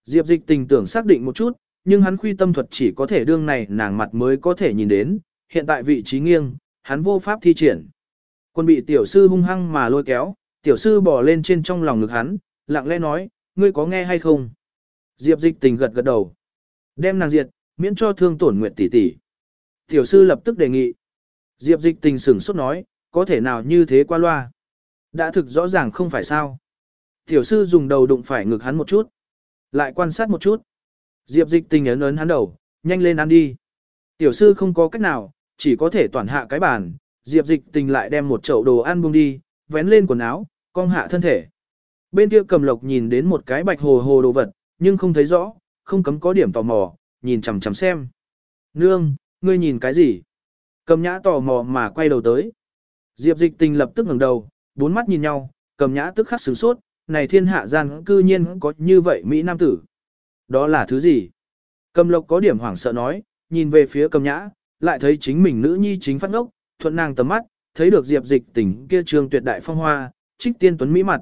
Diệp Dịch Tình tưởng xác định một chút, nhưng hắn khuy tâm thuật chỉ có thể đương này nàng mặt mới có thể nhìn đến, hiện tại vị trí nghiêng, hắn vô pháp thi triển. Quân bị tiểu sư hung hăng mà lôi kéo, tiểu sư bỏ lên trên trong lòng ngực hắn, lặng lẽ nói, ngươi có nghe hay không? Diệp Dịch Tình gật gật đầu. Đem nàng diệt, miễn cho thương tổn Nguyệt tỷ tỷ. Tiểu sư lập tức đề nghị. Diệp Dịch Tình sửng sốt nói, có thể nào như thế qua loa? Đã thực rõ ràng không phải sao? Tiểu sư dùng đầu đụng phải ngực hắn một chút. Lại quan sát một chút. Diệp Dịch Tình ấn ấn hắn đầu, nhanh lên ăn đi. Tiểu sư không có cách nào, chỉ có thể toàn hạ cái bàn. Diệp Dịch Tình lại đem một chậu đồ ăn buông đi, vén lên quần áo, cong hạ thân thể. Bên kia Cầm Lộc nhìn đến một cái bạch hồ hồ đồ vật, nhưng không thấy rõ, không cấm có điểm tò mò, nhìn chằm chằm xem. Nương, ngươi nhìn cái gì? Cầm Nhã tò mò mà quay đầu tới. Diệp Dịch Tình lập tức ngẩng đầu, bốn mắt nhìn nhau, Cầm Nhã tức khắc sửng sốt, này thiên hạ gian cư nhiên có như vậy mỹ nam tử. Đó là thứ gì? Cầm Lộc có điểm hoảng sợ nói, nhìn về phía Cầm Nhã, lại thấy chính mình nữ nhi chính phát ngốc, thuận nàng tầm mắt, thấy được Diệp Dịch Tình kia trường tuyệt đại phong hoa, trích tiên tuấn mỹ mặt.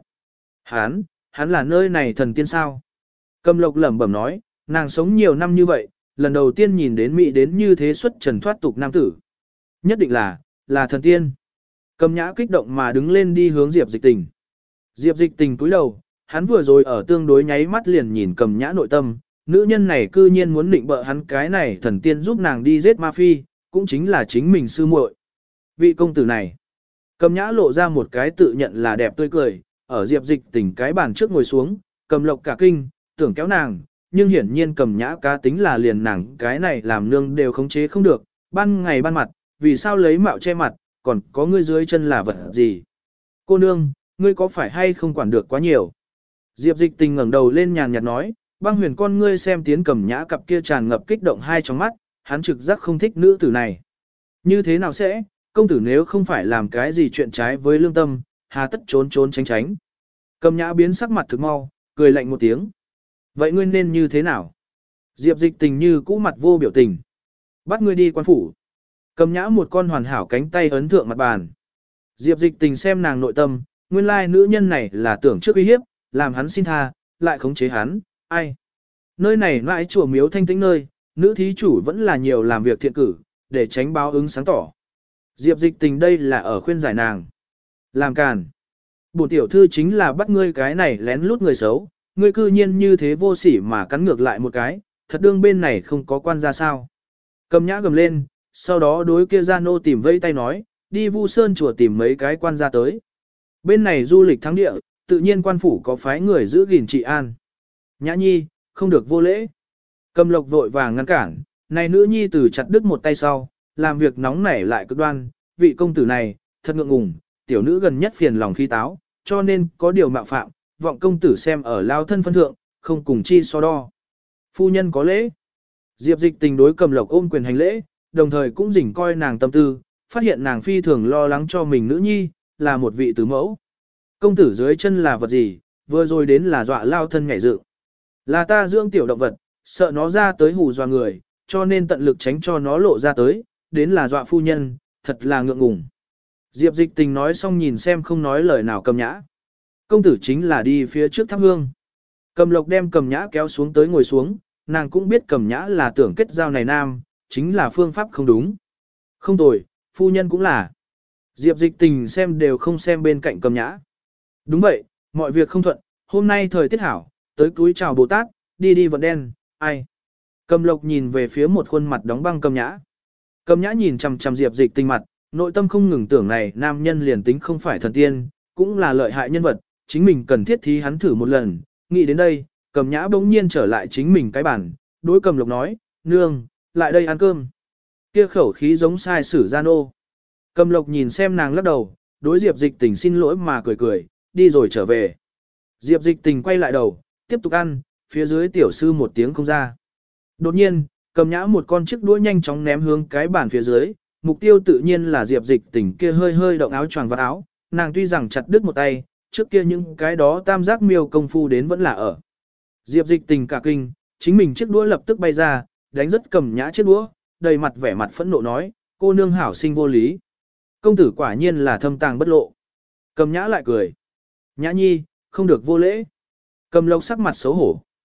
Hắn là nơi này thần tiên sao? Cầm Lộc lẩm bẩm nói, nàng sống nhiều năm như vậy, lần đầu tiên nhìn đến mỹ đến như thế xuất trần thoát tục nam tử. Nhất định là thần tiên. Cầm Nhã kích động mà đứng lên đi hướng Diệp Dịch Tình. Diệp Dịch Tình cúi đầu, hắn vừa rồi ở tương đối nháy mắt liền nhìn Cầm Nhã nội tâm, nữ nhân này cư nhiên muốn định bợ hắn cái này thần tiên giúp nàng đi giết ma phi, cũng chính là chính mình sư muội. Vị công tử này, Cầm Nhã lộ ra một cái tự nhận là đẹp tươi cười, ở Diệp Dịch Tình cái bàn trước ngồi xuống, Cầm Lộc cả kinh, tưởng kéo nàng, nhưng hiển nhiên Cầm Nhã cá tính là liền nàng cái này làm nương đều khống chế không được, ban ngày ban mặt, vì sao lấy mạo che mặt, còn có ngươi dưới chân là vật gì? Cô nương, ngươi có phải hay không quản được quá nhiều? Diệp Dịch Tình ngẩng đầu lên nhàn nhạt nói, Băng Huyền con ngươi xem tiến Cầm Nhã cặp kia tràn ngập kích động hai trong mắt, hắn trực giác không thích nữ tử này. Như thế nào sẽ, công tử nếu không phải làm cái gì chuyện trái với lương tâm, hà tất trốn trốn tránh tránh. Cầm Nhã biến sắc mặt thực mau, cười lạnh một tiếng. Vậy ngươi nên như thế nào? Diệp Dịch Tình như cũ mặt vô biểu tình. Bắt ngươi đi quan phủ. Cầm Nhã một con hoàn hảo cánh tay ấn thượng mặt bàn. Diệp Dịch Tình xem nàng nội tâm, nguyên lai nữ nhân này là tưởng trước uy hiếp, làm hắn xin tha, lại khống chế hắn, ai? Nơi này lại chùa miếu thanh tĩnh nơi, nữ thí chủ vẫn là nhiều làm việc thiện cử, để tránh báo ứng sáng tỏ. Diệp Dịch Tình đây là ở khuyên giải nàng. Làm càn. Bổn tiểu thư chính là bắt ngươi cái này lén lút người xấu, ngươi cư nhiên như thế vô sỉ mà cắn ngược lại một cái, thật đương bên này không có quan ra sao. Cầm Nhã gầm lên, sau đó đối kia Gia Nô tìm vẫy tay nói, đi Vu Sơn chùa tìm mấy cái quan gia tới. Bên này du lịch thắng địa, tự nhiên quan phủ có phái người giữ gìn trị an. Nhã nhi, không được vô lễ. Cầm Lộc vội vàng ngăn cản, này nữ nhi từ chặt đứt một tay sau, làm việc nóng nảy lại cực đoan, vị công tử này, thật ngượng ngùng, tiểu nữ gần nhất phiền lòng khí táo, cho nên có điều mạo phạm, vọng công tử xem ở lao thân phân thượng, không cùng chi so đo. Phu nhân có lễ. Diệp Dịch Tình đối Cầm Lộc ôm quyền hành lễ, đồng thời cũng rình coi nàng tâm tư, phát hiện nàng phi thường lo lắng cho mình nữ nhi, là một vị tứ mẫu. Công tử dưới chân là vật gì, vừa rồi đến là dọa lao thân nhảy dựng. Là ta dưỡng tiểu động vật, sợ nó ra tới hù dọa người, cho nên tận lực tránh cho nó lộ ra tới, đến là dọa phu nhân, thật là ngượng ngùng. Diệp Dịch Tình nói xong nhìn xem không nói lời nào Cầm Nhã. Công tử chính là đi phía trước thắp hương. Cầm Lộc đem Cầm Nhã kéo xuống tới ngồi xuống, nàng cũng biết Cầm Nhã là tưởng kết giao này nam, chính là phương pháp không đúng. Không tồi, phu nhân cũng là. Diệp Dịch Tình xem đều không xem bên cạnh Cầm Nhã. Đúng vậy, mọi việc không thuận, hôm nay thời tiết hảo, tới túi chào Bồ Tát, đi vận đen, ai. Cầm Lộc nhìn về phía một khuôn mặt đóng băng Cầm Nhã. Cầm Nhã nhìn chằm chằm Diệp Dịch Tình mặt, nội tâm không ngừng tưởng này nam nhân liền tính không phải thần tiên, cũng là lợi hại nhân vật, chính mình cần thiết thí hắn thử một lần. Nghĩ đến đây, Cầm Nhã bỗng nhiên trở lại chính mình cái bàn, đối Cầm Lộc nói, nương, lại đây ăn cơm. Kia khẩu khí giống sai sử Gia Nô. Cầm Lộc nhìn xem nàng lắc đầu, đối Diệp Dịch Tình xin lỗi mà cười cười, đi rồi trở về. Diệp Dịch Tình quay lại đầu, tiếp tục ăn, phía dưới tiểu sư một tiếng không ra. Đột nhiên, Cầm Nhã một con chiếc đũa nhanh chóng ném hướng cái bàn phía dưới, mục tiêu tự nhiên là Diệp Dịch Tình kia hơi hơi động áo choàng vào áo, nàng tuy rằng chặt đứt một tay, trước kia những cái đó tam giác miêu công phu đến vẫn là ở. Diệp Dịch Tình cả kinh, chính mình chiếc đũa lập tức bay ra, đánh rất Cầm Nhã chiếc đũa, đầy mặt vẻ mặt phẫn nộ nói, cô nương hảo sinh vô lý. Công tử quả nhiên là thâm tàng bất lộ. Cầm Nhã lại cười. Nhã nhi, không được vô lễ. Cầm Lộc sắc mặt xấu hổ.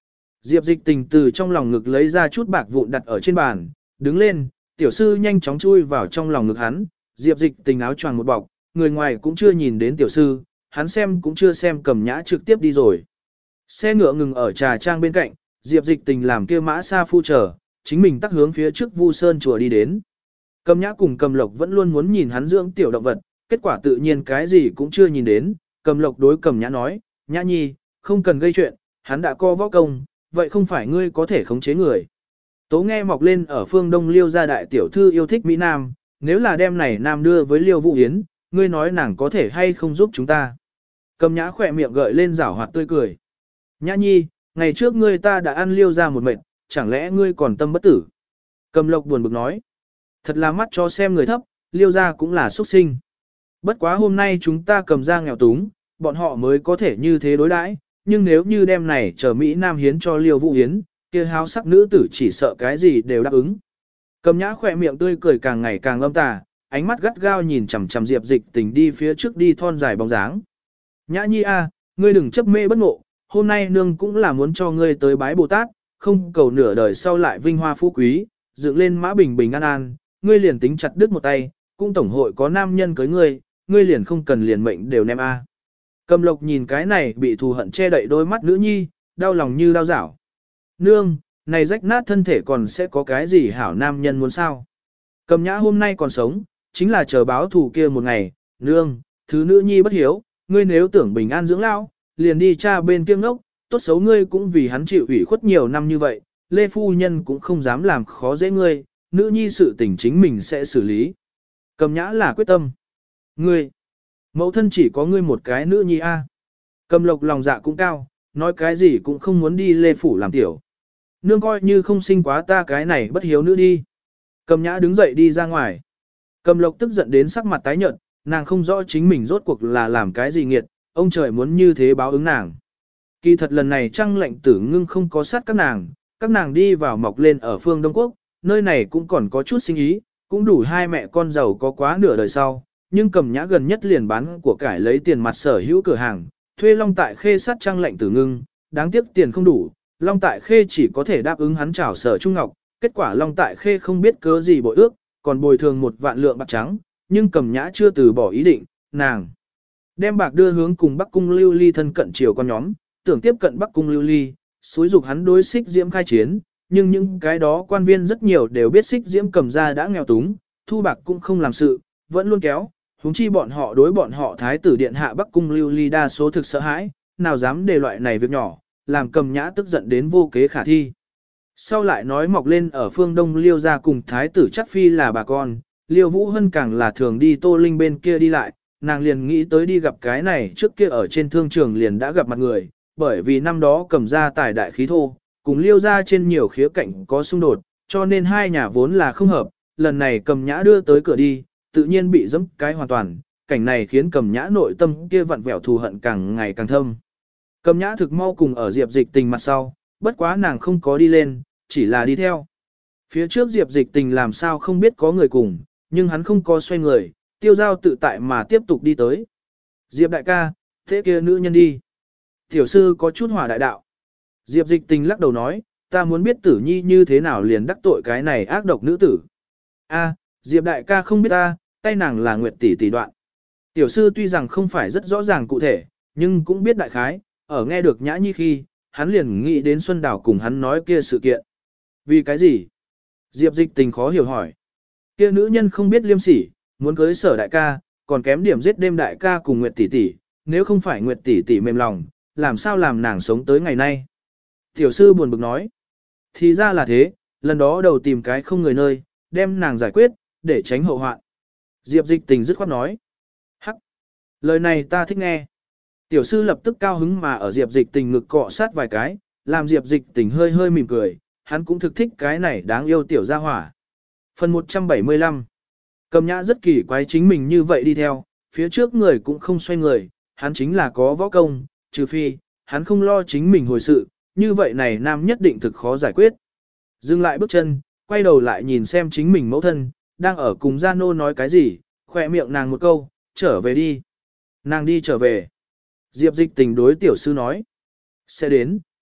Diệp Dịch Tình từ trong lòng ngực lấy ra chút bạc vụn đặt ở trên bàn, đứng lên, tiểu sư nhanh chóng chui vào trong lòng ngực hắn, Diệp Dịch Tình áo choàng một bọc, người ngoài cũng chưa nhìn đến tiểu sư, hắn xem cũng chưa xem Cầm Nhã trực tiếp đi rồi. Xe ngựa ngừng ở trà trang bên cạnh, Diệp Dịch Tình làm kia mã xa phu chờ, chính mình tắt hướng phía trước Vu Sơn chùa đi đến. Cầm Nhã cùng Cầm Lộc vẫn luôn muốn nhìn hắn dưỡng tiểu động vật, kết quả tự nhiên cái gì cũng chưa nhìn đến, Cầm Lộc đối Cầm Nhã nói, Nhã nhi, không cần gây chuyện, hắn đã co võ công, vậy không phải ngươi có thể khống chế người. Tố nghe mọc lên ở phương Đông Liêu gia đại tiểu thư yêu thích Mỹ Nam, nếu là đem này Nam đưa với Liêu Vũ Yến, ngươi nói nàng có thể hay không giúp chúng ta. Cầm Nhã khỏe miệng gợi lên giảo hoạt tươi cười. Nhã nhi, ngày trước ngươi ta đã ăn Liêu ra một mệt, chẳng lẽ ngươi còn tâm bất tử. Cầm Lộc buồn bực nói. Thật là mắt cho xem người thấp, Liêu ra cũng là xuất sinh. Bất quá hôm nay chúng ta cầm ra nghèo túng, bọn họ mới có thể như thế đối đãi. Nhưng nếu như đem này chờ Mỹ Nam hiến cho Liêu Vũ Yến, kia háo sắc nữ tử chỉ sợ cái gì đều đáp ứng. Cầm Nhã khỏe miệng tươi cười càng ngày càng âm tà, ánh mắt gắt gao nhìn chằm chằm Diệp Dịch Tình đi phía trước đi thon dài bóng dáng. Nhã nhi a, ngươi đừng chấp mê bất ngộ, hôm nay nương cũng là muốn cho ngươi tới bái Bồ Tát, không cầu nửa đời sau lại vinh hoa phú quý, dựng lên mã bình bình an an, ngươi liền tính chặt đứt một tay, cũng tổng hội có nam nhân cưới ngươi, ngươi liền không cần liền mệnh đều ném a. Cầm Lộc nhìn cái này bị thù hận che đậy đôi mắt nữ nhi, đau lòng như đau dảo. Nương, này rách nát thân thể còn sẽ có cái gì hảo nam nhân muốn sao? Cầm Nhã hôm nay còn sống, chính là chờ báo thù kia một ngày, nương, thứ nữ nhi bất hiếu, ngươi nếu tưởng bình an dưỡng lão, liền đi cha bên kiêng ngốc, tốt xấu ngươi cũng vì hắn chịu ủy khuất nhiều năm như vậy, Lê Phu Nhân cũng không dám làm khó dễ ngươi, nữ nhi sự tình chính mình sẽ xử lý. Cầm Nhã là quyết tâm. Ngươi, mẫu thân chỉ có ngươi một cái nữ nhi a. Cầm Lộc lòng dạ cũng cao, nói cái gì cũng không muốn đi Lê Phủ làm tiểu. Nương coi như không sinh quá ta cái này bất hiếu nữ đi. Cầm Nhã đứng dậy đi ra ngoài. Cầm Lộc tức giận đến sắc mặt tái nhợt, nàng không rõ chính mình rốt cuộc là làm cái gì nghiệt, ông trời muốn như thế báo ứng nàng. Kỳ thật lần này Trăng Lệnh Tử Ngưng không có sát các nàng đi vào mọc lên ở phương Đông Quốc, nơi này cũng còn có chút sinh ý, cũng đủ hai mẹ con giàu có quá nửa đời sau, nhưng Cầm Nhã gần nhất liền bán của cải lấy tiền mặt sở hữu cửa hàng, thuê Long Tại Khê sát Trăng Lệnh Tử Ngưng, đáng tiếc tiền không đủ, Long Tại Khê chỉ có thể đáp ứng hắn trảo Sở Trung Ngọc, kết quả Long Tại Khê không biết cớ gì bội ước, còn bồi thường 1 vạn lượng bạc trắng, nhưng Cầm Nhã chưa từ bỏ ý định, nàng đem bạc đưa hướng cùng Bắc Cung Lưu Ly thân cận chiều con nhóm, tưởng tiếp cận Bắc Cung Lưu Ly, xúi dục hắn đối Xích Diễm khai chiến, nhưng những cái đó quan viên rất nhiều đều biết Xích Diễm Cầm ra đã nghèo túng, thu bạc cũng không làm sự, vẫn luôn kéo, huống chi bọn họ đối bọn họ thái tử điện hạ Bắc Cung Lưu Ly đa số thực sợ hãi, nào dám để loại này việc nhỏ, làm Cầm Nhã tức giận đến vô kế khả thi. Sau lại nói mọc lên ở phương Đông Liêu gia cùng thái tử chắc phi là bà con, Liêu Vũ Hân càng là thường đi Tô Linh bên kia đi lại, nàng liền nghĩ tới đi gặp cái này trước kia ở trên thương trường liền đã gặp mặt người, bởi vì năm đó Cầm ra tài đại khí thô, cùng Liêu gia trên nhiều khía cạnh có xung đột, cho nên hai nhà vốn là không hợp, lần này Cầm Nhã đưa tới cửa đi, tự nhiên bị giẫm cái hoàn toàn, cảnh này khiến Cầm Nhã nội tâm kia vặn vẹo thù hận càng ngày càng thâm. Cầm Nhã thực mau cùng ở Diệp Dịch Tình mặt sau, bất quá nàng không có đi lên, chỉ là đi theo. Phía trước Diệp Dịch Tình làm sao không biết có người cùng, nhưng hắn không có xoay người, tiêu giao tự tại mà tiếp tục đi tới. Diệp đại ca, thế kia nữ nhân đi. Tiểu sư có chút hỏa đại đạo. Diệp Dịch Tình lắc đầu nói, ta muốn biết Tử Nhi như thế nào liền đắc tội cái này ác độc nữ tử. A, Diệp đại ca không biết ta, tay nàng là Nguyệt tỷ tỷ đoạn. Tiểu sư tuy rằng không phải rất rõ ràng cụ thể, nhưng cũng biết đại khái, ở nghe được Nhã Nhi khi, hắn liền nghĩ đến Xuân Đào cùng hắn nói kia sự kiện. Vì cái gì? Diệp Dịch Tình khó hiểu hỏi. Kia nữ nhân không biết liêm sỉ, muốn cưới Sở đại ca, còn kém điểm giết đêm đại ca cùng Nguyệt tỷ tỷ, nếu không phải Nguyệt tỷ tỷ mềm lòng, làm sao làm nàng sống tới ngày nay? Tiểu sư buồn bực nói. Thì ra là thế, lần đó đầu tìm cái không người nơi, đem nàng giải quyết, để tránh hậu hoạn. Diệp Dịch Tình dứt khoát nói. Hắc! Lời này ta thích nghe. Tiểu sư lập tức cao hứng mà ở Diệp Dịch Tình ngực cọ sát vài cái, làm Diệp Dịch Tình hơi hơi mỉm cười, hắn cũng thực thích cái này đáng yêu tiểu gia hỏa. Phần 175. Cầm Nhã rất kỳ quái chính mình như vậy đi theo, phía trước người cũng không xoay người, hắn chính là có võ công, trừ phi, hắn không lo chính mình hồi sự, như vậy này nam nhất định thực khó giải quyết. Dừng lại bước chân, quay đầu lại nhìn xem chính mình mẫu thân, đang ở cùng Gia Nô nói cái gì, khỏe miệng nàng một câu, trở về đi. Nàng đi trở về. Diệp Dịch Tình đối tiểu sư nói. Sẽ đến,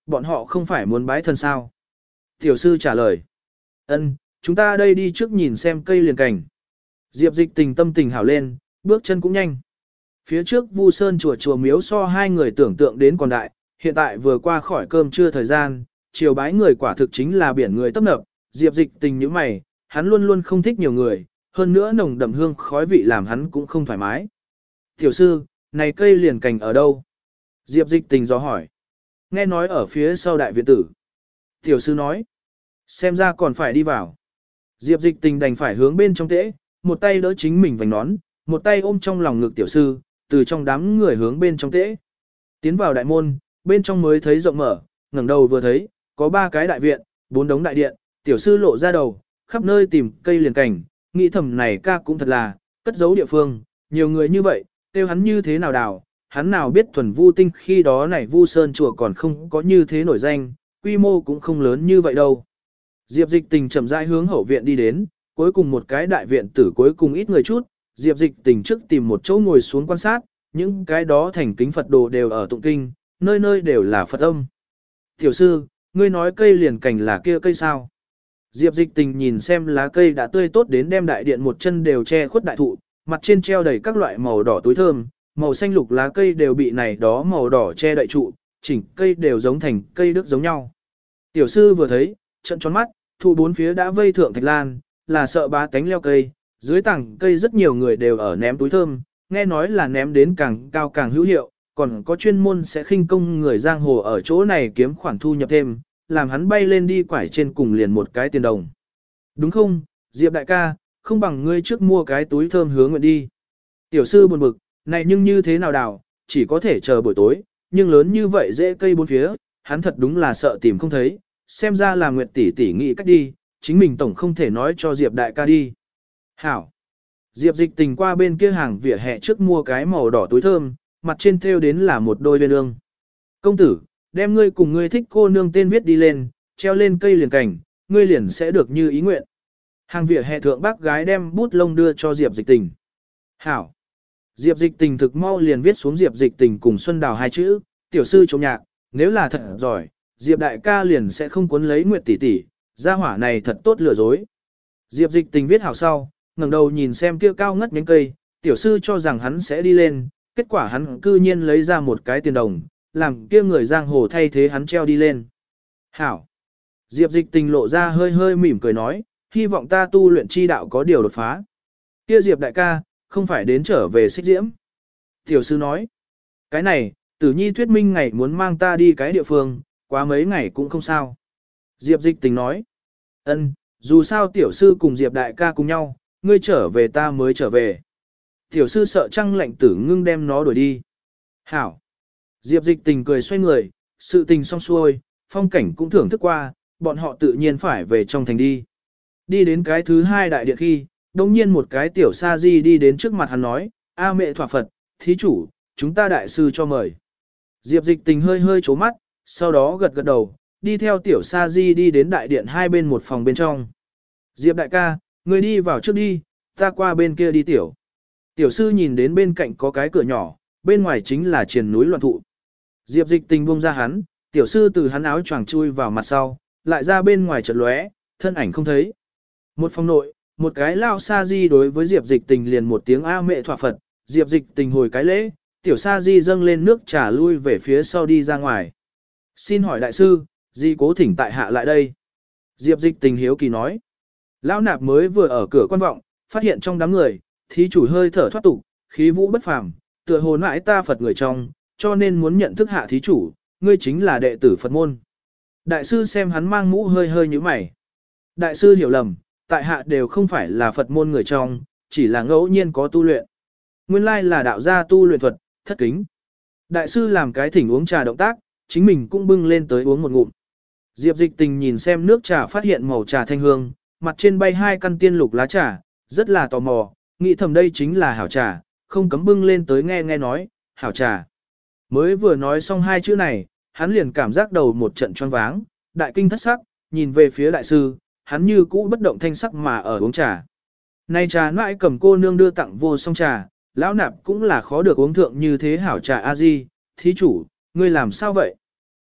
bọn họ không phải muốn bái thần sao? Tiểu sư trả lời. Ân, chúng ta đây đi trước nhìn xem cây liền cảnh. Diệp Dịch Tình tâm tình hảo lên, bước chân cũng nhanh. Phía trước Vu Sơn chùa miếu so hai người tưởng tượng đến còn đại, hiện tại vừa qua khỏi cơm trưa thời gian, chiều bái người quả thực chính là biển người tấp nập, Diệp Dịch Tình như mày, hắn luôn luôn không thích nhiều người, hơn nữa nồng đậm hương khói vị làm hắn cũng không thoải mái. Tiểu sư, này cây liền cành ở đâu? Diệp Dịch Tình dò hỏi. Nghe nói ở phía sau đại viện tử. Tiểu sư nói, xem ra còn phải đi vào. Diệp Dịch Tình đành phải hướng bên trong tễ, một tay đỡ chính mình vành nón, một tay ôm trong lòng ngực tiểu sư, từ trong đám người hướng bên trong tễ. Tiến vào đại môn, bên trong mới thấy rộng mở, ngẩng đầu vừa thấy, có 3 cái đại viện, 4 đống đại điện, tiểu sư lộ ra đầu, khắp nơi tìm cây liền cảnh, nghĩ thầm này ca cũng thật là, cất giấu địa phương, nhiều người như vậy, tiêu hắn như thế nào đào, hắn nào biết thuần vu tinh khi đó này Vu Sơn chùa còn không có như thế nổi danh, quy mô cũng không lớn như vậy đâu. Diệp Dịch Tình chậm rãi hướng hậu viện đi đến, cuối cùng một cái đại viện tử cuối cùng ít người chút, Diệp Dịch Tình trước tìm một chỗ ngồi xuống quan sát, những cái đó thành kính Phật đồ đều ở tụng kinh, nơi nơi đều là Phật âm. Tiểu sư, ngươi nói cây liền cảnh là kia cây sao? Diệp Dịch Tình nhìn xem lá cây đã tươi tốt đến đem đại điện một chân đều che khuất đại thụ, mặt trên treo đầy các loại màu đỏ túi thơm, màu xanh lục lá cây đều bị này đó màu đỏ che đậy trụ, chỉnh cây đều giống thành cây đức giống nhau. Tiểu sư vừa thấy, trận tròn mắt, thụ 4 phía đã vây thượng thạch lan, là sợ bá tánh leo cây, dưới tảng cây rất nhiều người đều ở ném túi thơm, nghe nói là ném đến càng cao càng hữu hiệu, còn có chuyên môn sẽ khinh công người giang hồ ở chỗ này kiếm khoản thu nhập thêm, làm hắn bay lên đi quải trên cùng liền một cái tiền đồng. Đúng không, Diệp đại ca, không bằng ngươi trước mua cái túi thơm hướng nguyện đi. Tiểu sư buồn bực, này nhưng như thế nào đào, chỉ có thể chờ buổi tối, nhưng lớn như vậy dễ cây 4 phía, hắn thật đúng là sợ tìm không thấy, xem ra là Nguyệt tỷ tỷ nghĩ cách đi, chính mình tổng không thể nói cho Diệp đại ca đi. Hảo. Diệp Dịch Tình qua bên kia hàng vỉa hè trước mua cái màu đỏ túi thơm, mặt trên thêu đến là một đôi viên ương. Công tử, đem ngươi cùng ngươi thích cô nương tên viết đi lên, treo lên cây liền cảnh, ngươi liền sẽ được như ý nguyện. Hàng vỉa hè thượng bác gái đem bút lông đưa cho Diệp Dịch Tình. Hảo. Diệp Dịch Tình thực mau liền viết xuống Diệp Dịch Tình cùng Xuân Đào 2 chữ, tiểu sư trộm nhạc, nếu là thật giỏi, Diệp đại ca liền sẽ không cuốn lấy Nguyệt tỷ tỷ, gia hỏa này thật tốt lừa dối. Diệp Dịch Tình viết hảo sau, ngẩng đầu nhìn xem kia cao ngất nhánh cây, tiểu sư cho rằng hắn sẽ đi lên, kết quả hắn cư nhiên lấy ra một cái tiền đồng, làm kia người giang hồ thay thế hắn treo đi lên. Hảo. Diệp Dịch Tình lộ ra hơi hơi mỉm cười nói, hy vọng ta tu luyện chi đạo có điều đột phá. Kia Diệp đại ca, không phải đến trở về Xích Diễm. Tiểu sư nói, cái này, Tử Nhi thuyết minh ngày muốn mang ta đi cái địa phương, quá mấy ngày cũng không sao. Diệp Dịch Tình nói, ân, dù sao tiểu sư cùng Diệp đại ca cùng nhau, ngươi trở về ta mới trở về. Tiểu sư sợ Trăng Lạnh Tử Ngưng đem nó đuổi đi. Hảo. Diệp Dịch Tình cười xoay người, sự tình xong xuôi, phong cảnh cũng thưởng thức qua, bọn họ tự nhiên phải về trong thành đi. Đi đến cái thứ 2 đại điện khi, đồng nhiên một cái tiểu sa di đi đến trước mặt hắn nói, A mẹ thỏa Phật, thí chủ, chúng ta đại sư cho mời. Diệp Dịch Tình hơi hơi chố mắt, sau đó gật gật đầu, đi theo tiểu sa di đi đến đại điện hai bên một phòng bên trong. Diệp đại ca, người đi vào trước đi, ta qua bên kia đi tiểu. Tiểu sư nhìn đến bên cạnh có cái cửa nhỏ, bên ngoài chính là triền núi loạn thụ. Diệp Dịch Tình buông ra hắn, tiểu sư từ hắn áo choàng chui vào mặt sau, lại ra bên ngoài chợt lóe, thân ảnh không thấy. Một phòng nội, một cái lao sa di đối với Diệp Dịch Tình liền một tiếng A mẹ thỏa Phật, Diệp Dịch Tình hồi cái lễ, tiểu sa di dâng lên nước trà lui về phía sau đi ra ngoài. Xin hỏi đại sư, di cố thỉnh tại hạ lại đây. Diệp Dịch Tình hiếu kỳ nói. Lão nạp mới vừa ở cửa quan vọng, phát hiện trong đám người, thí chủ hơi thở thoát tục, khí vũ bất phàm, tựa hồ mãi ta Phật người trong, cho nên muốn nhận thức hạ thí chủ, ngươi chính là đệ tử Phật môn. Đại sư xem hắn mang mũ hơi hơi như mày. Đại sư hiểu lầm, tại hạ đều không phải là Phật môn người trong, chỉ là ngẫu nhiên có tu luyện. Nguyên lai là đạo gia tu luyện thuật, thất kính. Đại sư làm cái thỉnh uống trà động tác, chính mình cũng bưng lên tới uống một ngụm. Diệp Dịch Tình nhìn xem nước trà phát hiện màu trà thanh hương, mặt trên bay 2 căn tiên lục lá trà, rất là tò mò, nghĩ thầm đây chính là hảo trà, không cấm bưng lên tới nghe nghe nói, hảo trà. Mới vừa nói xong 2 chữ này, hắn liền cảm giác đầu một trận choáng váng, đại kinh thất sắc, nhìn về phía đại sư, hắn như cũ bất động thanh sắc mà ở uống trà. Nay trà nãi cầm cô nương đưa tặng vô song trà, lão nạp cũng là khó được uống thượng như thế hảo trà a di, thí chủ, ngươi làm sao vậy?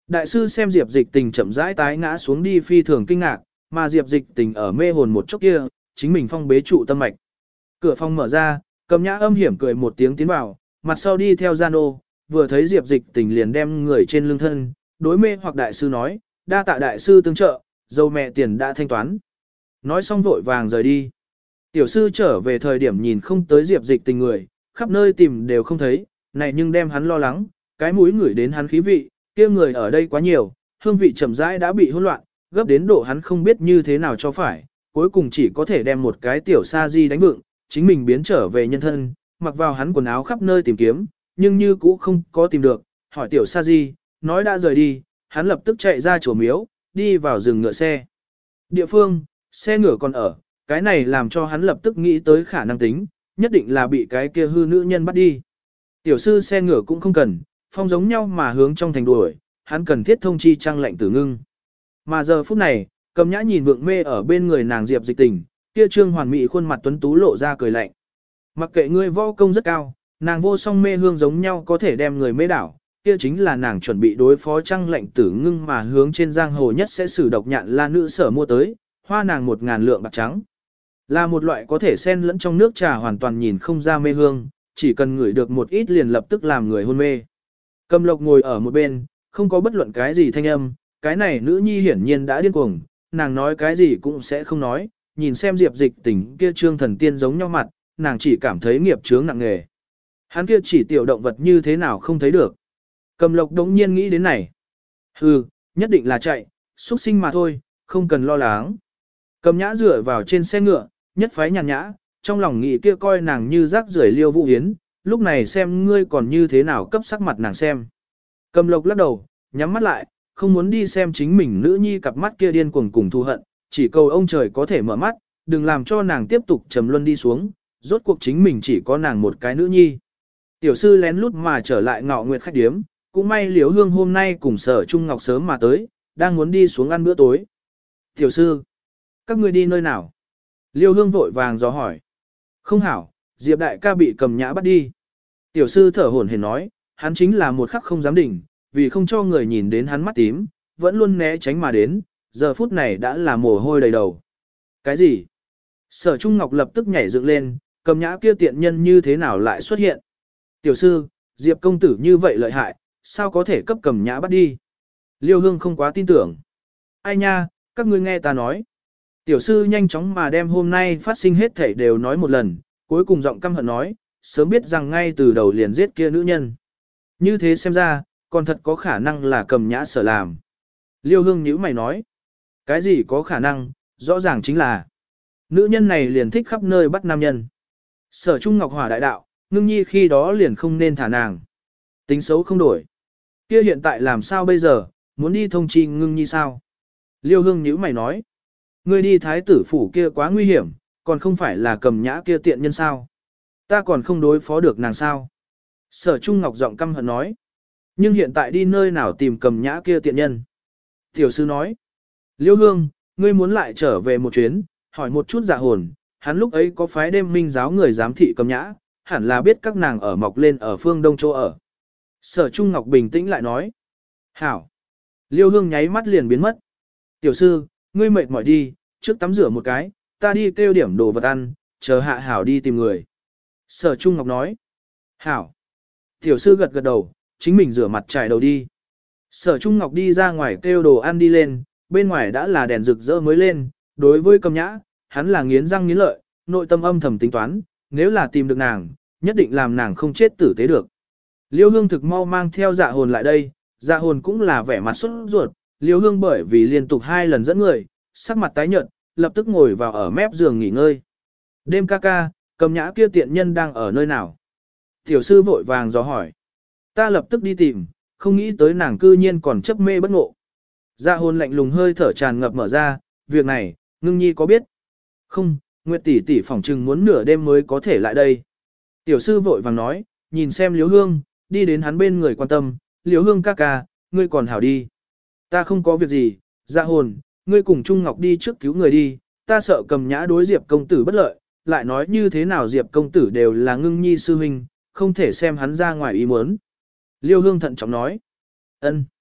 Đại sư xem Diệp Dịch Tình chậm rãi tái ngã xuống đi phi thường kinh ngạc, mà Diệp Dịch Tình ở mê hồn một chốc kia, chính mình phong bế trụ tâm mạch. Cửa phòng mở ra, Cầm Nhã âm hiểm cười một tiếng tiến vào, mặt sau đi theo Gian ô, vừa thấy Diệp Dịch Tình liền đem người trên lưng thân, đối mê hoặc đại sư nói, đa tạ đại sư tương trợ, dâu mẹ tiền đã thanh toán. Nói xong vội vàng rời đi. Tiểu sư trở về thời điểm nhìn không tới Diệp Dịch Tình người, khắp nơi tìm đều không thấy, này nhưng đem hắn lo lắng, cái mũi ngửi đến hắn khí vị, kia người ở đây quá nhiều, hương vị chậm rãi đã bị hỗn loạn, gấp đến độ hắn không biết như thế nào cho phải, cuối cùng chỉ có thể đem một cái tiểu sa di đánh vựng, chính mình biến trở về nhân thân, mặc vào hắn quần áo khắp nơi tìm kiếm, nhưng như cũ không có tìm được, hỏi tiểu sa di, nói đã rời đi, hắn lập tức chạy ra chùa miếu, đi vào rừng ngựa xe. Địa phương, xe ngựa còn ở, cái này làm cho hắn lập tức nghĩ tới khả năng tính, nhất định là bị cái kia hư nữ nhân bắt đi. Tiểu sư xe ngựa cũng không cần, phong giống nhau mà hướng trong thành đuổi, hắn cần thiết thông chi Trang lệnh Tử Ngưng. Mà giờ phút này, Cầm Nhã nhìn vượng mê ở bên người nàng Diệp Dịch Tình, kia trương hoàn mỹ khuôn mặt tuấn tú lộ ra cười lạnh. Mặc kệ ngươi võ công rất cao, nàng vô song mê hương giống nhau có thể đem người mê đảo, kia chính là nàng chuẩn bị đối phó Trang lệnh Tử Ngưng mà hướng trên giang hồ nhất sẽ sử độc nhạn la nữ sở mua tới, hoa nàng 1.000 lượng bạc trắng. Là một loại có thể xen lẫn trong nước trà hoàn toàn nhìn không ra mê hương, chỉ cần ngửi được một ít liền lập tức làm người hôn mê. Cầm Lộc ngồi ở một bên, không có bất luận cái gì thanh âm, cái này nữ nhi hiển nhiên đã điên cuồng, nàng nói cái gì cũng sẽ không nói, nhìn xem Diệp Dịch Tình kia trương thần tiên giống nhau mặt, nàng chỉ cảm thấy nghiệp chướng nặng nề. Hắn kia chỉ tiểu động vật như thế nào không thấy được. Cầm Lộc đống nhiên nghĩ đến này. Hừ, nhất định là chạy, xuất sinh mà thôi, không cần lo lắng. Cầm Nhã dựa vào trên xe ngựa, nhất phái nhàn nhã, trong lòng nghĩ kia coi nàng như rác rưởi Liêu Vũ Hiến, lúc này xem ngươi còn như thế nào cấp sắc mặt nàng xem. Cầm Lộc lắc đầu, nhắm mắt lại, không muốn đi xem chính mình nữ nhi cặp mắt kia điên cuồng cùng thù hận, chỉ cầu ông trời có thể mở mắt, đừng làm cho nàng tiếp tục trầm luân đi xuống, rốt cuộc chính mình chỉ có nàng một cái nữ nhi. Tiểu sư lén lút mà trở lại Ngọ Nguyệt khách điếm, cũng may Liễu Hương hôm nay cùng Sở Trung Ngọc sớm mà tới, đang muốn đi xuống ăn bữa tối. Tiểu sư, các ngươi đi nơi nào? Liêu Hương vội vàng dò hỏi. Không hảo, Diệp đại ca bị Cầm Nhã bắt đi. Tiểu sư thở hổn hển nói, hắn chính là một khắc không dám đỉnh, vì không cho người nhìn đến hắn mắt tím, vẫn luôn né tránh mà đến, giờ phút này đã là mồ hôi đầy đầu. Cái gì? Sở Trung Ngọc lập tức nhảy dựng lên, Cầm Nhã kia tiện nhân như thế nào lại xuất hiện? Tiểu sư, Diệp công tử như vậy lợi hại, sao có thể cấp Cầm Nhã bắt đi? Liêu Hương không quá tin tưởng. Ai nha, các ngươi nghe ta nói. Tiểu sư nhanh chóng mà đem hôm nay phát sinh hết thảy đều nói một lần, cuối cùng giọng căm hận nói, sớm biết rằng ngay từ đầu liền giết kia nữ nhân. Như thế xem ra, còn thật có khả năng là Cầm Nhã sở làm. Liêu Hương nhíu mày nói, cái gì có khả năng, rõ ràng chính là nữ nhân này liền thích khắp nơi bắt nam nhân. Sở Trung Ngọc hỏa đại đạo, Ngưng Nhi khi đó liền không nên thả nàng. Tính xấu không đổi. Kia hiện tại làm sao bây giờ, muốn đi thông chi Ngưng Nhi sao? Liêu Hương nhíu mày nói, ngươi đi thái tử phủ kia quá nguy hiểm, còn không phải là Cầm Nhã kia tiện nhân sao? Ta còn không đối phó được nàng sao? Sở Trung Ngọc giọng căm hận nói. Nhưng hiện tại đi nơi nào tìm Cầm Nhã kia tiện nhân? Tiểu sư nói. Liêu Hương, ngươi muốn lại trở về một chuyến, hỏi một chút Dạ Hồn, hắn lúc ấy có phái đêm minh giáo người giám thị Cầm Nhã, hẳn là biết các nàng ở mọc lên ở phương đông chỗ ở. Sở Trung Ngọc bình tĩnh lại nói. Hảo. Liêu Hương nháy mắt liền biến mất. Tiểu sư, ngươi mệt mỏi đi, trước tắm rửa một cái, ta đi kêu điểm đồ vật ăn, chờ hạ Hảo đi tìm người. Sở Trung Ngọc nói. Hảo. Tiểu sư gật gật đầu, chính mình rửa mặt trải đầu đi. Sở Trung Ngọc đi ra ngoài kêu đồ ăn đi lên, bên ngoài đã là đèn rực rỡ mới lên, đối với Cầm Nhã, hắn là nghiến răng nghiến lợi, nội tâm âm thầm tính toán, nếu là tìm được nàng, nhất định làm nàng không chết tử tế được. Liêu Hương thực mau mang theo Dạ Hồn lại đây, Dạ Hồn cũng là vẻ mặt sốt ruột, Liêu Hương bởi vì liên tục 2 lần dẫn người, sắc mặt tái nhợt, lập tức ngồi vào ở mép giường nghỉ ngơi. Đêm ca ca, Cầm Nhã kia tiện nhân đang ở nơi nào? Tiểu sư vội vàng dò hỏi. Ta lập tức đi tìm, không nghĩ tới nàng cư nhiên còn chấp mê bất ngộ. Dạ Hồn lạnh lùng hơi thở tràn ngập mở ra, việc này, Ngưng Nhi có biết? Không, Nguyệt tỷ tỷ phỏng chừng muốn nửa đêm mới có thể lại đây. Tiểu sư vội vàng nói, nhìn xem Liễu Hương, đi đến hắn bên người quan tâm, Liễu Hương ca ca, ngươi còn hảo đi. Ta không có việc gì, Dạ Hồn, ngươi cùng Trung Ngọc đi trước cứu người đi, ta sợ Cầm Nhã đối Diệp công tử bất lợi, lại nói như thế nào Diệp công tử đều là Ngưng Nhi sư huynh, không thể xem hắn ra ngoài ý muốn. Liêu Hương thận trọng nói. Ân.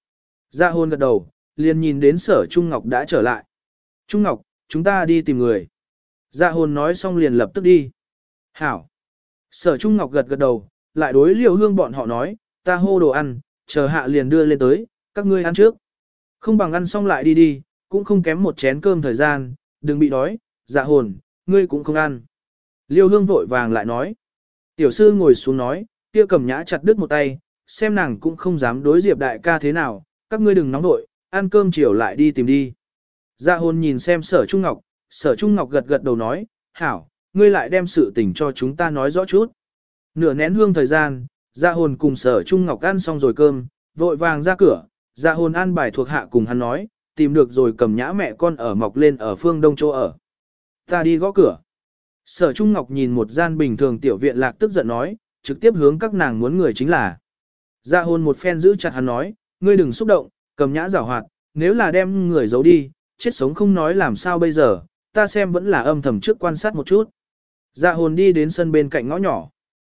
Dạ hồn gật đầu, liền nhìn đến Sở Trung Ngọc đã trở lại. Trung Ngọc, chúng ta đi tìm người. Dạ hồn nói xong liền lập tức đi. Hảo. Sở Trung Ngọc gật gật đầu, lại đối Liêu Hương bọn họ nói, ta hô đồ ăn, chờ hạ liền đưa lên tới, các ngươi ăn trước. Không bằng ăn xong lại đi đi, cũng không kém một chén cơm thời gian, đừng bị đói, dạ hồn, ngươi cũng không ăn. Liêu Hương vội vàng lại nói. Tiểu sư ngồi xuống nói, kia Cầm Nhã chặt đứt một tay, xem nàng cũng không dám đối Diệp đại ca thế nào, các ngươi đừng nóng nội, ăn cơm chiều lại đi tìm đi. Dạ hồn nhìn xem Sở Trung Ngọc gật gật đầu nói, hảo, ngươi lại đem sự tình cho chúng ta nói rõ chút. Nửa nén hương thời gian, Dạ hồn cùng Sở Trung Ngọc ăn xong rồi cơm, vội vàng ra cửa, Dạ hồn ăn bài thuộc hạ cùng hắn nói, tìm được rồi Cầm Nhã mẹ con ở mọc lên ở phương đông chỗ ở. Ta đi gõ cửa. Sở Trung Ngọc nhìn một gian bình thường tiểu viện lạc tức giận nói, trực tiếp hướng các nàng muốn người chính là. Dạ hồn một phen giữ chặt hắn nói, ngươi đừng xúc động, Cầm Nhã giảo hoạt, nếu là đem người giấu đi, chết sống không nói làm sao bây giờ, ta xem vẫn là âm thầm trước quan sát một chút. Dạ hồn đi đến sân bên cạnh ngõ nhỏ.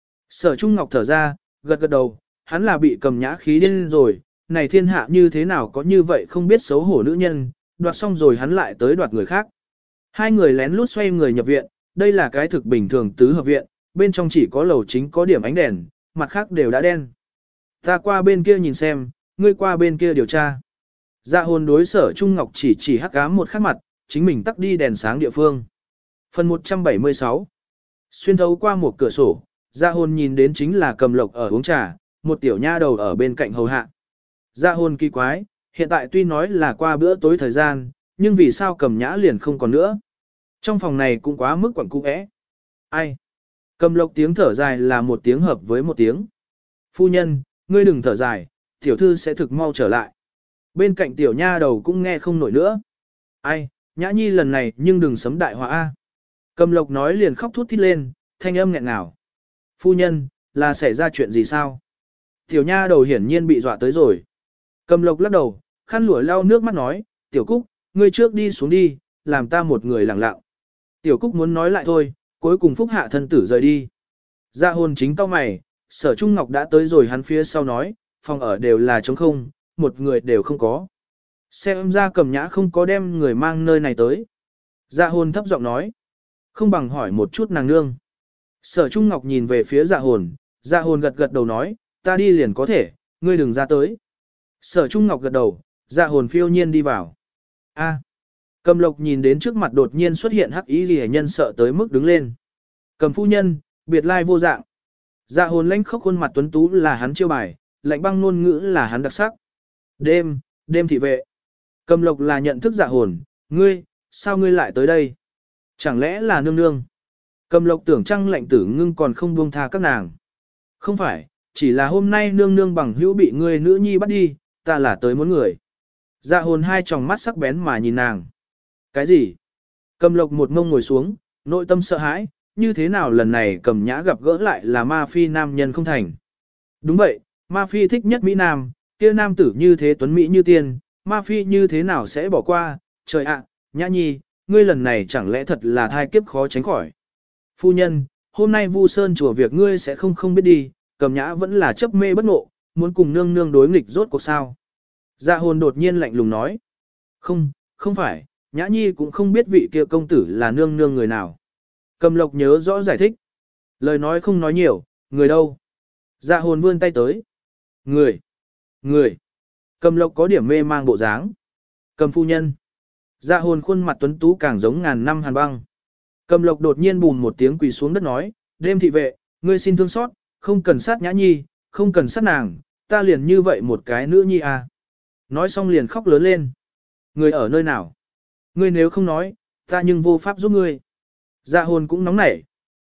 Sở Trung Ngọc thở ra, gật gật đầu, hắn là bị Cầm Nhã khí điên rồi, này thiên hạ như thế nào có như vậy không biết xấu hổ nữ nhân, đoạt xong rồi hắn lại tới đoạt người khác. Hai người lén lút xoay người nhập viện, đây là cái thực bình thường tứ hợp viện, bên trong chỉ có lầu chính có điểm ánh đèn, mặt khác đều đã đen. Ta qua bên kia nhìn xem, ngươi qua bên kia điều tra. Dạ hồn đối Sở Trung Ngọc chỉ hắc ám một khắc mặt, chính mình tắt đi đèn sáng địa phương. Phần 176 Xuyên thấu qua một cửa sổ, dạ hồn nhìn đến chính là Cầm Lộc ở uống trà, một tiểu nha đầu ở bên cạnh hầu hạ. Dạ hồn kỳ quái, hiện tại tuy nói là qua bữa tối thời gian, nhưng vì sao Cầm Nhã liền không còn nữa. Trong phòng này cũng quá mức quẩn cung ẽ. Ai? Cầm Lộc tiếng thở dài là một tiếng hợp với một tiếng. Phu nhân, ngươi đừng thở dài, tiểu thư sẽ thực mau trở lại. Bên cạnh tiểu nha đầu cũng nghe không nổi nữa. Ai, Nhã Nhi lần này nhưng đừng sấm đại họa a. Cầm Lộc nói liền khóc thút thít lên, thanh âm nghẹn ngào. Phu nhân, là xảy ra chuyện gì sao? Tiểu nha đầu hiển nhiên bị dọa tới rồi. Cầm Lộc lắc đầu, khăn lụa lau nước mắt nói, Tiểu Cúc, ngươi trước đi xuống đi, làm ta một người lặng lặng. Tiểu Cúc muốn nói lại thôi, cuối cùng phúc hạ thân tử rời đi. Dạ hồn chính cau mày, Sở Trung Ngọc đã tới rồi hắn phía sau nói, phòng ở đều là trống không, một người đều không có. Xem ra Cầm Nhã không có đem người mang nơi này tới. Dạ hồn thấp giọng nói, không bằng hỏi một chút nàng nương. Sở Trung Ngọc nhìn về phía dạ hồn gật gật đầu nói, ta đi liền có thể, ngươi đừng ra tới. Sở Trung Ngọc gật đầu, dạ hồn phiêu nhiên đi vào. A. Cầm Lộc nhìn đến trước mặt đột nhiên xuất hiện hắc ý gì nhân sợ tới mức đứng lên. Cầm phu nhân, biệt lai vô dạng. Dạ hồn lãnh khốc khuôn mặt tuấn tú là hắn chiêu bài, lạnh băng ngôn ngữ là hắn đặc sắc. Đêm thị vệ. Cầm Lộc là nhận thức dạ hồn, ngươi, sao ngươi lại tới đây? Chẳng lẽ là nương nương? Cầm Lộc tưởng Trăng lạnh tử ngưng còn không buông tha các nàng. Không phải, chỉ là hôm nay nương nương bằng hữu bị ngươi nữ nhi bắt đi, ta là tới muốn người. Dạ hồn hai tròng mắt sắc bén mà nhìn nàng. Cái gì? Cầm Lộc một ngông ngồi xuống, nội tâm sợ hãi, như thế nào lần này Cầm Nhã gặp gỡ lại là ma phi nam nhân không thành. Đúng vậy, ma phi thích nhất Mỹ Nam, kia nam tử như thế tuấn Mỹ như tiên, ma phi như thế nào sẽ bỏ qua, trời ạ, Nhã Nhi, ngươi lần này chẳng lẽ thật là thai kiếp khó tránh khỏi. Phu nhân, hôm nay Vu Sơn chùa việc ngươi sẽ không biết đi, Cầm Nhã vẫn là chấp mê bất ngộ, muốn cùng nương nương đối nghịch rốt cuộc sao. Dạ hồn đột nhiên lạnh lùng nói. Không phải, Nhã Nhi cũng không biết vị kia công tử là nương nương người nào. Cầm Lộc nhớ rõ giải thích. Lời nói không nói nhiều, người đâu. Dạ hồn vươn tay tới. Người. Cầm Lộc có điểm mê mang bộ dáng. Cầm phu nhân. Dạ hồn khuôn mặt tuấn tú càng giống ngàn năm hàn băng. Cầm Lộc đột nhiên bùn một tiếng quỳ xuống đất nói, đêm thị vệ, ngươi xin thương xót, không cần sát Nhã Nhi, không cần sát nàng, ta liền như vậy một cái nữ nhi à. Nói xong liền khóc lớn lên. Người ở nơi nào? Ngươi nếu không nói, ta nhưng vô pháp giúp ngươi. Dạ hồn cũng nóng nảy.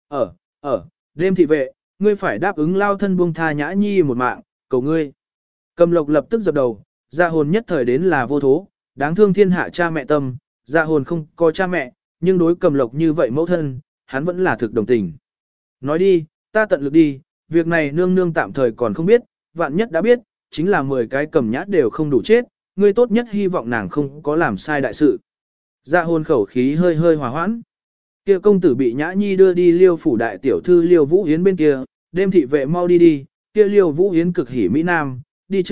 Đêm thị vệ, ngươi phải đáp ứng lao thân buông tha Nhã Nhi một mạng, cầu ngươi. Cầm Lộc lập tức dập đầu, dạ hồn nhất thời đến là vô thố, đáng thương thiên hạ cha mẹ tâm, dạ hồn không có cha mẹ, nhưng đối Cầm Lộc như vậy mẫu thân, hắn vẫn là thực đồng tình. Nói đi, ta tận lực đi, việc này nương nương tạm thời còn không biết, vạn nhất đã biết, chính là 10 cái Cầm Nhã đều không đủ chết, ngươi tốt nhất hy vọng nàng không có làm sai đại sự. Dạ hồn khẩu khí hơi hòa hoãn. Kia công tử bị Nhã Nhi đưa đi Liêu phủ đại tiểu thư Liêu Vũ Yến bên kia, đêm thị vệ mau đi, kia Liêu Vũ Yến cực hỉ Mỹ Nam, đi chậm,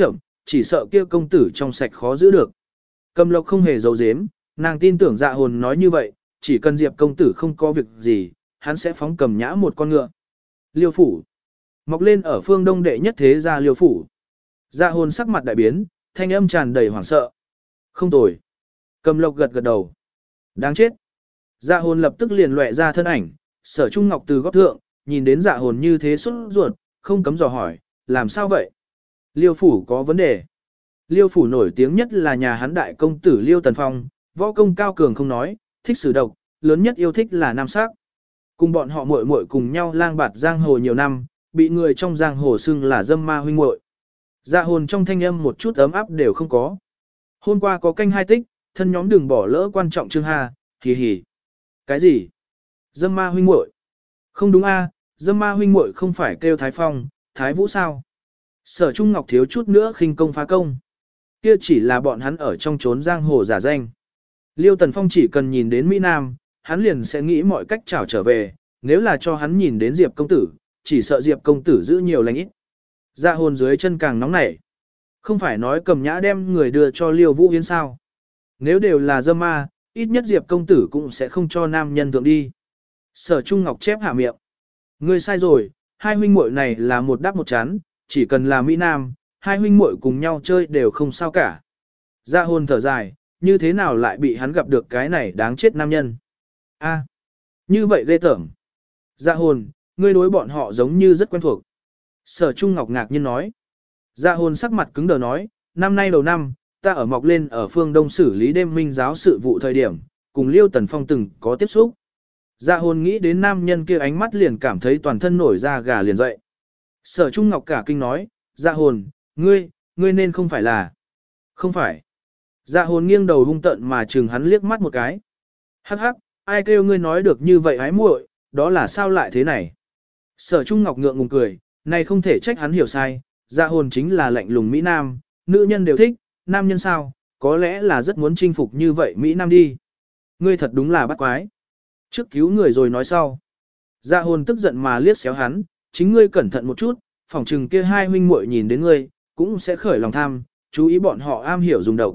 chỉ sợ kia công tử trong sạch khó giữ được. Cầm Lộc không hề giấu giếm, nàng tin tưởng Dạ Hồn nói như vậy, chỉ cần Diệp công tử không có việc gì, hắn sẽ phóng Cầm Nhã một con ngựa. Liêu phủ. Mọc lên ở phương đông đệ nhất thế gia Liêu phủ. Dạ Hồn sắc mặt đại biến, thanh âm tràn đầy hoảng sợ. Không tồi. Cầm Lộc gật gật đầu. Đáng chết. Dạ Hồn lập tức liền lóe ra thân ảnh, Sở Trung Ngọc từ góc thượng, nhìn đến Dạ Hồn như thế sốt ruột, không cấm dò hỏi, làm sao vậy? Liêu phủ có vấn đề. Liêu phủ nổi tiếng nhất là nhà hắn đại công tử Liêu Tần Phong, võ công cao cường không nói, thích sử độc, lớn nhất yêu thích là nam sắc. Cùng bọn họ muội muội cùng nhau lang bạt giang hồ nhiều năm, bị người trong giang hồ xưng là dâm ma huynh muội. Dạ Hồn trong thanh âm một chút ấm áp đều không có. Hôm qua có canh hai tích, thân nhóm đừng bỏ lỡ quan trọng chương hà, hì hì. Cái gì? Dâm ma huynh muội? Không đúng a, dâm ma huynh muội không phải kêu Thái Phong, Thái Vũ sao? Sở Trung Ngọc thiếu chút nữa khinh công phá công. Kia chỉ là bọn hắn ở trong trốn giang hồ giả danh. Liêu Tần Phong chỉ cần nhìn đến Mỹ Nam, hắn liền sẽ nghĩ mọi cách trảo trở về, nếu là cho hắn nhìn đến Diệp công tử, chỉ sợ Diệp công tử giữ nhiều lành ít. Dạ Hồn dưới chân càng nóng nảy. Không phải nói Cầm Nhã đem người đưa cho Liêu Vũ Yến sao? Nếu đều là dâm ma, ít nhất Diệp công tử cũng sẽ không cho nam nhân thượng đi. Sở Trung Ngọc chép hạ miệng. Ngươi sai rồi, hai huynh muội này là một đáp một chán, chỉ cần là Mỹ Nam, hai huynh muội cùng nhau chơi đều không sao cả. Dạ Hồn thở dài, như thế nào lại bị hắn gặp được cái này đáng chết nam nhân. A, như vậy ghê tởm. Dạ Hồn, ngươi đối bọn họ giống như rất quen thuộc. Sở Trung Ngọc ngạc nhiên nói. Dạ Hồn sắc mặt cứng đờ nói, năm nay đầu năm, ta ở mọc lên ở phương Đông xử lý đêm minh giáo sự vụ thời điểm, cùng Liêu Tần Phong từng có tiếp xúc. Dạ Hồn nghĩ đến nam nhân kia ánh mắt liền cảm thấy toàn thân nổi da gà liền dậy. Sở Trung Ngọc cả kinh nói, Dạ Hồn, ngươi nên không phải là. Không phải. Dạ Hồn nghiêng đầu hung tợn mà chừng hắn liếc mắt một cái. Hắc hắc, ai kêu ngươi nói được như vậy ái muội, đó là sao lại thế này? Sở Trung Ngọc ngượng ngùng cười, này không thể trách hắn hiểu sai, Dạ Hồn chính là lạnh lùng Mỹ Nam, nữ nhân đều thích, nam nhân sao, có lẽ là rất muốn chinh phục như vậy Mỹ Nam đi. Ngươi thật đúng là bắt quái. Trước cứu người rồi nói sau. Dạ Hồn tức giận mà liếc xéo hắn, chính ngươi cẩn thận một chút, phỏng chừng kia hai huynh muội nhìn đến ngươi, cũng sẽ khởi lòng tham, chú ý bọn họ am hiểu dùng độc.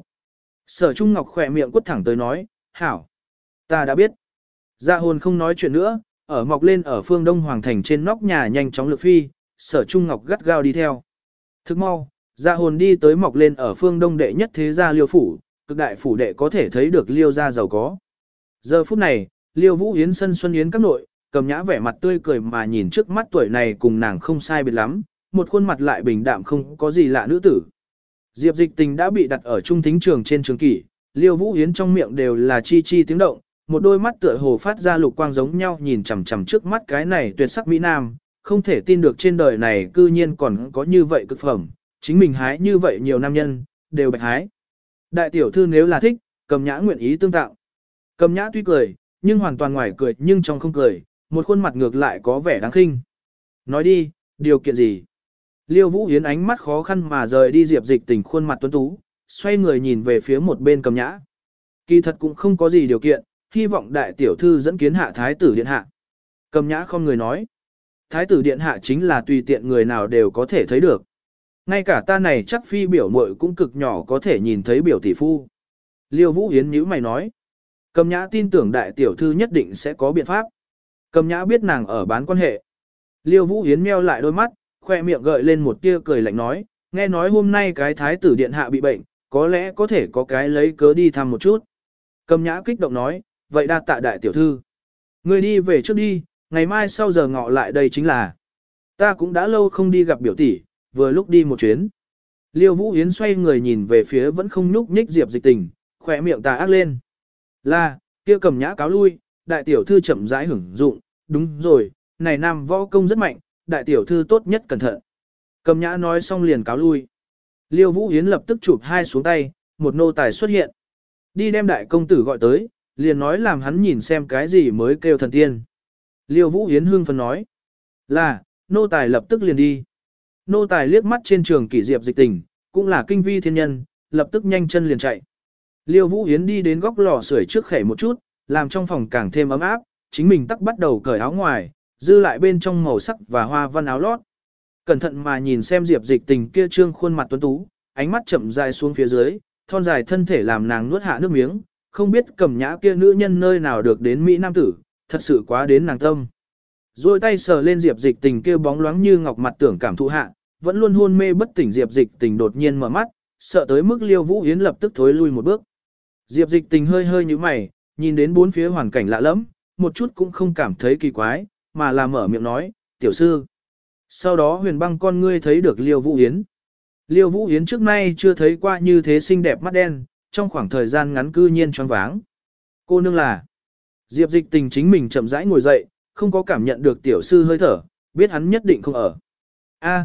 Sở Trung Ngọc khỏe miệng quất thẳng tới nói, hảo, ta đã biết. Dạ Hồn không nói chuyện nữa, ở mọc lên ở phương Đông Hoàng Thành trên nóc nhà nhanh chóng lược phi, Sở Trung Ngọc gắt gao đi theo. Thức mau, Dạ Hồn đi tới mọc lên ở phương Đông đệ nhất thế gia Liêu phủ, cực đại phủ đệ có thể thấy được Liêu gia giàu có. Giờ phút này, Liêu Vũ Yến sân xuân yến các nội, Cầm Nhã vẻ mặt tươi cười mà nhìn trước mắt tuổi này cùng nàng không sai biệt lắm, một khuôn mặt lại bình đạm không có gì lạ nữ tử. Diệp Dịch Tình đã bị đặt ở trung thính trường trên trường kỷ, Liêu Vũ Yến trong miệng đều là chi chi tiếng động, một đôi mắt tựa hồ phát ra lục quang giống nhau nhìn chằm chằm trước mắt cái này tuyệt sắc mỹ nam, không thể tin được trên đời này cư nhiên còn có như vậy cực phẩm, chính mình hái như vậy nhiều nam nhân, đều bạch hái. Đại tiểu thư nếu là thích, Cầm Nhã nguyện ý tương tạo. Cầm Nhã tuy cười, nhưng hoàn toàn ngoài cười nhưng trong không cười, một khuôn mặt ngược lại có vẻ đáng khinh. Nói đi, điều kiện gì? Liêu Vũ Yến ánh mắt khó khăn mà rời đi Diệp Dịch Tình khuôn mặt tuấn tú, xoay người nhìn về phía một bên Cầm Nhã. Kỳ thật cũng không có gì điều kiện, hy vọng đại tiểu thư dẫn kiến hạ thái tử điện hạ. Cầm Nhã không người nói. Thái tử điện hạ chính là tùy tiện người nào đều có thể thấy được. Ngay cả ta này chắc phi biểu muội cũng cực nhỏ có thể nhìn thấy biểu tỷ phu. Liêu Vũ Yến nhíu mày nói. Cầm Nhã tin tưởng đại tiểu thư nhất định sẽ có biện pháp. Cầm Nhã biết nàng ở bán quan hệ. Liêu Vũ Yến meo lại đôi mắt, khoe miệng gợi lên một tia cười lạnh nói, nghe nói hôm nay cái thái tử điện hạ bị bệnh, có lẽ có thể có cái lấy cớ đi thăm một chút. Cầm Nhã kích động nói, vậy đa tạ đại tiểu thư. Người đi về trước đi, ngày mai sau giờ ngọ lại đây chính là. Ta cũng đã lâu không đi gặp biểu tỷ, vừa lúc đi một chuyến. Liêu Vũ Yến xoay người nhìn về phía vẫn không nhúc nhích Diệp Dịch Tình, khỏe miệng tà ác lên. Là, kia Cầm Nhã cáo lui, đại tiểu thư chậm rãi hưởng dụng, đúng rồi, này nam võ công rất mạnh, đại tiểu thư tốt nhất cẩn thận. Cầm Nhã nói xong liền cáo lui. Liêu Vũ Yến lập tức chụp hai xuống tay, một nô tài xuất hiện. Đi đem đại công tử gọi tới, liền nói làm hắn nhìn xem cái gì mới kêu thần tiên. Liêu Vũ Yến hương phấn nói. Là, nô tài lập tức liền đi. Nô tài liếc mắt trên trường kỷ Diệp Dịch Tình, cũng là kinh vi thiên nhân, lập tức nhanh chân liền chạy. Liêu Vũ Yến đi đến góc lò sưởi trước khẻ một chút, làm trong phòng càng thêm ấm áp, chính mình tắc bắt đầu cởi áo ngoài, dư lại bên trong màu sắc và hoa văn áo lót. Cẩn thận mà nhìn xem Diệp Dịch Tình kia trương khuôn mặt tuấn tú, ánh mắt chậm rãi xuống phía dưới, thon dài thân thể làm nàng nuốt hạ nước miếng, không biết Cẩm Nhã kia nữ nhân nơi nào được đến mỹ nam tử, thật sự quá đến nàng tâm. Rồi tay sờ lên Diệp Dịch Tình kia bóng loáng như ngọc mặt tưởng cảm thụ hạ, vẫn luôn hôn mê bất tỉnh Diệp Dịch Tình đột nhiên mở mắt, sợ tới mức Liêu Vũ Yến lập tức thối lui một bước. Diệp Dịch Tình hơi hơi như mày, nhìn đến bốn phía hoàn cảnh lạ lẫm, một chút cũng không cảm thấy kỳ quái, mà là mở miệng nói, tiểu sư. Sau đó Huyền Băng con ngươi thấy được Liêu Vũ Yến. Liêu Vũ Yến trước nay chưa thấy qua như thế xinh đẹp mắt đen, trong khoảng thời gian ngắn cư nhiên choáng váng. Cô nương là. Diệp Dịch Tình chính mình chậm rãi ngồi dậy, không có cảm nhận được tiểu sư hơi thở, biết hắn nhất định không ở. A,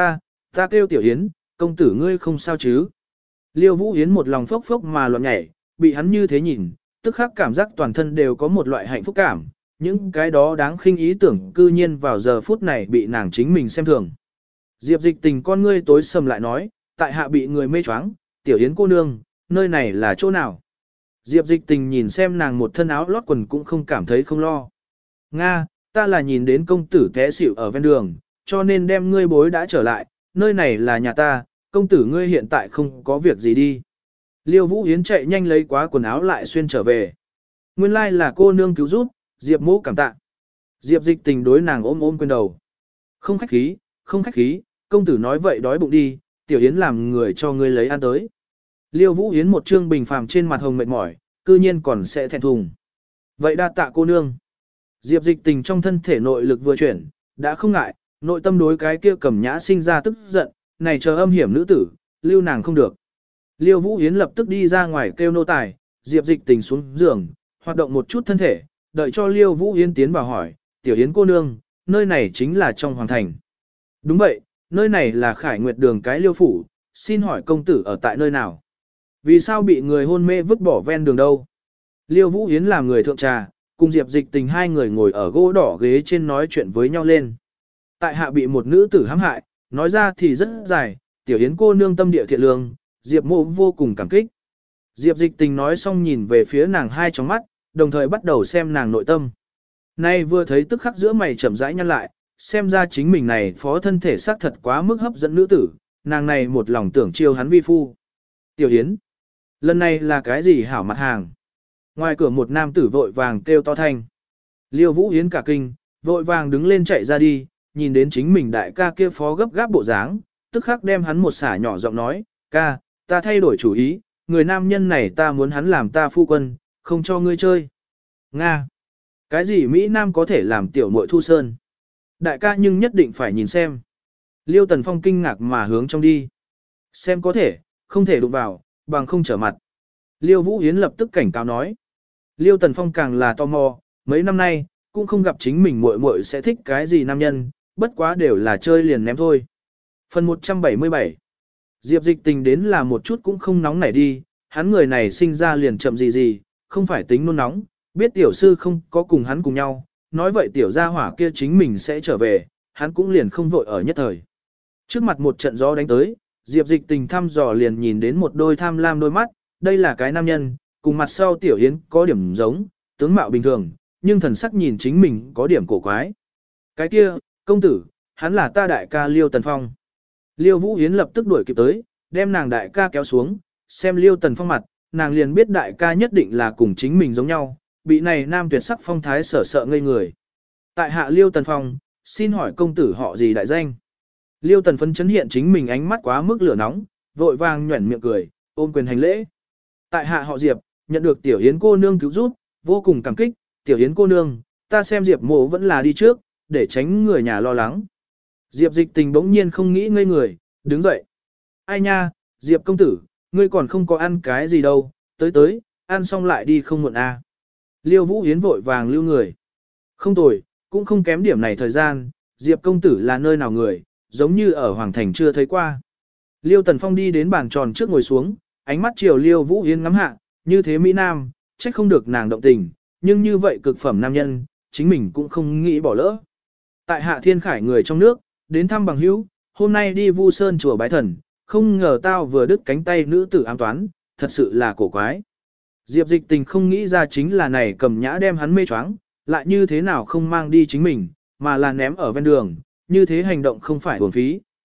ta kêu tiểu Yến, công tử ngươi không sao chứ? Liêu Vũ Yến một lòng phốc phốc mà loạn nhảy, bị hắn như thế nhìn, tức khắc cảm giác toàn thân đều có một loại hạnh phúc cảm, những cái đó đáng khinh ý tưởng cư nhiên vào giờ phút này bị nàng chính mình xem thường. Diệp Dịch Tình con ngươi tối sầm lại nói, tại hạ bị người mê choáng, tiểu Yến cô nương, nơi này là chỗ nào? Diệp Dịch Tình nhìn xem nàng một thân áo lót quần cũng không cảm thấy không lo. Nga, ta là nhìn đến công tử té xỉu ở ven đường, cho nên đem ngươi bối đã trở lại, nơi này là nhà ta, công tử ngươi hiện tại không có việc gì đi. Liêu Vũ Yến chạy nhanh lấy quá quần áo lại xuyên trở về. Nguyên lai là cô nương cứu giúp, Diệp mỗ cảm tạ. Diệp Dịch Tình đối nàng ôm ôm quên đầu. Không khách khí, công tử nói vậy đói bụng đi, tiểu Yến làm người cho ngươi lấy ăn tới. Liêu Vũ Yến một trương bình phàm trên mặt hồng mệt mỏi, cư nhiên còn sẽ thẹn thùng. Vậy đa tạ cô nương. Diệp Dịch Tình trong thân thể nội lực vừa chuyển, đã không ngại, nội tâm đối cái kia Cẩm Nhã sinh ra tức giận, này chờ âm hiểm nữ tử, lưu nàng không được. Liêu Vũ Yến lập tức đi ra ngoài kêu nô tài, Diệp Dịch Tình xuống giường, hoạt động một chút thân thể, đợi cho Liêu Vũ Yến tiến vào hỏi, tiểu Yến cô nương, nơi này chính là trong hoàng thành. Đúng vậy, nơi này là Khải Nguyệt đường cái Liêu phủ, xin hỏi công tử ở tại nơi nào? Vì sao bị người hôn mê vứt bỏ ven đường đâu? Liêu Vũ Yến làm người thượng trà, cùng Diệp Dịch Tình hai người ngồi ở gỗ đỏ ghế trên nói chuyện với nhau lên. Tại hạ bị một nữ tử hãm hại, nói ra thì rất dài, tiểu Yến cô nương tâm địa thiện lương, Diệp mộ vô cùng cảm kích. Diệp Dịch Tình nói xong nhìn về phía nàng hai tròng mắt, đồng thời bắt đầu xem nàng nội tâm. Nay vừa thấy tức khắc giữa mày chậm rãi nhăn lại, xem ra chính mình này phó thân thể xác thật quá mức hấp dẫn nữ tử, nàng này một lòng tưởng chiêu hắn vi phu. Tiểu Yến, lần này là cái gì hảo mặt hàng? Ngoài cửa một nam tử vội vàng kêu to thanh. Liêu Vũ Yến cả kinh, vội vàng đứng lên chạy ra đi, nhìn đến chính mình đại ca kia phó gấp gáp bộ dáng, tức khắc đem hắn một xả nhỏ giọng nói, ca, ta thay đổi chủ ý, người nam nhân này ta muốn hắn làm ta phu quân, không cho ngươi chơi. Nga, cái gì Mỹ Nam có thể làm tiểu muội thu sơn? Đại ca nhưng nhất định phải nhìn xem. Liêu Tần Phong kinh ngạc mà hướng trong đi. Xem có thể, không thể đụng vào, bằng không trở mặt. Liêu Vũ Yến lập tức cảnh cáo nói. Liêu Tần Phong càng là tò mò, mấy năm nay, cũng không gặp chính mình muội muội sẽ thích cái gì nam nhân, bất quá đều là chơi liền ném thôi. Phần 177 Diệp Dịch Tình đến là một chút cũng không nóng nảy đi, hắn người này sinh ra liền chậm gì, không phải tính nôn nóng, biết tiểu sư không có cùng hắn cùng nhau, nói vậy tiểu gia hỏa kia chính mình sẽ trở về, hắn cũng liền không vội ở nhất thời. Trước mặt một trận gió đánh tới, Diệp Dịch Tình thăm dò liền nhìn đến một đôi tham lam đôi mắt, đây là cái nam nhân, cùng mặt sau tiểu Yến có điểm giống, tướng mạo bình thường, nhưng thần sắc nhìn chính mình có điểm cổ quái. Cái kia, công tử, hắn là ta đại ca Liêu Tần Phong. Liêu Vũ Yến lập tức đuổi kịp tới, đem nàng đại ca kéo xuống, xem Liêu Tần Phong mặt, nàng liền biết đại ca nhất định là cùng chính mình giống nhau, bị này nam tuyệt sắc phong thái sở sợ ngây người. Tại hạ Liêu Tần Phong, xin hỏi công tử họ gì đại danh? Liêu Tần phấn chấn hiện chính mình ánh mắt quá mức lửa nóng, vội vàng nhuẩn miệng cười, ôm quyền hành lễ. Tại hạ họ Diệp, nhận được tiểu Yến cô nương cứu giúp, vô cùng cảm kích, tiểu Yến cô nương, ta xem Diệp mộ vẫn là đi trước, để tránh người nhà lo lắng. Diệp Dịch Tình bỗng nhiên không nghĩ ngây người, đứng dậy. Ai nha, Diệp công tử, ngươi còn không có ăn cái gì đâu, tới, ăn xong lại đi không muộn à. Liêu Vũ Yến vội vàng lưu người. Không tồi, cũng không kém điểm này thời gian, Diệp công tử là nơi nào người, giống như ở Hoàng Thành chưa thấy qua. Liêu Tần Phong đi đến bàn tròn trước ngồi xuống, ánh mắt chiều Liêu Vũ Yến ngắm hạ, như thế Mỹ Nam, trách không được nàng động tình, nhưng như vậy cực phẩm nam nhân, chính mình cũng không nghĩ bỏ lỡ. Tại hạ Thiên Khải người trong nước, đến thăm bằng hữu, hôm nay đi Vu Sơn chùa bái thần, không ngờ tao vừa đứt cánh tay nữ tử ám toán, thật sự là cổ quái. Diệp Dịch Tình không nghĩ ra chính là này Cẩm Nhã đem hắn mê choáng, lại như thế nào không mang đi chính mình, mà là ném ở ven đường, như thế hành động không phải uổng phí,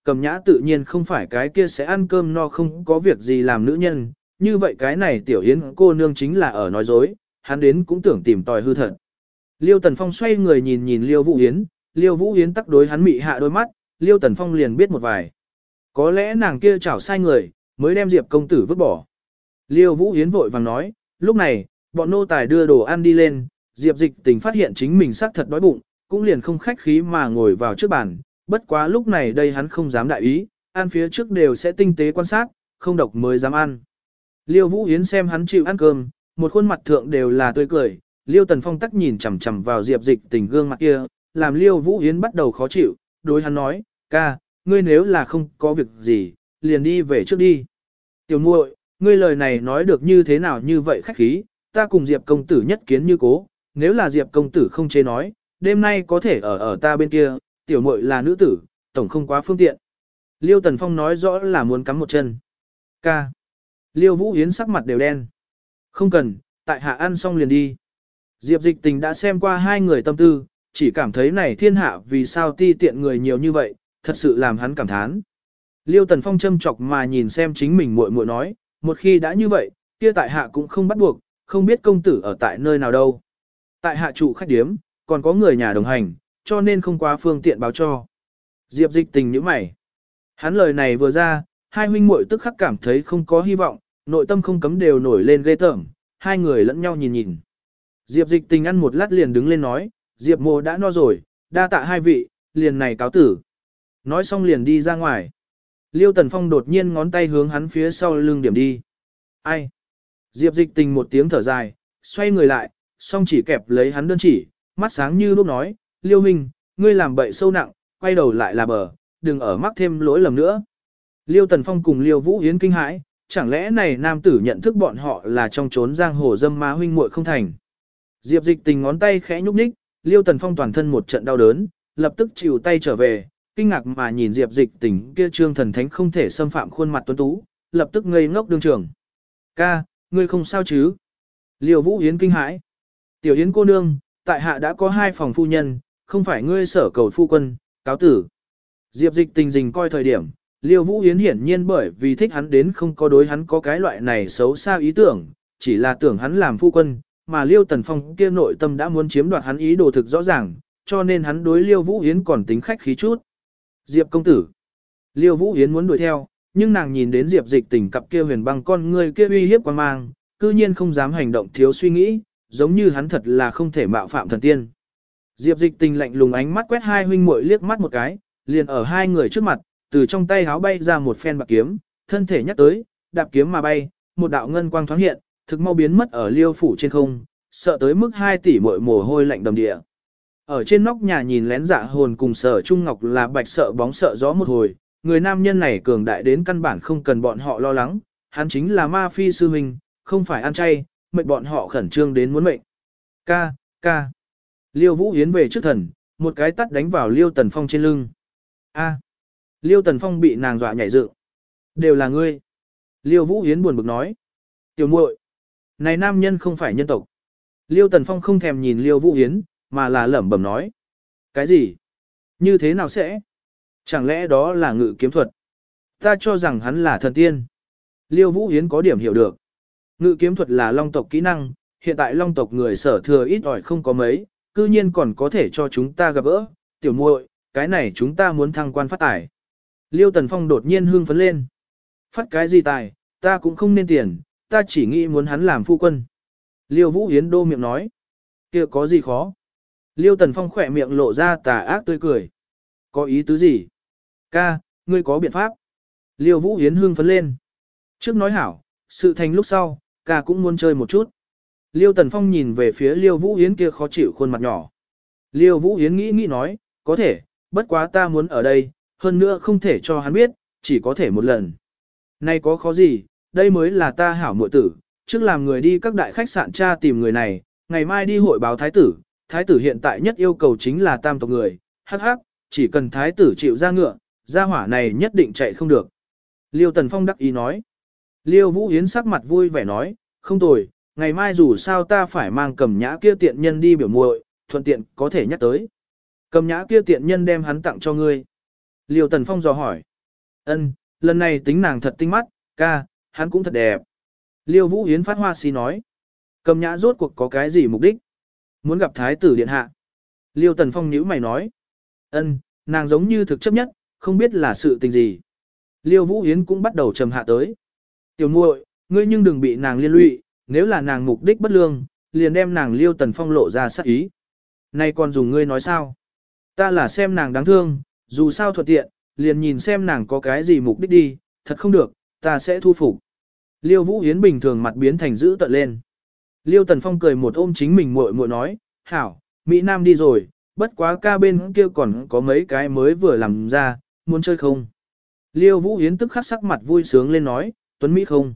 Cầm nhã tự nhiên không phải cái kia sẽ ăn cơm no không có việc gì làm nữ nhân, như vậy cái này tiểu yến cô nương chính là ở nói dối, hắn đến cũng tưởng tìm tòi hư thật. Liêu Tần Phong xoay người nhìn nhìn Liêu Vũ Yến, Liêu Vũ Yến tắc đối hắn mị hạ đôi mắt, Liêu Tần Phong liền biết một vài. Có lẽ nàng kia chảo sai người, mới đem Diệp công tử vứt bỏ. Liêu Vũ Yến vội vàng nói, lúc này, bọn nô tài đưa đồ ăn đi lên, Diệp Dịch Tình phát hiện chính mình xác thật đói bụng, cũng liền không khách khí mà ngồi vào trước bàn, bất quá lúc này đây hắn không dám đại ý, ăn phía trước đều sẽ tinh tế quan sát, không độc mới dám ăn. Liêu Vũ Yến xem hắn chịu ăn cơm, một khuôn mặt thượng đều là tươi cười, Liêu Tần Phong tắc nhìn chằm chằm vào Diệp Dịch Tình gương mặt kia, làm Liêu Vũ Yến bắt đầu khó chịu, đối hắn nói, ca, ngươi nếu là không có việc gì, liền đi về trước đi. Tiểu muội, ngươi lời này nói được như thế nào như vậy khách khí, ta cùng Diệp công tử nhất kiến như cố, nếu là Diệp công tử không chế nói, đêm nay có thể ở ta bên kia, tiểu muội là nữ tử, tổng không quá phương tiện. Liêu Tần Phong nói rõ là muốn cắm một chân. Ca. Liêu Vũ Yến sắc mặt đều đen. Không cần, tại hạ ăn xong liền đi. Diệp Dịch Tình đã xem qua hai người tâm tư, chỉ cảm thấy này thiên hạ vì sao ti tiện người nhiều như vậy, thật sự làm hắn cảm thán. Liêu Tần Phong châm chọc mà nhìn xem chính mình muội muội nói, một khi đã như vậy, kia tại hạ cũng không bắt buộc, không biết công tử ở tại nơi nào đâu. Tại hạ trụ khách điếm, còn có người nhà đồng hành, cho nên không quá phương tiện báo cho. Diệp Dịch Tình nhíu mày. Hắn lời này vừa ra, hai huynh muội tức khắc cảm thấy không có hy vọng, nội tâm không cấm đều nổi lên ghê tởm, hai người lẫn nhau nhìn nhìn. Diệp Dịch Tình ăn một lát liền đứng lên nói, Diệp mô đã no rồi, đa tạ hai vị, liền này cáo tử. Nói xong liền đi ra ngoài. Liêu Tần Phong đột nhiên ngón tay hướng hắn phía sau lưng điểm đi. Ai? Diệp Dịch Tình một tiếng thở dài, xoay người lại, song chỉ kẹp lấy hắn đơn chỉ, mắt sáng như lúc nói, Liêu Minh, ngươi làm bậy sâu nặng, quay đầu lại là bờ, đừng ở mắc thêm lỗi lầm nữa. Liêu Tần Phong cùng Liêu Vũ Yến kinh hãi, chẳng lẽ này nam tử nhận thức bọn họ là trong trốn giang hồ dâm ma huynh muội không thành. Diệp Dịch Tình ngón tay khẽ nhúc nhích, Liêu Tần Phong toàn thân một trận đau đớn, lập tức chịu tay trở về, kinh ngạc mà nhìn Diệp Dịch Tình kia trương thần thánh không thể xâm phạm khuôn mặt tuấn tú, lập tức ngây ngốc đương trường. Ca, ngươi không sao chứ? Liêu Vũ Yến kinh hãi. Tiểu Yến cô nương, tại hạ đã có hai phòng phu nhân, không phải ngươi sở cầu phu quân, cáo tử. Diệp Dịch Tình dình coi thời điểm, Liêu Vũ Yến hiển nhiên bởi vì thích hắn đến không có đối hắn có cái loại này xấu xa ý tưởng, chỉ là tưởng hắn làm phu quân, mà Liêu Tần Phong kia nội tâm đã muốn chiếm đoạt hắn ý đồ thực rõ ràng, cho nên hắn đối Liêu Vũ Yến còn tính khách khí chút. Diệp công tử. Liêu Vũ Yến muốn đuổi theo, nhưng nàng nhìn đến Diệp Dịch Tình cặp kia huyền băng con người kia uy hiếp quan mang, cư nhiên không dám hành động thiếu suy nghĩ, giống như hắn thật là không thể mạo phạm thần tiên. Diệp Dịch Tình lạnh lùng ánh mắt quét hai huynh muội liếc mắt một cái, liền ở hai người trước mặt, từ trong tay háo bay ra một phen bạc kiếm, thân thể nhắc tới, đạp kiếm mà bay, một đạo ngân quang thoáng hiện, thực mau biến mất ở Liêu phủ trên không, sợ tới mức 2 tỷ muội mồ hôi lạnh đầm địa. Ở trên nóc nhà nhìn lén Dạ Hồn cùng Sở Trung Ngọc là bạch sợ bóng sợ gió một hồi, người nam nhân này cường đại đến căn bản không cần bọn họ lo lắng, hắn chính là ma phi sư huynh, không phải ăn chay, mệt bọn họ khẩn trương đến muốn mệnh. Ca, ca. Liêu Vũ Yến về trước thần, một cái tắt đánh vào Liêu Tần Phong trên lưng. A. Liêu Tần Phong bị nàng dọa nhảy dựng. Đều là ngươi. Liêu Vũ Yến buồn bực nói. Tiểu muội, này nam nhân không phải nhân tộc. Liêu Tần Phong không thèm nhìn Liêu Vũ Yến, mà là lẩm bẩm nói. Cái gì? Như thế nào sẽ? Chẳng lẽ đó là ngự kiếm thuật? Ta cho rằng hắn là thần tiên. Liêu Vũ Yến có điểm hiểu được. Ngự kiếm thuật là long tộc kỹ năng, hiện tại long tộc người sở thừa ít ỏi không có mấy, cư nhiên còn có thể cho chúng ta gặp gỡ. Tiểu muội, cái này chúng ta muốn thăng quan phát tài. Liêu Tần Phong đột nhiên hưng phấn lên. Phát cái gì tài, ta cũng không nên tiền, ta chỉ nghĩ muốn hắn làm phu quân. Liêu Vũ Yến đô miệng nói. Kia có gì khó? Liêu Tần Phong khỏe miệng lộ ra tà ác tươi cười. Có ý tứ gì? Ca, ngươi có biện pháp. Liêu Vũ Yến hưng phấn lên. Trước nói hảo, sự thành lúc sau, ca cũng muốn chơi một chút. Liêu Tần Phong nhìn về phía Liêu Vũ Yến kia khó chịu khuôn mặt nhỏ. Liêu Vũ Yến nghĩ nói, có thể, bất quá ta muốn ở đây, hơn nữa không thể cho hắn biết, chỉ có thể một lần. Nay có khó gì, đây mới là ta hảo muội tử, trước làm người đi các đại khách sạn tra tìm người này, ngày mai đi hội báo thái tử hiện tại nhất yêu cầu chính là tam tộc người, hắc hắc, chỉ cần thái tử chịu ra ngựa, gia hỏa này nhất định chạy không được. Liêu Tần Phong đắc ý nói. Liêu Vũ Yến sắc mặt vui vẻ nói, không tồi, ngày mai dù sao ta phải mang Cầm Nhã kia tiện nhân đi biểu muội, thuận tiện có thể nhắc tới. Cầm Nhã kia tiện nhân đem hắn tặng cho ngươi. Liêu Tần Phong dò hỏi. Ân, lần này tính nàng thật tinh mắt, ca, hắn cũng thật đẹp. Liêu Vũ Yến phát hoa xí nói. Cầm nhã rốt cuộc có cái gì mục đích? Muốn gặp thái tử điện hạ. Liêu Tần Phong nhíu mày nói. Ân, nàng giống như thực chấp nhất, không biết là sự tình gì. Liêu Vũ Yến cũng bắt đầu trầm hạ tới. Tiểu muội, ngươi nhưng đừng bị nàng liên lụy, nếu là nàng mục đích bất lương, liền đem nàng Liêu Tần Phong lộ ra sát ý. Nay còn dùng ngươi nói sao? Ta là xem nàng đáng thương, dù sao thuận tiện, liền nhìn xem nàng có cái gì mục đích đi, thật không được, ta sẽ thu phục. Liêu Vũ Yến bình thường mặt biến thành dữ tợn lên. Liêu Tần Phong cười một ôm chính mình muội muội nói, hảo, Mỹ Nam đi rồi, bất quá ca bên kia còn có mấy cái mới vừa làm ra, muốn chơi không? Liêu Vũ Yến tức khắc sắc mặt vui sướng lên nói, Tuấn Mỹ không?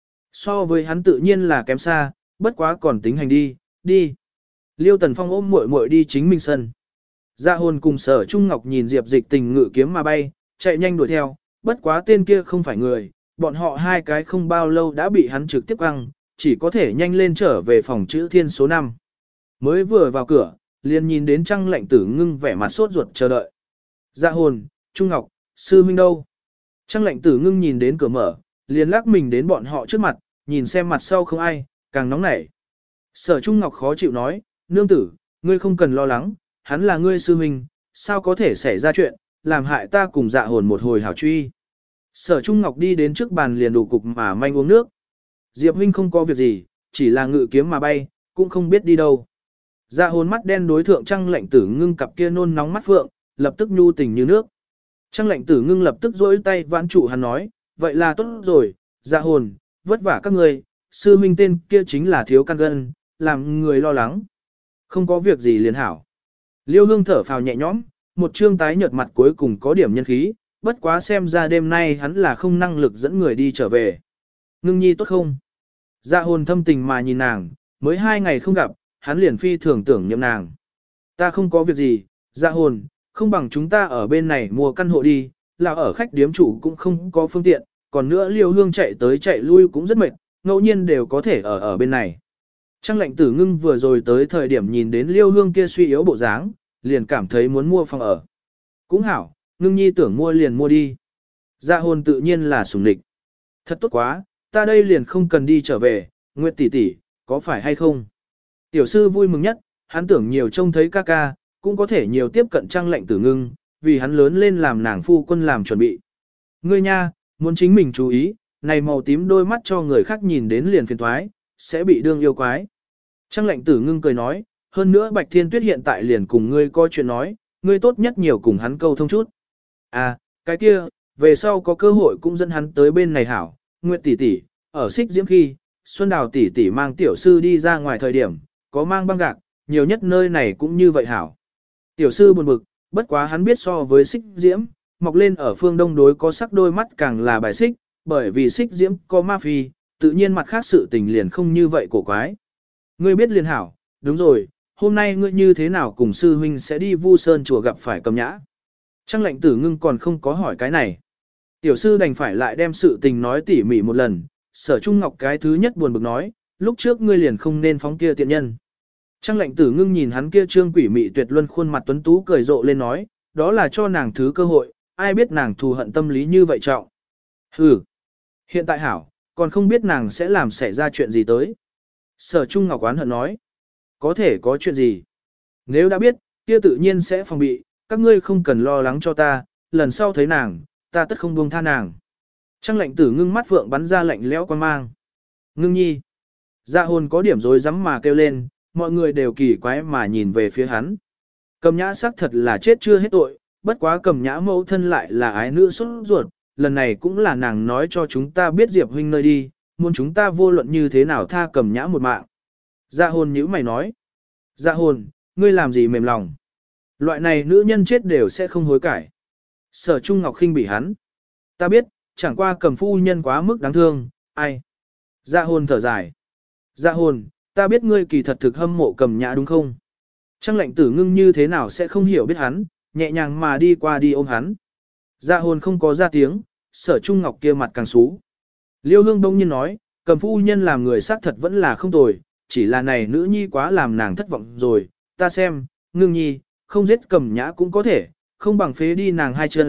So với hắn tự nhiên là kém xa, bất quá còn tính hành đi, đi. Liêu Tần Phong ôm muội muội đi chính mình sân. Dạ hồn cùng Sở Trung Ngọc nhìn Diệp Dịch Tình ngự kiếm mà bay, chạy nhanh đuổi theo, bất quá tên kia không phải người, bọn họ hai cái không bao lâu đã bị hắn trực tiếp quăng, chỉ có thể nhanh lên trở về phòng chữ thiên số 5. Mới vừa vào cửa, liền nhìn đến Trăng Lệnh Tử Ngưng vẻ mặt sốt ruột chờ đợi. Dạ hồn, Trung Ngọc, sư huynh đâu? Trăng Lệnh Tử Ngưng nhìn đến cửa mở, liền lắc mình đến bọn họ trước mặt, nhìn xem mặt sau không ai, càng nóng nảy. Sở Trung Ngọc khó chịu nói, nương tử, ngươi không cần lo lắng, hắn là ngươi sư huynh, sao có thể xảy ra chuyện, làm hại ta cùng dạ hồn một hồi hảo truy. Sở Trung Ngọc đi đến trước bàn liền đủ cục mà manh uống nước. Diệp huynh không có việc gì, chỉ là ngự kiếm mà bay, cũng không biết đi đâu. Dạ hồn mắt đen đối thượng Trăng Lệnh Tử Ngưng cặp kia nôn nóng mắt phượng, lập tức nhu tình như nước. Trăng Lệnh Tử Ngưng lập tức duỗi tay vãn trụ hắn nói, vậy là tốt rồi, dạ hồn, vất vả các người, sư huynh tên kia chính là thiếu căn gân, làm người lo lắng. Không có việc gì liền hảo. Liêu Hương thở phào nhẹ nhõm, một trương tái nhợt mặt cuối cùng có điểm nhân khí, bất quá xem ra đêm nay hắn là không năng lực dẫn người đi trở về. Ngưng nhi tốt không? Dạ hồn thâm tình mà nhìn nàng, mới 2 ngày không gặp, hắn liền phi thường tưởng nhậm nàng. Ta không có việc gì, dạ hồn, không bằng chúng ta ở bên này mua căn hộ đi, là ở khách điếm chủ cũng không có phương tiện, còn nữa Liêu Hương chạy tới chạy lui cũng rất mệt, ngẫu nhiên đều có thể ở bên này. Trăng Lệnh Tử Ngưng vừa rồi tới thời điểm nhìn đến Liêu Hương kia suy yếu bộ dáng, liền cảm thấy muốn mua phòng ở. Cũng hảo, Ngưng nhi tưởng mua liền mua đi. Dạ hồn tự nhiên là sủng địch. Thật tốt quá, ta đây liền không cần đi trở về, Nguyệt tỷ tỷ, có phải hay không? Tiểu sư vui mừng nhất, hắn tưởng nhiều trông thấy ca ca, cũng có thể nhiều tiếp cận Trăng Lệnh Tử Ngưng, vì hắn lớn lên làm nàng phu quân làm chuẩn bị. Ngươi nha, muốn chính mình chú ý, này màu tím đôi mắt cho người khác nhìn đến liền phiền toái, sẽ bị đương yêu quái. Trăng Lệnh Tử Ngưng cười nói, hơn nữa Bạch Thiên Tuyết hiện tại liền cùng ngươi có chuyện nói, ngươi tốt nhất nhiều cùng hắn câu thông chút. À, cái kia, về sau có cơ hội cũng dẫn hắn tới bên này hảo, Nguyệt tỷ tỷ, ở Xích Diễm khi, Xuân Đào tỷ tỷ mang tiểu sư đi ra ngoài thời điểm, có mang băng gạc, nhiều nhất nơi này cũng như vậy hảo. Tiểu sư buồn bực, bất quá hắn biết so với Xích Diễm, mọc lên ở phương đông đối có sắc đôi mắt càng là bài xích, bởi vì Xích Diễm có ma phi, tự nhiên mặt khác sự tình liền không như vậy cổ quái. Ngươi biết liền hảo, đúng rồi, hôm nay ngươi như thế nào cùng sư huynh sẽ đi Vu Sơn chùa gặp phải Cầm Nhã. Trăng Lệnh Tử Ngưng còn không có hỏi cái này. Tiểu sư đành phải lại đem sự tình nói tỉ mỉ một lần, Sở Trung Ngọc cái thứ nhất buồn bực nói, lúc trước ngươi liền không nên phóng kia tiện nhân. Trăng Lệnh Tử Ngưng nhìn hắn kia trương quỷ mị tuyệt luân khuôn mặt tuấn tú cười rộ lên nói, đó là cho nàng thứ cơ hội, ai biết nàng thù hận tâm lý như vậy trọng. Hừ, hiện tại hảo, còn không biết nàng sẽ làm xảy ra chuyện gì tới. Sở Trung Ngọc oán hận nói, có thể có chuyện gì? Nếu đã biết, kia tự nhiên sẽ phòng bị, các ngươi không cần lo lắng cho ta, lần sau thấy nàng, ta tất không buông tha nàng. Trăng Lệnh Tử Ngưng mắt phượng bắn ra lạnh lẽo quan mang. Ngưng nhi. Dạ hồn có điểm rối rắm mà kêu lên, mọi người đều kỳ quái mà nhìn về phía hắn. Cầm Nhã xác thật là chết chưa hết tội, bất quá Cầm Nhã mẫu thân lại là ái nữ xuất ruột, lần này cũng là nàng nói cho chúng ta biết Diệp huynh nơi đi, muốn chúng ta vô luận như thế nào tha Cầm Nhã một mạng. Dạ hồn nhíu mày nói. Dạ hồn, ngươi làm gì mềm lòng? Loại này nữ nhân chết đều sẽ không hối cải. Sở Trung Ngọc khinh bỉ hắn. Ta biết, chẳng qua Cầm phu nhân quá mức đáng thương, ai? Dạ hồn thở dài. Dạ hồn, ta biết ngươi kỳ thật thực hâm mộ Cầm Nhã đúng không? Trăng Lệnh Tử Ngưng như thế nào sẽ không hiểu biết hắn, nhẹ nhàng mà đi qua đi ôm hắn. Dạ hồn không có ra tiếng, Sở Trung Ngọc kia mặt càng xú. Liêu Hương đông nhiên nói, Cầm phu nhân làm người xác thật vẫn là không tồi, chỉ là này nữ nhi quá làm nàng thất vọng rồi, ta xem, Ngưng nhi, không giết Cầm Nhã cũng có thể, không bằng phế đi nàng hai chân,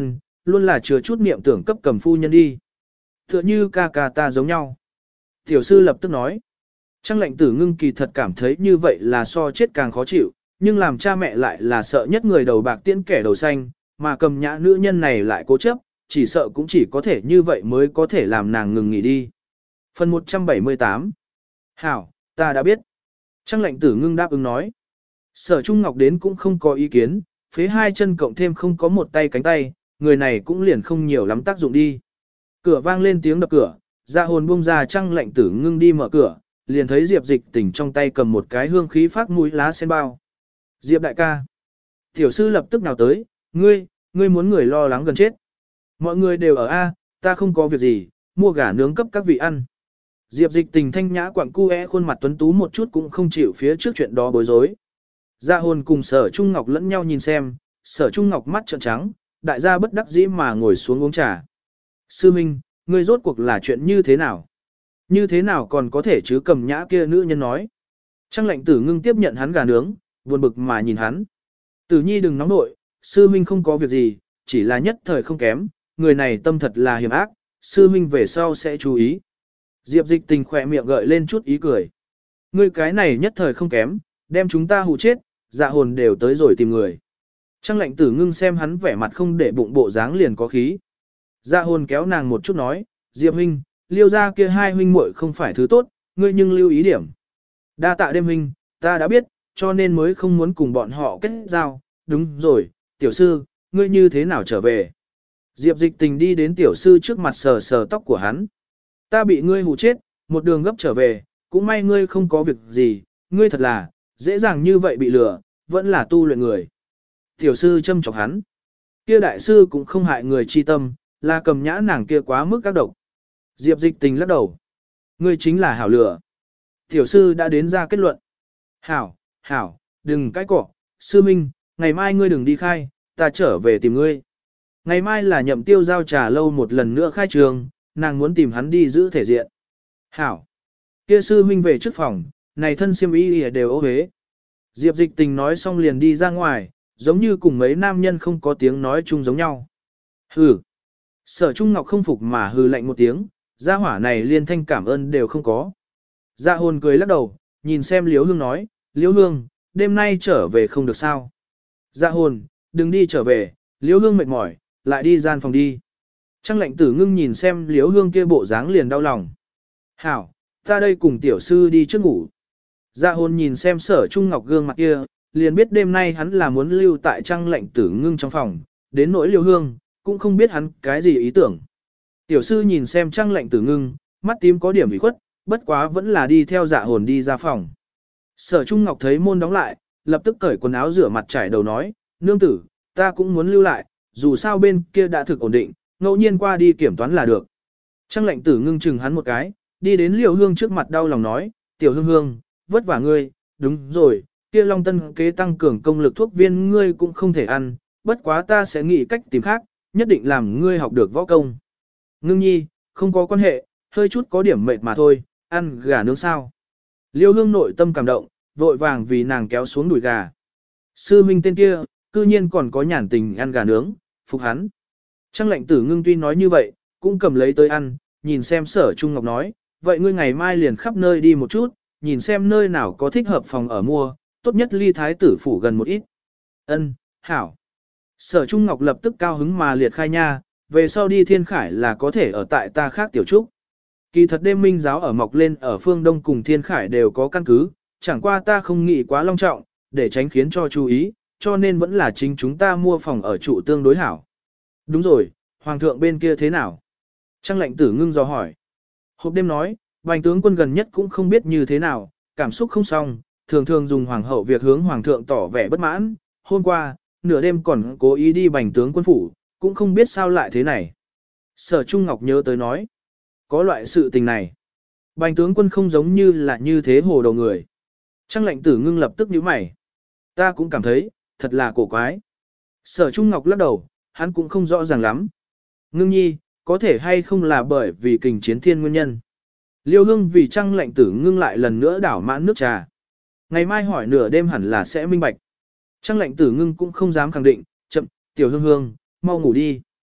luôn là chứa chút niệm tưởng cấp cầm phu nhân đi. Tựa như ca ca ta giống nhau. Tiểu sư lập tức nói. Trang lệnh tử ngưng kỳ thật cảm thấy như vậy là so chết càng khó chịu, nhưng làm cha mẹ lại là sợ nhất người đầu bạc tiễn kẻ đầu xanh, mà cầm nhã nữ nhân này lại cố chấp, chỉ sợ cũng chỉ có thể như vậy mới có thể làm nàng ngừng nghỉ đi. Phần 178 Hảo, ta đã biết. Trang lệnh tử ngưng đáp ứng nói. Sở Trung Ngọc đến cũng không có ý kiến, phế hai chân cộng thêm không có một tay cánh tay, người này cũng liền không nhiều lắm tác dụng đi. Cửa vang lên tiếng đập cửa, Dạ Hồn buông ra Trang lệnh tử ngưng đi mở cửa, liền thấy Diệp Dịch Tình trong tay cầm một cái hương khí phát mũi lá sen bao. Diệp đại ca. Tiểu sư lập tức nào tới, ngươi muốn người lo lắng gần chết. Mọi người đều ở A, ta không có việc gì, mua gà nướng cấp các vị ăn. Diệp Dịch Tình thanh nhã quặng cu khuôn mặt tuấn tú một chút cũng không chịu phía trước chuyện đó bối rối. Dạ Hồn cùng Sở Trung Ngọc lẫn nhau nhìn xem, Sở Trung Ngọc mắt trợn trắng, đại gia bất đắc dĩ mà ngồi xuống uống trà. Sư Minh, ngươi rốt cuộc là chuyện như thế nào? Như thế nào còn có thể chứ cầm nhã kia nữ nhân nói. Trang lệnh tử ngưng tiếp nhận hắn gà nướng, buồn bực mà nhìn hắn. Tử nhi đừng nóng nội, sư minh không có việc gì, chỉ là nhất thời không kém, người này tâm thật là hiểm ác, sư minh về sau sẽ chú ý. Diệp Dịch Tình khỏe miệng gợi lên chút ý cười. Ngươi cái này nhất thời không kém, đem chúng ta hù chết, Dạ Hồn đều tới rồi tìm người. Trang lệnh tử ngưng xem hắn vẻ mặt không để bụng bộ dáng liền có khí. Dạ Hồn kéo nàng một chút nói, Diệp huynh, Liêu ra kia hai huynh muội không phải thứ tốt, ngươi nhưng lưu ý điểm. Đa tạ đêm huynh, ta đã biết, cho nên mới không muốn cùng bọn họ kết giao. Đúng rồi, tiểu sư, ngươi như thế nào trở về? Diệp Dịch Tình đi đến tiểu sư trước mặt sờ sờ tóc của hắn. Ta bị ngươi hù chết, một đường gấp trở về, cũng may ngươi không có việc gì, ngươi thật là, dễ dàng như vậy bị lừa, vẫn là tu luyện người. Tiểu sư châm chọc hắn. Kia đại sư cũng không hại người chi tâm, là cầm nhã nàng kia quá mức các độc. Diệp Dịch Tình lắc đầu. Ngươi chính là hảo lửa. Tiểu sư đã đến ra kết luận. Hảo, đừng cãi cọ. Sư Minh, ngày mai ngươi đừng đi khai, ta trở về tìm ngươi. Ngày mai là Nhậm Tiêu giao trà lâu một lần nữa khai trường, nàng muốn tìm hắn đi giữ thể diện. Hảo. Kia sư Minh về trước phòng, này thân xiêm y đều ô hế. Diệp Dịch Tình nói xong liền đi ra ngoài, giống như cùng mấy nam nhân không có tiếng nói chung giống nhau. Hừ. Sở Trung Ngọc không phục mà hừ lạnh một tiếng, gia hỏa này liên thanh cảm ơn đều không có. Dạ Hồn cười lắc đầu, nhìn xem Liễu Hương nói, Liễu Hương, đêm nay trở về không được sao. Dạ Hồn, đừng đi trở về, Liễu Hương mệt mỏi, lại đi gian phòng đi. Trang lệnh tử ngưng nhìn xem Liễu Hương kia bộ dáng liền đau lòng. Hảo, ta đây cùng tiểu sư đi trước ngủ. Dạ Hồn nhìn xem Sở Trung Ngọc gương mặt kia, liền biết đêm nay hắn là muốn lưu tại Trang lệnh tử ngưng trong phòng, đến nỗi Liễu Hương, cũng không biết hắn cái gì ý tưởng. Tiểu sư nhìn xem Trang lệnh tử ngưng, mắt tím có điểm ủy khuất, bất quá vẫn là đi theo Dạ Hồn đi ra phòng. Sở Trung Ngọc thấy môn đóng lại, lập tức cởi quần áo rửa mặt trải đầu nói, nương tử, ta cũng muốn lưu lại, dù sao bên kia đã thực ổn định, ngẫu nhiên qua đi kiểm toán là được. Trang lệnh tử ngưng chừng hắn một cái, đi đến Liễu Hương trước mặt đau lòng nói, tiểu Hương Hương, vất vả ngươi, đúng rồi, kia Long Tân kế tăng cường công lực thuốc viên ngươi cũng không thể ăn, bất quá ta sẽ nghĩ cách tìm khác, nhất định làm ngươi học được võ công. Ngưng nhi, không có quan hệ, hơi chút có điểm mệt mà thôi, ăn gà nướng sao. Liêu Hương nội tâm cảm động, vội vàng vì nàng kéo xuống đùi gà. Sư huynh tên kia, cư nhiên còn có nhàn tình ăn gà nướng, phục hắn. Trang lệnh tử ngưng tuy nói như vậy, cũng cầm lấy tới ăn, nhìn xem Sở Trung Ngọc nói, vậy ngươi ngày mai liền khắp nơi đi một chút, nhìn xem nơi nào có thích hợp phòng ở mua, tốt nhất ly thái tử phủ gần một ít. Ân, hảo. Sở Trung Ngọc lập tức cao hứng mà liệt khai nha, về sau đi Thiên Khải là có thể ở tại ta khác tiểu trúc. Kỳ thật đêm minh giáo ở mọc lên ở phương Đông cùng Thiên Khải đều có căn cứ, chẳng qua ta không nghĩ quá long trọng, để tránh khiến cho chú ý, cho nên vẫn là chính chúng ta mua phòng ở trụ tương đối hảo. Đúng rồi, Hoàng thượng bên kia thế nào? Trang lệnh tử ngưng dò hỏi. Hộp đêm nói, Bành tướng quân gần nhất cũng không biết như thế nào, cảm xúc không xong, thường thường dùng Hoàng hậu việc hướng Hoàng thượng tỏ vẻ bất mãn. Hôm qua, nửa đêm còn cố ý đi Bành tướng quân phủ, cũng không biết sao lại thế này. Sở Trung Ngọc nhớ tới nói. Có loại sự tình này. Bành tướng quân không giống như là như thế hồ đầu người. Trang lệnh tử ngưng lập tức nhíu mày. Ta cũng cảm thấy, thật là cổ quái. Sở Trung Ngọc lắc đầu, hắn cũng không rõ ràng lắm. Ngưng nhi, có thể hay không là bởi vì kình chiến thiên nguyên nhân. Liêu Hương vì Trang lệnh tử ngưng lại lần nữa đảo mãn nước trà. Ngày mai hỏi nửa đêm hẳn là sẽ minh bạch. Trang lệnh tử ngưng cũng không dám khẳng định, chậm, tiểu Hương Hương, mau ngủ đi.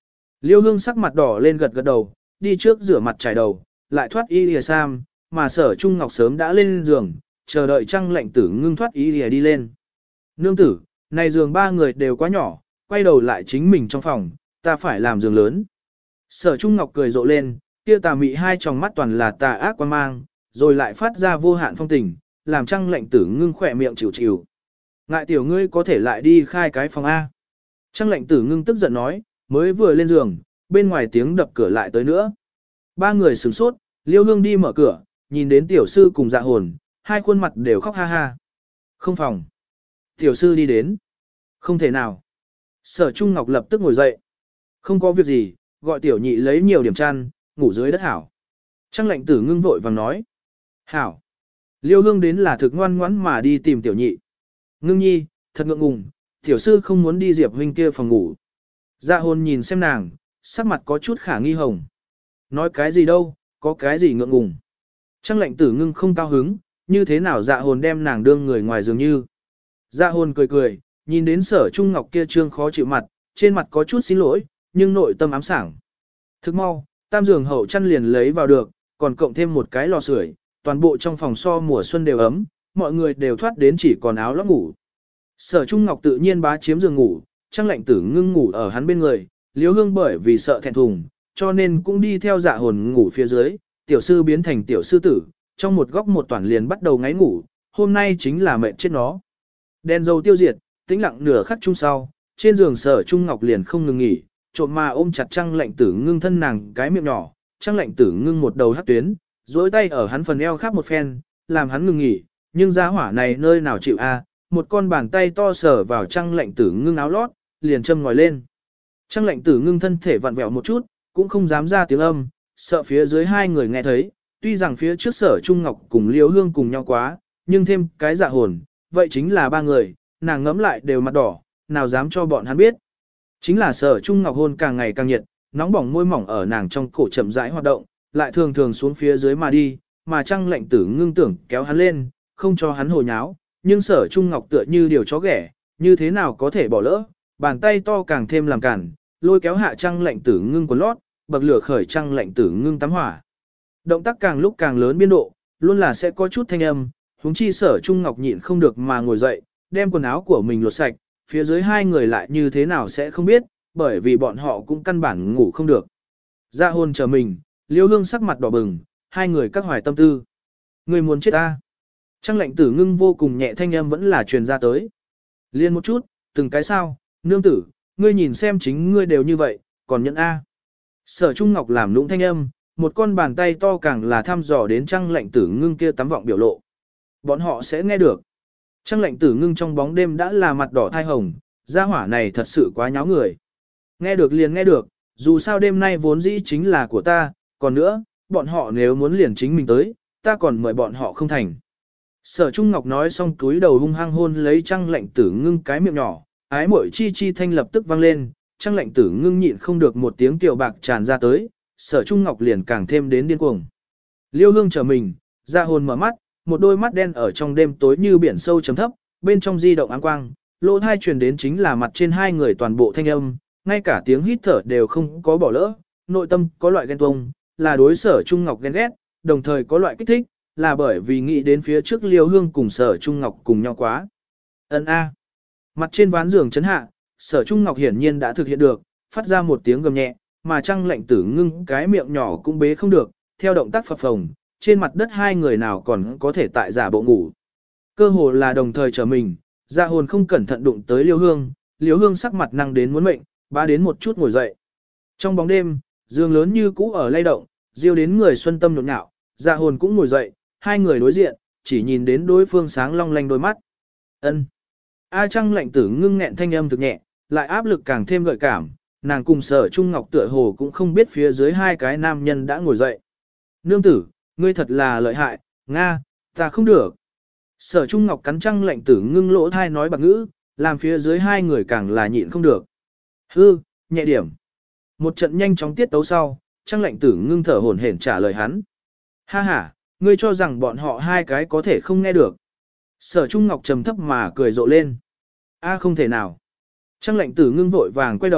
Liêu Hương sắc mặt đỏ lên gật gật đầu, đi trước rửa mặt trải đầu, lại thoát y lìa sam, mà Sở Trung Ngọc sớm đã lên giường, chờ đợi Trang Lệnh Tử Ngưng thoát y lìa đi lên. Nương tử, này giường ba người đều quá nhỏ, quay đầu lại chính mình trong phòng, ta phải làm giường lớn. Sở Trung Ngọc cười rộ lên, kia tà mị hai tròng mắt toàn là tà ác quan mang, rồi lại phát ra vô hạn phong tình, làm Trang Lệnh Tử Ngưng khỏe miệng chịu chịu. Ngại tiểu ngươi có thể lại đi khai cái phòng A. Trang Lệnh Tử Ngưng tức giận nói, mới vừa lên giường, bên ngoài tiếng đập cửa lại tới nữa. Ba người sửng sốt, Liêu Hương đi mở cửa, nhìn đến tiểu sư cùng Dạ Hồn, hai khuôn mặt đều khóc ha ha. Không phòng. Tiểu sư đi đến. Không thể nào. Sở Trung Ngọc lập tức ngồi dậy. Không có việc gì, gọi tiểu nhị lấy nhiều điểm chăn, ngủ dưới đất hảo. Trang Lệnh Tử Ngưng vội vàng nói. Hảo. Liêu Hương đến là thực ngoan ngoãn mà đi tìm tiểu nhị. Ngưng nhi, thật ngượng ngùng, tiểu sư không muốn đi Diệp huynh kia phòng ngủ. Dạ Hồn nhìn xem nàng, sắc mặt có chút khả nghi hồng. Nói cái gì đâu, có cái gì ngượng ngùng. Trang Lệnh Tử Ngưng không cao hứng, như thế nào Dạ Hồn đem nàng đương người ngoài dường như. Dạ Hồn cười cười, nhìn đến Sở Trung Ngọc kia trương khó chịu mặt, trên mặt có chút xin lỗi, nhưng nội tâm ám sảng. Thức mau, tam giường hậu chăn liền lấy vào được, còn cộng thêm một cái lò sưởi, toàn bộ trong phòng so mùa xuân đều ấm, mọi người đều thoát đến chỉ còn áo lót ngủ. Sở Trung Ngọc tự nhiên bá chiếm giường ngủ, Trang Lệnh Tử Ngưng ngủ ở hắn bên người, Liêu Hương bởi vì sợ thẹn thùng, cho nên cũng đi theo Dạ Hồn ngủ phía dưới, tiểu sư biến thành tiểu sư tử, trong một góc một toàn liền bắt đầu ngáy ngủ, hôm nay chính là mệt chết nó. Đèn dầu tiêu diệt, tĩnh lặng nửa khắc chung sau, trên giường Sở Trung Ngọc liền không ngừng nghỉ, trộm mà ôm chặt Trang Lệnh Tử Ngưng thân nàng cái miệng nhỏ, Trang Lệnh Tử Ngưng một đầu hất tuyến, duỗi tay ở hắn phần eo khắp một phen, làm hắn ngừng nghỉ, nhưng giá hỏa này nơi nào chịu a, một con bàn tay to sờ vào Trang Lệnh Tử Ngưng áo lót, liền châm ngòi lên. Trang Lệnh Tử Ngưng thân thể vặn vẹo một chút, cũng không dám ra tiếng âm, sợ phía dưới hai người nghe thấy, tuy rằng phía trước Sở Trung Ngọc cùng Liêu Hương cùng nhau quá, nhưng thêm cái Dạ Hồn, vậy chính là ba người, nàng ngẫm lại đều mặt đỏ, nào dám cho bọn hắn biết. Chính là Sở Trung Ngọc hôn càng ngày càng nhiệt, nóng bỏng môi mỏng ở nàng trong cổ chậm rãi hoạt động, lại thường thường xuống phía dưới mà đi, mà Trang Lệnh Tử Ngưng tưởng kéo hắn lên, không cho hắn hồi nháo, nhưng Sở Trung Ngọc tựa như điều chó ghẻ, như thế nào có thể bỏ lỡ, bàn tay to càng thêm làm cản, lôi kéo hạ Trang Lệnh Tử Ngưng quần lót, bậc lửa khởi Trang Lệnh Tử Ngưng tắm hỏa. Động tác càng lúc càng lớn biên độ, luôn là sẽ có chút thanh âm, huống chi Sở Trung Ngọc nhịn không được mà ngồi dậy, đem quần áo của mình lột sạch, phía dưới hai người lại như thế nào sẽ không biết, bởi vì bọn họ cũng căn bản ngủ không được. Dạ Hồn chờ mình, Liêu Hương sắc mặt đỏ bừng, hai người các hoài tâm tư. Người muốn chết ta. Trang Lệnh Tử Ngưng vô cùng nhẹ thanh âm vẫn là truyền ra tới. Liên một chút, từng cái sao, nương tử, ngươi nhìn xem chính ngươi đều như vậy, còn nhận A. Sở Trung Ngọc làm lũng thanh âm, một con bàn tay to càng là thăm dò đến Trang Lệnh Tử Ngưng kia tắm vọng biểu lộ. Bọn họ sẽ nghe được. Trang Lệnh Tử Ngưng trong bóng đêm đã là mặt đỏ thai hồng, gia hỏa này thật sự quá nháo người. Nghe được liền nghe được, dù sao đêm nay vốn dĩ chính là của ta, còn nữa, bọn họ nếu muốn liền chính mình tới, ta còn mời bọn họ không thành. Sở Trung Ngọc nói xong túi đầu hung hăng hôn lấy Trang Lệnh Tử Ngưng cái miệng nhỏ, ái mội chi chi thanh lập tức vang lên, Trang Lệnh Tử Ngưng nhịn không được một tiếng tiểu bạc tràn ra tới, Sở Trung Ngọc liền càng thêm đến điên cuồng. Liêu Hương trở mình, Dạ Hồn mở mắt, một đôi mắt đen ở trong đêm tối như biển sâu chấm thấp, bên trong di động áng quang, lỗ thai truyền đến chính là mặt trên hai người toàn bộ thanh âm, ngay cả tiếng hít thở đều không có bỏ lỡ, nội tâm có loại ghen tuông, là đối Sở Trung Ngọc ghen ghét, đồng thời có loại kích thích, là bởi vì nghĩ đến phía trước Liêu Hương cùng Sở Trung Ngọc cùng nhau quá. Ân a. Mặt trên ván giường chấn hạ, Sở Trung Ngọc hiển nhiên đã thực hiện được, phát ra một tiếng gầm nhẹ, mà Trang Lệnh Tử Ngưng cái miệng nhỏ cũng bế không được, theo động tác phập phồng, trên mặt đất hai người nào còn có thể tại giả bộ ngủ. Cơ hồ là đồng thời trở mình, Dạ Hồn không cẩn thận đụng tới Liêu Hương sắc mặt năng đến muốn mệnh, bá đến một chút ngồi dậy. Trong bóng đêm, giường lớn như cũ ở lay động, diêu đến người xuân tâm nhộn nhạo, Dạ Hồn cũng ngồi dậy, hai người đối diện, chỉ nhìn đến đối phương sáng long lanh đôi mắt. Ân. A Trang Lệnh Tử Ngưng nghẹn thanh âm thực nhẹ, lại áp lực càng thêm gợi cảm, nàng cùng Sở Trung Ngọc tựa hồ cũng không biết phía dưới hai cái nam nhân đã ngồi dậy. Nương tử, ngươi thật là lợi hại, Nga, ta không được. Sở Trung Ngọc cắn Trang Lệnh Tử Ngưng lỗ thai nói bạc ngữ, làm phía dưới hai người càng là nhịn không được. Hư, nhẹ điểm. Một trận nhanh chóng tiết tấu sau, Trang Lệnh Tử Ngưng thở hổn hển trả lời hắn. Ha ha, ngươi cho rằng bọn họ hai cái có thể không nghe được. Sở Trung Ngọc trầm thấp mà cười rộ lên. A không thể nào. Trang Lệnh Tử Ngưng vội vàng quay đầu,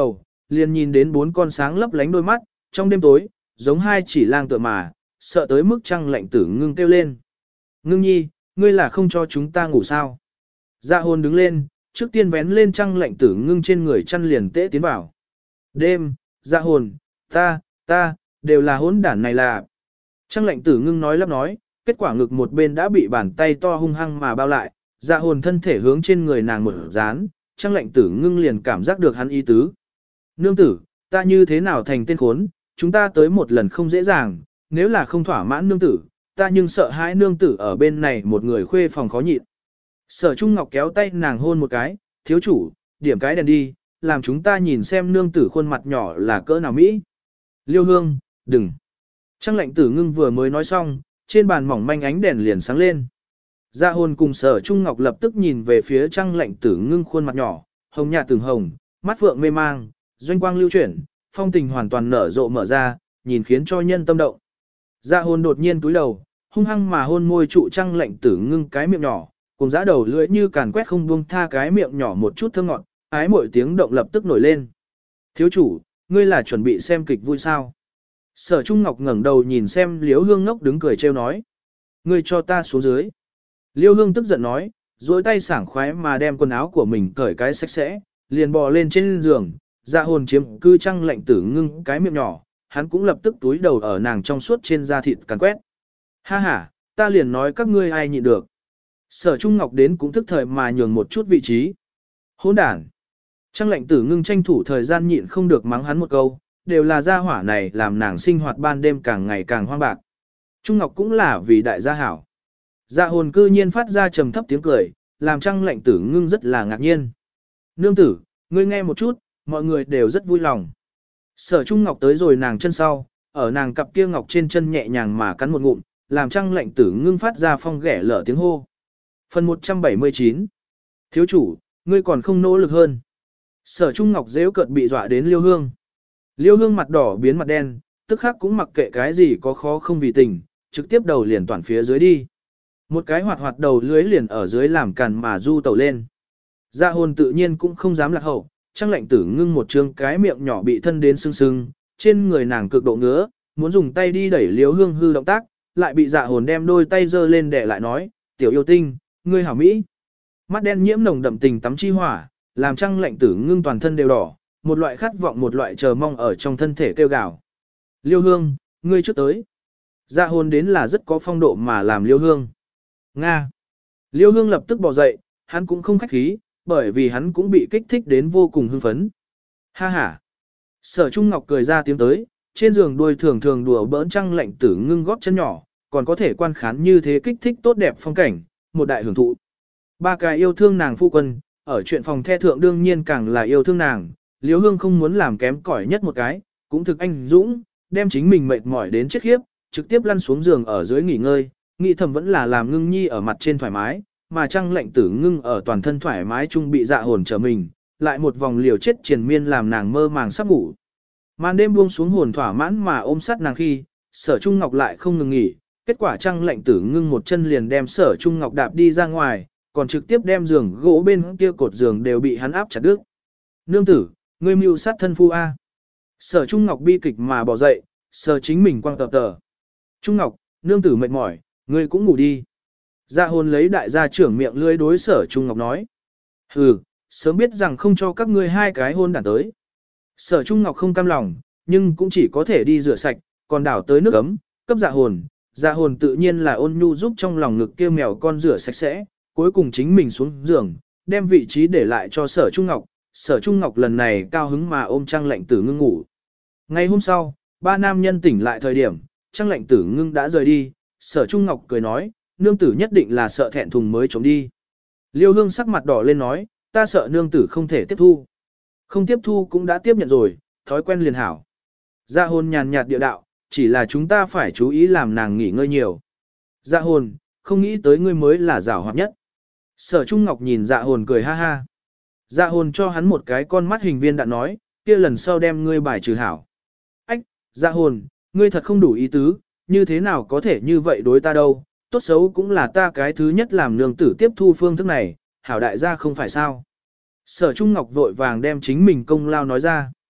liền nhìn đến 4 con sáng lấp lánh đôi mắt, trong đêm tối, giống hai chỉ lang tựa mà, sợ tới mức Trăng Lệnh Tử Ngưng kêu lên. Ngưng nhi, ngươi là không cho chúng ta ngủ sao? Dạ hồn đứng lên, trước tiên vén lên Trăng Lệnh Tử Ngưng trên người chăn liền tễ tiến vào. Đêm, dạ hồn, ta, đều là hỗn đản này là. Trăng Lệnh Tử Ngưng nói lắp nói, kết quả ngực một bên đã bị bàn tay to hung hăng mà bao lại, dạ hồn thân thể hướng trên người nàng một dán, Trăng Lệnh Tử Ngưng liền cảm giác được hắn ý tứ. Nương tử, ta như thế nào thành tên khốn, chúng ta tới một lần không dễ dàng, nếu là không thỏa mãn nương tử, ta nhưng sợ hãi nương tử ở bên này một người khuê phòng khó nhịn. Sở Trung Ngọc kéo tay nàng hôn một cái, thiếu chủ, điểm cái đèn đi, làm chúng ta nhìn xem nương tử khuôn mặt nhỏ là cỡ nào mỹ. Liêu Hương, đừng. Trăng Lệnh Tử Ngưng vừa mới nói xong, trên bàn mỏng manh ánh đèn liền sáng lên. Dạ hồn cùng Sở Trung Ngọc lập tức nhìn về phía Trăng Lệnh Tử Ngưng khuôn mặt nhỏ, hồng nhạt từng hồng, mắt phượng mê mang, doanh quang lưu chuyển, phong tình hoàn toàn nở rộ mở ra, nhìn khiến cho nhân tâm động. Dạ hồn đột nhiên túi đầu, hung hăng mà hôn môi trụ Trăng Lệnh Tử Ngưng cái miệng nhỏ, cùng giã đầu lưỡi như càn quét không buông tha cái miệng nhỏ một chút thơm ngọt, ái mỗi tiếng động lập tức nổi lên. Thiếu chủ, ngươi là chuẩn bị xem kịch vui sao? Sở Trung Ngọc ngẩng đầu nhìn xem Liễu Hương ngốc đứng cười trêu nói. Ngươi cho ta xuống dưới. Liễu Hương tức giận nói, duỗi tay sảng khoái mà đem quần áo của mình cởi cái sạch sẽ, liền bò lên trên giường, dạ hồn chiếm cư Trăng Lệnh Tử Ngưng cái miệng nhỏ, hắn cũng lập tức túi đầu ở nàng trong suốt trên da thịt càn quét. Ha ha, ta liền nói các ngươi ai nhịn được. Sở Trung Ngọc đến cũng thức thời mà nhường một chút vị trí. Hỗn đản. Trăng Lệnh Tử Ngưng tranh thủ thời gian nhịn không được mắng hắn một câu, đều là gia hỏa này làm nàng sinh hoạt ban đêm càng ngày càng hoang bạc. Trung Ngọc cũng là vì đại gia hảo. Dạ hồn cư nhiên phát ra trầm thấp tiếng cười, làm Trăng Lệnh Tử Ngưng rất là ngạc nhiên. Nương tử, ngươi nghe một chút, mọi người đều rất vui lòng. Sở Trung Ngọc tới rồi nàng chân sau, ở nàng cặp kia ngọc trên chân nhẹ nhàng mà cắn một ngụm, làm Trăng Lệnh Tử Ngưng phát ra phong ghẻ lở tiếng hô. Phần 179. Thiếu chủ, ngươi còn không nỗ lực hơn. Sở Trung Ngọc dễ cợt bị dọa đến Liêu Hương. Liêu Hương mặt đỏ biến mặt đen, tức khắc cũng mặc kệ cái gì có khó không vì tình, trực tiếp đầu liền toàn phía dưới đi. Một cái hoạt hoạt đầu lưới liền ở dưới làm càn mà du tẩu lên. Dạ hồn tự nhiên cũng không dám lạc hậu, Trăng Lệnh Tử Ngưng một trương cái miệng nhỏ bị thân đến sưng sưng, trên người nàng cực độ ngứa, muốn dùng tay đi đẩy Liêu Hương hư động tác, lại bị dạ hồn đem đôi tay giơ lên để lại nói, tiểu yêu tinh, ngươi hảo mỹ. Mắt đen nhiễm nồng đậm tình tắm chi hỏa, làm Trăng Lệnh Tử Ngưng toàn thân đều đỏ, một loại khát vọng một loại chờ mong ở trong thân thể kêu gào. Liêu Hương, ngươi trước tới. Dạ hồn đến là rất có phong độ mà làm Liêu Hương. Nga. Liêu Hương lập tức bỏ dậy, hắn cũng không khách khí, bởi vì hắn cũng bị kích thích đến vô cùng hưng phấn. Ha ha. Sở Trung Ngọc cười ra tiếng tới, trên giường đuôi thường thường đùa bỡn Trăng Lệnh Tử Ngưng góp chân nhỏ, còn có thể quan khán như thế kích thích tốt đẹp phong cảnh, một đại hưởng thụ. Ba cái yêu thương nàng phu quân, ở chuyện phòng the thượng đương nhiên càng là yêu thương nàng, Liêu Hương không muốn làm kém cỏi nhất một cái, cũng thực anh dũng, đem chính mình mệt mỏi đến chết khiếp, trực tiếp lăn xuống giường ở dưới nghỉ ngơi, nghĩ thầm vẫn là làm Ngưng nhi ở mặt trên thoải mái, mà Trăng Lệnh Tử Ngưng ở toàn thân thoải mái chung bị dạ hồn trở mình, lại một vòng liều chết triền miên làm nàng mơ màng sắp ngủ. Màn đêm buông xuống hồn thỏa mãn mà ôm sát nàng khi, Sở Trung Ngọc lại không ngừng nghỉ, kết quả Trăng Lệnh Tử Ngưng một chân liền đem Sở Trung Ngọc đạp đi ra ngoài, còn trực tiếp đem giường gỗ bên kia cột giường đều bị hắn áp chặt đứt. Nương tử, ngươi mưu sát thân phu A. Sở Trung Ngọc bi kịch mà bỏ dậy, sờ chính mình quăng tập tờ. Trung Ngọc, nương tử mệt mỏi, ngươi cũng ngủ đi. Dạ hồn lấy đại gia trưởng miệng lưỡi đối Sở Trung Ngọc nói. Hừ, sớm biết rằng không cho các ngươi hai cái hôn đản tới. Sở Trung Ngọc không cam lòng, nhưng cũng chỉ có thể đi rửa sạch, còn đảo tới nước ấm, cấp dạ hồn. Dạ hồn tự nhiên là ôn nhu giúp trong lòng ngực kia mèo con rửa sạch sẽ, cuối cùng chính mình xuống giường, đem vị trí để lại cho Sở Trung Ngọc. Sở Trung Ngọc lần này cao hứng mà ôm Trăng Lệnh Tử Ngưng ngủ. Ngày hôm sau, ba nam nhân tỉnh lại thời điểm, Trăng Lệnh Tử Ngưng đã rời đi, Sở Trung Ngọc cười nói, nương tử nhất định là sợ thẹn thùng mới trốn đi. Liêu Hương sắc mặt đỏ lên nói, ta sợ nương tử không thể tiếp thu. Không tiếp thu cũng đã tiếp nhận rồi, thói quen liền hảo. Dạ hồn nhàn nhạt địa đạo, chỉ là chúng ta phải chú ý làm nàng nghỉ ngơi nhiều. Dạ hồn, không nghĩ tới ngươi mới là giảo hoạt nhất. Sở Trung Ngọc nhìn dạ hồn cười ha ha. Dạ hồn cho hắn một cái con mắt hình viên đạn nói, kia lần sau đem ngươi bài trừ hảo. Ách, dạ hồn, ngươi thật không đủ ý tứ, như thế nào có thể như vậy đối ta đâu, tốt xấu cũng là ta cái thứ nhất làm nương tử tiếp thu phương thức này, hảo đại gia không phải sao. Sở Trung Ngọc vội vàng đem chính mình công lao nói ra.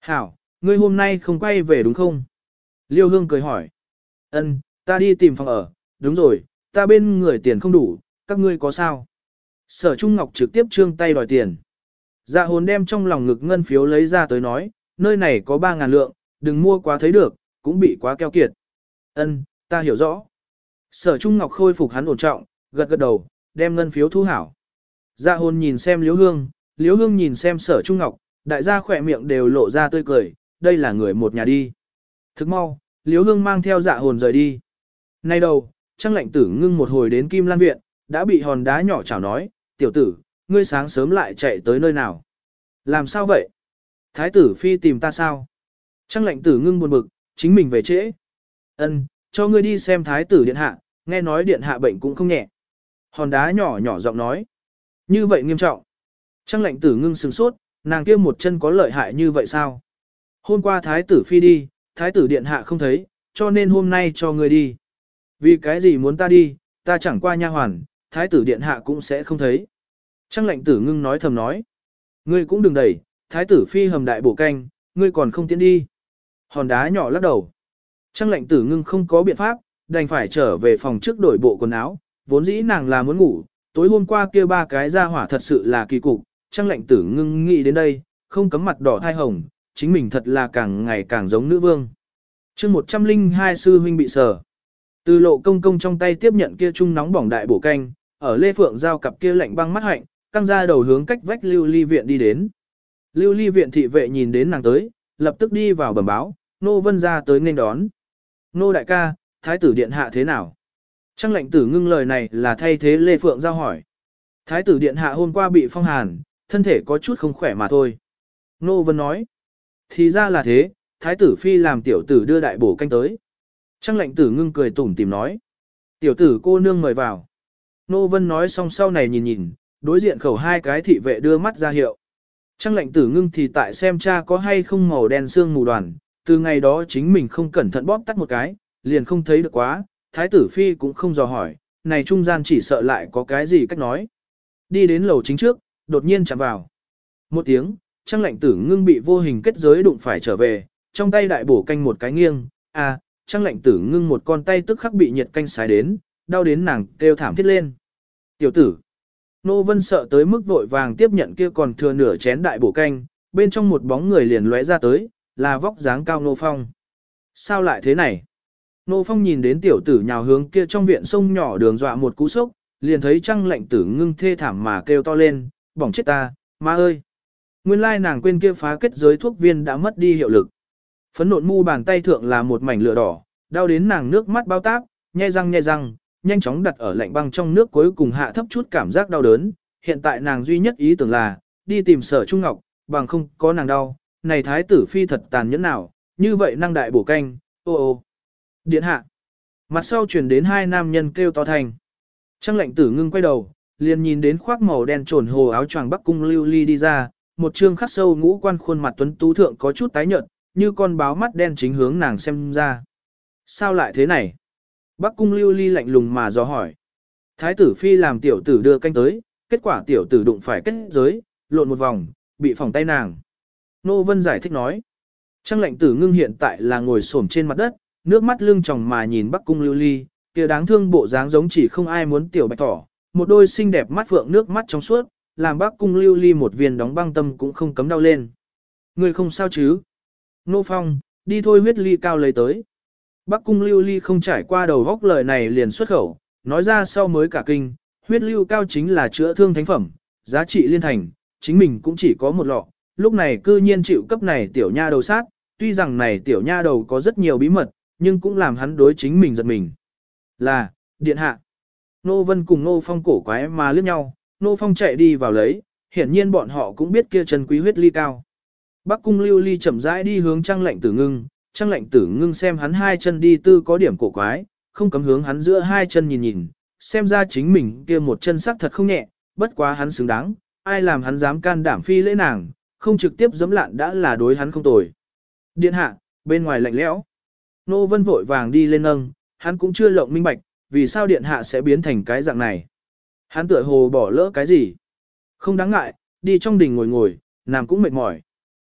Hảo, ngươi hôm nay không quay về đúng không? Liêu Hương cười hỏi. Ân, ta đi tìm phòng ở, đúng rồi, ta bên người tiền không đủ, các ngươi có sao? Sở Trung Ngọc trực tiếp trương tay đòi tiền. Dạ hồn đem trong lòng ngực ngân phiếu lấy ra tới nói, nơi này có 3.000 lượng, đừng mua quá thấy được, cũng bị quá keo kiệt. Ân, ta hiểu rõ. Sở Trung Ngọc khôi phục hắn ổn trọng, gật gật đầu, đem ngân phiếu thu hảo. Dạ hồn nhìn xem Liễu Hương nhìn xem Sở Trung Ngọc, đại gia khỏe miệng đều lộ ra tươi cười, đây là người một nhà đi. Thức mau, Liễu Hương mang theo dạ hồn rời đi. Nay đầu, Trang Lệnh Tử ngưng một hồi đến Kim Lan Viện, đã bị hòn đá nhỏ chảo nói, tiểu tử, ngươi sáng sớm lại chạy tới nơi nào? Làm sao vậy? Thái tử phi tìm ta sao? Trang Lệnh Tử ngưng buồn bực, chính mình về trễ. Ân, cho ngươi đi xem thái tử điện hạ, nghe nói điện hạ bệnh cũng không nhẹ. Hòn đá nhỏ nhỏ giọng nói. Như vậy nghiêm trọng. Trang Lệnh Tử ngưng sừng sốt, nàng kia một chân có lợi hại như vậy sao? Hôm qua thái tử phi đi, thái tử điện hạ không thấy, cho nên hôm nay cho ngươi đi. Vì cái gì muốn ta đi, ta chẳng qua nha hoàn, thái tử điện hạ cũng sẽ không thấy. Trang Lệnh Tử ngưng nói thầm nói. Ngươi cũng đừng đẩy, thái tử phi hầm đại bổ canh, ngươi còn không tiến đi. Hòn đá nhỏ lắc đầu. Trang Lệnh Tử ngưng không có biện pháp, đành phải trở về phòng trước đổi bộ quần áo, vốn dĩ nàng là muốn ngủ, tối hôm qua kia 3 cái ra hỏa thật sự là kỳ cục, Trang Lệnh Tử ngưng nghĩ đến đây, không cấm mặt đỏ thai hồng, chính mình thật là càng ngày càng giống nữ vương. Chương 102 sư huynh bị sờ. Từ Lộ Công công trong tay tiếp nhận kia chung nóng bỏng đại bổ canh, ở Lê Phượng giao cặp kia lạnh băng mắt hạnh, căng ra đầu hướng cách vách Lưu Ly viện đi đến. Lưu Ly viện thị vệ nhìn đến nàng tới, lập tức đi vào bẩm báo, Nô Vân ra tới nên đón. Nô đại ca, thái tử điện hạ thế nào? Trang Lệnh Tử ngưng lời này là thay thế Lê Phượng giao hỏi. Thái tử điện hạ hôm qua bị phong hàn, thân thể có chút không khỏe mà thôi. Nô Vân nói. Thì ra là thế, thái tử phi làm tiểu tử đưa đại bổ canh tới. Trang Lệnh Tử ngưng cười tủm tìm nói. Tiểu tử cô nương mời vào. Nô Vân nói xong sau này nhìn nhìn, đối diện khẩu 2 cái thị vệ đưa mắt ra hiệu. Trang Lệnh Tử ngưng thì tại xem cha có hay không màu đen xương mù đoàn, từ ngày đó chính mình không cẩn thận bóp tắt một cái, liền không thấy được quá, thái tử phi cũng không dò hỏi, này trung gian chỉ sợ lại có cái gì cách nói. Đi đến lầu chính trước, đột nhiên chạm vào. Một tiếng, Trang Lệnh Tử ngưng bị vô hình kết giới đụng phải trở về, trong tay đại bổ canh một cái nghiêng, Trang Lệnh Tử ngưng một con tay tức khắc bị nhiệt canh xài đến, đau đến nàng kêu thảm thiết lên. Tiểu tử, Nô Vân sợ tới mức vội vàng tiếp nhận kia còn thừa nửa chén đại bổ canh, bên trong một bóng người liền lóe ra tới, là vóc dáng cao Nô Phong. Sao lại thế này? Nô Phong nhìn đến tiểu tử nhào hướng kia trong viện sông nhỏ đường dọa một cú sốc, liền thấy Trang Lệnh Tử ngưng thê thảm mà kêu to lên, bỏng chết ta, ma ơi! Nguyên lai nàng quên kia phá kết giới thuốc viên đã mất đi hiệu lực. Phấn nộn mu bàn tay thượng là một mảnh lửa đỏ, đau đến nàng nước mắt bao táp, nhe răng, nhanh chóng đặt ở lạnh băng trong nước cuối cùng hạ thấp chút cảm giác đau đớn. Hiện tại nàng duy nhất ý tưởng là, đi tìm Sở Trung Ngọc, bằng không có nàng đau, này thái tử phi thật tàn nhẫn nào, như vậy năng đại bổ canh, ô. Điện hạ. Mặt sau chuyển đến 2 nam nhân kêu to thành. Trang Lệnh Tử ngưng quay đầu, liền nhìn đến khoác màu đen trồn hồ áo choàng Bắc Cung Lưu Ly đi ra, một trương khắc sâu ngũ quan khuôn mặt tuấn tú thượng có chút tái nhợt, như con báo mắt đen chính hướng nàng xem ra. Sao lại thế này? Bắc Cung Lưu Ly lạnh lùng mà dò hỏi. Thái tử phi làm tiểu tử đưa canh tới, kết quả tiểu tử đụng phải kết giới, lộn một vòng, bị phỏng tay nàng. Nô Vân giải thích nói. Trang Lệnh Tử ngưng hiện tại là ngồi xổm trên mặt đất, nước mắt lưng tròng mà nhìn Bắc Cung Lưu Ly, kia đáng thương bộ dáng giống chỉ không ai muốn tiểu bạch thỏ, một đôi xinh đẹp mắt phượng nước mắt trong suốt, làm Bắc Cung Lưu Ly một viên đóng băng tâm cũng không cấm đau lên. Người không sao chứ? Nô Phong, đi thôi huyết ly cao lấy tới. Bắc Cung Lưu Ly không trải qua đầu góc lời này liền xuất khẩu, nói ra sau mới cả kinh, huyết lưu cao chính là chữa thương thánh phẩm, giá trị liên thành, chính mình cũng chỉ có một lọ, lúc này cư nhiên chịu cấp này tiểu nha đầu sát, tuy rằng này tiểu nha đầu có rất nhiều bí mật, nhưng cũng làm hắn đối chính mình giật mình. Là, điện hạ. Nô Vân cùng Nô Phong cổ quái mà liếc nhau, Nô Phong chạy đi vào lấy, hiển nhiên bọn họ cũng biết kia chân quý huyết ly cao. Bắc Cung Lưu Ly chậm rãi đi hướng Trang Lệnh Tử ngưng, Trang Lệnh Tử ngưng xem hắn 2 chân đi tư có điểm cổ quái, không cấm hướng hắn giữa 2 chân nhìn nhìn, xem ra chính mình kia một chân sắc thật không nhẹ, bất quá hắn xứng đáng, ai làm hắn dám can đảm phi lễ nàng, không trực tiếp giẫm lạn đã là đối hắn không tồi. Điện hạ, bên ngoài lạnh lẽo. Nô Vân vội vàng đi lên nâng, hắn cũng chưa lộng minh bạch, vì sao điện hạ sẽ biến thành cái dạng này. Hắn tựa hồ bỏ lỡ cái gì. Không đáng ngại, đi trong đình ngồi ngồi, nàng cũng mệt mỏi.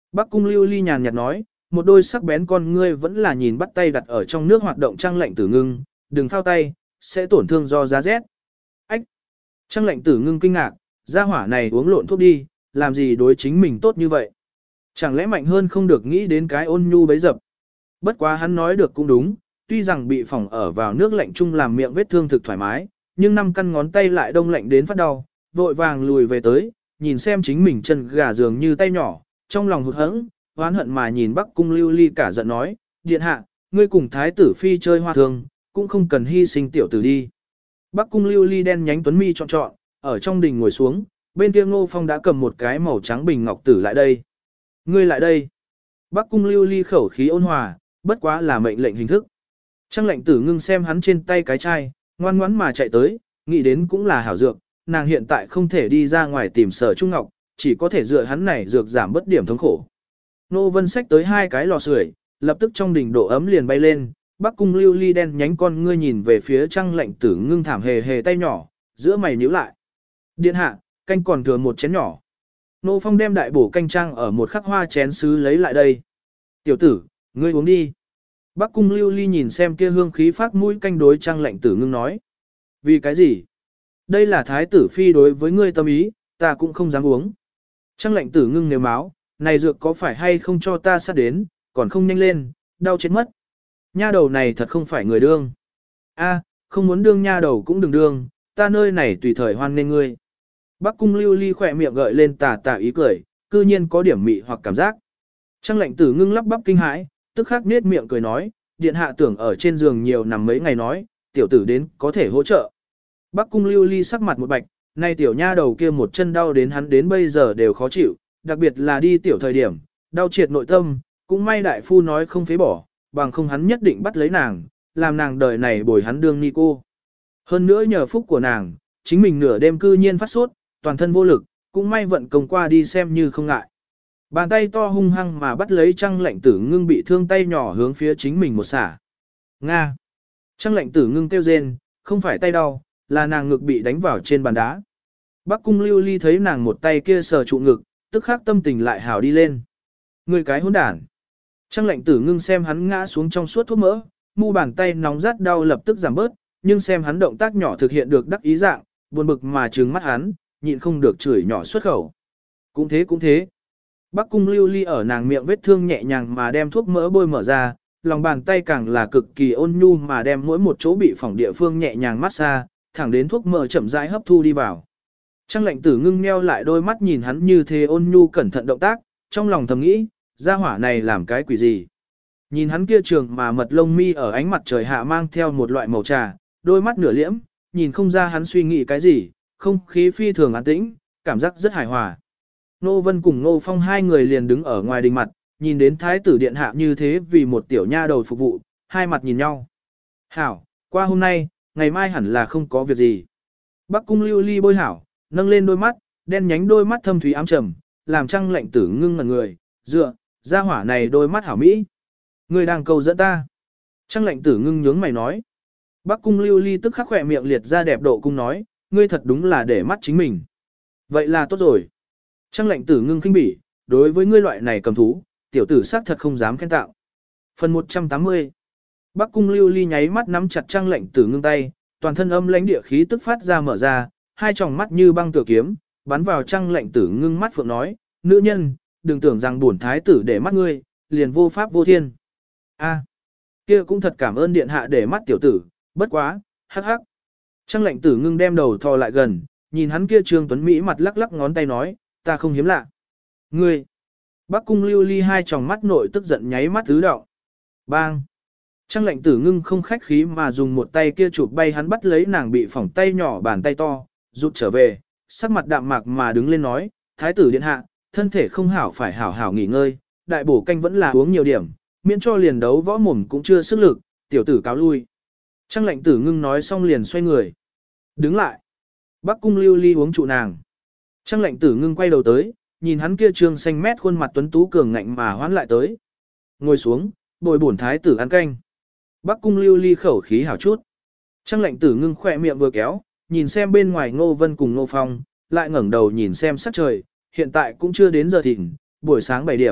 Bắc Cung Lưu Ly nhàn nhạt nói, một đôi sắc bén con ngươi vẫn là nhìn bắt tay đặt ở trong nước hoạt động Trang Lệnh Tử Ngưng, đừng thao tay, sẽ tổn thương do giá rét. Ách! Trang Lệnh Tử Ngưng kinh ngạc, gia hỏa này uống lộn thuốc đi, làm gì đối chính mình tốt như vậy? Chẳng lẽ mạnh hơn không được nghĩ đến cái ôn nhu bấy dập? Bất quá hắn nói được cũng đúng, tuy rằng bị phỏng ở vào nước lạnh chung làm miệng vết thương thực thoải mái, nhưng 5 căn ngón tay lại đông lạnh đến phát đau, vội vàng lùi về tới, nhìn xem chính mình chân gà dường như tay nhỏ, trong lòng hụt hẫng, oán hận mà nhìn Bắc Cung Lưu Ly cả giận nói, điện hạ, ngươi cùng thái tử phi chơi hoa thương, cũng không cần hy sinh tiểu tử đi. Bắc Cung Lưu Ly đen nhánh tuấn mi trọn, ở trong đình ngồi xuống, bên kia Ngô Phong đã cầm một cái màu trắng bình ngọc tử lại đây. Ngươi lại đây. Bắc Cung Lưu Ly khẩu khí ôn hòa, bất quá là mệnh lệnh hình thức. Trang Lệnh Tử Ngưng xem hắn trên tay cái chai, ngoan ngoãn mà chạy tới, nghĩ đến cũng là hảo dược, nàng hiện tại không thể đi ra ngoài tìm Sở Trung Ngọc, chỉ có thể dựa hắn này dược giảm bất điểm thống khổ. Nô Vân xách tới 2 cái lò sưởi, lập tức trong đỉnh độ ấm liền bay lên, Bắc Cung Lưu Ly đen nhánh con ngươi nhìn về phía Trang Lệnh Tử Ngưng thảm hề hề tay nhỏ, giữa mày nhíu lại. Điện hạ, canh còn thừa một chén nhỏ. Nô Phong đem đại bổ canh trang ở một khắc hoa chén sứ lấy lại đây. Tiểu tử, ngươi uống đi. Bắc Cung Lưu Ly nhìn xem kia hương khí phát mũi canh đối Trang Lệnh Tử Ngưng nói. Vì cái gì? Đây là thái tử phi đối với ngươi tâm ý, ta cũng không dám uống. Trang Lệnh Tử Ngưng nếu máu, này dược có phải hay không cho ta sát đến, còn không nhanh lên, đau chết mất. Nha đầu này thật không phải người đương. A, không muốn đương nha đầu cũng đừng đương, ta nơi này tùy thời hoan nên ngươi. Bắc Cung Lưu Ly khỏe miệng gợi lên tà tà ý cười, cư nhiên có điểm mị hoặc cảm giác. Trang Lệnh Tử Ngưng lắp bắp kinh hãi, tức khắc nết miệng cười nói, điện hạ tưởng ở trên giường nhiều nằm mấy ngày nói, tiểu tử đến có thể hỗ trợ. Bắc Cung Lưu Ly sắc mặt một bạch, nay tiểu nha đầu kia một chân đau đến hắn đến bây giờ đều khó chịu, đặc biệt là đi tiểu thời điểm, đau triệt nội tâm, cũng may đại phu nói không phế bỏ, bằng không hắn nhất định bắt lấy nàng, làm nàng đời này bồi hắn đương ni cô. Hơn nữa nhờ phúc của nàng, chính mình nửa đêm cư nhiên phát sốt, toàn thân vô lực, cũng may vận công qua đi xem như không ngại. Bàn tay to hung hăng mà bắt lấy Trang Lệnh Tử Ngưng bị thương tay nhỏ hướng phía chính mình một xả. Nga! Trang Lệnh Tử Ngưng kêu rên, không phải tay đau, là nàng ngực bị đánh vào trên bàn đá. Bắc Cung Lưu Ly thấy nàng một tay kia sờ trụ ngực, tức khắc tâm tình lại hảo đi lên. Người cái hỗn đản! Trang Lệnh Tử Ngưng xem hắn ngã xuống trong suốt thuốc mỡ, mu bàn tay nóng rát đau lập tức giảm bớt, nhưng xem hắn động tác nhỏ thực hiện được đắc ý dạng, buồn bực mà trừng mắt hắn, nhịn không được chửi nhỏ xuất khẩu. Cũng thế cũng thế. Bắc Cung Lưu Ly ở nàng miệng vết thương nhẹ nhàng mà đem thuốc mỡ bôi mở ra, lòng bàn tay càng là cực kỳ ôn nhu mà đem mỗi một chỗ bị phỏng địa phương nhẹ nhàng massage, thẳng đến thuốc mỡ chậm rãi hấp thu đi vào. Trang Lệnh Tử Ngưng nheo lại đôi mắt nhìn hắn như thế ôn nhu cẩn thận động tác, trong lòng thầm nghĩ, gia hỏa này làm cái quỷ gì? Nhìn hắn kia trường mà mật lông mi ở ánh mặt trời hạ mang theo một loại màu trà, đôi mắt nửa liễm, nhìn không ra hắn suy nghĩ cái gì, không khí phi thường an tĩnh, cảm giác rất hài hòa. Nô Vân cùng Nô Phong 2 người liền đứng ở ngoài đình mặt, nhìn đến thái tử điện hạ như thế vì một tiểu nha đầu phục vụ, hai mặt nhìn nhau. Hảo, qua hôm nay, ngày mai hẳn là không có việc gì. Bắc Cung Lưu Ly bôi hảo, nâng lên đôi mắt, đen nhánh đôi mắt thâm thúy ám trầm, làm Trang Lệnh Tử Ngưng ngẩn người, dựa, ra hỏa này đôi mắt hảo mỹ. Người đang cầu dẫn ta. Trang Lệnh Tử Ngưng nhướng mày nói. Bắc Cung Lưu Ly tức khắc khỏe miệng liệt ra đẹp độ cung nói, ngươi thật đúng là để mắt chính mình. Vậy là tốt rồi. Trang Lệnh Tử Ngưng khinh bỉ, đối với ngươi loại này cầm thú, tiểu tử xác thật không dám khen tạo. Phần 180. Bắc Cung Lưu Ly nháy mắt nắm chặt Trang Lệnh Tử Ngưng tay, toàn thân âm lãnh địa khí tức phát ra mở ra, hai tròng mắt như băng tựa kiếm, bắn vào Trang Lệnh Tử Ngưng mắt phượng nói, nữ nhân, đừng tưởng rằng bổn thái tử để mắt ngươi, liền vô pháp vô thiên. A, kia cũng thật cảm ơn điện hạ để mắt tiểu tử, bất quá, hắc hắc. Trang Lệnh Tử Ngưng đem đầu thò lại gần, nhìn hắn kia trương tuấn mỹ mặt lắc lắc ngón tay nói, ta không hiếm lạ. Ngươi! Bắc Cung Lưu Ly hai tròng mắt nội tức giận nháy mắt tứ đạo. Bang! Trang Lệnh Tử Ngưng không khách khí mà dùng một tay kia chụp bay hắn bắt lấy nàng bị phỏng tay nhỏ bàn tay to, rụt trở về, sắc mặt đạm mạc mà đứng lên nói, thái tử điện hạ, thân thể không hảo phải hảo hảo nghỉ ngơi, đại bổ canh vẫn là uống nhiều điểm, miễn cho liền đấu võ mồm cũng chưa sức lực, tiểu tử cáo lui. Trang Lệnh Tử Ngưng nói xong liền xoay người. Đứng lại. Bắc Cung Lưu Ly uống trụ nàng. Trang Lệnh Tử Ngưng quay đầu tới, nhìn hắn kia trương xanh mét khuôn mặt tuấn tú cường ngạnh mà hoán lại tới. Ngồi xuống, bồi bổn thái tử ăn canh. Bắc Cung Lưu Ly khẩu khí hảo chút. Trang Lệnh Tử Ngưng khỏe miệng vừa kéo, nhìn xem bên ngoài Ngô Vân cùng Ngô Phong, lại ngẩng đầu nhìn xem sắc trời, hiện tại cũng chưa đến giờ thịnh, buổi sáng 7 điểm,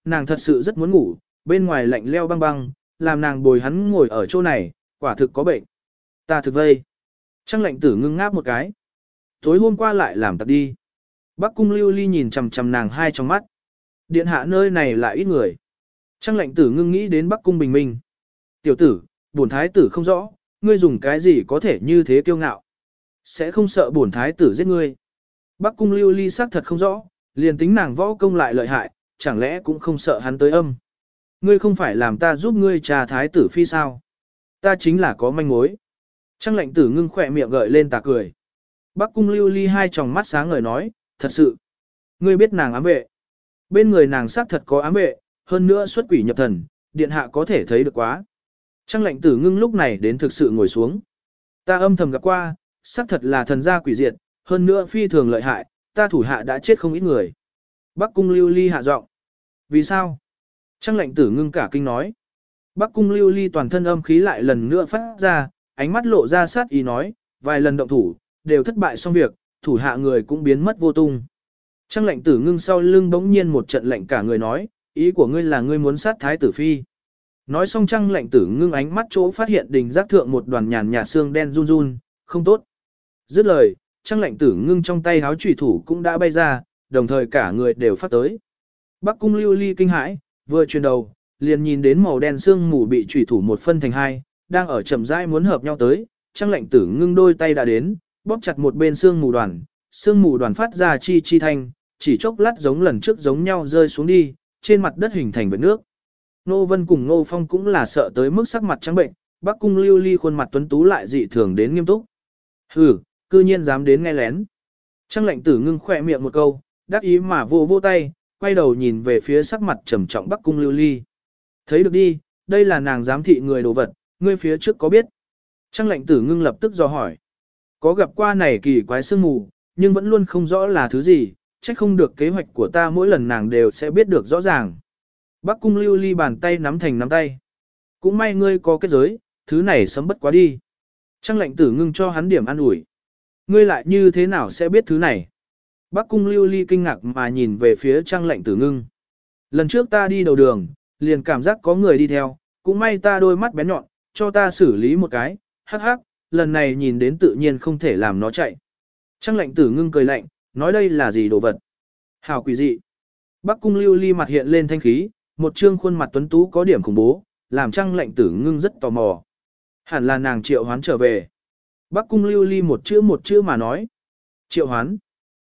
nàng thật sự rất muốn ngủ, bên ngoài lạnh leo băng băng, làm nàng bồi hắn ngồi ở chỗ này, quả thực có bệnh. Ta thực vây. Trăng lạnh tử ngưng ngáp một cái. Tối hôm qua lại làm tặc đi. Bắc cung lưu ly nhìn chằm chằm nàng hai trong mắt. Điện hạ nơi này lại ít người. Trăng lạnh tử ngưng nghĩ đến Bắc cung bình minh. Tiểu tử, bổn thái tử không rõ, ngươi dùng cái gì có thể như thế kiêu ngạo. Sẽ không sợ bổn thái tử giết ngươi. Bắc cung lưu ly xác thật không rõ, liền tính nàng võ công lại lợi hại, chẳng lẽ cũng không sợ hắn tới âm. Ngươi không phải làm ta giúp ngươi trà thái tử phi sao? Ta chính là có manh mối. Trăng lạnh tử ngưng khỏe miệng gợi lên tà cười. Bắc cung lưu ly hai tròng mắt sáng ngời nói, thật sự. Ngươi biết nàng ám vệ. Bên người nàng xác thật có ám vệ, hơn nữa xuất quỷ nhập thần, điện hạ có thể thấy được quá. Trăng lạnh tử ngưng lúc này đến thực sự ngồi xuống. Ta âm thầm gặp qua, xác thật là thần gia quỷ diệt, hơn nữa phi thường lợi hại, ta thủ hạ đã chết không ít người. Bắc cung lưu ly hạ giọng. Vì sao? Trăng lạnh tử ngưng cả kinh nói. Bắc cung lưu ly toàn thân âm khí lại lần nữa phát ra, ánh mắt lộ ra sát ý nói, vài lần động thủ, đều thất bại xong việc, thủ hạ người cũng biến mất vô tung. Trăng lạnh tử ngưng sau lưng bỗng nhiên một trận lạnh cả người nói, ý của ngươi là ngươi muốn sát thái tử phi. Nói xong trăng lạnh tử ngưng ánh mắt chỗ phát hiện đình giác thượng một đoàn nhàn nhạt xương đen run run, không tốt. Dứt lời, trăng lạnh tử ngưng trong tay háo chủy thủ cũng đã bay ra, đồng thời cả người đều phát tới. Bắc cung lưu ly kinh hãi, vừa chuyển đầu, liền nhìn đến màu đen xương mù bị chủy thủ một phân thành hai, đang ở chậm rãi muốn hợp nhau tới, trăng lạnh tử ngưng đôi tay đã đến, bóp chặt một bên xương mù đoàn phát ra chi chi thanh, chỉ chốc lát giống lần trước giống nhau rơi xuống đi, trên mặt đất hình thành vệt nước. Nô Vân cùng Nô Phong cũng là sợ tới mức sắc mặt trắng bệnh, Bắc cung lưu ly khuôn mặt tuấn tú lại dị thường đến nghiêm túc. Hừ, cư nhiên dám đến nghe lén. Trăng lạnh tử ngưng khỏe miệng một câu, đắc ý mà vô tay, quay đầu nhìn về phía sắc mặt trầm trọng Bắc cung lưu ly. Thấy được đi, đây là nàng giám thị người đồ vật, ngươi phía trước có biết. Trăng lạnh tử ngưng lập tức dò hỏi. Có gặp qua này kỳ quái sương mù, nhưng vẫn luôn không rõ là thứ gì, chắc không được kế hoạch của ta mỗi lần nàng đều sẽ biết được rõ ràng. Bắc cung lưu ly bàn tay nắm thành nắm tay. Cũng may ngươi có kết giới, thứ này sấm bất quá đi. Trăng lạnh tử ngưng cho hắn điểm an ủi. Ngươi lại như thế nào sẽ biết thứ này? Bắc cung lưu ly kinh ngạc mà nhìn về phía trăng lạnh tử ngưng. Lần trước ta đi đầu đường, liền cảm giác có người đi theo, cũng may ta đôi mắt bén nhọn, cho ta xử lý một cái, hắc hắc, lần này nhìn đến tự nhiên không thể làm nó chạy. Trăng lạnh tử ngưng cười lạnh, nói đây là gì đồ vật? Hảo quỷ dị. Bắc cung lưu ly mặt hiện lên thanh khí, một trương khuôn mặt tuấn tú có điểm khủng bố, làm trăng lạnh tử ngưng rất tò mò. Hẳn là nàng triệu hoán trở về. Bắc cung lưu ly một chữ mà nói. Triệu hoán.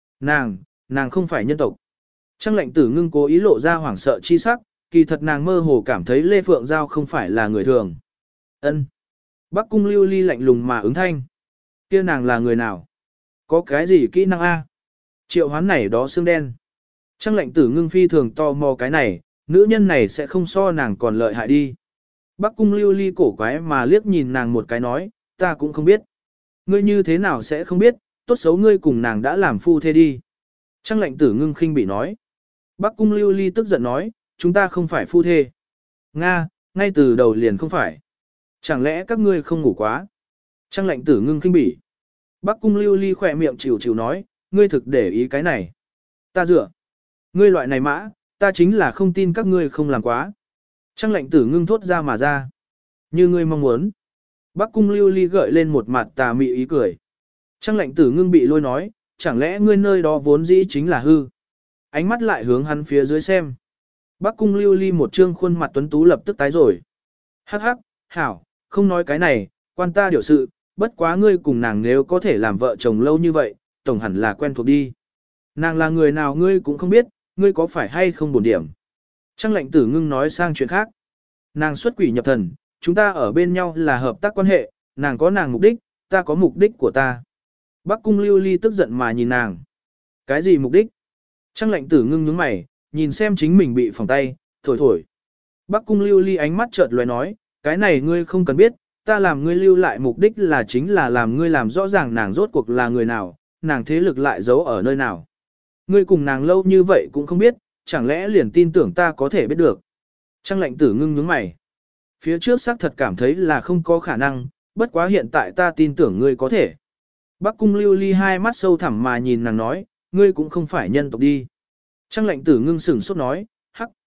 Nàng không phải nhân tộc. Trăng lạnh tử ngưng cố ý lộ ra hoảng sợ chi sắc, kỳ thật nàng mơ hồ cảm thấy Lê Phượng Giao không phải là người thường. Ân. Bắc cung lưu ly lạnh lùng mà ứng thanh. Kia nàng là người nào? Có cái gì kỹ năng A? Triệu hoán này đó xương đen. Trăng lạnh tử ngưng phi thường tò mò cái này, nữ nhân này sẽ không so nàng còn lợi hại đi. Bắc cung lưu ly cổ quái mà liếc nhìn nàng một cái nói, ta cũng không biết. Ngươi như thế nào sẽ không biết, tốt xấu ngươi cùng nàng đã làm phu thê đi. Trăng lạnh tử ngưng khinh bị nói. Bắc cung lưu ly tức giận nói, chúng ta không phải phu thê. Nga, ngay từ đầu liền không phải. Chẳng lẽ các ngươi không ngủ quá? Trăng lạnh tử ngưng khinh bỉ. Bắc cung lưu ly khỏe miệng chịu nói, ngươi thực để ý cái này. Ta dựa. Ngươi loại này mã, ta chính là không tin các ngươi không làm quá. Trăng lạnh tử ngưng thốt ra mà ra. Như ngươi mong muốn. Bắc cung lưu ly gợi lên một mặt tà mị ý cười. Trăng lạnh tử ngưng bị lôi nói, chẳng lẽ ngươi nơi đó vốn dĩ chính là hư. Ánh mắt lại hướng hắn phía dưới xem. Bắc cung lưu ly một trương khuôn mặt tuấn tú lập tức tái rồi. Hắc hắc, hảo, không nói cái này, quan ta điều sự, bất quá ngươi cùng nàng nếu có thể làm vợ chồng lâu như vậy, tổng hẳn là quen thuộc đi. Nàng là người nào ngươi cũng không biết, ngươi có phải hay không bổn điểm. Trăng lạnh tử ngưng nói sang chuyện khác. Nàng xuất quỷ nhập thần, chúng ta ở bên nhau là hợp tác quan hệ, nàng có nàng mục đích, ta có mục đích của ta. Bắc cung lưu ly tức giận mà nhìn nàng. Cái gì mục đích? Trăng lạnh tử ngưng nhướng mày, nhìn xem chính mình bị phòng tay, thổi thổi. Bắc cung lưu ly ánh mắt chợt lóe nói, cái này ngươi không cần biết, ta làm ngươi lưu lại mục đích là chính là làm ngươi làm rõ ràng nàng rốt cuộc là người nào, nàng thế lực lại giấu ở nơi nào. Ngươi cùng nàng lâu như vậy cũng không biết, chẳng lẽ liền tin tưởng ta có thể biết được. Trăng lạnh tử ngưng nhướng mày. Phía trước xác thật cảm thấy là không có khả năng, bất quá hiện tại ta tin tưởng ngươi có thể. Bắc cung lưu ly hai mắt sâu thẳm mà nhìn nàng nói, ngươi cũng không phải nhân tộc đi. Trăng lạnh tử ngưng sửng sốt nói, hắc,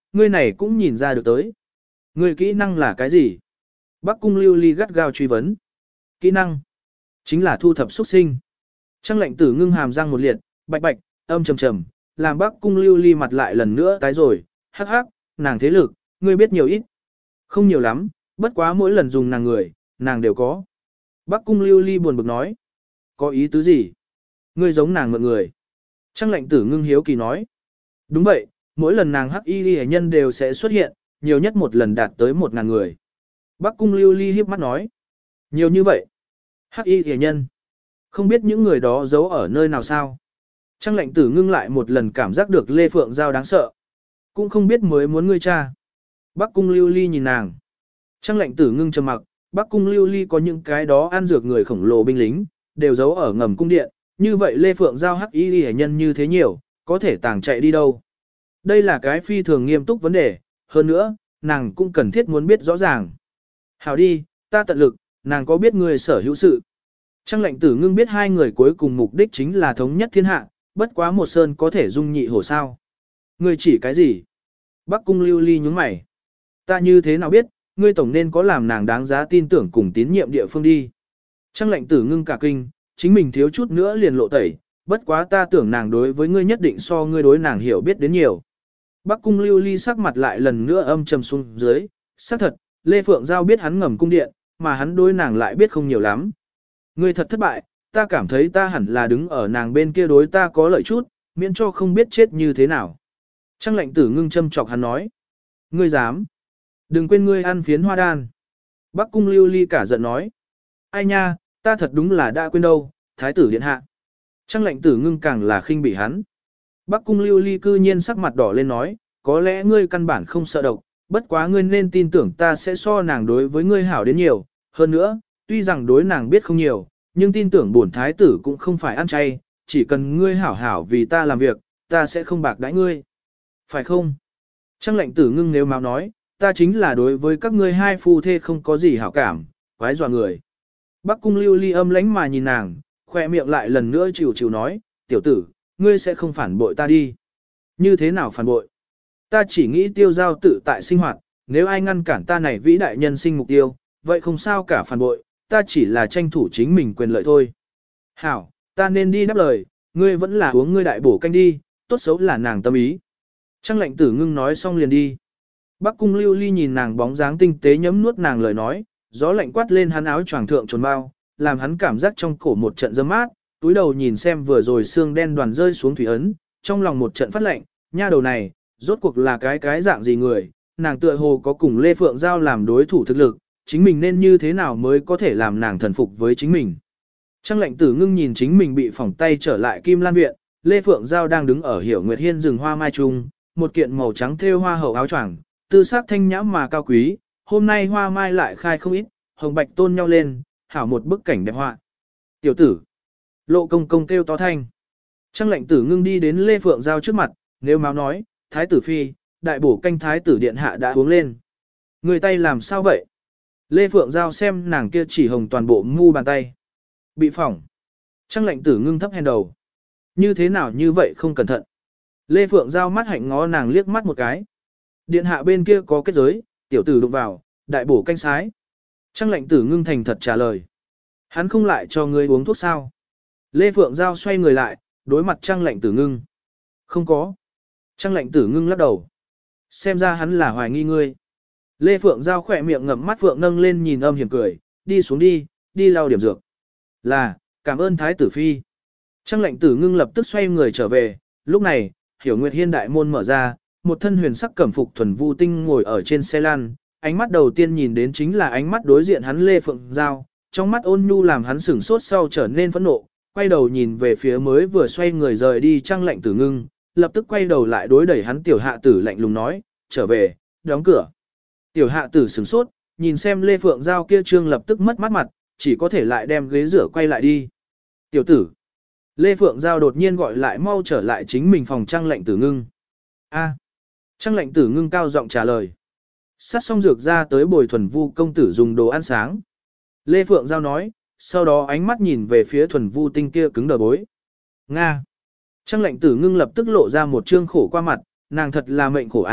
ngươi này cũng nhìn ra được tới. Ngươi kỹ năng là cái gì? Bắc cung lưu ly gắt gao truy vấn. Kỹ năng chính là thu thập xuất sinh. Trang lệnh tử ngưng hàm răng một liệt, bạch bạch, âm trầm trầm, làm Bắc cung lưu ly mặt lại lần nữa tái rồi, hắc hắc, nàng thế lực, ngươi biết nhiều ít. Không nhiều lắm, bất quá mỗi lần dùng nàng người, nàng đều có. Bắc cung lưu ly buồn bực nói. Có ý tứ gì? Ngươi giống nàng mượn người. Trang lệnh tử ngưng hiếu kỳ nói. Đúng vậy, mỗi lần nàng hắc y ghi nhân đều sẽ xuất hiện, nhiều nhất một lần đạt tới 1.000 người. Bắc cung lưu ly hiếp mắt nói. Nhiều như vậy. Hắc y ghi nhân. Không biết những người đó giấu ở nơi nào sao. Trang lệnh tử ngưng lại một lần cảm giác được Lê Phượng Giao đáng sợ. Cũng không biết mới muốn ngươi cha. Bắc cung lưu ly nhìn nàng. Trang lệnh tử ngưng trầm mặc. Bắc cung lưu ly có những cái đó ăn dược người khổng lồ binh lính, đều giấu ở ngầm cung điện. Như vậy Lê Phượng Giao hắc y ghi nhân như thế nhiều, có thể tàng chạy đi đâu. Đây là cái phi thường nghiêm túc vấn đề, hơn nữa, nàng cũng cần thiết muốn biết rõ ràng. Hảo đi, ta tận lực, nàng có biết người sở hữu sự. Trang lệnh tử ngưng biết hai người cuối cùng mục đích chính là thống nhất thiên hạ, bất quá một sơn có thể dung nhị hổ sao. Ngươi chỉ cái gì? Bắc cung lưu ly nhúng mày. Ta như thế nào biết, ngươi tổng nên có làm nàng đáng giá tin tưởng cùng tín nhiệm địa phương đi. Trang lệnh tử ngưng cả kinh, chính mình thiếu chút nữa liền lộ tẩy, bất quá ta tưởng nàng đối với ngươi nhất định so ngươi đối nàng hiểu biết đến nhiều. Bắc cung lưu ly sắc mặt lại lần nữa âm trầm xuống dưới, xác thật, Lê Phượng Giao biết hắn ngầm cung điện, mà hắn đối nàng lại biết không nhiều lắm. Ngươi thật thất bại, ta cảm thấy ta hẳn là đứng ở nàng bên kia đối ta có lợi chút, miễn cho không biết chết như thế nào. Trang lệnh tử ngưng châm chọc hắn nói. Ngươi dám. Đừng quên ngươi ăn phiến hoa đan. Bắc cung lưu ly cả giận nói. Ai nha, ta thật đúng là đã quên đâu, thái tử điện hạ. Trang lệnh tử ngưng càng là khinh bỉ hắn. Bắc cung lưu ly cư nhiên sắc mặt đỏ lên nói, có lẽ ngươi căn bản không sợ độc, bất quá ngươi nên tin tưởng ta sẽ so nàng đối với ngươi hảo đến nhiều. Hơn nữa, tuy rằng đối nàng biết không nhiều, nhưng tin tưởng bổn thái tử cũng không phải ăn chay, chỉ cần ngươi hảo hảo vì ta làm việc, ta sẽ không bạc đãi ngươi. Phải không? Trang lệnh tử ngưng nếu máu nói, ta chính là đối với các ngươi hai phu thê không có gì hảo cảm, quái dọa người. Bắc cung lưu ly âm lánh mà nhìn nàng, khoe miệng lại lần nữa chịu chịu nói, tiểu tử, ngươi sẽ không phản bội ta đi. Như thế nào phản bội? Ta chỉ nghĩ tiêu giao tự tại sinh hoạt, nếu ai ngăn cản ta này vĩ đại nhân sinh mục tiêu, vậy không sao cả phản bội, ta chỉ là tranh thủ chính mình quyền lợi thôi. Hảo, ta nên đi đáp lời, ngươi vẫn là uống ngươi đại bổ canh đi, tốt xấu là nàng tâm ý. Trang lệnh tử ngưng nói xong liền đi. Bắc cung lưu ly nhìn nàng bóng dáng tinh tế nhấm nuốt nàng lời nói, gió lạnh quát lên hắn áo choàng thượng trồn bao, làm hắn cảm giác trong cổ một trận dâm mát, túi đầu nhìn xem vừa rồi xương đen đoàn rơi xuống thủy ấn, trong lòng một trận phát lạnh, nha đầu này, rốt cuộc là cái dạng gì người, nàng tựa hồ có cùng Lê Phượng Giao làm đối thủ thực lực, chính mình nên như thế nào mới có thể làm nàng thần phục với chính mình. Trang lệnh tử ngưng nhìn chính mình bị phỏng tay trở lại Kim Lan Viện, Lê Phượng Giao đang đứng ở Hiểu Nguyệt Hiên rừng hoa mai trung, một kiện màu trắng thêu hoa hậu áo choàng, tư sắc thanh nhãm mà cao quý, hôm nay hoa mai lại khai không ít, hồng bạch tôn nhau lên, hảo một bức cảnh đẹp họa. Tiểu tử, Lộ công công kêu to thanh. Trang lệnh tử ngưng đi đến Lê Phượng Giao trước mặt, nếu máu nói, thái tử phi, đại bổ canh thái tử điện hạ đã uống lên. Người tay làm sao vậy? Lê Phượng Giao xem nàng kia chỉ hồng toàn bộ mu bàn tay. Bị phỏng. Trang lệnh tử ngưng thấp hèn đầu. Như thế nào như vậy không cẩn thận. Lê Phượng Giao mắt hạnh ngó nàng liếc mắt một cái. Điện hạ bên kia có kết giới, tiểu tử đụng vào, đại bổ canh sái. Trang lệnh tử ngưng thành thật trả lời. Hắn không lại cho ngươi uống thuốc sao? Lê Phượng Giao xoay người lại, đối mặt Trang lệnh tử ngưng. Không có. Trang lệnh tử ngưng lắc đầu. Xem ra hắn là hoài nghi ngươi. Lê Phượng Giao khỏe miệng ngậm mắt Phượng nâng lên nhìn âm hiểm cười, đi xuống đi lau điểm dược. Là, cảm ơn thái tử phi. Trang lệnh tử ngưng lập tức xoay người trở về, lúc này, Hiểu Nguyệt Hiên đại môn mở ra, một thân huyền sắc cẩm phục thuần vu tinh ngồi ở trên xe lăn, ánh mắt đầu tiên nhìn đến chính là ánh mắt đối diện hắn Lê Phượng Giao, trong mắt ôn nhu làm hắn sửng sốt sau trở nên phẫn nộ, quay đầu nhìn về phía mới vừa xoay người rời đi Trang lệnh tử ngưng, lập tức quay đầu lại đối đẩy hắn tiểu hạ tử lạnh lùng nói, trở về, đóng cửa. Tiểu hạ tử sửng sốt, nhìn xem Lê Phượng Giao kia trương lập tức mất mắt mặt, chỉ có thể lại đem ghế rửa quay lại đi. Tiểu tử. Lê Phượng Giao đột nhiên gọi lại mau trở lại chính mình phòng Trang lệnh tử ngưng. A. Trang lệnh tử ngưng cao giọng trả lời. Sát xong dược ra tới bồi thuần vu công tử dùng đồ ăn sáng. Lê Phượng Giao nói, sau đó ánh mắt nhìn về phía thuần vu tinh kia cứng đờ bối. Nga. Trang lệnh tử ngưng lập tức lộ ra một trương khổ qua mặt, nàng thật là mệnh khổ a,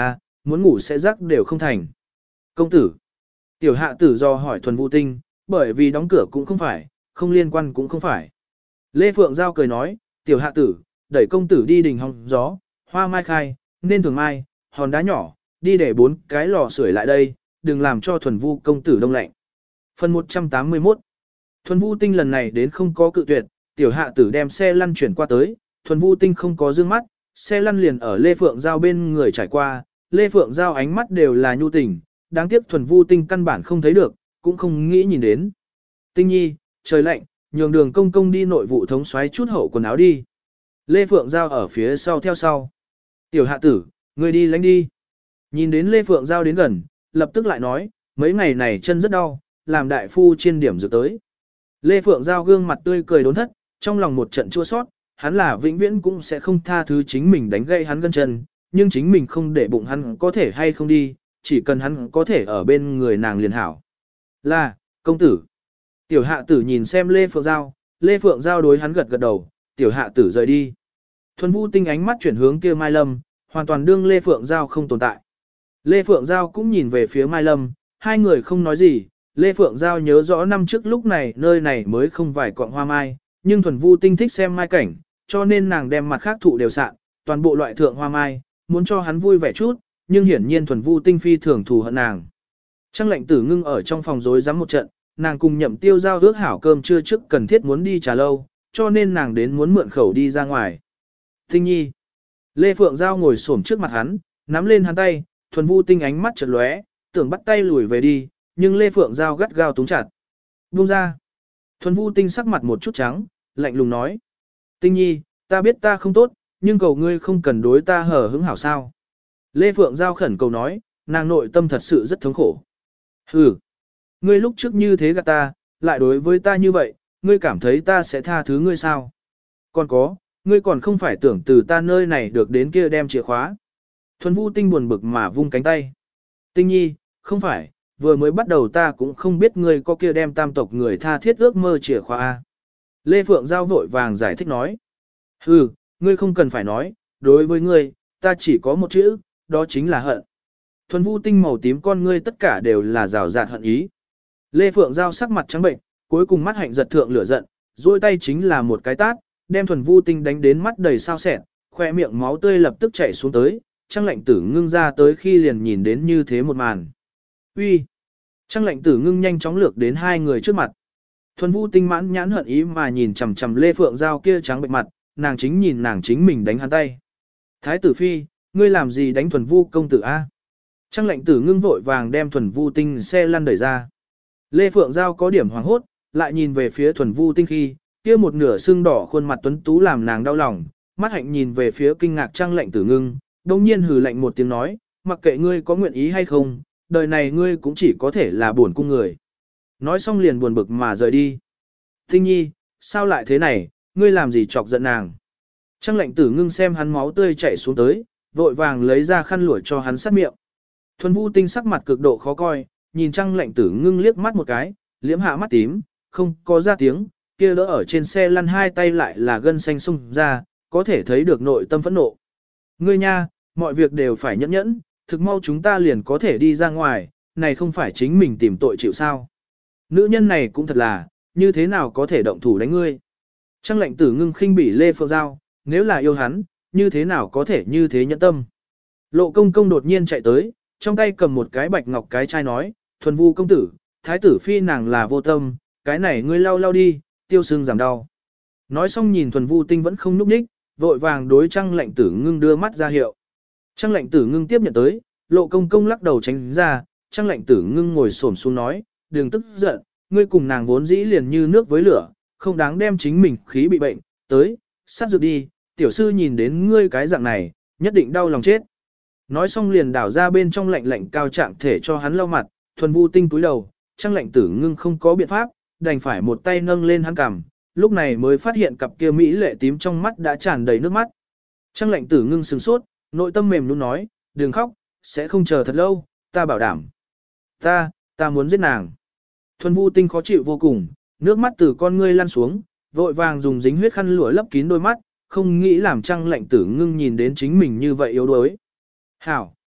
muốn ngủ sẽ giấc đều không thành. Công tử. Tiểu hạ tử do hỏi Thuần Vũ Tinh, bởi vì đóng cửa cũng không phải, không liên quan cũng không phải. Lê Phượng Giao cười nói, tiểu hạ tử, đẩy công tử đi đình hóng gió, hoa mai khai, nên thường mai, hòn đá nhỏ, đi để 4 cái lò sưởi lại đây, đừng làm cho Thuần Vu công tử đông lạnh. Phần 181. Thuần Vu Tinh lần này đến không có cự tuyệt, tiểu hạ tử đem xe lăn chuyển qua tới, Thuần Vu Tinh không có dương mắt, xe lăn liền ở Lê Phượng Giao bên người trải qua, Lê Phượng Giao ánh mắt đều là nhu tình, đáng tiếc Thuần Vu Tinh căn bản không thấy được, cũng không nghĩ nhìn đến. Tinh nhi, trời lạnh, nhường đường công công đi nội vụ thống soái chút hậu quần áo đi. Lê Phượng Giao ở phía sau theo sau. Tiểu hạ tử, người đi lánh đi. Nhìn đến Lê Phượng Giao đến gần, lập tức lại nói, mấy ngày này chân rất đau, làm đại phu trên điểm dược tới. Lê Phượng Giao gương mặt tươi cười đốn thất, trong lòng một trận chua sót, hắn là vĩnh viễn cũng sẽ không tha thứ chính mình đánh gãy hắn gân chân, nhưng chính mình không để bụng hắn có thể hay không đi, chỉ cần hắn có thể ở bên người nàng liền hảo. Là, công tử. Tiểu hạ tử nhìn xem Lê Phượng Giao đối hắn gật gật đầu, tiểu hạ tử rời đi. Thuần Vu Tinh ánh mắt chuyển hướng kia Mai Lâm, hoàn toàn đương Lê Phượng Giao không tồn tại. Lê Phượng Giao cũng nhìn về phía Mai Lâm, hai người không nói gì, Lê Phượng Giao nhớ rõ năm trước lúc này nơi này mới không vài cọng hoa mai, nhưng Thuần Vu Tinh thích xem mai cảnh, cho nên nàng đem mặt khác thụ đều sạn, toàn bộ loại thượng hoa mai, muốn cho hắn vui vẻ chút, nhưng hiển nhiên Thuần Vu Tinh phi thường thù hận nàng. Trang Lệnh Tử ngưng ở trong phòng rối rắm một trận, nàng cùng Nhậm Tiêu Giao ước hảo cơm trưa trước cần thiết muốn đi trà lâu, cho nên nàng đến muốn mượn khẩu đi ra ngoài. Tinh nhi. Lê Phượng Giao ngồi xổm trước mặt hắn, nắm lên hắn tay, Thuần Vu Tinh ánh mắt chợt lóe, tưởng bắt tay lùi về đi, nhưng Lê Phượng Giao gắt gao túng chặt. Buông ra. Thuần Vu Tinh sắc mặt một chút trắng, lạnh lùng nói. Tinh nhi, ta biết ta không tốt, nhưng cầu ngươi không cần đối ta hở hững hảo sao. Lê Phượng Giao khẩn cầu nói, nàng nội tâm thật sự rất thống khổ. Hừ. Ngươi lúc trước như thế gạt ta, lại đối với ta như vậy, ngươi cảm thấy ta sẽ tha thứ ngươi sao? Còn có, ngươi còn không phải tưởng từ ta nơi này được đến kia đem chìa khóa. Thuần Vu Tinh buồn bực mà vung cánh tay. Tinh nhi, không phải, vừa mới bắt đầu ta cũng không biết ngươi có kia đem tam tộc người tha thiết ước mơ chìa khóa A. Lê Phượng Giao vội vàng giải thích nói. Hừ, ngươi không cần phải nói, đối với ngươi, ta chỉ có một chữ, đó chính là hận. Thuần Vu Tinh màu tím con ngươi tất cả đều là rào rạt hận ý. Lê Phượng Giao sắc mặt trắng bệnh, cuối cùng mắt hạnh giật thượng lửa giận, duỗi tay chính là một cái tát, đem Thuần Vu Tinh đánh đến mắt đầy sao sẹn, khoe miệng máu tươi lập tức chảy xuống tới, Trang Lệnh Tử ngưng ra tới khi liền nhìn đến như thế một màn. Uy. Trang Lệnh Tử ngưng nhanh chóng lược đến hai người trước mặt. Thuần Vu Tinh mãn nhãn hận ý mà nhìn chằm chằm Lê Phượng Giao kia trắng bệnh mặt, nàng chính nhìn nàng chính mình đánh hắn tay. Thái tử phi, ngươi làm gì đánh Thuần Vu công tử a? Trang Lệnh Tử ngưng vội vàng đem Thuần Vu Tinh xe lăn đẩy ra. Lê Phượng Giao có điểm hoảng hốt, lại nhìn về phía Thuần Vu Tinh khi, kia một nửa xương đỏ khuôn mặt tuấn tú làm nàng đau lòng, mắt hạnh nhìn về phía kinh ngạc Trang Lệnh Tử ngưng, đồng nhiên hừ lạnh một tiếng nói, mặc kệ ngươi có nguyện ý hay không, đời này ngươi cũng chỉ có thể là buồn cung người. Nói xong liền buồn bực mà rời đi. Tinh nhi, sao lại thế này, ngươi làm gì chọc giận nàng? Trang Lệnh Tử ngưng xem hắn máu tươi chảy xuống tới, vội vàng lấy ra khăn lụa cho hắn sát miệng. Thuần Vu Tinh sắc mặt cực độ khó coi, nhìn Trang Lệnh Tử ngưng liếc mắt một cái, liễm hạ mắt tím, không có ra tiếng, kia đỡ ở trên xe lăn hai tay lại là gân xanh sung ra, có thể thấy được nội tâm phẫn nộ. Ngươi nha, mọi việc đều phải nhẫn nhẫn, thực mau chúng ta liền có thể đi ra ngoài, này không phải chính mình tìm tội chịu sao. Nữ nhân này cũng thật là, như thế nào có thể động thủ đánh ngươi. Trang Lệnh Tử ngưng khinh bỉ Lê Phượng Giao, nếu là yêu hắn, như thế nào có thể như thế nhẫn tâm. Lộ công công đột nhiên chạy tới, trong tay cầm một cái bạch ngọc cái chai nói, Thuần Vu công tử, thái tử phi nàng là vô tâm, cái này ngươi lau lau đi, tiêu sưng giảm đau. Nói xong nhìn Thuần Vu Tinh vẫn không núp ních, vội vàng đối Trang Lệnh Tử ngưng đưa mắt ra hiệu. Trang Lệnh Tử ngưng tiếp nhận tới, Lộ công công lắc đầu tránh ra, Trang Lệnh Tử ngưng ngồi xổm xuống nói, đừng tức giận, ngươi cùng nàng vốn dĩ liền như nước với lửa, không đáng đem chính mình khí bị bệnh, tới, sát dược đi, tiểu sư nhìn đến ngươi cái dạng này, nhất định đau lòng chết. Nói xong liền đảo ra bên trong lạnh lạnh cao trạng thể cho hắn lau mặt, Thuần Vu Tinh túi đầu, Trang Lệnh Tử ngưng không có biện pháp, đành phải một tay nâng lên hắn cằm, lúc này mới phát hiện cặp kia mỹ lệ tím trong mắt đã tràn đầy nước mắt. Trang Lệnh Tử ngưng sừng sốt, nội tâm mềm nhũn nói, đừng khóc, sẽ không chờ thật lâu, ta bảo đảm. Ta muốn giết nàng. Thuần Vu Tinh khó chịu vô cùng, nước mắt từ con ngươi lăn xuống, vội vàng dùng dính huyết khăn lụa lấp kín đôi mắt, không nghĩ làm Trang Lệnh Tử ngưng nhìn đến chính mình như vậy yếu đuối. Hảo,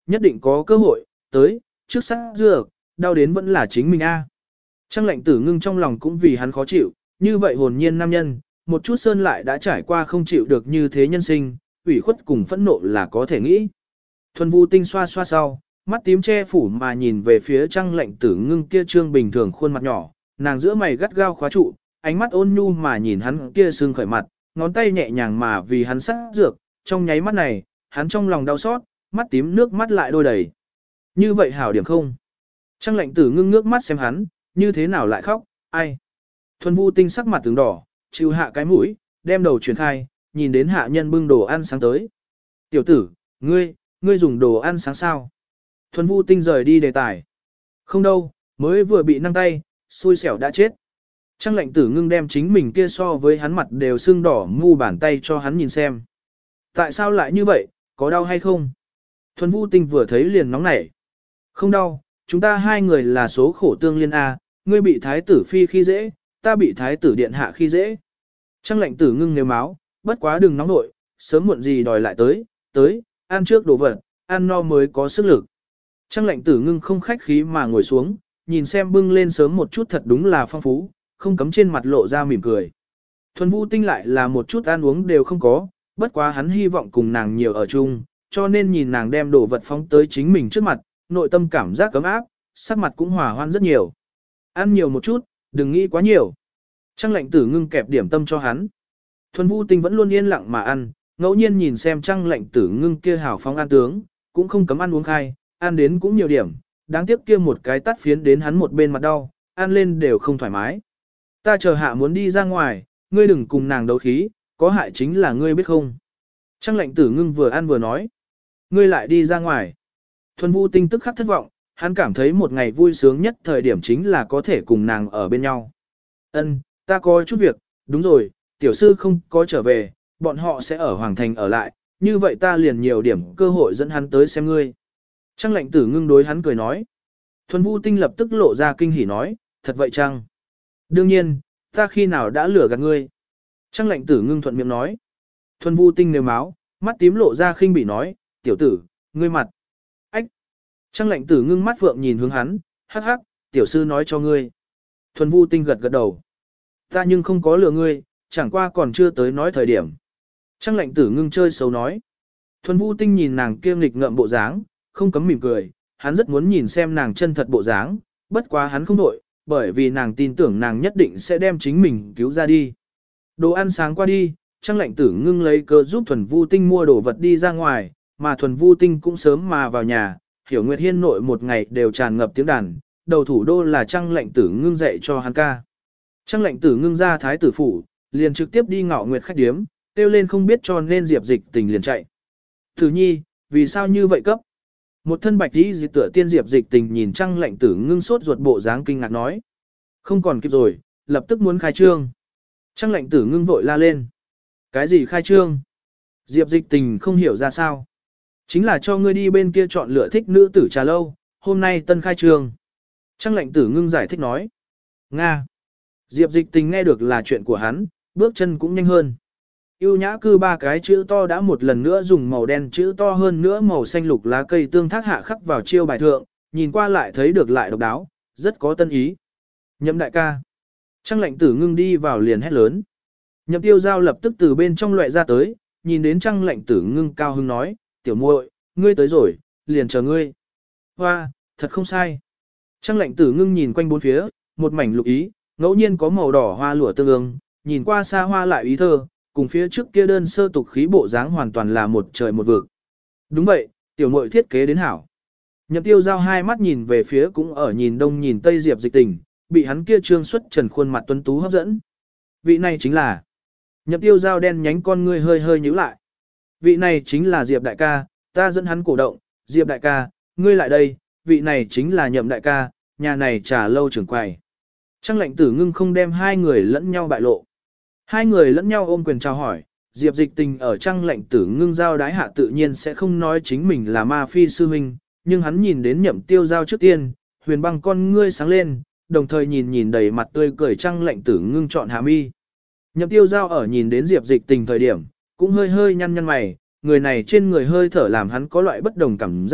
nhất định có cơ hội, tới, trước sát dược, đau đến vẫn là chính mình a. Trang Lệnh Tử Ngưng trong lòng cũng vì hắn khó chịu, như vậy hồn nhiên nam nhân, một chút sơn lại đã trải qua không chịu được như thế nhân sinh, ủy khuất cùng phẫn nộ là có thể nghĩ. Thuần Vu Tinh xoa xoa sau, mắt tím che phủ mà nhìn về phía Trang Lệnh Tử Ngưng kia trương bình thường khuôn mặt nhỏ, nàng giữa mày gắt gao khóa trụ, ánh mắt ôn nhu mà nhìn hắn kia sưng khởi mặt, ngón tay nhẹ nhàng mà vì hắn sát dược, trong nháy mắt này, hắn trong lòng đau xót, mắt tím nước mắt lại đôi đầy. Như vậy hảo điểm không? Trang Lệnh Tử Ngưng nước mắt xem hắn, như thế nào lại khóc, ai? Thuần Vu Tinh sắc mặt tướng đỏ, chịu hạ cái mũi, đem đầu chuyển khai, nhìn đến hạ nhân bưng đồ ăn sáng tới. Tiểu tử, ngươi dùng đồ ăn sáng sao? Thuần Vu Tinh rời đi đề tài. Không đâu, mới vừa bị năng tay, xui xẻo đã chết. Trang Lệnh Tử Ngưng đem chính mình kia so với hắn mặt đều sưng đỏ mu bàn tay cho hắn nhìn xem. Tại sao lại như vậy, có đau hay không? Thuần Vu Tinh vừa thấy liền nóng nảy. Không đau, chúng ta hai người là số khổ tương liên A, ngươi bị thái tử phi khi dễ, ta bị thái tử điện hạ khi dễ. Trang Lệnh Tử Ngưng nếu máu, bất quá đừng nóng nội, sớm muộn gì đòi lại tới, ăn trước đồ vật, ăn no mới có sức lực. Trang Lệnh Tử Ngưng không khách khí mà ngồi xuống, nhìn xem bưng lên sớm một chút thật đúng là phong phú, không cấm trên mặt lộ ra mỉm cười. Thuần Vu Tinh lại là một chút ăn uống đều không có, bất quá hắn hy vọng cùng nàng nhiều ở chung, cho nên nhìn nàng đem đồ vật phóng tới chính mình trước mặt, nội tâm cảm giác cấm áp, sắc mặt cũng hòa hoan rất nhiều. Ăn nhiều một chút, đừng nghĩ quá nhiều. Trang Lệnh Tử Ngưng kẹp điểm tâm cho hắn. Thuần Vu Tinh vẫn luôn yên lặng mà ăn, ngẫu nhiên nhìn xem Trang Lệnh Tử Ngưng kia hào phóng ăn tướng, cũng không cấm ăn uống khai, ăn đến cũng nhiều điểm, đáng tiếc kia một cái tắt phiến đến hắn một bên mặt đau, ăn lên đều không thoải mái. Ta chờ hạ muốn đi ra ngoài, ngươi đừng cùng nàng đấu khí, có hại chính là ngươi biết không. Trang Lệnh Tử Ngưng vừa ăn vừa nói. Ngươi lại đi ra ngoài. Thuần Vu Tinh tức khắc thất vọng, hắn cảm thấy một ngày vui sướng nhất thời điểm chính là có thể cùng nàng ở bên nhau. Ân, ta có chút việc, đúng rồi, tiểu sư không có trở về, bọn họ sẽ ở Hoàng Thành ở lại, như vậy ta liền nhiều điểm cơ hội dẫn hắn tới xem ngươi. Trang Lệnh Tử Ngưng đối hắn cười nói. Thuần Vu Tinh lập tức lộ ra kinh hỉ nói, thật vậy chăng? Đương nhiên, ta khi nào đã lừa gạt ngươi? Trang Lệnh Tử Ngưng thuận miệng nói. Thuần Vu Tinh nếu máu, mắt tím lộ ra khinh bỉ nói, tiểu tử, ngươi mặt. Ách! Trang Lệnh Tử Ngưng mắt phượng nhìn hướng hắn, hắc hắc, tiểu sư nói cho ngươi. Thuần Vu Tinh gật gật đầu. Ta nhưng không có lừa ngươi, chẳng qua còn chưa tới nói thời điểm. Trang Lệnh Tử Ngưng chơi xấu nói. Thuần Vu Tinh nhìn nàng kiêng nghịch ngợm bộ dáng, không cấm mỉm cười, hắn rất muốn nhìn xem nàng chân thật bộ dáng, bất quá hắn không đổi, bởi vì nàng tin tưởng nàng nhất định sẽ đem chính mình cứu ra đi. Đồ ăn sáng qua đi, Trang Lệnh Tử Ngưng lấy cớ giúp Thuần Vu Tinh mua đồ vật đi ra ngoài, mà Thuần Vu Tinh cũng sớm mà vào nhà, Hiểu Nguyệt Hiên nội một ngày đều tràn ngập tiếng đàn, đầu thủ đô là Trang Lệnh Tử Ngưng dạy cho hắn ca. Trang Lệnh Tử Ngưng ra thái tử phủ, liền trực tiếp đi Ngọ Nguyệt khách điếm, kêu lên không biết cho nên Diệp Dịch Tình liền chạy. Tử Nhi, vì sao như vậy cấp? Một thân bạch y dị tựa tiên Diệp Dịch Tình nhìn Trang Lệnh Tử Ngưng sốt ruột bộ dáng kinh ngạc nói. Không còn kịp rồi, lập tức muốn khai trương. Trang Lệnh Tử Ngưng vội la lên. Cái gì khai trương? Diệp Dịch Tình không hiểu ra sao. Chính là cho ngươi đi bên kia chọn lựa thích nữ tử trà lâu, hôm nay tân khai trương. Trang Lệnh Tử Ngưng giải thích nói. Nga. Diệp Dịch Tình nghe được là chuyện của hắn, bước chân cũng nhanh hơn. Yêu nhã cư ba cái chữ to đã một lần nữa dùng màu đen chữ to hơn nữa màu xanh lục lá cây tương thác hạ khắc vào chiêu bài thượng, nhìn qua lại thấy được lại độc đáo, rất có tân ý. Nhậm đại ca. Trang Lệnh Tử Ngưng đi vào liền hét lớn. Nhậm Tiêu Giao lập tức từ bên trong loại ra tới, nhìn đến Trang Lệnh Tử Ngưng cao hứng nói, tiểu muội, ngươi tới rồi, liền chờ ngươi. Hoa, thật không sai. Trang Lệnh Tử Ngưng nhìn quanh bốn phía, một mảnh lục ý, ngẫu nhiên có màu đỏ hoa lụa tương ương, nhìn qua xa hoa lại ý thơ, cùng phía trước kia đơn sơ tục khí bộ dáng hoàn toàn là một trời một vực. Đúng vậy, tiểu muội thiết kế đến hảo. Nhậm Tiêu Giao hai mắt nhìn về phía cũng ở nhìn đông nhìn tây Diệp Dịch Tình, bị hắn kia trương xuất trần khuôn mặt tuấn tú hấp dẫn. Vị này chính là. Nhậm Tiêu Giao đen nhánh con ngươi hơi hơi nhíu lại. Vị này chính là Diệp đại ca, ta dẫn hắn cổ động, Diệp đại ca, ngươi lại đây, vị này chính là Nhậm đại ca, nhà này trà lâu trưởng quầy. Trang Lệnh Tử Ngưng không đem hai người lẫn nhau bại lộ. Hai người lẫn nhau ôm quyền chào hỏi, Diệp Dịch Tình ở Trang Lệnh Tử Ngưng giao đái hạ tự nhiên sẽ không nói chính mình là ma phi sư huynh, nhưng hắn nhìn đến Nhậm Tiêu Giao trước tiên, huyền băng con ngươi sáng lên, đồng thời nhìn đầy mặt tươi cười Trang Lệnh Tử Ngưng chọn hạ mi. Nhậm Tiêu Giao ở nhìn đến Diệp Dịch Tình thời điểm, cũng hơi hơi nhăn mày, người này trên người hơi thở làm hắn có loại bất đồng cảm giác,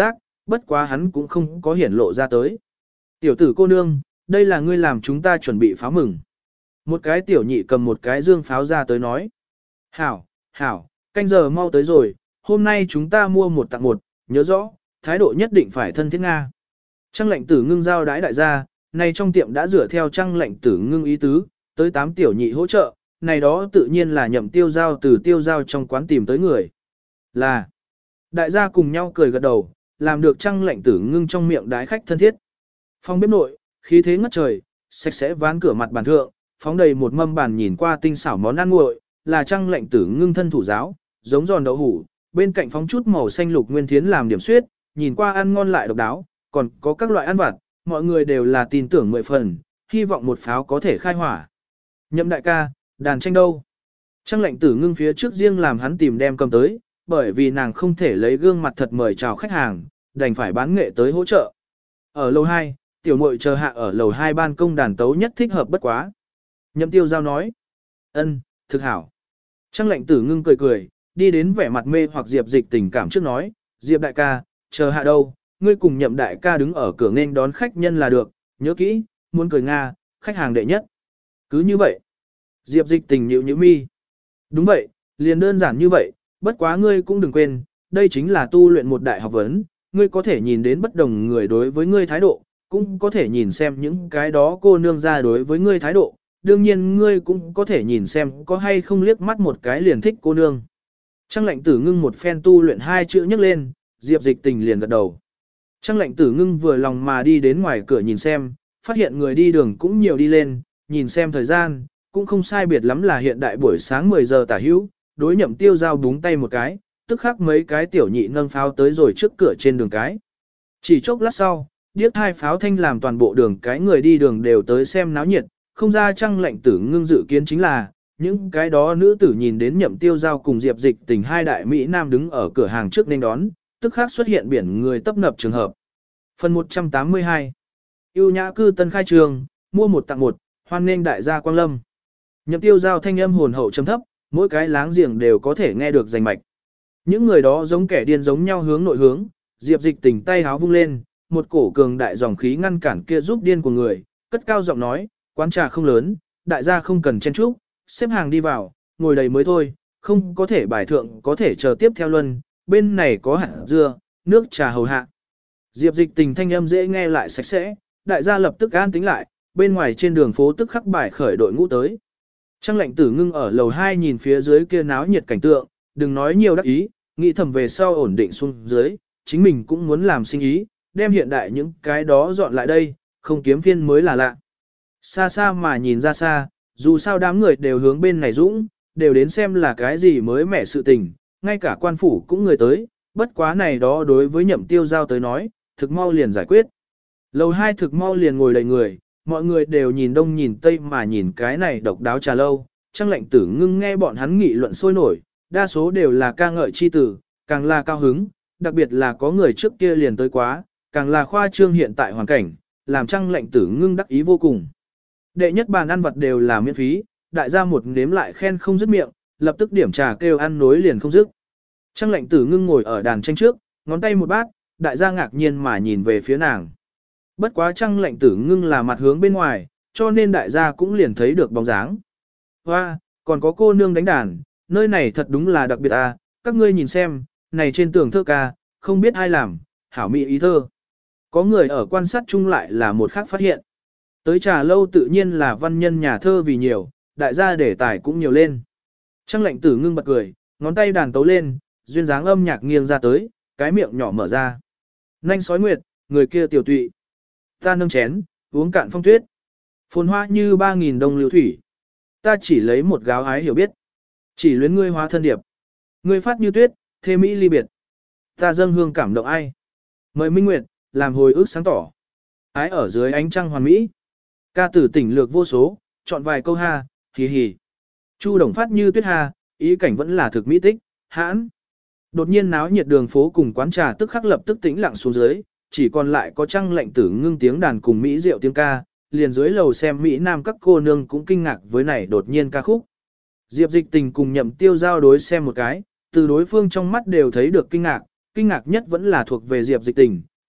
bất quá hắn cũng không có hiển lộ ra tới. Tiểu tử cô nương, đây là ngươi làm chúng ta chuẩn bị pháo mừng. Một cái tiểu nhị cầm một cái dương pháo ra tới nói. Hảo, hảo, canh giờ mau tới rồi, hôm nay chúng ta mua một tặng một, nhớ rõ, thái độ nhất định phải thân thiết Nga. Trăng lệnh tử ngưng giao đái đại gia, này trong tiệm đã rửa theo trăng lệnh tử ngưng ý tứ, tới 8 tiểu nhị hỗ trợ, này đó tự nhiên là nhậm tiêu giao từ tiêu giao trong quán tìm tới người. Là, đại gia cùng nhau cười gật đầu, làm được trăng lệnh tử ngưng trong miệng đái khách thân thiết. Phòng bếp nội, khí thế ngất trời, sạch sẽ ván cửa mặt bàn thượng, phóng đầy một mâm bàn nhìn qua tinh xảo món ăn nguội, là trăng lệnh tử ngưng thân thủ giáo, giống giòn đậu hủ, bên cạnh phóng chút màu xanh lục nguyên thiến làm điểm suyết, nhìn qua ăn ngon lại độc đáo, còn có các loại ăn vặt, mọi người đều là tin tưởng 10 phần, hy vọng một pháo có thể khai hỏa. Nhậm đại ca, đàn tranh đâu? Trăng lệnh tử ngưng phía trước riêng làm hắn tìm đem cầm tới, bởi vì nàng không thể lấy gương mặt thật mời chào khách hàng, đành phải bán nghệ tới hỗ trợ. Ở lầu 2, tiểu muội chờ hạ ở lầu 2 ban công đàn tấu nhất thích hợp bất quá. Nhậm tiêu giao nói. Ân, thực hảo. Trăng lệnh tử ngưng cười cười, đi đến vẻ mặt mê hoặc Diệp Dịch Tình cảm trước nói, Diệp đại ca, chờ hạ đâu, ngươi cùng Nhậm đại ca đứng ở cửa nghênh đón khách nhân là được, nhớ kỹ, muốn cười Nga, khách hàng đệ nhất. Cứ như vậy. Diệp Dịch Tình nhíu nhíu mi. Đúng vậy, liền đơn giản như vậy, bất quá ngươi cũng đừng quên, đây chính là tu luyện một đại học vấn, ngươi có thể nhìn đến bất đồng người đối với ngươi thái độ, cũng có thể nhìn xem những cái đó cô nương ra đối với ngươi thái độ, đương nhiên ngươi cũng có thể nhìn xem có hay không liếc mắt một cái liền thích cô nương. Trăng lệnh tử ngưng một phen tu luyện hai chữ nhấc lên, Diệp Dịch Tình liền gật đầu. Trăng lệnh tử ngưng vừa lòng mà đi đến ngoài cửa nhìn xem, phát hiện người đi đường cũng nhiều đi lên, nhìn xem thời gian, cũng không sai biệt lắm là hiện đại buổi sáng 10 giờ tả hữu, đối Nhậm tiêu giao búng tay một cái, tức khắc mấy cái tiểu nhị nâng pháo tới rồi trước cửa trên đường cái. Chỉ chốc lát sau, điếc hai pháo thanh làm toàn bộ đường cái người đi đường đều tới xem náo nhiệt, không ra Trăng lệnh tử ngưng dự kiến chính là, những cái đó nữ tử nhìn đến Nhậm tiêu giao cùng Diệp Dịch Tình hai đại Mỹ Nam đứng ở cửa hàng trước nên đón, tức khắc xuất hiện biển người tấp nập trường hợp. Phần 182 Yêu nhã cư tân khai trường, mua một tặng một, hoan nghênh đại gia Quang Lâm. Nhậm tiêu giao thanh âm hồn hậu trầm thấp, mỗi cái láng giềng đều có thể nghe được rành mạch. Những người đó giống kẻ điên giống nhau hướng nội hướng, Diệp Dịch Tình tay háo vung lên, một cổ cường đại dòng khí ngăn cản kia giúp điên của người, cất cao giọng nói, quán trà không lớn, đại gia không cần chen chúc, xếp hàng đi vào, ngồi đầy mới thôi, không có thể bài thượng có thể chờ tiếp theo luân, bên này có hạt dưa, nước trà hầu hạ. Diệp Dịch Tình thanh âm dễ nghe lại sạch sẽ, đại gia lập tức an tính lại, bên ngoài trên đường phố tức khắc bài khởi đội ngũ tới. Trăng lệnh tử ngưng ở lầu 2 nhìn phía dưới kia náo nhiệt cảnh tượng, đừng nói nhiều đắc ý, nghĩ thầm về sau ổn định xuống dưới, chính mình cũng muốn làm sinh ý, đem hiện đại những cái đó dọn lại đây, không kiếm phiên mới là lạ. Xa xa mà nhìn ra xa, dù sao đám người đều hướng bên này dũng, đều đến xem là cái gì mới mẻ sự tình, ngay cả quan phủ cũng người tới, bất quá này đó đối với Nhậm tiêu giao tới nói, thực mau liền giải quyết. Lầu 2 thực mau liền ngồi đầy người, mọi người đều nhìn đông nhìn tây mà nhìn cái này độc đáo trà lâu, Trăng lệnh tử ngưng nghe bọn hắn nghị luận sôi nổi, đa số đều là ca ngợi chi tử, càng là cao hứng, đặc biệt là có người trước kia liền tới quá, càng là khoa trương hiện tại hoàn cảnh, làm Trăng lệnh tử ngưng đắc ý vô cùng. Đệ nhất bàn ăn vật đều là miễn phí, đại gia một nếm lại khen không dứt miệng, lập tức điểm trà kêu ăn nối liền không dứt. Trăng lệnh tử ngưng ngồi ở đàn tranh trước, ngón tay một bát, đại gia ngạc nhiên mà nhìn về phía nàng. Bất quá Trăng lệnh tử ngưng là mặt hướng bên ngoài, cho nên đại gia cũng liền thấy được bóng dáng. Hoa, còn có cô nương đánh đàn, nơi này thật đúng là đặc biệt à, các ngươi nhìn xem, này trên tường thơ ca, không biết ai làm, hảo mỹ ý thơ. Có người ở quan sát chung lại là một khác phát hiện. Tới trà lâu tự nhiên là văn nhân nhà thơ vì nhiều, đại gia đề tài cũng nhiều lên. Trăng lệnh tử ngưng bật cười, ngón tay đàn tấu lên, duyên dáng âm nhạc nghiêng ra tới, cái miệng nhỏ mở ra. Nanh sói nguyệt, người kia tiểu tụy. Ta nâng chén, uống cạn phong tuyết. Phồn hoa như 3.000 đông lưu thủy. Ta chỉ lấy một gáo ái hiểu biết. Chỉ luyến ngươi hóa thân điệp. Ngươi phát như tuyết, thê mỹ ly biệt. Ta dâng hương cảm động ai. Mời Minh Nguyệt, làm hồi ức sáng tỏ. Ái ở dưới ánh trăng hoàn mỹ. Ca tử tỉnh lược vô số, chọn vài câu ha, hì hì. Chu đồng phát như tuyết ha, ý cảnh vẫn là thực mỹ tích, hãn. Đột nhiên náo nhiệt đường phố cùng quán trà tức khắc lập tức tĩnh lặng xuống dưới, chỉ còn lại có Trăng lệnh tử ngưng tiếng đàn cùng mỹ rượu tiếng ca, liền dưới lầu xem Mỹ Nam các cô nương cũng kinh ngạc với này đột nhiên ca khúc. Diệp Dịch Tình cùng Nhậm tiêu giao đối xem một cái, từ đối phương trong mắt đều thấy được kinh ngạc nhất vẫn là thuộc về Diệp Dịch Tình,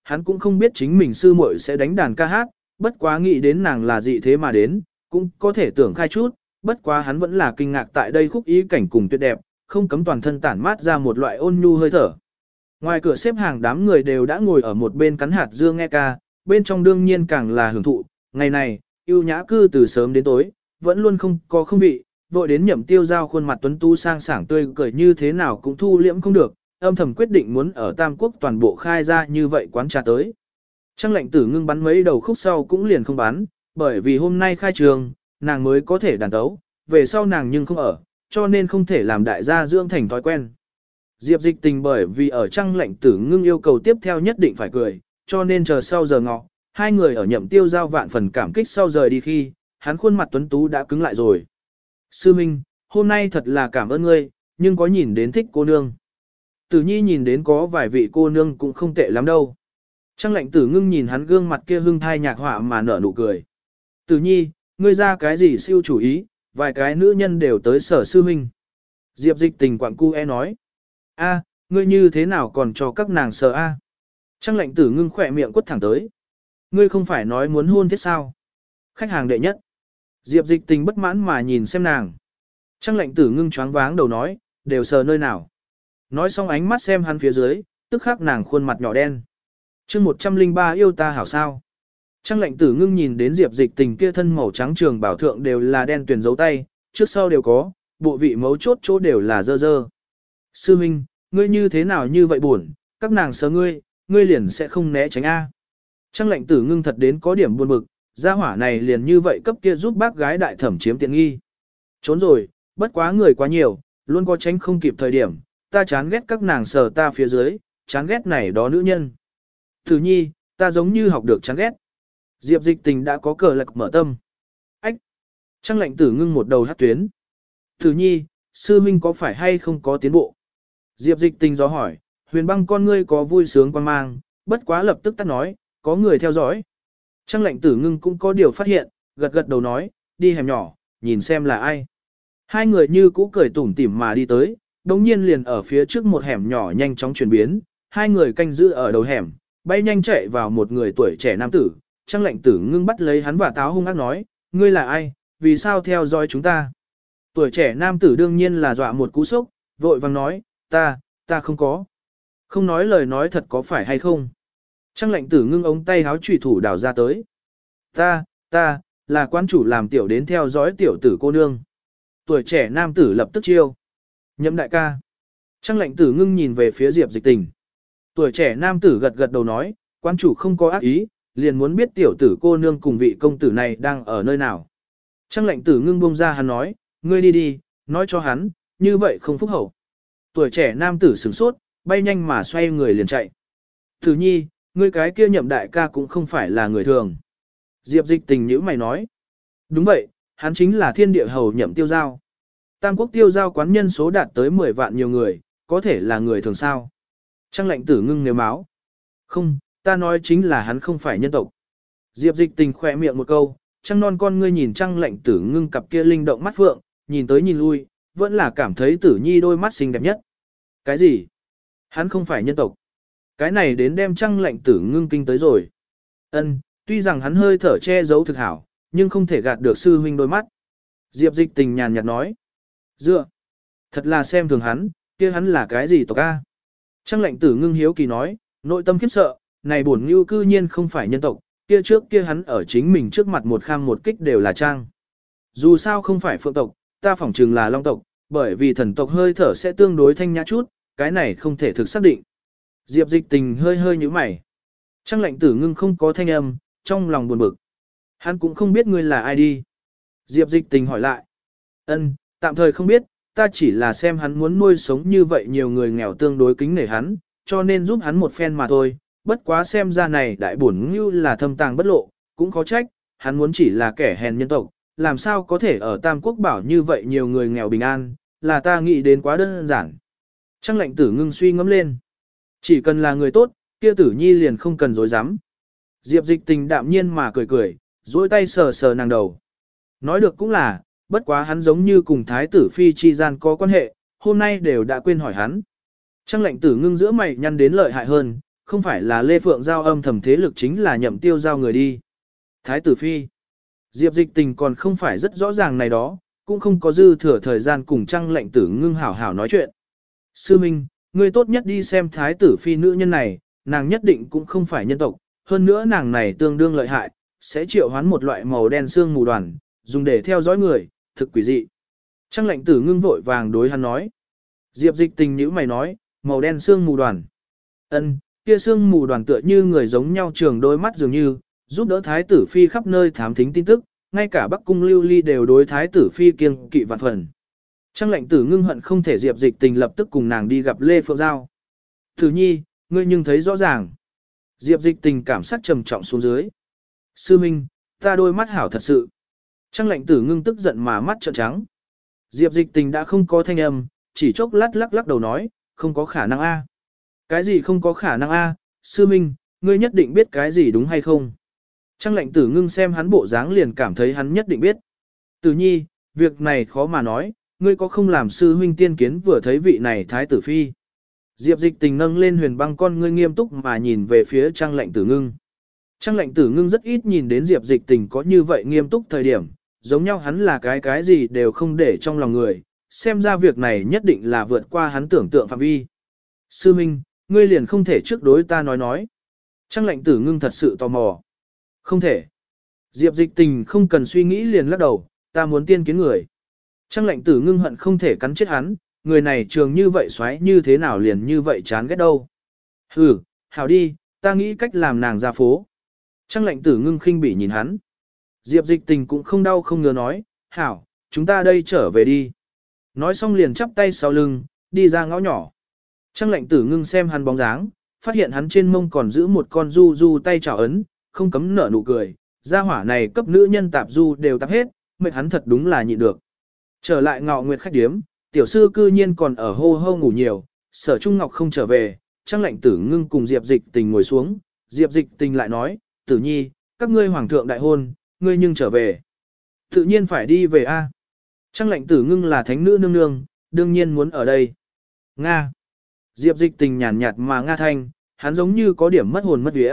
hắn cũng không biết chính mình sư muội sẽ đánh đàn ca hát, bất quá nghĩ đến nàng là dị thế mà đến, cũng có thể tưởng khai chút, bất quá hắn vẫn là kinh ngạc tại đây khúc ý cảnh cùng tuyệt đẹp, không cấm toàn thân tản mát ra một loại ôn nhu hơi thở. Ngoài cửa xếp hàng đám người đều đã ngồi ở một bên cắn hạt dưa nghe ca, bên trong đương nhiên càng là hưởng thụ, ngày này, yêu nhã cư từ sớm đến tối, vẫn luôn không có không vị, vội đến Nhậm Tiêu Giao khuôn mặt tuấn tú sang sảng tươi cười như thế nào cũng thu liễm không được, âm thầm quyết định muốn ở Tam Quốc toàn bộ khai ra như vậy quán trà tới. Trang Lệnh Tử ngưng bắn mấy đầu khúc sau cũng liền không bắn, bởi vì hôm nay khai trường, nàng mới có thể đàn tấu, về sau nàng nhưng không ở, cho nên không thể làm đại gia dưỡng thành thói quen. Diệp Dịch Tình bởi vì ở Trang Lệnh Tử ngưng yêu cầu tiếp theo nhất định phải cười, cho nên chờ sau giờ ngọ, hai người ở Nhậm Tiêu Giao vạn phần cảm kích sau rời đi khi, hắn khuôn mặt tuấn tú đã cứng lại rồi. Sư Minh, hôm nay thật là cảm ơn ngươi, nhưng có nhìn đến thích cô nương. Tử Nhi nhìn đến có vài vị cô nương cũng không tệ lắm đâu. Trang Lệnh Tử ngưng nhìn hắn gương mặt kia hưng thai nhạc họa mà nở nụ cười. Tử Nhi, ngươi ra cái gì siêu chủ ý, vài cái nữ nhân đều tới sở sư Minh. Diệp Dịch Tình quặng cu nói. A, ngươi như thế nào còn cho các nàng sợ a? Trang Lệnh Tử ngưng khỏe miệng quất thẳng tới. Ngươi không phải nói muốn hôn thiết sao? Khách hàng đệ nhất. Diệp Dịch Tình bất mãn mà nhìn xem nàng. Trang Lệnh Tử ngưng choáng váng đầu nói, đều sờ nơi nào. Nói xong ánh mắt xem hắn phía dưới, tức khắc nàng khuôn mặt nhỏ đen. chương 103 yêu ta hảo sao. Trang Lệnh Tử ngưng nhìn đến Diệp Dịch Tình kia thân màu trắng trường bảo thượng đều là đen tuyển dấu tay, trước sau đều có, bộ vị mấu chốt chỗ đều là dơ dơ. Sư Minh, ngươi như thế nào như vậy buồn, các nàng sờ ngươi liền sẽ không né tránh A. Trang Lệnh Tử ngưng thật đến có điểm buồn bực, gia hỏa này liền như vậy cấp kia giúp bác gái đại thẩm chiếm tiện nghi. Trốn rồi, bất quá người quá nhiều, luôn có tránh không kịp thời điểm, ta chán ghét các nàng sờ ta phía dưới, chán ghét này đó nữ nhân. Tử Nhi, ta giống như học được chán ghét. Diệp Dịch Tình đã có cờ lạc mở tâm. Ách! Trang Lệnh Tử ngưng một đầu hát tuyến. Tử Nhi, sư huynh có phải hay không có tiến bộ? Diệp Dịch Tình do hỏi, Huyền Băng con ngươi có vui sướng quan mang, bất quá lập tức tắt nói, có người theo dõi. Trang Lệnh Tử ngưng cũng có điều phát hiện, gật gật đầu nói, đi hẻm nhỏ, nhìn xem là ai. Hai người như cũ cười tủm tỉm mà đi tới, đồng nhiên liền ở phía trước một hẻm nhỏ nhanh chóng chuyển biến, hai người canh giữ ở đầu hẻm, bay nhanh chạy vào một người tuổi trẻ nam tử. Trang Lệnh Tử ngưng bắt lấy hắn và táo hung ác nói, ngươi là ai, vì sao theo dõi chúng ta. Tuổi trẻ nam tử đương nhiên là dọa một cú sốc, vội vàng nói, ta không có. Không nói lời nói thật có phải hay không. Trang Lệnh Tử ngưng ống tay háo trùy thủ đảo ra tới. Ta, là quan chủ làm tiểu đến theo dõi tiểu tử cô nương. Tuổi trẻ nam tử lập tức chiêu. Nhậm đại ca. Trang Lệnh Tử ngưng nhìn về phía Diệp Dịch Tình. Tuổi trẻ nam tử gật gật đầu nói, quan chủ không có ác ý, liền muốn biết tiểu tử cô nương cùng vị công tử này đang ở nơi nào. Trang Lệnh Tử ngưng buông ra hắn nói, ngươi đi, nói cho hắn, như vậy không phúc hậu. Tuổi trẻ nam tử sửng sốt, bay nhanh mà xoay người liền chạy. Tử Nhi, ngươi cái kia Nhậm đại ca cũng không phải là người thường. Diệp Dịch Tình nhíu mày nói. Đúng vậy, hắn chính là thiên địa hầu Nhậm Tiêu Giao. Tam Quốc Tiêu Giao quán nhân số đạt tới 10 vạn nhiều người, có thể là người thường sao. Trang Lệnh Tử ngưng nếu máu. Không, ta nói chính là hắn không phải nhân tộc. Diệp Dịch Tình khỏe miệng một câu, trăng non con ngươi nhìn Trang Lệnh Tử ngưng cặp kia linh động mắt phượng, nhìn tới nhìn lui, vẫn là cảm thấy Tử Nhi đôi mắt xinh đẹp nhất. Cái gì? Hắn không phải nhân tộc. Cái này đến đem Trang Lệnh Tử ngưng kinh tới rồi. Ân, tuy rằng hắn hơi thở che giấu thực hảo, nhưng không thể gạt được sư huynh đôi mắt. Diệp Dịch Tình nhàn nhạt nói. Dựa, thật là xem thường hắn, kia hắn là cái gì tộc a? Trang Lệnh Tử ngưng hiếu kỳ nói, nội tâm khiếp sợ, này bổn ngưu cư nhiên không phải nhân tộc, kia trước kia hắn ở chính mình trước mặt một kham một kích đều là trang. Dù sao không phải phượng tộc, ta phỏng chừng là long tộc, bởi vì thần tộc hơi thở sẽ tương đối thanh nhã chút, cái này không thể thực xác định. Diệp Dịch Tình hơi hơi nhíu mày. Trang Lệnh Tử ngưng không có thanh âm, trong lòng buồn bực. Hắn cũng không biết ngươi là ai đi. Diệp Dịch Tình hỏi lại. Ân, tạm thời không biết, ta chỉ là xem hắn muốn nuôi sống như vậy nhiều người nghèo tương đối kính nể hắn, cho nên giúp hắn một phen mà thôi. Bất quá xem ra này đại bổn như là thâm tàng bất lộ, cũng khó trách, hắn muốn chỉ là kẻ hèn nhân tộc, làm sao có thể ở Tam Quốc bảo như vậy nhiều người nghèo bình an, là ta nghĩ đến quá đơn giản. Trang Lệnh Tử ngưng suy ngẫm lên. Chỉ cần là người tốt, kia Tử Nhi liền không cần dối dám. Diệp Dịch Tình đạm nhiên mà cười, duỗi tay sờ sờ nàng đầu. Nói được cũng là, bất quá hắn giống như cùng Thái tử Phi chi gian có quan hệ, hôm nay đều đã quên hỏi hắn. Trang Lệnh Tử ngưng giữa mày nhăn đến lợi hại hơn, không phải là Lê Phượng Giao âm thầm thế lực chính là Nhậm Tiêu Giao người đi. Thái tử phi. Diệp Dịch Tình còn không phải rất rõ ràng này đó, cũng không có dư thừa thời gian cùng Trăng Lệnh Tử Ngưng hảo hảo nói chuyện. Sư Minh, ngươi tốt nhất đi xem thái tử phi nữ nhân này, nàng nhất định cũng không phải nhân tộc, hơn nữa nàng này tương đương lợi hại, sẽ triệu hoán một loại màu đen xương mù đoàn, dùng để theo dõi người, thực quỷ dị. Trăng Lệnh Tử Ngưng vội vàng đối hắn nói. Diệp Dịch Tình nhíu mày nói, màu đen xương mù đoàn. Ân, kia xương mù đoàn tựa như người giống nhau trường đôi mắt dường như, giúp đỡ thái tử phi khắp nơi thám thính tin tức, ngay cả Bắc Cung Lưu Ly đều đối thái tử phi kiêng kỵ vạn phần. Trăng Lệnh Tử Ngưng hận không thể Diệp Dịch Tình lập tức cùng nàng đi gặp Lê Phượng Giao. Tử nhi, ngươi nhưng thấy rõ ràng. Diệp Dịch Tình cảm sắc trầm trọng xuống dưới. Sư Minh, ta đôi mắt hảo thật sự. Trăng Lệnh Tử Ngưng tức giận mà mắt trợn trắng. Diệp Dịch Tình đã không có thanh âm, chỉ chốc lát lắc đầu nói, không có khả năng a. Cái gì không có khả năng a? Sư Minh, ngươi nhất định biết cái gì đúng hay không? Trăng Lệnh Tử Ngưng xem hắn bộ dáng liền cảm thấy hắn nhất định biết. Tử nhi, việc này khó mà nói, ngươi có không làm sư huynh tiên kiến vừa thấy vị này thái tử phi. Diệp Dịch Tình nâng lên huyền băng con ngươi nghiêm túc mà nhìn về phía Trăng Lệnh Tử Ngưng. Trăng Lệnh Tử Ngưng rất ít nhìn đến Diệp Dịch Tình có như vậy nghiêm túc thời điểm, giống nhau hắn là cái gì đều không để trong lòng người, xem ra việc này nhất định là vượt qua hắn tưởng tượng phạm vi. Sư Minh, ngươi liền không thể trước đối ta nói. Trăng Lệnh Tử Ngưng thật sự tò mò. Không thể. Diệp Dịch Tình không cần suy nghĩ liền lắc đầu, ta muốn tiên kiến người. Trăng Lệnh Tử Ngưng hận không thể cắn chết hắn, người này trường như vậy xoáy như thế nào liền như vậy chán ghét đâu. Hừ, hảo đi, ta nghĩ cách làm nàng ra phố. Trăng Lệnh Tử Ngưng khinh bỉ nhìn hắn. Diệp Dịch Tình cũng không đau không ngứa nói, hảo, chúng ta đây trở về đi. Nói xong liền chắp tay sau lưng, đi ra ngõ nhỏ. Trăng Lệnh Tử Ngưng xem hắn bóng dáng, phát hiện hắn trên mông còn giữ một con du du tay chảo ấn, không cấm nở nụ cười, gia hỏa này cấp nữ nhân tạp du đều tạp hết, mệt hắn thật đúng là nhịn được. Trở lại Ngọ Nguyệt khách điếm, tiểu sư cư nhiên còn ở hô hô ngủ nhiều, Sở Trung Ngọc không trở về, Trăng Lệnh Tử Ngưng cùng Diệp Dịch Tình ngồi xuống, Diệp Dịch Tình lại nói, Tử nhi, các ngươi hoàng thượng đại hôn, ngươi nhưng trở về. Tự nhiên phải đi về a. Trăng Lệnh Tử Ngưng là thánh nữ nương nương, đương nhiên muốn ở đây. Nga. Diệp Dịch Tình nhàn nhạt mà nga thanh, hắn giống như có điểm mất hồn mất vía.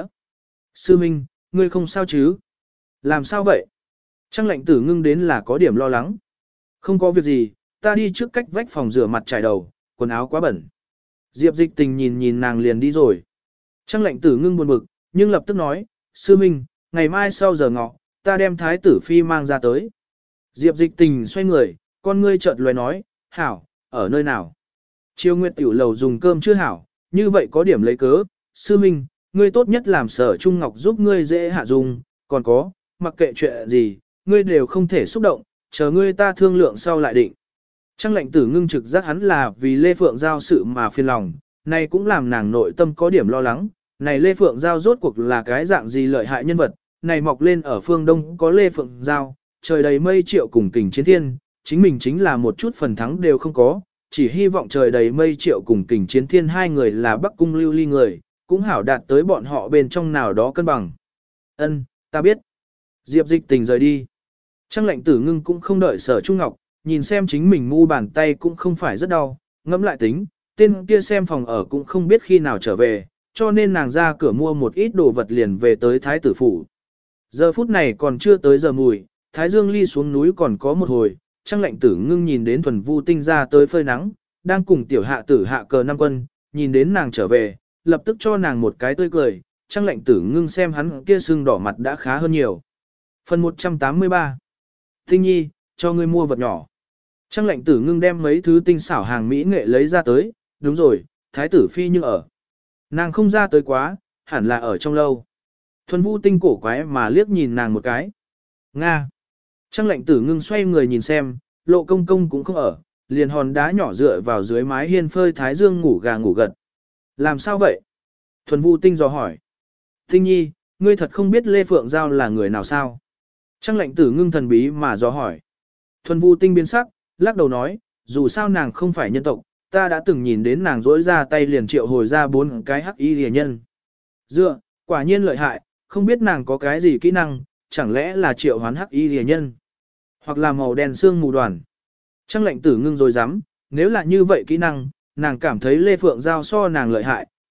Sư Minh, ngươi không sao chứ? Làm sao vậy? Trăng Lệnh Tử Ngưng đến là có điểm lo lắng. Không có việc gì, ta đi trước cách vách phòng rửa mặt trải đầu, quần áo quá bẩn. Diệp Dịch Tình nhìn nàng liền đi rồi. Trăng Lệnh Tử Ngưng buồn bực, nhưng lập tức nói, Sư Minh, ngày mai sau giờ ngọ, ta đem thái tử phi mang ra tới. Diệp Dịch Tình xoay người, con ngươi chợt lóe nói, hảo, ở nơi nào? Chiêu Nguyệt tiểu lầu dùng cơm chưa hảo, như vậy có điểm lấy cớ, Sư Minh, ngươi tốt nhất làm Sở Trung Ngọc giúp ngươi dễ hạ dùng, còn có, mặc kệ chuyện gì, ngươi đều không thể xúc động, chờ ngươi ta thương lượng sau lại định. Trăng Lệnh Tử Ngưng trực giác hắn là vì Lê Phượng Giao sự mà phiền lòng, này cũng làm nàng nội tâm có điểm lo lắng, này Lê Phượng Giao rốt cuộc là cái dạng gì lợi hại nhân vật, này mọc lên ở phương Đông có Lê Phượng Giao, trời đầy mây triệu cùng kình chiến thiên, chính mình chính là một chút phần thắng đều không có, chỉ hy vọng trời đầy mây triệu cùng kình chiến thiên hai người là Bắc Cung Lưu Ly người, cũng hảo đạt tới bọn họ bên trong nào đó cân bằng. Ân, ta biết. Diệp Dịch Tình rời đi. Trăng Lệnh Tử Ngưng cũng không đợi Sở Trung Ngọc, nhìn xem chính mình mu bàn tay cũng không phải rất đau, ngẫm lại tính, tên kia xem phòng ở cũng không biết khi nào trở về, cho nên nàng ra cửa mua một ít đồ vật liền về tới Thái tử phủ. Giờ phút này còn chưa tới giờ mùi, Thái Dương ly xuống núi còn có một hồi, Trăng Lệnh Tử Ngưng nhìn đến Thuần Vu Tinh ra tới phơi nắng, đang cùng tiểu hạ tử hạ cờ năm quân, nhìn đến nàng trở về, lập tức cho nàng một cái tươi cười, Trăng Lệnh Tử Ngưng xem hắn kia sưng đỏ mặt đã khá hơn nhiều. Phần 183 Tinh nhi, cho ngươi mua vật nhỏ. Trăng Lệnh Tử Ngưng đem mấy thứ tinh xảo hàng mỹ nghệ lấy ra tới, đúng rồi, thái tử phi nhưng ở. Nàng không ra tới quá, hẳn là ở trong lâu. Thuần Vu Tinh cổ quái mà liếc nhìn nàng một cái. Nga. Trăng Lệnh Tử Ngưng xoay người nhìn xem, Lộ Công Công cũng không ở, liền hòn đá nhỏ dựa vào dưới mái hiên phơi thái dương ngủ gà ngủ gật. Làm sao vậy? Thuần Vu Tinh dò hỏi. Tinh nhi, ngươi thật không biết Lê Phượng Giao là người nào sao? Trăng Lệnh Tử Ngưng thần bí mà dò hỏi. Thuần Vu Tinh biến sắc, lắc đầu nói, dù sao nàng không phải nhân tộc, ta đã từng nhìn đến nàng rỗi ra tay liền triệu hồi ra 4 cái hắc y rìa nhân. Dựa, quả nhiên lợi hại, không biết nàng có cái gì kỹ năng, chẳng lẽ là triệu hoán hắc y rìa nhân, hoặc là màu đen xương mù đoàn. Trăng Lệnh Tử Ngưng rồi dám, nếu là như vậy kỹ năng, nàng cảm thấy Lê Phượng Giao so nàng lợi hại,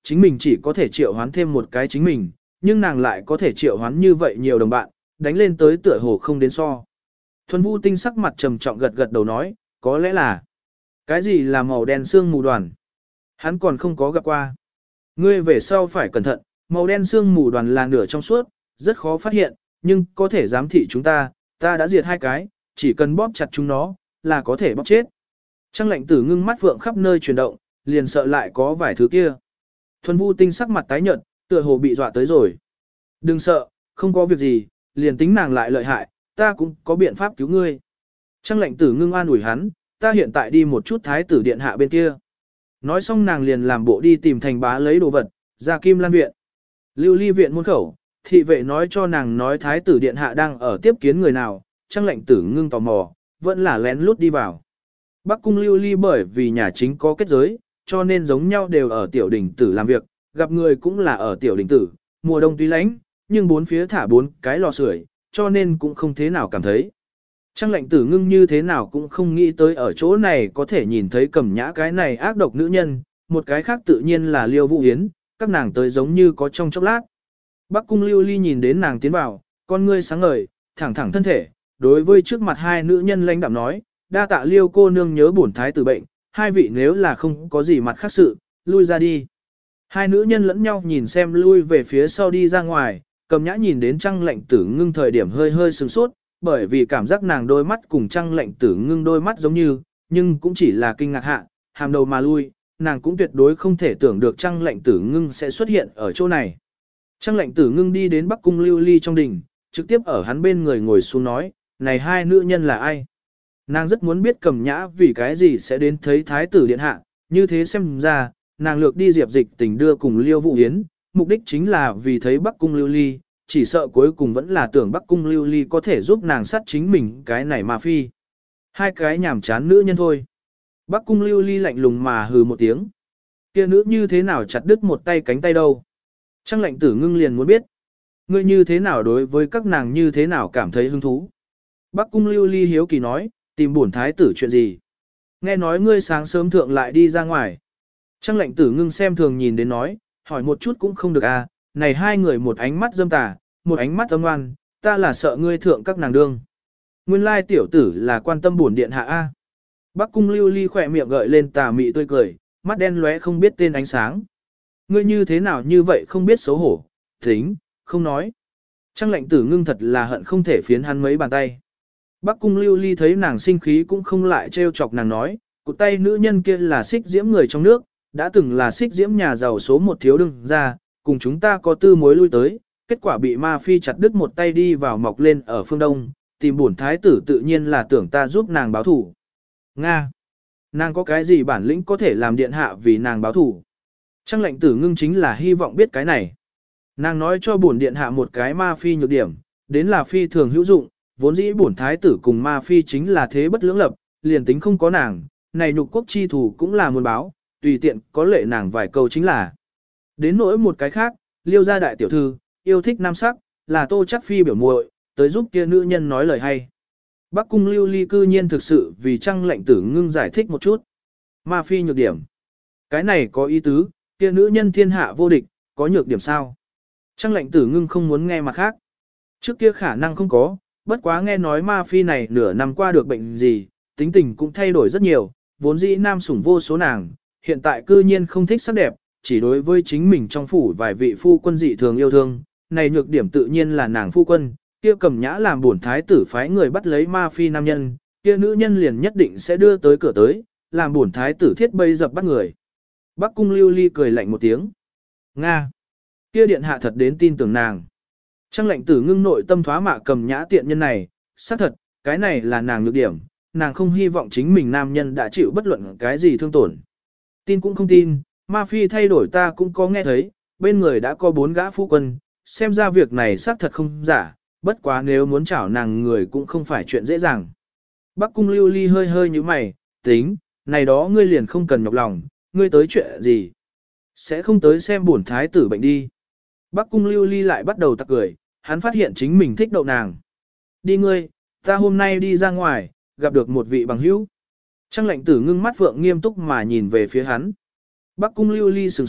chính mình chỉ có thể triệu hoán thêm một cái chính mình, nhưng nàng lại có thể triệu hoán như vậy nhiều đồng bạn, đánh lên tới tựa hồ không đến so. Thuần Vu Tinh sắc mặt trầm trọng gật gật đầu nói, có lẽ là, cái gì là màu đen xương mù đoàn? Hắn còn không có gặp qua. Ngươi về sau phải cẩn thận, màu đen xương mù đoàn là nửa trong suốt, rất khó phát hiện, nhưng có thể giám thị chúng ta đã diệt 2 cái, chỉ cần bóp chặt chúng nó, là có thể bóp chết. Trăng lệnh tử ngưng mắt vượng khắp nơi chuyển động, liền sợ lại có vài thứ kia. Thuần Vu Tinh sắc mặt tái nhợt, tựa hồ bị dọa tới rồi. Đừng sợ, không có việc gì, liền tính nàng lại lợi hại, ta cũng có biện pháp cứu ngươi. Trăng lệnh tử ngưng an ủi hắn, ta hiện tại đi một chút thái tử điện hạ bên kia. Nói xong nàng liền làm bộ đi tìm Thành Bá lấy đồ vật, ra Kim Lan viện. Lưu Ly viện môn khẩu, thị vệ nói cho nàng nói thái tử điện hạ đang ở tiếp kiến người nào, Trăng lệnh tử ngưng tò mò, vẫn là lén lút đi vào. Bắc cung Lưu Ly bởi vì nhà chính có kết giới, cho nên giống nhau đều ở tiểu đỉnh tử làm việc, gặp người cũng là ở tiểu đỉnh tử, mùa đông tuy lạnh, nhưng bốn phía thả 4 cái lò sưởi, cho nên cũng không thế nào cảm thấy. Trăng lệnh tử ngưng như thế nào cũng không nghĩ tới ở chỗ này có thể nhìn thấy Cẩm Nhã cái này ác độc nữ nhân, một cái khác tự nhiên là Liêu Vũ Yến, các nàng tới giống như có trong chốc lát. Bắc cung Lưu Ly nhìn đến nàng tiến vào, con ngươi sáng ngời, thẳng thẳng thân thể, đối với trước mặt 2 nữ nhân lãnh đạm nói, đa tạ Liêu cô nương nhớ bổn thái tử bệnh, 2 vị nếu là không có gì mặt khác sự, lui ra đi. 2 nữ nhân lẫn nhau nhìn xem lui về phía sau đi ra ngoài, Cẩm Nhã nhìn đến Trăng lệnh tử ngưng thời điểm hơi hơi sửng sốt, bởi vì cảm giác nàng đôi mắt cùng Trăng lệnh tử ngưng đôi mắt giống như, nhưng cũng chỉ là kinh ngạc hạ, hàm đầu mà lui, nàng cũng tuyệt đối không thể tưởng được Trăng lệnh tử ngưng sẽ xuất hiện ở chỗ này. Trăng lệnh tử ngưng đi đến Bắc cung Lưu Ly trong đình, trực tiếp ở hắn bên người ngồi xuống nói, này 2 nữ nhân là ai? Nàng rất muốn biết Cẩm Nhã vì cái gì sẽ đến thấy thái tử điện hạ, như thế xem ra, nàng lược đi Diệp Dịch Tình đưa cùng Liêu Vũ Yến, mục đích chính là vì thấy Bắc cung Lưu Ly, chỉ sợ cuối cùng vẫn là tưởng Bắc cung Lưu Ly có thể giúp nàng sát chính mình cái này mà phi. 2 cái nhảm chán nữ nhân thôi. Bắc cung Lưu Ly lạnh lùng mà hừ một tiếng. Kia nữ như thế nào chặt đứt một tay cánh tay đâu? Trăng lệnh tử ngưng liền muốn biết. Ngươi như thế nào đối với các nàng như thế nào cảm thấy hứng thú? Bắc cung Lưu Ly hiếu kỳ nói, tìm bổn thái tử chuyện gì? Nghe nói ngươi sáng sớm thượng lại đi ra ngoài. Trăng lệnh tử ngưng xem thường nhìn đến nói, hỏi một chút cũng không được à, này 2 người một ánh mắt dâm tà, một ánh mắt âm ngoan, ta là sợ ngươi thượng các nàng đương. Nguyên lai tiểu tử là quan tâm bổn điện hạ a. Bắc cung Lưu Ly khỏe miệng gợi lên tà mị tươi cười, mắt đen lóe không biết tên ánh sáng. Ngươi như thế nào như vậy không biết xấu hổ, tính, không nói. Trăng lệnh tử ngưng thật là hận không thể phiến hắn mấy bàn tay. Bắc cung Lưu Ly thấy nàng sinh khí cũng không lại trêu chọc nàng nói, cụt tay nữ nhân kia là xích diễm người trong nước, đã từng là xích diễm nhà giàu số 1 thiếu đương ra, cùng chúng ta có tư mối lui tới, kết quả bị ma phi chặt đứt một tay đi vào mọc lên ở phương Đông, tìm bổn thái tử tự nhiên là tưởng ta giúp nàng báo thủ. Nga! Nàng có cái gì bản lĩnh có thể làm điện hạ vì nàng báo thủ? Trăng lệnh tử ngưng chính là hy vọng biết cái này. Nàng nói cho bổn điện hạ một cái ma phi nhược điểm, đến là phi thường hữu dụng, vốn dĩ bổn thái tử cùng ma phi chính là thế bất lưỡng lập, liền tính không có nàng, này nhục quốc chi thủ cũng là muốn báo, tùy tiện có lệ nàng vài câu chính là. Đến nỗi một cái khác, Liêu gia đại tiểu thư, yêu thích nam sắc, là Tô Chắc Phi biểu muội, tới giúp kia nữ nhân nói lời hay. Bắc cung Lưu Ly cư nhiên thực sự vì Trăng lệnh tử ngưng giải thích một chút. Ma phi nhược điểm. Cái này có ý tứ, kia nữ nhân thiên hạ vô địch, có nhược điểm sao? Trăng lệnh tử ngưng không muốn nghe mặt khác. Trước kia khả năng không có, bất quá nghe nói ma phi này nửa năm qua được bệnh gì, tính tình cũng thay đổi rất nhiều, vốn dĩ nam sủng vô số nàng, hiện tại cư nhiên không thích sắc đẹp, chỉ đối với chính mình trong phủ vài vị phu quân dị thường yêu thương, này nhược điểm tự nhiên là nàng phu quân, kia Cẩm Nhã làm bổn thái tử phái người bắt lấy ma phi nam nhân, kia nữ nhân liền nhất định sẽ đưa tới cửa tới, làm bổn thái tử thiết bây dập bắt người. Bắc cung Lưu Ly cười lạnh một tiếng. Nga! Kia điện hạ thật đến tin tưởng nàng. Trăng lệnh tử ngưng nội tâm thoá mạ Cẩm Nhã tiện nhân này, xác thật, cái này là nàng nhược điểm, nàng không hy vọng chính mình nam nhân đã chịu bất luận cái gì thương tổn. Tin cũng không tin, ma phi thay đổi ta cũng có nghe thấy, bên người đã có 4 gã phu quân, xem ra việc này xác thật không giả, bất quá nếu muốn chảo nàng người cũng không phải chuyện dễ dàng. Bắc cung Lưu Ly hơi hơi như mày, tính, này đó ngươi liền không cần nhọc lòng, ngươi tới chuyện gì? Sẽ không tới xem bổn thái tử bệnh đi. Bắc cung Lưu Ly lại bắt đầu tặc cười, hắn phát hiện chính mình thích đậu nàng. Đi ngươi, ta hôm nay đi ra ngoài, gặp được một vị bằng hữu. Trăng lệnh tử ngưng mắt phượng nghiêm túc mà nhìn về phía hắn. Bắc cung Lưu Ly sửng sốt,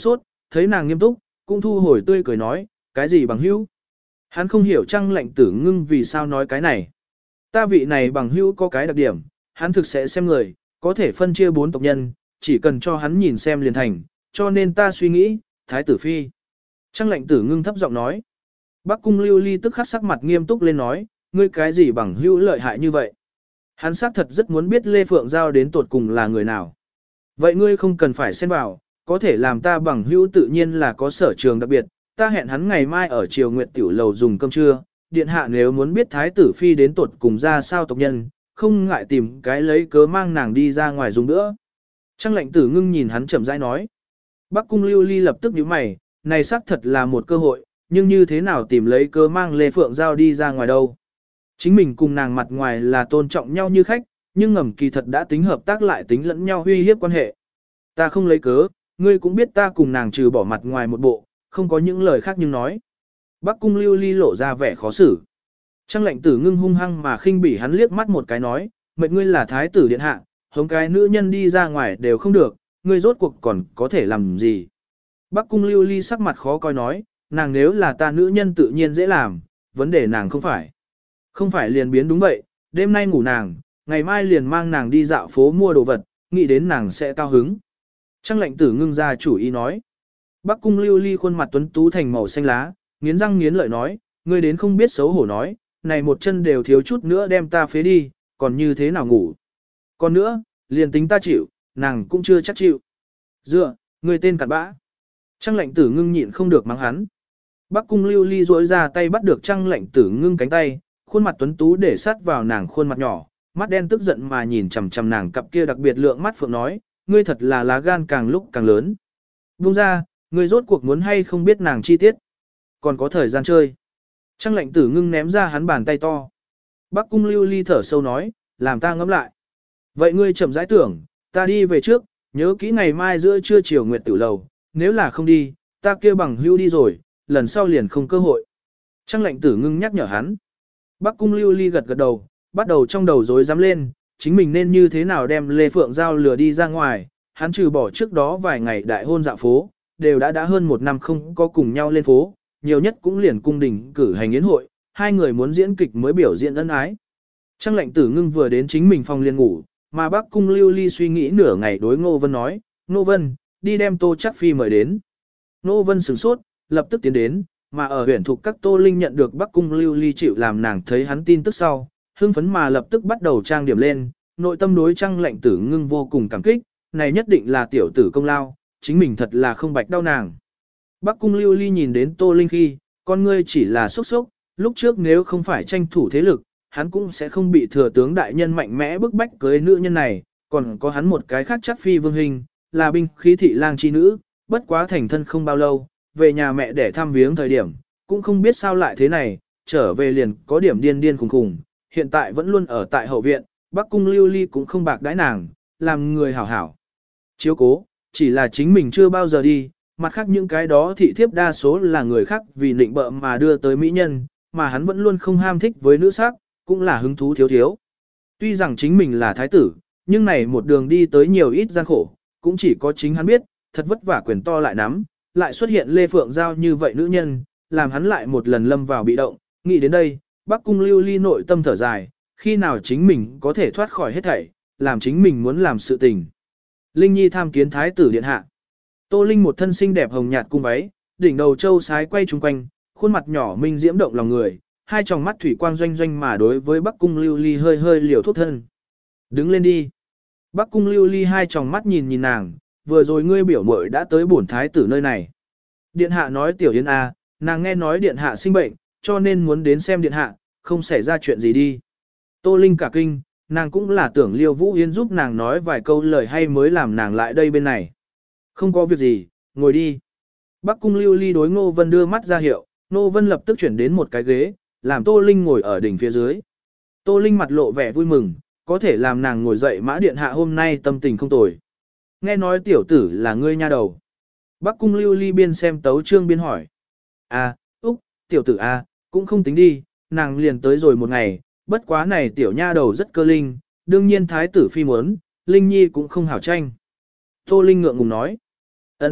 thấy nàng nghiêm túc, cũng thu hồi tươi cười nói, cái gì bằng hữu? Hắn không hiểu Trăng Lệnh Tử Ngưng vì sao nói cái này. Ta vị này bằng hữu có cái đặc điểm, hắn thực sẽ xem người, có thể phân chia 4 tộc nhân, chỉ cần cho hắn nhìn xem liền thành, cho nên ta suy nghĩ, Thái tử phi. Trăng Lệnh Tử Ngưng thấp giọng nói. Bắc Cung Lưu Ly tức khắc sắc mặt nghiêm túc lên nói, ngươi cái gì bằng hữu lợi hại như vậy? Hắn xác thật rất muốn biết Lê Phượng Giao đến tột cùng là người nào. Vậy ngươi không cần phải xen vào, có thể làm ta bằng hữu tự nhiên là có sở trường đặc biệt, ta hẹn hắn ngày mai ở Triều Nguyệt Tiểu Lầu dùng cơm trưa, điện hạ nếu muốn biết Thái tử phi đến tột cùng ra sao tộc nhân, không ngại tìm cái lấy cớ mang nàng đi ra ngoài dùng nữa. Trăng Lệnh Tử Ngưng nhìn hắn chậm rãi nói. Bắc Cung Lưu Ly lập tức nhíu mày, này xác thật là một cơ hội, nhưng như thế nào tìm lấy cớ mang Lê Phượng Giao đi ra ngoài đâu. Chính mình cùng nàng mặt ngoài là tôn trọng nhau như khách, nhưng ngầm kỳ thật đã tính hợp tác lại tính lẫn nhau uy hiếp quan hệ. Ta không lấy cớ, ngươi cũng biết ta cùng nàng trừ bỏ mặt ngoài một bộ, không có những lời khác nhưng nói. Bắc Cung Lưu Ly lộ ra vẻ khó xử. Trăng Lệnh Tử Ngưng hung hăng mà khinh bỉ hắn liếc mắt một cái nói, mệnh ngươi là thái tử điện hạ, hống cái nữ nhân đi ra ngoài đều không được, ngươi rốt cuộc còn có thể làm gì. Bắc Cung Lưu Ly sắc mặt khó coi nói, nàng nếu là ta nữ nhân tự nhiên dễ làm, vấn đề nàng không phải. Không phải liền biến đúng vậy, đêm nay ngủ nàng, ngày mai liền mang nàng đi dạo phố mua đồ vật, nghĩ đến nàng sẽ cao hứng. Trăng Lệnh Tử Ngưng ra chủ ý nói. Bắc Cung Lưu Ly khuôn mặt tuấn tú thành màu xanh lá, nghiến răng nghiến lợi nói, ngươi đến không biết xấu hổ nói, này một chân đều thiếu chút nữa đem ta phế đi, còn như thế nào ngủ. Còn nữa, liền tính ta chịu, nàng cũng chưa chắc chịu. Dựa, ngươi tên cặn bã. Trăng Lệnh Tử Ngưng nhịn không được mắng hắn. Bắc Cung Lưu Ly duỗi ra tay bắt được Trăng Lệnh Tử Ngưng cánh tay, khuôn mặt tuấn tú để sát vào nàng khuôn mặt nhỏ, mắt đen tức giận mà nhìn chằm chằm nàng cặp kia đặc biệt lượng mắt phượng nói, ngươi thật là lá gan càng lúc càng lớn. Buông ra, ngươi rốt cuộc muốn hay không biết nàng chi tiết. Còn có thời gian chơi. Trăng Lệnh Tử Ngưng ném ra hắn bàn tay to. Bắc Cung Lưu Ly thở sâu nói, làm ta ngẫm lại. Vậy ngươi chậm rãi tưởng, ta đi về trước, nhớ kỹ ngày mai giữa trưa chiều Nguyệt Tử Lầu, nếu là không đi, ta kêu bằng hưu đi rồi, lần sau liền không cơ hội. Trăng Lệnh Tử Ngưng nhắc nhở hắn. Bắc Cung Lưu Ly gật gật đầu, bắt đầu trong đầu rối rắm lên, chính mình nên như thế nào đem Lê Phượng Giao lừa đi ra ngoài, hắn trừ bỏ trước đó vài ngày đại hôn dạo phố, đều đã hơn 1 năm không có cùng nhau lên phố, nhiều nhất cũng liền cung đình cử hành yến hội, hai người muốn diễn kịch mới biểu diễn ân ái. Trăng Lệnh Tử Ngưng vừa đến chính mình phòng liền ngủ, mà Bắc Cung Lưu Ly suy nghĩ nửa ngày đối Ngô Vân nói, Ngô Vân, đi đem Tô Chắc Phi mời đến. Ngô Vân sửng sốt, lập tức tiến đến, mà ở huyện thuộc các Tô Linh nhận được Bắc Cung Lưu Ly chịu làm nàng thấy hắn tin tức sau, hưng phấn mà lập tức bắt đầu trang điểm lên, nội tâm đối Trăng Lệnh Tử Ngưng vô cùng cảm kích, này nhất định là tiểu tử công lao, chính mình thật là không bạch đau nàng. Bắc Cung Lưu Ly nhìn đến Tô Linh khi, con ngươi chỉ là sốc sốc, lúc trước nếu không phải tranh thủ thế lực, hắn cũng sẽ không bị thừa tướng đại nhân mạnh mẽ bức bách cưới nữ nhân này, còn có hắn một cái khác chắc phi vương hình, là binh khí thị lang chi nữ, bất quá thành thân không bao lâu, về nhà mẹ để thăm viếng thời điểm, cũng không biết sao lại thế này, trở về liền có điểm điên điên khùng khùng, hiện tại vẫn luôn ở tại hậu viện, Bắc Cung Lưu Ly cũng không bạc đãi nàng, làm người hảo hảo. Chiếu cố, chỉ là chính mình chưa bao giờ đi, mặt khác những cái đó thị thiếp đa số là người khác vì nịnh bợ mà đưa tới mỹ nhân, mà hắn vẫn luôn không ham thích với nữ sắc, cũng là hứng thú thiếu thiếu. Tuy rằng chính mình là thái tử, nhưng này một đường đi tới nhiều ít gian khổ, cũng chỉ có chính hắn biết, thật vất vả quyền to lại nắm, lại xuất hiện Lê Phượng Giao như vậy nữ nhân, làm hắn lại một lần lâm vào bị động, nghĩ đến đây, Bắc Cung Lưu Ly nội tâm thở dài, khi nào chính mình có thể thoát khỏi hết thảy, làm chính mình muốn làm sự tình. Linh Nhi tham kiến thái tử điện hạ. Tô Linh một thân xinh đẹp hồng nhạt cung váy, đỉnh đầu châu sái quay trung quanh, khuôn mặt nhỏ minh diễm động lòng người, hai tròng mắt thủy quang doanh doanh mà đối với Bắc Cung Lưu Ly hơi hơi liều thuốc thân. Đứng lên đi. Bắc Cung Lưu Ly hai tròng mắt nhìn nhìn nàng, vừa rồi ngươi biểu muội đã tới bổn thái tử nơi này. Điện hạ nói tiểu yến a, nàng nghe nói điện hạ sinh bệnh, cho nên muốn đến xem điện hạ, không xảy ra chuyện gì đi. Tô Linh cả kinh, nàng cũng là tưởng Liêu Vũ Yến giúp nàng nói vài câu lời hay mới làm nàng lại đây bên này. Không có việc gì, ngồi đi. Bắc Cung Lưu Ly đối Ngô Vân đưa mắt ra hiệu, Ngô Vân lập tức chuyển đến một cái ghế, làm Tô Linh ngồi ở đỉnh phía dưới. Tô Linh mặt lộ vẻ vui mừng, có thể làm nàng ngồi dậy mã điện hạ hôm nay tâm tình không tồi. Nghe nói tiểu tử là ngươi nha đầu. Bắc Cung Lưu Ly biên xem tấu chương biên hỏi. À, Úc, tiểu tử à, cũng không tính đi, nàng liền tới rồi một ngày, bất quá này tiểu nha đầu rất cơ linh, đương nhiên thái tử phi muốn, Linh Nhi cũng không hảo tranh. Tô Linh ngượng ngùng nói. Ân,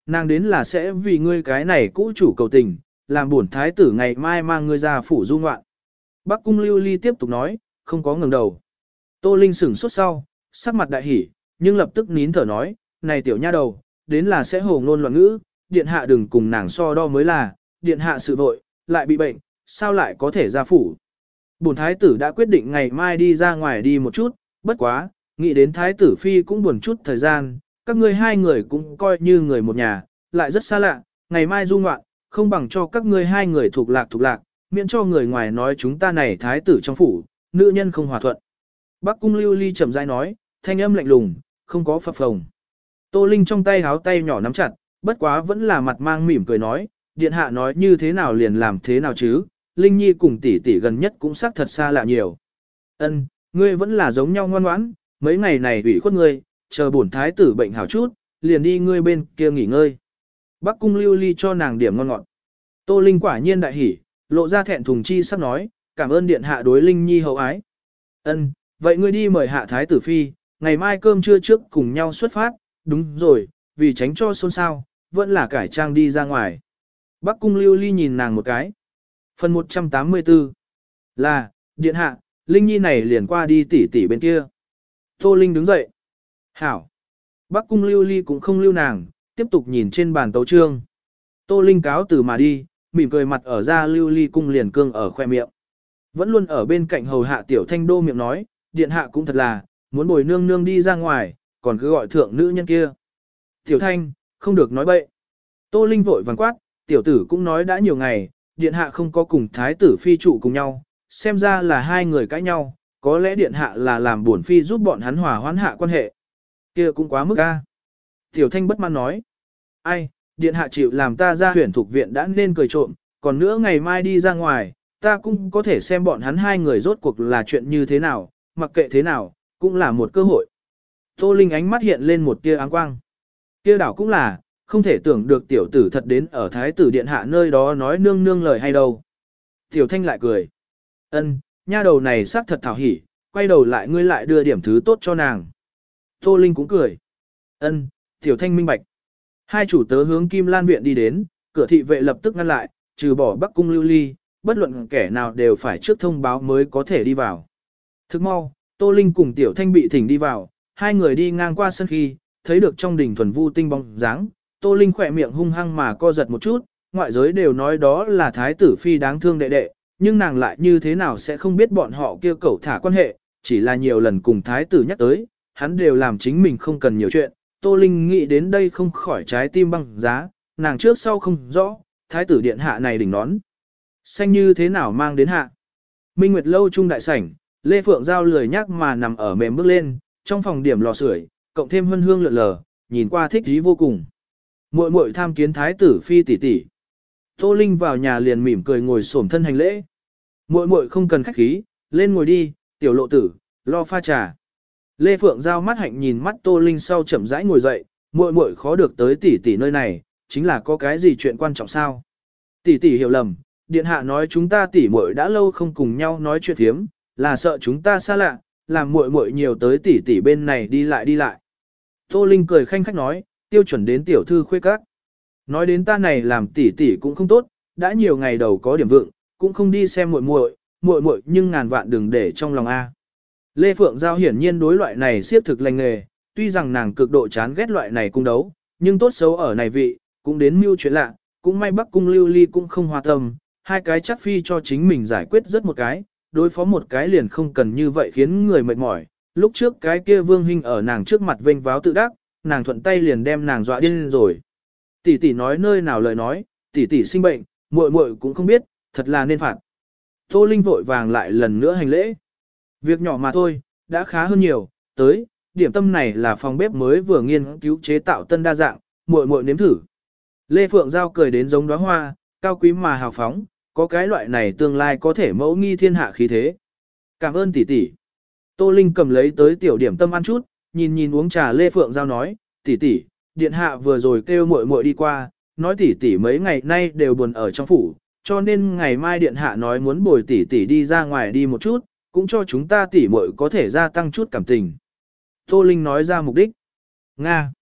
Nàng đến là sẽ vì ngươi cái này cũ chủ cầu tình, làm bổn thái tử ngày mai mang ngươi ra phủ du ngoạn. Bắc cung Lưu Ly tiếp tục nói, không có ngừng đầu. Tô Linh sửng sốt sau, sắc mặt đại hỉ, nhưng lập tức nín thở nói, này tiểu nha đầu, đến là sẽ hồ ngôn loạn ngữ, điện hạ đừng cùng nàng so đo mới là, điện hạ sự vội, lại bị bệnh, sao lại có thể ra phủ. Bổn thái tử đã quyết định ngày mai đi ra ngoài đi một chút, bất quá, nghĩ đến thái tử phi cũng buồn chút thời gian, các ngươi hai người cũng coi như người một nhà, lại rất xa lạ, ngày mai du ngoạn, không bằng cho các ngươi hai người thuộc lạc, miễn cho người ngoài nói chúng ta này thái tử trong phủ, nữ nhân không hòa thuận. Bắc cung Lưu Ly chậm rãi nói, thanh âm lạnh lùng, không có phập phồng. Tô Linh trong tay háo tay nhỏ nắm chặt, bất quá vẫn là mặt mang mỉm cười nói, điện hạ nói như thế nào liền làm thế nào chứ, Linh Nhi cùng tỷ tỷ gần nhất cũng xác thật xa lạ nhiều. Ân, ngươi vẫn là giống nhau ngoan ngoãn, mấy ngày này ủy khuất ngươi, chờ bổn thái tử bệnh hảo chút, liền đi ngươi bên kia nghỉ ngơi. Bắc cung Lưu Ly cho nàng điểm ngon ngọt. Tô Linh quả nhiên đại hỉ, lộ ra thẹn thùng chi sắp nói, cảm ơn điện hạ đối Linh Nhi hậu ái. Ân, vậy ngươi đi mời hạ thái tử phi, ngày mai cơm trưa trước cùng nhau xuất phát, đúng rồi, vì tránh cho xôn xao, vẫn là cải trang đi ra ngoài. Bắc cung Lưu Ly nhìn nàng một cái. Phần 184 là, điện hạ, Linh Nhi này liền qua đi tỉ tỉ bên kia. Tô Linh đứng dậy. Hảo. Bắc cung Lưu Ly cũng không lưu nàng, tiếp tục nhìn trên bàn tấu trương. Tô Linh cáo từ mà đi, mỉm cười mặt ở ra Lưu Ly cung liền cương ở khoe miệng. Vẫn luôn ở bên cạnh hầu hạ tiểu thanh đô miệng nói, điện hạ cũng thật là, muốn bồi nương nương đi ra ngoài, còn cứ gọi thượng nữ nhân kia. Tiểu thanh, không được nói bậy. Tô Linh vội vàng quát, tiểu tử cũng nói đã nhiều ngày, điện hạ không có cùng thái tử phi trụ cùng nhau, xem ra là hai người cãi nhau, có lẽ điện hạ là làm buồn phi giúp bọn hắn hòa hoãn hạ quan hệ. Kia cũng quá mức a. Tiểu thanh bất mãn nói, ai, điện hạ chịu làm ta ra huyền thuộc viện đã nên cười trộm, còn nữa ngày mai đi ra ngoài, ta cũng có thể xem bọn hắn hai người rốt cuộc là chuyện như thế nào, mặc kệ thế nào, cũng là một cơ hội. Tô Linh ánh mắt hiện lên một tia áng quang. Kia đảo cũng là, không thể tưởng được tiểu tử thật đến ở thái tử điện hạ nơi đó nói nương nương lời hay đâu. Tiểu thanh lại cười. Ân, nha đầu này xác thật thảo hỉ, quay đầu lại ngươi lại đưa điểm thứ tốt cho nàng. Tô Linh cũng cười. Ân, tiểu thanh minh bạch. Hai chủ tớ hướng Kim Lan viện đi đến, cửa thị vệ lập tức ngăn lại, trừ bỏ Bắc cung Lưu Ly, bất luận kẻ nào đều phải trước thông báo mới có thể đi vào. Thức mau, Tô Linh cùng tiểu thanh bị thỉnh đi vào, hai người đi ngang qua sân khi, thấy được trong đỉnh thuần vu tinh bóng dáng, Tô Linh khỏe miệng hung hăng mà co giật một chút, ngoại giới đều nói đó là thái tử phi đáng thương đệ đệ, nhưng nàng lại như thế nào sẽ không biết bọn họ kia cẩu thả quan hệ, chỉ là nhiều lần cùng thái tử nhắc tới, hắn đều làm chính mình không cần nhiều chuyện. Tô Linh nghĩ đến đây không khỏi trái tim băng giá, nàng trước sau không rõ, thái tử điện hạ này đỉnh nón. Xanh như thế nào mang đến hạ. Minh Nguyệt lâu trung đại sảnh, Lê Phượng Giao lười nhắc mà nằm ở mềm bước lên, trong phòng điểm lò sưởi, cộng thêm hương hương lượn lờ, nhìn qua thích ý vô cùng. Muội muội tham kiến thái tử phi tỷ tỷ. Tô Linh vào nhà liền mỉm cười ngồi xổm thân hành lễ. Muội muội không cần khách khí, lên ngồi đi, tiểu lộ tử, lo pha trà. Lê Phượng Giao mắt hạnh nhìn mắt Tô Linh sau chậm rãi ngồi dậy, muội muội khó được tới tỷ tỷ nơi này, chính là có cái gì chuyện quan trọng sao? Tỷ tỷ hiểu lầm, điện hạ nói chúng ta tỷ muội đã lâu không cùng nhau nói chuyện thiếm, là sợ chúng ta xa lạ, làm muội muội nhiều tới tỷ tỷ bên này đi lại đi lại. Tô Linh cười khanh khách nói, tiêu chuẩn đến tiểu thư khuê các. Nói đến ta này làm tỷ tỷ cũng không tốt, đã nhiều ngày đầu có điểm vượng, cũng không đi xem muội muội, muội muội nhưng ngàn vạn đừng để trong lòng a. Lê Phượng Giao hiển nhiên đối loại này siết thực lành nghề, tuy rằng nàng cực độ chán ghét loại này cung đấu, nhưng tốt xấu ở này vị, cũng đến mưu chuyện lạ, cũng may Bắc cung Lưu Ly cũng không hòa tâm, hai cái chắc phi cho chính mình giải quyết rất một cái, đối phó một cái liền không cần như vậy khiến người mệt mỏi. Lúc trước cái kia Vương Hinh ở nàng trước mặt vênh váo tự đắc, nàng thuận tay liền đem nàng dọa điên rồi. Tỷ tỷ nói nơi nào lời nói, tỷ tỷ sinh bệnh, muội muội cũng không biết, thật là nên phạt. Tô Linh vội vàng lại lần nữa hành lễ. Việc nhỏ mà thôi, đã khá hơn nhiều, tới, điểm tâm này là phòng bếp mới vừa nghiên cứu chế tạo tân đa dạng, muội muội nếm thử. Lê Phượng Giao cười đến giống đóa hoa, cao quý mà hào phóng, có cái loại này tương lai có thể mẫu nghi thiên hạ khí thế. Cảm ơn tỷ tỷ. Tô Linh cầm lấy tới tiểu điểm tâm ăn chút, nhìn nhìn uống trà Lê Phượng Giao nói, tỷ tỷ, điện hạ vừa rồi kêu muội muội đi qua, nói tỷ tỷ mấy ngày nay đều buồn ở trong phủ, cho nên ngày mai điện hạ nói muốn bồi tỷ tỷ đi ra ngoài đi một chút, cũng cho chúng ta tỷ muội có thể gia tăng chút cảm tình. Tô Linh nói ra mục đích. Nga.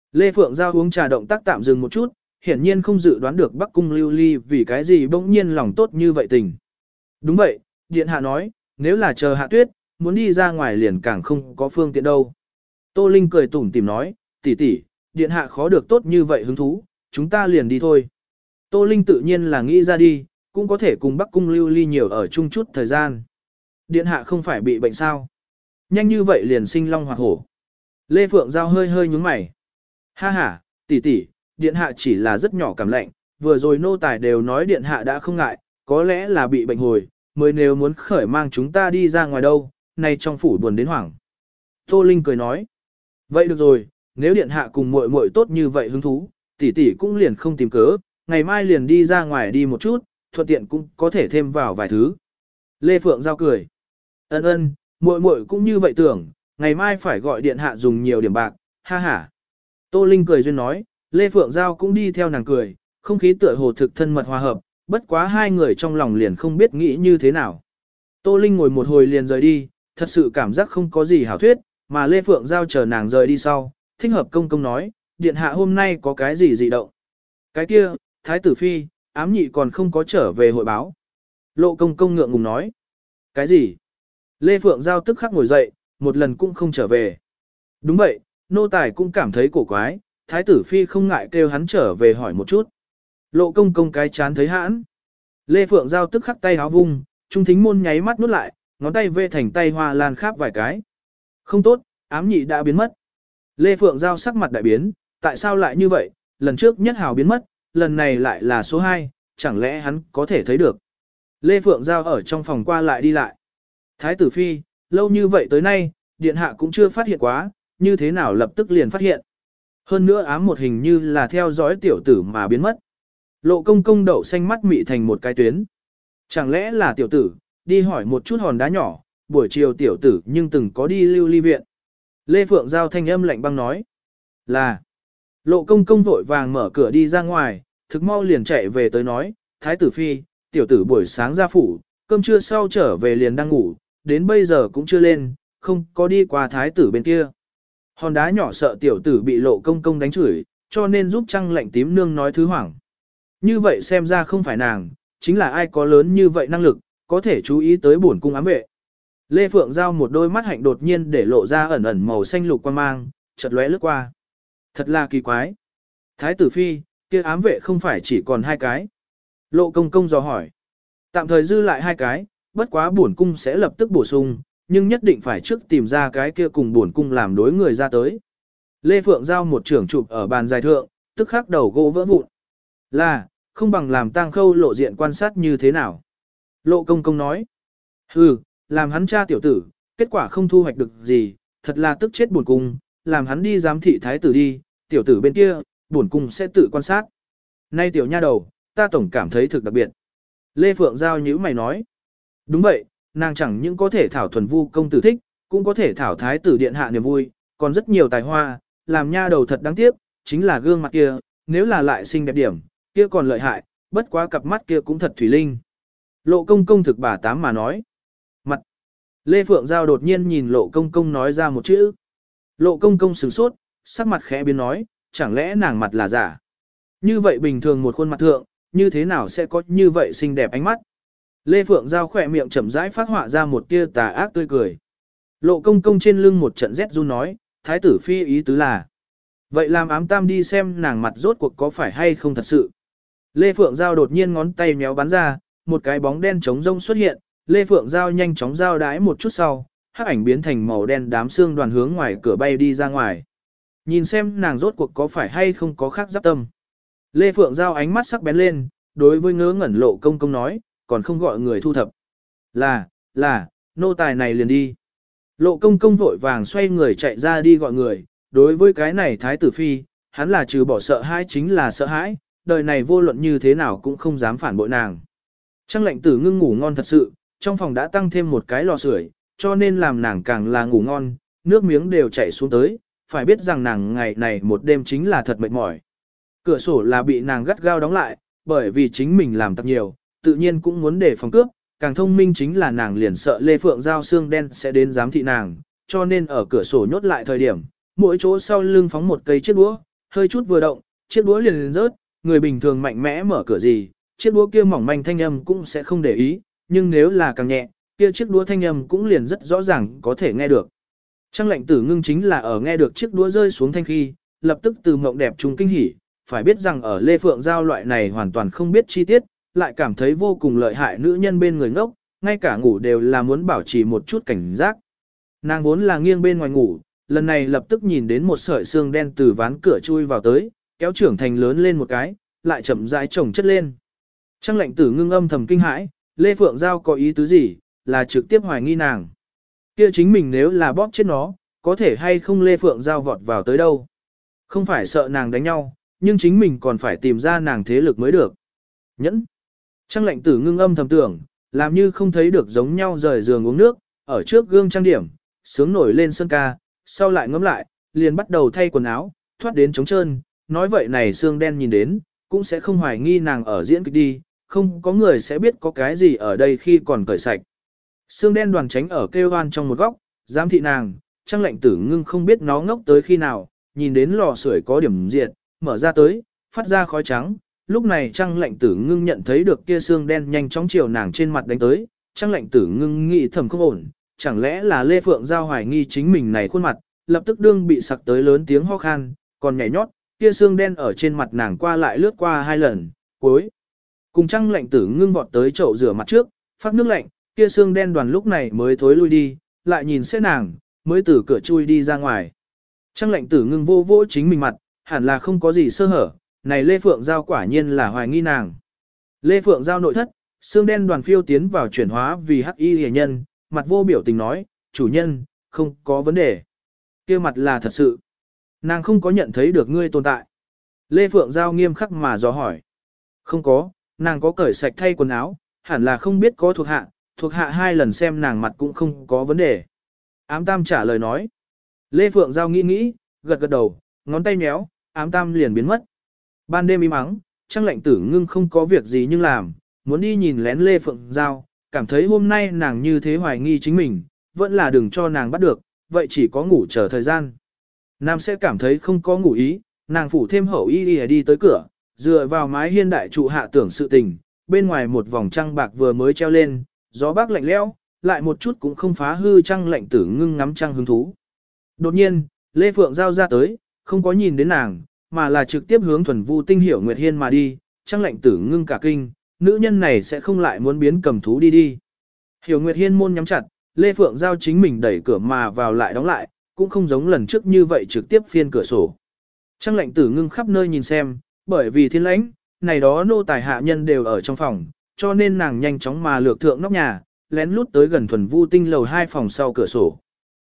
Lê Phượng Giao uống trà động tác tạm dừng một chút, hiển nhiên không dự đoán được Bắc Cung Lưu Ly vì cái gì bỗng nhiên lòng tốt như vậy tình. Đúng vậy, Điện Hạ nói, nếu là chờ Hạ Tuyết, muốn đi ra ngoài liền càng không có phương tiện đâu. Tô Linh cười tủm tỉm nói, tỷ tỷ, Điện Hạ khó được tốt như vậy hứng thú, chúng ta liền đi thôi. Tô Linh tự nhiên là nghĩ ra đi, cũng có thể cùng Bắc Cung Lưu Ly nhiều ở chung chút thời gian. Điện Hạ không phải bị bệnh sao? Nhanh như vậy liền sinh long hoặc hổ. Lê Phượng Giao hơi hơi nhúng mày. Ha ha, tỷ tỷ, Điện Hạ chỉ là rất nhỏ cảm lạnh, vừa rồi nô tài đều nói Điện Hạ đã không ngại, có lẽ là bị bệnh hồi, mới nếu muốn khởi mang chúng ta đi ra ngoài đâu, nay trong phủ buồn đến hoảng. Tô Linh cười nói. Vậy được rồi, nếu Điện Hạ cùng muội muội tốt như vậy hứng thú, tỷ tỷ cũng liền không tìm cớ, ngày mai liền đi ra ngoài đi một chút, thuận tiện cũng có thể thêm vào vài thứ. Lê Phượng Giao cười. Ân ân, muội muội cũng như vậy tưởng, ngày mai phải gọi Điện Hạ dùng nhiều điểm bạc, ha ha. Tô Linh cười duyên nói, Lê Phượng Giao cũng đi theo nàng cười, không khí tựa hồ thực thân mật hòa hợp, bất quá hai người trong lòng liền không biết nghĩ như thế nào. Tô Linh ngồi một hồi liền rời đi, thật sự cảm giác không có gì hảo thuyết, mà Lê Phượng Giao chờ nàng rời đi sau, thích hợp công công nói, Điện Hạ hôm nay có cái gì dị động. Cái kia, Thái tử Phi, ám nhị còn không có trở về hội báo. Lộ công công ngượng ngùng nói. Cái gì? Lê Phượng Giao tức khắc ngồi dậy, một lần cũng không trở về. Đúng vậy, nô tài cũng cảm thấy cổ quái, Thái tử Phi không ngại kêu hắn trở về hỏi một chút. Lộ công công cái chán thấy hãn. Lê Phượng Giao tức khắc tay háo vung, trung thính môn nháy mắt nuốt lại, ngón tay vê thành tay hoa lan khắp vài cái. Không tốt, ám nhị đã biến mất. Lê Phượng Giao sắc mặt đại biến, tại sao lại như vậy, lần trước nhất hào biến mất, lần này lại là số 2, chẳng lẽ hắn có thể thấy được. Lê Phượng Giao ở trong phòng qua lại đi lại. Thái tử Phi, lâu như vậy tới nay, Điện Hạ cũng chưa phát hiện quá, như thế nào lập tức liền phát hiện. Hơn nữa ám một hình như là theo dõi tiểu tử mà biến mất. Lộ công công đậu xanh mắt mị thành một cái tuyến. Chẳng lẽ là tiểu tử, đi hỏi một chút hòn đá nhỏ, buổi chiều tiểu tử nhưng từng có đi lưu ly viện. Lê Phượng Giao thanh âm lạnh băng nói. Là. Lộ công công vội vàng mở cửa đi ra ngoài, thực mau liền chạy về tới nói, Thái tử Phi, tiểu tử buổi sáng ra phủ, cơm trưa sau trở về liền đang ngủ, đến bây giờ cũng chưa lên, không có đi qua thái tử bên kia. Hòn đá nhỏ sợ tiểu tử bị lộ công công đánh chửi, cho nên giúp trăng lạnh tím nương nói thứ hoảng. Như vậy xem ra không phải nàng, chính là ai có lớn như vậy năng lực, có thể chú ý tới bổn cung ám vệ. Lê Phượng Giao một đôi mắt hạnh đột nhiên để lộ ra ẩn ẩn màu xanh lục quan mang, chợt lóe lướt qua. Thật là kỳ quái. Thái tử Phi, kia ám vệ không phải chỉ còn 2 cái. Lộ công công dò hỏi. Tạm thời dư lại 2 cái, bất quá bổn cung sẽ lập tức bổ sung, nhưng nhất định phải trước tìm ra cái kia cùng bổn cung làm đối người ra tới. Lê Phượng Giao một trưởng chụp ở bàn dài thượng, tức khắc đầu gỗ vỡ vụn. Là, không bằng làm tang khâu lộ diện quan sát như thế nào. Lộ công công nói. Hừ, làm hắn cha tiểu tử, kết quả không thu hoạch được gì, thật là tức chết bổn cung, làm hắn đi giám thị thái tử đi, tiểu tử bên kia, bổn cung sẽ tự quan sát. Nay tiểu nha đầu, ta tổng cảm thấy thực đặc biệt. Lê Phượng Giao nhíu mày nói. Đúng vậy, nàng chẳng những có thể thảo thuần vu công tử thích, cũng có thể thảo thái tử điện hạ niềm vui, còn rất nhiều tài hoa, làm nha đầu thật đáng tiếc, chính là gương mặt kia, nếu là lại xinh đẹp điểm, kia còn lợi hại, bất quá cặp mắt kia cũng thật thủy linh. Lộ công công thực bà tám mà nói. Mặt. Lê Phượng Giao đột nhiên nhìn lộ công công nói ra một chữ. Lộ công công sửng sốt, sắc mặt khẽ biến nói, chẳng lẽ nàng mặt là giả. Như vậy bình thường một khuôn mặt thượng, như thế nào sẽ có như vậy xinh đẹp ánh mắt. Lê Phượng Giao khỏe miệng chậm rãi phát họa ra một tia tà ác tươi cười. Lộ công công trên lưng một trận rét run nói, thái tử phi ý tứ là. Vậy làm ám tam đi xem nàng mặt rốt cuộc có phải hay không thật sự. Lê Phượng Giao đột nhiên ngón tay méo bắn ra, một cái bóng đen trống rông xuất hiện, Lê Phượng Giao nhanh chóng giao đái một chút sau, hắc ảnh biến thành màu đen đám xương đoàn hướng ngoài cửa bay đi ra ngoài. Nhìn xem nàng rốt cuộc có phải hay không có khác giáp tâm. Lê Phượng Giao ánh mắt sắc bén lên, đối với ngớ ngẩn lộ công công nói, còn không gọi người thu thập. Là, nô tài này liền đi. Lộ công công vội vàng xoay người chạy ra đi gọi người, đối với cái này thái tử phi, hắn là trừ bỏ sợ hãi chính là sợ hãi, đời này vô luận như thế nào cũng không dám phản bội nàng. Trăng lệnh tử ngưng ngủ ngon thật sự, trong phòng đã tăng thêm một cái lò sưởi, cho nên làm nàng càng là ngủ ngon, nước miếng đều chảy xuống tới, phải biết rằng nàng ngày này một đêm chính là thật mệt mỏi. Cửa sổ là bị nàng gắt gao đóng lại, bởi vì chính mình làm tặc nhiều, tự nhiên cũng muốn để phòng cướp, càng thông minh chính là nàng liền sợ Lê Phượng Giao xương đen sẽ đến giám thị nàng, cho nên ở cửa sổ nhốt lại thời điểm, mỗi chỗ sau lưng phóng một cây chiếc đũa, hơi chút vừa động, chiếc đũa liền rớt, người bình thường mạnh mẽ mở cửa gì, chiếc đũa kia mỏng manh thanh âm cũng sẽ không để ý, nhưng nếu là càng nhẹ, kia chiếc đũa thanh âm cũng liền rất rõ ràng có thể nghe được. Trang Lệnh Tử Ngưng chính là ở nghe được chiếc đũa rơi xuống thanh khi, lập tức từ mộng đẹp trung kinh hỉ, phải biết rằng ở Lê Phượng Giao loại này hoàn toàn không biết chi tiết, lại cảm thấy vô cùng lợi hại nữ nhân bên người ngốc, ngay cả ngủ đều là muốn bảo trì một chút cảnh giác. Nàng vốn là nghiêng bên ngoài ngủ, lần này lập tức nhìn đến một sợi xương đen từ ván cửa chui vào tới, kéo trưởng thành lớn lên một cái, lại chậm rãi chồng chất lên. Trang Lệnh Tử Ngưng âm thầm kinh hãi, Lê Phượng Giao có ý tứ gì, là trực tiếp hoài nghi nàng. Kia chính mình nếu là bóp chết nó, có thể hay không Lê Phượng Giao vọt vào tới đâu. Không phải sợ nàng đánh nhau, nhưng chính mình còn phải tìm ra nàng thế lực mới được. Nhẫn. Trang Lệnh Tử Ngưng âm thầm tưởng, làm như không thấy được giống nhau rời giường uống nước, ở trước gương trang điểm, sướng nổi lên sơn ca, sau lại ngẫm lại, liền bắt đầu thay quần áo, thoát đến trống trơn, nói vậy này xương đen nhìn đến, cũng sẽ không hoài nghi nàng ở diễn kịch đi, không có người sẽ biết có cái gì ở đây khi còn cởi sạch. Xương đen đoàn tránh ở kêu hoan trong một góc, giám thị nàng, Trang Lệnh Tử Ngưng không biết nó ngốc tới khi nào, nhìn đến lò sưởi có điểm diệt, mở ra tới, phát ra khói trắng. Lúc này Trang Lệnh Tử Ngưng nhận thấy được kia xương đen nhanh chóng chiều nàng trên mặt đánh tới, Trang Lệnh Tử Ngưng nghĩ thầm không ổn, chẳng lẽ là Lê Phượng Giao hoài nghi chính mình này khuôn mặt, lập tức đương bị sặc tới lớn tiếng ho khan, còn nhảy nhót, kia xương đen ở trên mặt nàng qua lại lướt qua 2 lần, cuối cùng Trang Lệnh Tử Ngưng vọt tới chậu rửa mặt trước, phát nước lạnh, kia xương đen đoàn lúc này mới thối lui đi, lại nhìn xét nàng, mới từ cửa chui đi ra ngoài. Trang Lệnh Tử Ngưng vô vô chính mình mặt, hẳn là không có gì sơ hở, này Lê Phượng Giao quả nhiên là hoài nghi nàng. Lê Phượng Giao nội thất, xương đen đoàn phiêu tiến vào chuyển hóa vì hắc y hề nhân, mặt vô biểu tình nói, chủ nhân, không có vấn đề. Kia mặt là thật sự. Nàng không có nhận thấy được ngươi tồn tại. Lê Phượng Giao nghiêm khắc mà dò hỏi. Không có, nàng có cởi sạch thay quần áo, hẳn là không biết có thuộc hạ 2 lần xem nàng mặt cũng không có vấn đề. Ám Tam trả lời nói. Lê Phượng Giao nghĩ, gật gật đầu, ngón tay méo, Ám Tam liền biến mất. Ban đêm im ắng, Trang Lệnh Tử Ngưng không có việc gì nhưng làm, muốn đi nhìn lén Lê Phượng Giao, cảm thấy hôm nay nàng như thế hoài nghi chính mình, vẫn là đừng cho nàng bắt được, vậy chỉ có ngủ chờ thời gian. Nam sẽ cảm thấy không có ngủ ý, nàng phủ thêm hậu y đi tới cửa, dựa vào mái hiên đại trụ hạ tưởng sự tình, bên ngoài một vòng trăng bạc vừa mới treo lên, gió bác lạnh lẽo, lại một chút cũng không phá hư Trang Lệnh Tử Ngưng ngắm trăng hứng thú. Đột nhiên, Lê Phượng Giao ra tới, không có nhìn đến nàng, mà là trực tiếp hướng Thuần Vu Tinh Hiểu Nguyệt Hiên mà đi, Trang Lệnh Tử Ngưng cả kinh, nữ nhân này sẽ không lại muốn biến cầm thú đi. Hiểu Nguyệt Hiên môn nhắm chặt, Lê Phượng Giao chính mình đẩy cửa mà vào lại đóng lại, cũng không giống lần trước như vậy trực tiếp phiên cửa sổ. Trang Lệnh Tử Ngưng khắp nơi nhìn xem, bởi vì thiên lãnh, này đó nô tài hạ nhân đều ở trong phòng, cho nên nàng nhanh chóng mà lược thượng nóc nhà, lén lút tới gần Thuần Vu Tinh lầu 2 phòng sau cửa sổ.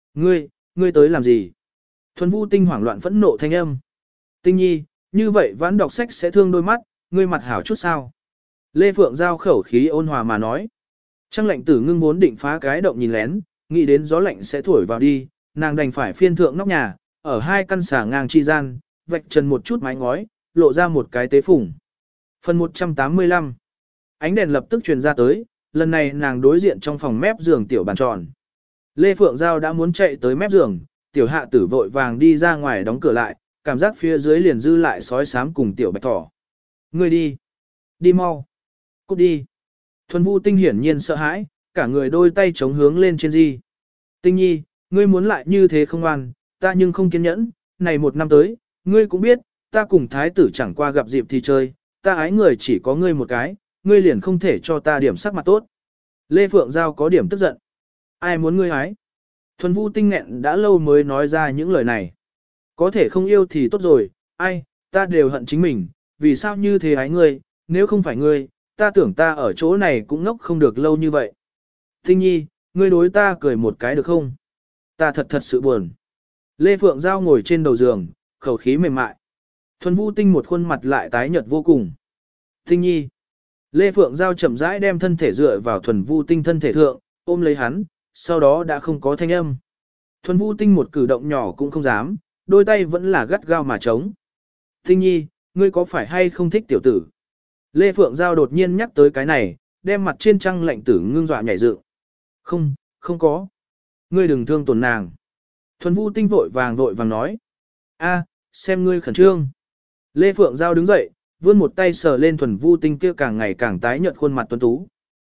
Ngươi tới làm gì? Thuần Vu Tinh hoảng loạn phẫn nộ thanh âm. Tinh nhi, như vậy vãn đọc sách sẽ thương đôi mắt, ngươi mặt hảo chút sao? Lê Phượng Giao khẩu khí ôn hòa mà nói. Trang Lệnh Tử Ngưng vốn định phá cái động nhìn lén, nghĩ đến gió lạnh sẽ thổi vào đi, nàng đành phải phiên thượng nóc nhà, ở 2 căn xà ngang chi gian, vạch trần một chút mái ngói, lộ ra một cái tế phủng. Phần 185. Ánh đèn lập tức truyền ra tới, lần này nàng đối diện trong phòng mép giường tiểu bàn tròn. Lê Phượng Giao đã muốn chạy tới mép giường, tiểu hạ tử vội vàng đi ra ngoài đóng cửa lại, cảm giác phía dưới liền dư lại sói xám cùng tiểu bạch thỏ. Ngươi đi. Đi mau. Cút đi. Thuần Vu Tinh hiển nhiên sợ hãi, cả người đôi tay chống hướng lên trên di. Tinh nhi, ngươi muốn lại như thế không ngoan, ta nhưng không kiên nhẫn, này 1 năm tới, ngươi cũng biết, ta cùng thái tử chẳng qua gặp dịp thì chơi, ta ái người chỉ có ngươi một cái, ngươi liền không thể cho ta điểm sắc mặt tốt. Lê Phượng Giao có điểm tức giận. Ai muốn ngươi ái? Thuần Vu Tinh nghẹn đã lâu mới nói ra những lời này. Có thể không yêu thì tốt rồi, ai, ta đều hận chính mình, vì sao như thế ái ngươi, nếu không phải ngươi, ta tưởng ta ở chỗ này cũng ngốc không được lâu như vậy. Tinh nhi, ngươi đối ta cười một cái được không? Ta thật sự buồn. Lê Phượng Giao ngồi trên đầu giường, khẩu khí mềm mại. Thuần Vu Tinh một khuôn mặt lại tái nhợt vô cùng. Tinh nhi. Lê Phượng Giao chậm rãi đem thân thể dựa vào Thuần Vu Tinh thân thể thượng, ôm lấy hắn, sau đó đã không có thanh âm. Thuần Vu Tinh một cử động nhỏ cũng không dám, đôi tay vẫn là gắt gao mà chống. Tinh nhi, ngươi có phải hay không thích tiểu tử? Lê Phượng Giao đột nhiên nhắc tới cái này, đem mặt trên Trang Lệnh Tử Ngưng dọa nhảy dựng. Không có. Ngươi đừng thương tổn nàng. Thuần Vu Tinh vội vàng nói. xem ngươi khẩn trương. Lê Phượng Giao đứng dậy, vươn một tay sờ lên Thuần Vu Tinh kia càng ngày càng tái nhợt khuôn mặt tuấn tú.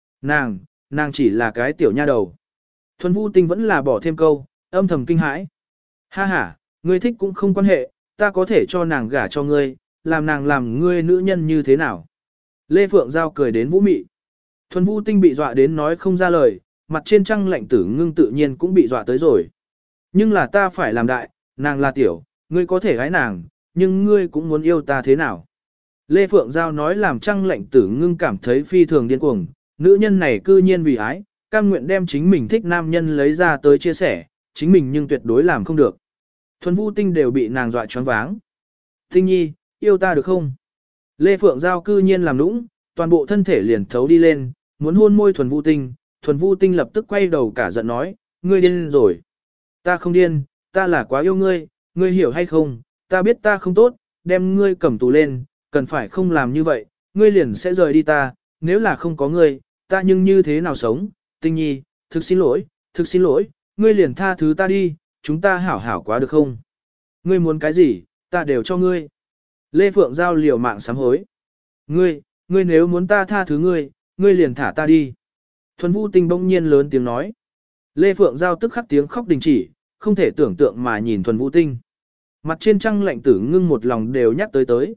Nàng chỉ là cái tiểu nha đầu. Thuần Vu Tinh vẫn là bỏ thêm câu, âm thầm kinh hãi. Ha ha, ngươi thích cũng không quan hệ, ta có thể cho nàng gả cho ngươi, làm nàng làm ngươi nữ nhân như thế nào. Lê Phượng Giao cười đến vũ mị. Thuần Vu Tinh bị dọa đến nói không ra lời, mặt trên trăng lạnh tử ngưng tự nhiên cũng bị dọa tới rồi. Nhưng là ta phải làm đại, nàng là tiểu, ngươi có thể gái nàng, nhưng ngươi cũng muốn yêu ta thế nào. Lê Phượng Giao nói làm trăng lạnh tử ngưng cảm thấy phi thường điên cuồng, nữ nhân này cư nhiên vì ái, cam nguyện đem chính mình thích nam nhân lấy ra tới chia sẻ, chính mình nhưng tuyệt đối làm không được. Thuần Vu Tinh đều bị nàng dọa choáng váng. Tinh nhi, yêu ta được không? Lê Phượng Giao cư nhiên làm nũng, toàn bộ thân thể liền thấu đi lên, muốn hôn môi Thuần Vu Tinh. Thuần Vu Tinh lập tức quay đầu cả giận nói, ngươi điên rồi. Ta không điên, ta là quá yêu ngươi, ngươi hiểu hay không, ta biết ta không tốt, đem ngươi cầm tù lên, cần phải không làm như vậy, ngươi liền sẽ rời đi ta, nếu là không có ngươi, ta nhưng như thế nào sống, Tinh nhi, thực xin lỗi, ngươi liền tha thứ ta đi, chúng ta hảo hảo quá được không? Ngươi muốn cái gì, ta đều cho ngươi. Lê Phượng Giao liều mạng sám hối. Ngươi nếu muốn ta tha thứ ngươi liền thả ta đi. Thuần Vu Tinh bỗng nhiên lớn tiếng nói. Lê Phượng Giao tức khắc tiếng khóc đình chỉ, không thể tưởng tượng mà nhìn Thuần Vu Tinh. Mặt trên trăng lạnh tử ngưng một lòng đều nhắc tới.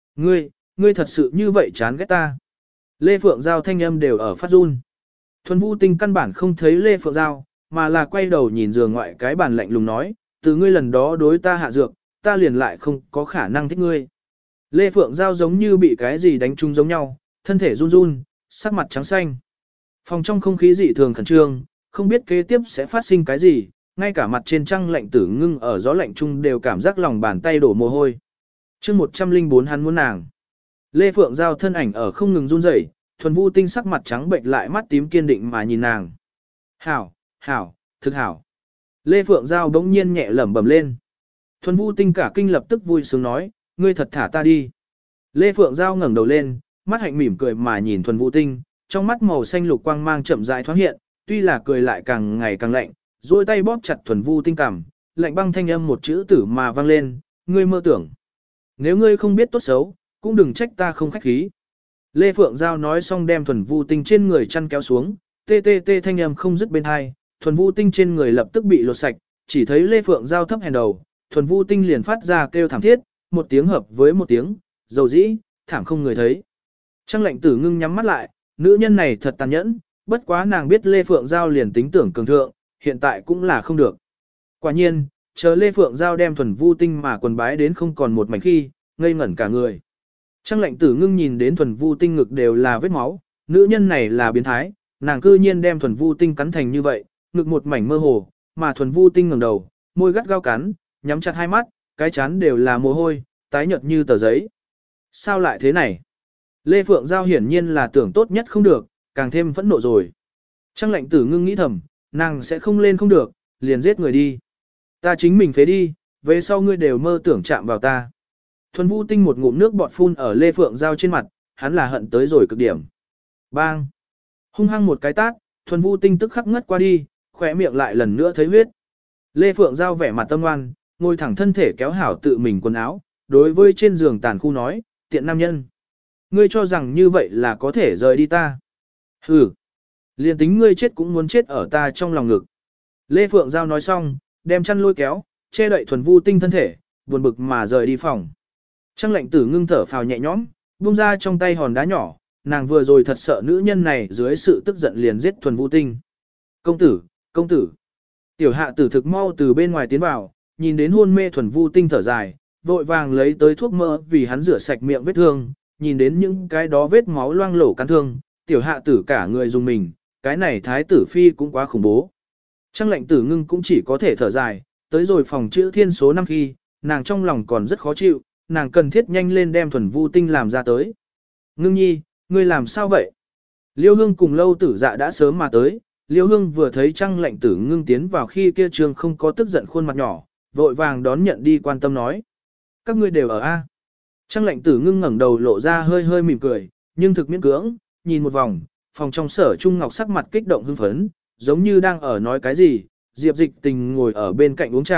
Ngươi thật sự như vậy chán ghét ta. Lê Phượng Giao thanh âm đều ở phát run. Thuần Vu Tinh căn bản không thấy Lê Phượng Giao, mà là quay đầu nhìn giường ngoại cái bàn lạnh lùng nói, từ ngươi lần đó đối ta hạ dược, ta liền lại không có khả năng thích ngươi. Lê Phượng Giao giống như bị cái gì đánh trúng giống nhau, thân thể run run, sắc mặt trắng xanh. Phòng trong không khí dị thường khẩn trương, không biết kế tiếp sẽ phát sinh cái gì, ngay cả mặt trên trăng lạnh tử ngưng ở gió lạnh chung đều cảm giác lòng bàn tay đổ mồ hôi. Chương 104 hắn muốn nàng. Lê Phượng Giao thân ảnh ở không ngừng run rẩy, Thuần Vu Tinh sắc mặt trắng bệnh lại mắt tím kiên định mà nhìn nàng. Hảo, thực hảo. Lê Phượng Giao bỗng nhiên nhẹ lẩm bẩm lên. Thuần Vu Tinh cả kinh lập tức vui sướng nói, ngươi thật thả ta đi. Lê Phượng Giao ngẩng đầu lên, mắt hạnh mỉm cười mà nhìn Thuần Vu Tinh, trong mắt màu xanh lục quang mang chậm rãi thoáng hiện, tuy là cười lại càng ngày càng lạnh, duỗi tay bóp chặt Thuần Vu Tinh cằm, lạnh băng thanh âm một chữ tử mà vang lên, ngươi mơ tưởng. Nếu ngươi không biết tốt xấu, cũng đừng trách ta không khách khí. Lê Phượng Giao nói xong đem Thuần Vu Tinh trên người chăn kéo xuống, tê tê tê thanh âm không dứt bên hai, Thuần Vu Tinh trên người lập tức bị lột sạch, chỉ thấy Lê Phượng Giao thấp hèn đầu, Thuần Vu Tinh liền phát ra kêu thảm thiết, một tiếng hợp với một tiếng, dầu dĩ, thảm không người thấy. Trăng lạnh tử ngưng nhắm mắt lại, nữ nhân này thật tàn nhẫn, bất quá nàng biết Lê Phượng Giao liền tính tưởng cường thượng, hiện tại cũng là không được. Quả nhiên, chờ Lê Phượng Giao đem Thuần Vu Tinh mà quần bái đến không còn một mảnh khi, ngây ngẩn cả người. Trăng lạnh tử ngưng nhìn đến Thuần Vu Tinh ngực đều là vết máu, nữ nhân này là biến thái, nàng cư nhiên đem Thuần Vu Tinh cắn thành như vậy, ngực một mảnh mơ hồ, mà Thuần Vu Tinh ngẩng đầu, môi gắt gao cắn, nhắm chặt hai mắt, cái chán đều là mồ hôi, tái nhợt như tờ giấy. Sao lại thế này? Lê Phượng Giao hiển nhiên là tưởng tốt nhất không được, càng thêm phẫn nộ rồi. Trăng lạnh tử ngưng nghĩ thầm, nàng sẽ không lên không được, liền giết người đi. Ta chính mình phế đi, về sau ngươi đều mơ tưởng chạm vào ta. Thuần Vu Tinh một ngụm nước bọt phun ở Lê Phượng Giao trên mặt, hắn là hận tới rồi cực điểm. Bang! Hung hăng một cái tát, Thuần Vu Tinh tức khắc ngất qua đi, khỏe miệng lại lần nữa thấy huyết. Lê Phượng Giao vẻ mặt tâm ngoan, ngồi thẳng thân thể kéo hảo tự mình quần áo, đối với trên giường tàn khu nói, tiện nam nhân. Ngươi cho rằng như vậy là có thể rời đi ta. Hừ! Liền tính ngươi chết cũng muốn chết ở ta trong lòng ngực. Lê Phượng Giao nói xong, đem chăn lôi kéo, che đậy Thuần Vu Tinh thân thể, buồn bực mà rời đi phòng. Trăng lạnh tử ngưng thở phào nhẹ nhõm, buông ra trong tay hòn đá nhỏ, nàng vừa rồi thật sợ nữ nhân này dưới sự tức giận liền giết Thuần Vu Tinh. Công tử. Tiểu hạ tử thực mau từ bên ngoài tiến vào, nhìn đến hôn mê Thuần Vu Tinh thở dài, vội vàng lấy tới thuốc mỡ vì hắn rửa sạch miệng vết thương, nhìn đến những cái đó vết máu loang lổ cắn thương, tiểu hạ tử cả người dùng mình, cái này thái tử phi cũng quá khủng bố. Trăng lạnh tử ngưng cũng chỉ có thể thở dài, tới rồi phòng chữ thiên số 5 khi, nàng trong lòng còn rất khó chịu, nàng cần thiết nhanh lên đem Thuần Vu Tinh làm ra tới. Ngưng nhi, ngươi làm sao vậy? Liêu Hương cùng Lâu Tử Dạ đã sớm mà tới, Liêu Hương vừa thấy Trăng lạnh tử ngưng tiến vào khi kia trường không có tức giận khuôn mặt nhỏ, vội vàng đón nhận đi quan tâm nói. Các ngươi đều ở A. Trăng lạnh tử ngưng ngẩng đầu lộ ra hơi hơi mỉm cười, nhưng thực miễn cưỡng, nhìn một vòng, phòng trong Sở Trung Ngọc sắc mặt kích động hưng phấn, giống như đang ở nói cái gì. Diệp Dịch Tình ngồi ở bên cạnh uống trà,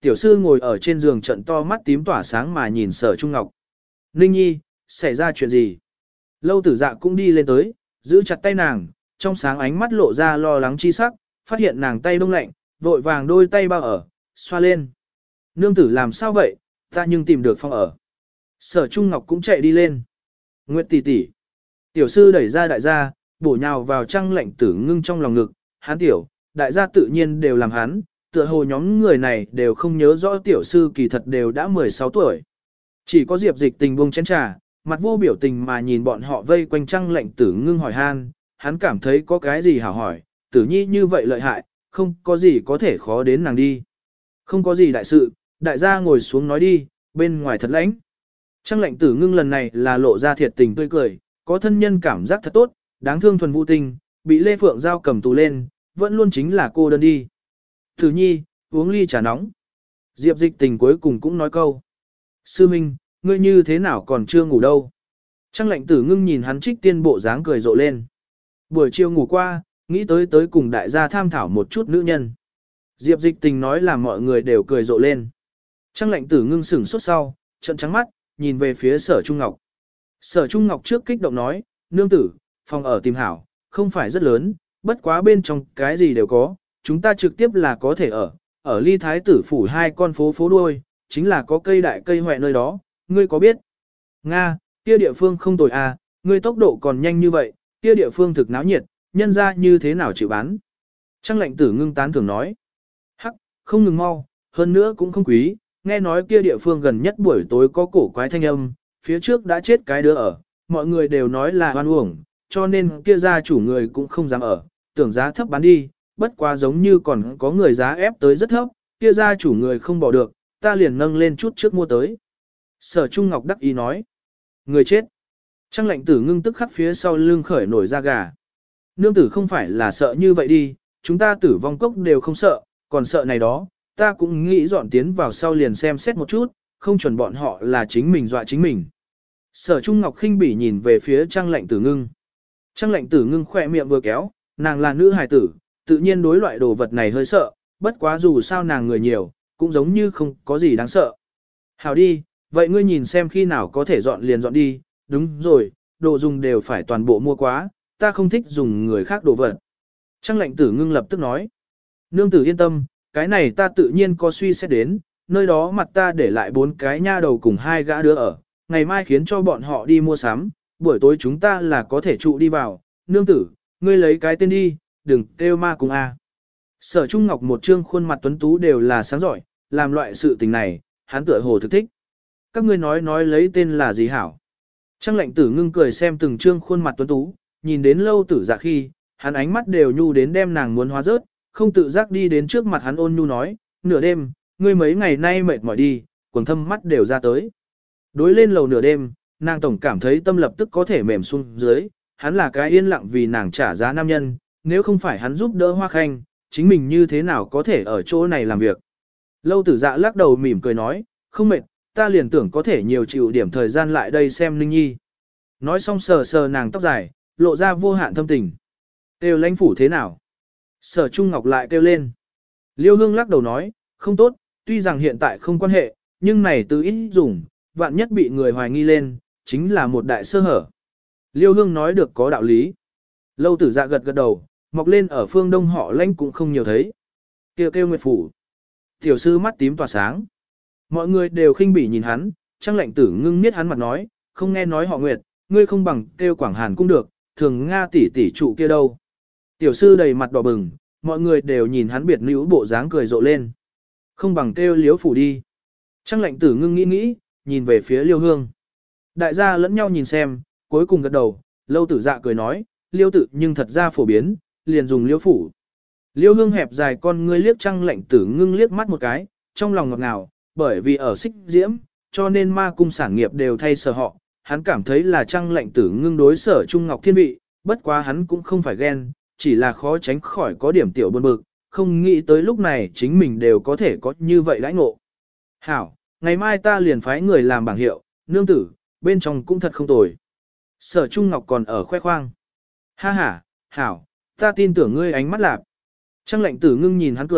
Tiểu sư ngồi ở trên giường trận to mắt tím tỏa sáng mà nhìn Sở Trung Ngọc. Ninh nhi, xảy ra chuyện gì? Lâu tử dạ cũng đi lên tới, giữ chặt tay nàng, trong sáng ánh mắt lộ ra lo lắng chi sắc, phát hiện nàng tay đông lạnh, vội vàng đôi tay bao ở, xoa lên. Nương tử làm sao vậy, ta nhưng tìm được phòng ở. Sở Trung Ngọc cũng chạy đi lên. Nguyệt tỷ tỷ. Tiểu sư đẩy ra đại gia, bổ nhào vào Trăng Lệnh Tử Ngưng trong lòng ngực, hắn tiểu, đại gia tự nhiên đều làm hắn, tựa hồ nhóm người này đều không nhớ rõ tiểu sư kỳ thật đều đã 16 tuổi. Chỉ có Diệp Dịch Tình buông chén trà, mặt vô biểu tình mà nhìn bọn họ vây quanh Trăng Lệnh Tử Ngưng hỏi han, hắn cảm thấy có cái gì hảo hỏi, Tử Nhi như vậy lợi hại, không có gì có thể khó đến nàng đi. Không có gì đại sự, đại gia ngồi xuống nói đi, bên ngoài thật lãnh. Trăng Lệnh Tử Ngưng lần này là lộ ra thiệt tình tươi cười, có thân nhân cảm giác thật tốt, đáng thương thuần vũ tình, bị Lê Phượng Giao cầm tù lên, vẫn luôn chính là cô đơn đi. Tử Nhi, uống ly trà nóng. Diệp Dịch Tình cuối cùng cũng nói câu. Sư Minh, ngươi như thế nào còn chưa ngủ đâu? Trăng Lệnh Tử Ngưng nhìn hắn trích tiên bộ dáng cười rộ lên. Buổi chiều ngủ qua, nghĩ tới cùng đại gia tham thảo một chút nữ nhân. Diệp Dịch Tình nói là mọi người đều cười rộ lên. Trăng Lệnh Tử Ngưng sửng sốt sau, trợn trắng mắt, nhìn về phía Sở Trung Ngọc. Sở Trung Ngọc trước kích động nói, nương tử, phòng ở tìm hảo, không phải rất lớn, bất quá bên trong cái gì đều có, chúng ta trực tiếp là có thể ở ly thái tử phủ hai con phố phố đuôi, chính là có cây đại cây hoẹ nơi đó, ngươi có biết? Nga, kia địa phương không tồi à, ngươi tốc độ còn nhanh như vậy, kia địa phương thực náo nhiệt, nhân ra như thế nào chịu bán? Trăng Lệnh Tử Ngưng tán thường nói, hắc, không ngừng mau, hơn nữa cũng không quý, nghe nói kia địa phương gần nhất buổi tối có cổ quái thanh âm, phía trước đã chết cái đứa ở, mọi người đều nói là hoan uổng, cho nên kia gia chủ người cũng không dám ở, tưởng giá thấp bán đi, bất quá giống như còn có người giá ép tới rất thấp, kia gia chủ người không bỏ được, ta liền nâng lên chút trước mua tới. Sở Trung Ngọc đắc ý nói, người chết. Trăng Lệnh Tử Ngưng tức khắc phía sau lưng khởi nổi da gà. Nương tử không phải là sợ như vậy đi, chúng ta tử vong cốc đều không sợ, còn sợ này đó, ta cũng nghĩ dọn tiến vào sau liền xem xét một chút, không chuẩn bọn họ là chính mình dọa chính mình. Sở Trung Ngọc khinh bỉ nhìn về phía Trăng Lệnh Tử Ngưng. Trăng Lệnh Tử Ngưng khỏe miệng vừa kéo, nàng là nữ hài tử, tự nhiên đối loại đồ vật này hơi sợ, bất quá dù sao nàng người nhiều, cũng giống như không có gì đáng sợ. Hảo đi, vậy ngươi nhìn xem khi nào có thể dọn liền dọn đi, đúng rồi, đồ dùng đều phải toàn bộ mua quá, ta không thích dùng người khác đồ vật. Trăng Lệnh Tử Ngưng lập tức nói, nương tử yên tâm, cái này ta tự nhiên có suy xét đến, nơi đó mặt ta để lại 4 cái nha đầu cùng 2 gã đứa ở, ngày mai khiến cho bọn họ đi mua sắm, buổi tối chúng ta là có thể trụ đi vào, nương tử, ngươi lấy cái tên đi, đừng kêu ma cùng a. Sở Trung Ngọc một trương khuôn mặt tuấn tú đều là sáng giỏi, làm loại sự tình này, hắn tựa hồ thực thích. Các ngươi nói lấy tên là gì hảo? Trăng Lệnh Tử Ngưng cười xem từng trương khuôn mặt tuấn tú, nhìn đến Lâu Tử Dạ khi, hắn ánh mắt đều nhu đến đem nàng muốn hóa rớt, không tự giác đi đến trước mặt hắn ôn nhu nói, nửa đêm, ngươi mấy ngày nay mệt mỏi đi, quầng thâm mắt đều ra tới. Đối lên lầu nửa đêm, nàng tổng cảm thấy tâm lập tức có thể mềm xuống dưới, hắn là cái yên lặng vì nàng trả giá nam nhân, nếu không phải hắn giúp đỡ Hoa Khanh, chính mình như thế nào có thể ở chỗ này làm việc. Lâu Tử Dạ lắc đầu mỉm cười nói, không mệt, ta liền tưởng có thể nhiều chịu điểm thời gian lại đây xem Ninh Nhi. Nói xong sờ sờ nàng tóc dài, lộ ra vô hạn thâm tình. Kêu lãnh phủ thế nào? Sở Trung Ngọc lại kêu lên. Liêu Hương lắc đầu nói, không tốt, tuy rằng hiện tại không quan hệ, nhưng này từ ít dùng, vạn nhất bị người hoài nghi lên, chính là một đại sơ hở. Liêu Hương nói được có đạo lý. Lâu Tử Dạ gật gật đầu, mọc lên ở phương đông họ lãnh cũng không nhiều thấy. Kêu kêu Nguyệt phủ. Tiểu sư mắt tím tỏa sáng. Mọi người đều khinh bỉ nhìn hắn, Trăng Lệnh Tử Ngưng miết hắn mặt nói, không nghe nói họ Nguyệt, ngươi không bằng kêu Quảng Hàn cũng được, thường Nga tỷ tỷ trụ kia đâu. Tiểu sư đầy mặt đỏ bừng, mọi người đều nhìn hắn biệt nữ bộ dáng cười rộ lên. Không bằng kêu Liếu phủ đi. Trăng Lệnh Tử Ngưng nghĩ, nhìn về phía Liêu Hương. Đại gia lẫn nhau nhìn xem, cuối cùng gật đầu, Lâu Tử Dạ cười nói, Liêu tự nhưng thật ra phổ biến, liền dùng Liêu phủ. Liêu Hương hẹp dài con ngươi liếc Trăng Lệnh Tử Ngưng liếc mắt một cái, trong lòng ngọt ngào, bởi vì ở Xích Diễm, cho nên ma cung sản nghiệp đều thay sở họ, hắn cảm thấy là Trăng Lệnh Tử Ngưng đối Sở Trung Ngọc thiên vị, bất quá hắn cũng không phải ghen, chỉ là khó tránh khỏi có điểm tiểu buồn bực, không nghĩ tới lúc này chính mình đều có thể có như vậy đãi ngộ. Hảo, ngày mai ta liền phái người làm bảng hiệu, nương tử, bên trong cũng thật không tồi. Sở Trung Ngọc còn ở khoe khoang. Ha ha, hảo, ta tin tưởng ngươi ánh mắt lạp. Trăng Lệnh Tử Ngưng nhìn hắn cười,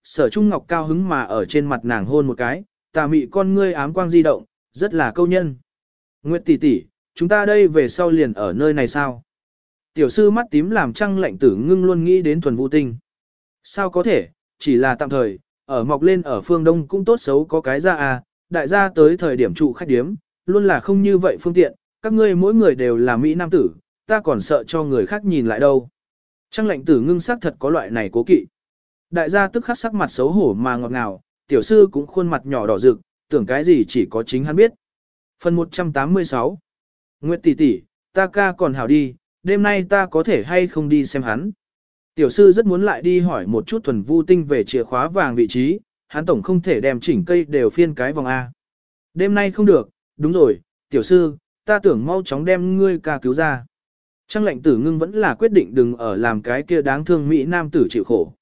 Sở Trung Ngọc cao hứng mà ở trên mặt nàng hôn một cái, tà mị con ngươi ám quang di động, rất là câu nhân. Nguyệt tỷ tỷ, chúng ta đây về sau liền ở nơi này sao? Tiểu sư mắt tím làm Trăng Lệnh Tử Ngưng luôn nghĩ đến Thuần Vu Tinh. Sao có thể, chỉ là tạm thời, ở mọc lên ở phương Đông cũng tốt xấu có cái ra à, đại gia tới thời điểm trụ khách điếm, luôn là không như vậy phương tiện, các ngươi mỗi người đều là Mỹ Nam tử, ta còn sợ cho người khác nhìn lại đâu. Trăng Lệnh Tử Ngưng xác thật có loại này cố kỵ. Đại gia tức khắc sắc mặt xấu hổ mà ngọt ngào, tiểu sư cũng khuôn mặt nhỏ đỏ rực, tưởng cái gì chỉ có chính hắn biết. Phần 186 Nguyệt tỷ tỷ, ta ca còn hảo đi, đêm nay ta có thể hay không đi xem hắn. Tiểu sư rất muốn lại đi hỏi một chút Thuần Vu Tinh về chìa khóa vàng vị trí, hắn tổng không thể đem chỉnh cây đều phiên cái vòng A. Đêm nay không được, đúng rồi, tiểu sư, ta tưởng mau chóng đem ngươi ca cứu ra. Trăng Lệnh Tử Ngưng vẫn là quyết định đừng ở làm cái kia đáng thương Mỹ Nam tử chịu khổ.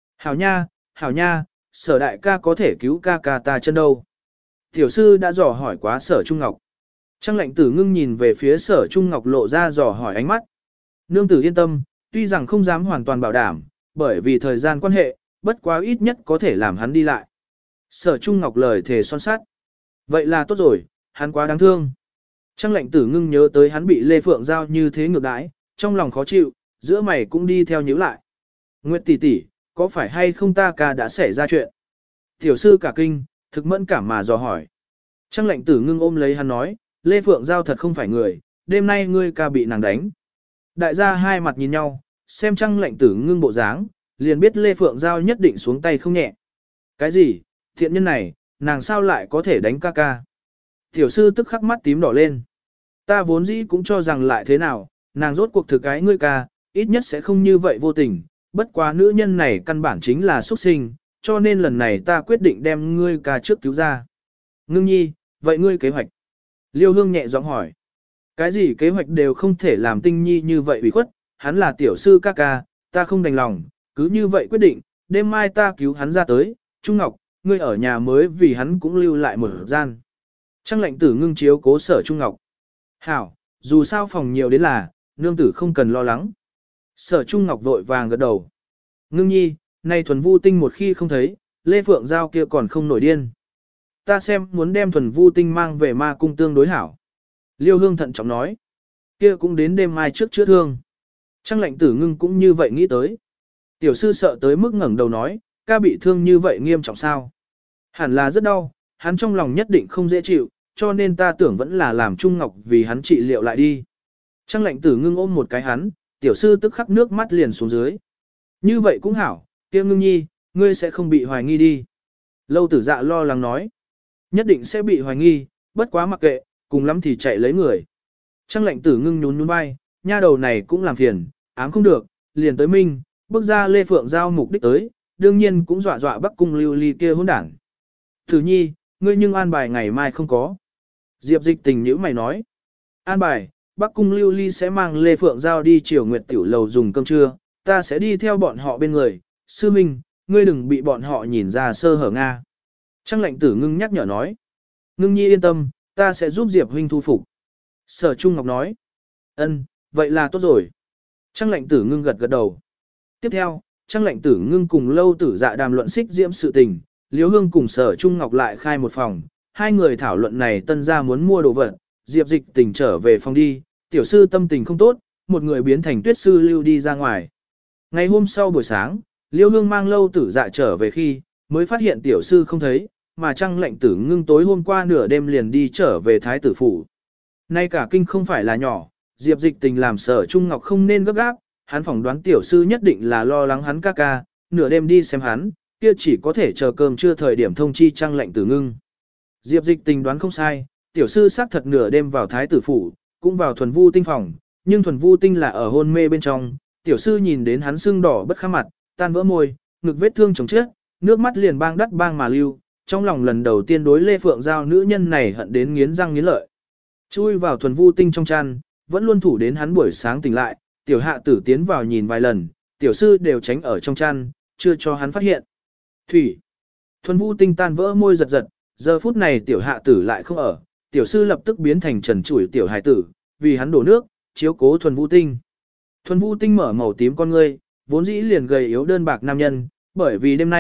Hảo nha, Sở đại ca có thể cứu ca ca ta chân đâu. Tiểu sư đã dò hỏi quá Sở Trung Ngọc. Trăng Lệnh Tử Ngưng nhìn về phía Sở Trung Ngọc lộ ra dò hỏi ánh mắt. Nương tử yên tâm, tuy rằng không dám hoàn toàn bảo đảm, bởi vì thời gian quan hệ, bất quá ít nhất có thể làm hắn đi lại. Sở Trung Ngọc lời thề son sắt. Vậy là tốt rồi, hắn quá đáng thương. Trăng Lệnh Tử Ngưng nhớ tới hắn bị Lê Phượng Giao như thế ngược đãi, trong lòng khó chịu, giữa mày cũng đi theo nhíu lại. Nguyệt tỷ tỷ, có phải hay không ta ca đã xảy ra chuyện? Tiểu sư cả kinh, thực mẫn cảm mà dò hỏi. Trăng Lệnh Tử Ngưng ôm lấy hắn nói, Lê Phượng Giao thật không phải người, đêm nay ngươi ca bị nàng đánh. Đại gia hai mặt nhìn nhau, xem Trăng Lệnh Tử Ngưng bộ dáng, liền biết Lê Phượng Giao nhất định xuống tay không nhẹ. Cái gì? Thiện nhân này, nàng sao lại có thể đánh ca ca? Tiểu sư tức khắc mắt tím đỏ lên. Ta vốn dĩ cũng cho rằng lại thế nào, nàng rốt cuộc thực cái ngươi ca, ít nhất sẽ không như vậy vô tình, bất quá nữ nhân này căn bản chính là xuất sinh, cho nên lần này ta quyết định đem ngươi ca trước cứu ra. Ngưng nhi, vậy ngươi kế hoạch? Liêu Hương nhẹ giọng hỏi. Cái gì kế hoạch đều không thể làm Tinh nhi như vậy ủy khuất, hắn là tiểu sư ca ca, ta không đành lòng, cứ như vậy quyết định, đêm mai ta cứu hắn ra tới, Trung Ngọc, ngươi ở nhà mới vì hắn cũng lưu lại một gian. Trăng Lệnh Tử Ngưng chiếu cố Sở Trung Ngọc. Hảo, dù sao phòng nhiều đến là, nương tử không cần lo lắng. Sở Trung Ngọc vội vàng gật đầu. Ngưng nhi, nay Thuần Vu Tinh một khi không thấy, Lê Phượng Giao kia còn không nổi điên. Ta xem muốn đem Thuần Vu Tinh mang về ma cung tương đối hảo. Liêu Hương thận trọng nói. Kia cũng đến đêm mai trước chữa thương. Trăng Lệnh Tử Ngưng cũng như vậy nghĩ tới. Tiểu sư sợ tới mức ngẩng đầu nói, ca bị thương như vậy nghiêm trọng sao? Hẳn là rất đau, hắn trong lòng nhất định không dễ chịu, cho nên ta tưởng vẫn là làm Trung Ngọc vì hắn trị liệu lại đi. Trăng Lệnh Tử Ngưng ôm một cái hắn, tiểu sư tức khắc nước mắt liền xuống dưới. Như vậy cũng hảo, kia Ngưng nhi, ngươi sẽ không bị hoài nghi đi. Lâu Tử Dạ lo lắng nói. Nhất định sẽ bị hoài nghi, bất quá mặc kệ, cùng lắm thì chạy lấy người. Trăng Lệnh Tử Ngưng nhún nhún vai, nha đầu này cũng làm phiền, ám không được, liền tới minh, bước ra Lê Phượng Giao mục đích tới, đương nhiên cũng dọa dọa Bắc Cung Lưu Ly kia hỗn đảng. Tử nhi, ngươi nhưng an bài ngày mai không có. Diệp Dịch Tình nhíu mày nói. An bài, Bắc Cung Lưu Ly sẽ mang Lê Phượng Giao đi Triều Nguyệt Tiểu Lầu dùng cơm trưa, ta sẽ đi theo bọn họ bên người. Sư Minh, ngươi đừng bị bọn họ nhìn ra sơ hở Nga. Trăng Lệnh Tử Ngưng nhắc nhở nói. Ngưng nhi yên tâm, ta sẽ giúp Diệp Huynh thu phục. Sở Trung Ngọc nói. Ân, vậy là tốt rồi. Trăng Lệnh Tử Ngưng gật gật đầu. Tiếp theo, Trăng Lệnh Tử Ngưng cùng Lâu Tử Dạ đàm luận xích diễm sự tình, Liễu Hương cùng Sở Trung Ngọc lại khai một phòng, hai người thảo luận này tân gia muốn mua đồ vật, Diệp Dịch Tình trở về phòng đi, tiểu sư tâm tình không tốt, một người biến thành tuyết sư lưu đi ra ngoài. Ngày hôm sau buổi sáng, Liễu Hương mang Lâu Tử Dạ trở về khi, mới phát hiện tiểu sư không thấy, mà Trăng Lệnh Tử Ngưng tối hôm qua nửa đêm liền đi trở về Thái tử phủ. Nay cả kinh không phải là nhỏ, Diệp Dịch Tình làm Sở Trung Ngọc không nên gấp gáp, hắn phỏng đoán tiểu sư nhất định là lo lắng hắn ca ca, nửa đêm đi xem hắn, kia chỉ có thể chờ cơm trưa thời điểm thông chi Trăng Lệnh Tử Ngưng. Diệp Dịch Tình đoán không sai, tiểu sư xác thật nửa đêm vào Thái tử phủ, cũng vào Thuần Vu Tinh phòng, nhưng Thuần Vu Tinh là ở hôn mê bên trong, tiểu sư nhìn đến hắn sưng đỏ bất kham mặt, tan vỡ môi, ngực vết thương chồng chết, nước mắt liền bang đắt bang mà lưu, trong lòng lần đầu tiên đối Lê Phượng Giao nữ nhân này hận đến nghiến răng nghiến lợi. Chui vào Thuần Vu Tinh trong chăn, vẫn luôn thủ đến hắn buổi sáng tỉnh lại, tiểu hạ tử tiến vào nhìn vài lần, tiểu sư đều tránh ở trong chăn, chưa cho hắn phát hiện. Thủy. Thuần Vu Tinh tan vỡ môi giật giật, giờ phút này tiểu hạ tử lại không ở, tiểu sư lập tức biến thành trần trụi tiểu hài tử, vì hắn đổ nước, chiếu cố Thuần Vu Tinh. Thuần Vu Tinh mở màu tím con ngươi, vốn dĩ liền gầy yếu đơn bạc nam nhân, bởi vì đêm nay,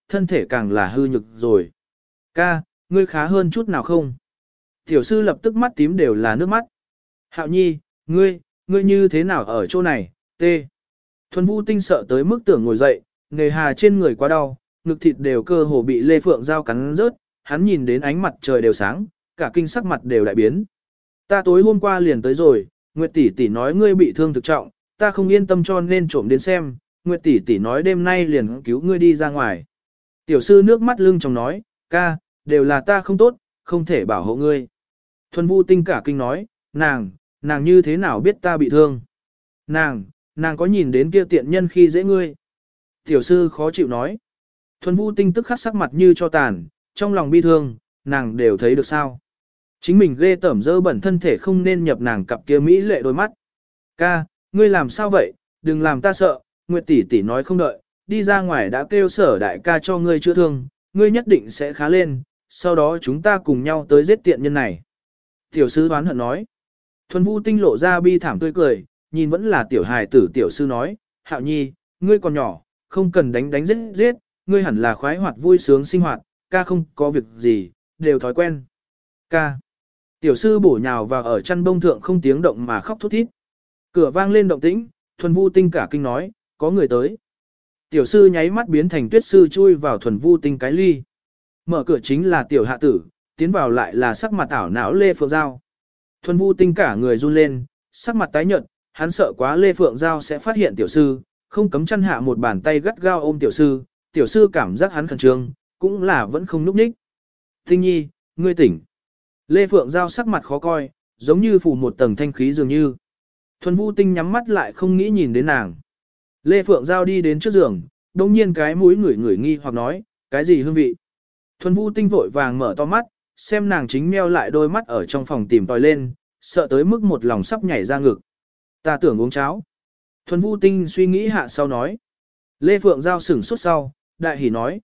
thân thể càng là hư nhược rồi. Ca, ngươi khá hơn chút nào không? Tiểu sư lập tức mắt tím đều là nước mắt. Hạo nhi, ngươi như thế nào ở chỗ này, tê. Thuần Vũ Tinh sợ tới mức tưởng ngồi dậy, nề hà trên người quá đau, ngực thịt đều cơ hồ bị Lê Phượng Giao cắn rớt, hắn nhìn đến ánh mặt trời đều sáng, cả kinh sắc mặt đều đại biến. Ta tối hôm qua liền tới rồi, Nguyệt tỷ tỷ nói ngươi bị thương thực trọng, ta không yên tâm cho nên trộm đến xem, Nguyệt tỷ tỷ nói đêm nay liền cứu ngươi đi ra ngoài. Tiểu sư nước mắt lưng trong nói, ca, đều là ta không tốt, không thể bảo hộ ngươi. Thuần Vũ Tinh cả kinh nói, nàng như thế nào biết ta bị thương? Nàng có nhìn đến kia tiện nhân khi dễ ngươi? Tiểu sư khó chịu nói. Thuần Vũ Tinh tức khắc sắc mặt như cho tàn, trong lòng bi thương, nàng đều thấy được sao? Chính mình ghê tởm dơ bẩn thân thể không nên nhập nàng cặp kia mỹ lệ đôi mắt. Ca, ngươi làm sao vậy? Đừng làm ta sợ, Nguyệt tỷ tỷ nói không đợi, đi ra ngoài đã kêu Sở đại ca cho ngươi chữa thương, ngươi nhất định sẽ khá lên, sau đó chúng ta cùng nhau tới giết tiện nhân này. Tiểu sư đoán hận nói. Thuần Vũ Tinh lộ ra bi thảm tươi cười, nhìn vẫn là tiểu hài tử tiểu sư nói, Hạo nhi, ngươi còn nhỏ, không cần đánh giết, ngươi hẳn là khoái hoạt vui sướng sinh hoạt, ca không có việc gì, đều thói quen. Ca. Tiểu sư bổ nhào vào ở chăn bông thượng không tiếng động mà khóc thút thít. Cửa vang lên động tĩnh, Thuần Vũ Tinh cả kinh nói, có người tới. Tiểu sư nháy mắt biến thành tuyết sư chui vào Thuần Vũ Tinh cái ly. Mở cửa chính là tiểu hạ tử, tiến vào lại là sắc mặt ảo não Lê Phượng Giao. Thuần Vũ Tinh cả người run lên, sắc mặt tái nhợt, hắn sợ quá Lê Phượng Giao sẽ phát hiện tiểu sư, không cấm chăn hạ một bàn tay gắt gao ôm tiểu sư cảm giác hắn khẩn trương, cũng là vẫn không núp ních. Tinh nhi, ngươi tỉnh. Lê Phượng Giao sắc mặt khó coi, giống như phủ một tầng thanh khí dường như. Thuần Vũ Tinh nhắm mắt lại không nghĩ nhìn đến nàng. Lê Phượng Giao đi đến trước giường, đồng nhiên cái mũi ngửi nghi hoặc nói, cái gì hương vị. Thuần Vũ Tinh vội vàng mở to mắt, xem nàng chính meo lại đôi mắt ở trong phòng tìm tòi lên, sợ tới mức một lòng sắp nhảy ra ngực. Ta tưởng uống cháo. Thuần Vũ Tinh suy nghĩ hạ sau nói. Lê Phượng Giao sửng sốt sau, đại hỉ nói,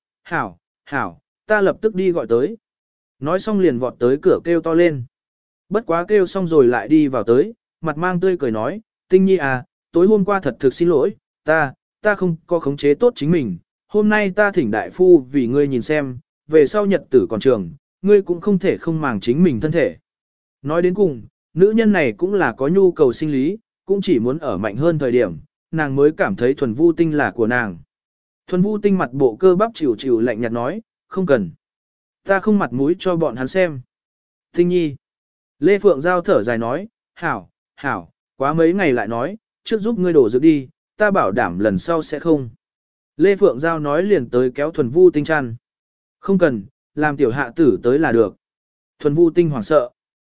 hảo, ta lập tức đi gọi tới. Nói xong liền vọt tới cửa kêu to lên. Bất quá kêu xong rồi lại đi vào tới, mặt mang tươi cười nói, Tinh nhi à, tối hôm qua thật thực xin lỗi, ta không có khống chế tốt chính mình, hôm nay ta thỉnh đại phu vì ngươi nhìn xem, về sau nhật tử còn trường, ngươi cũng không thể không màng chính mình thân thể. Nói đến cùng, nữ nhân này cũng là có nhu cầu sinh lý, cũng chỉ muốn ở mạnh hơn thời điểm, nàng mới cảm thấy Thuần Vũ Tinh là của nàng. Thuần Vũ Tinh mặt bộ cơ bắp chịu lạnh nhạt nói, không cần. Ta không mặt mũi cho bọn hắn xem. Tinh nhi. Lê Phượng Giao thở dài nói, hảo, quá mấy ngày lại nói, trước giúp ngươi đổ dược đi, ta bảo đảm lần sau sẽ không. Lê Phượng Giao nói liền tới kéo Thuần Vũ Tinh chăn. Không cần, làm tiểu hạ tử tới là được. Thuần Vũ Tinh hoảng sợ.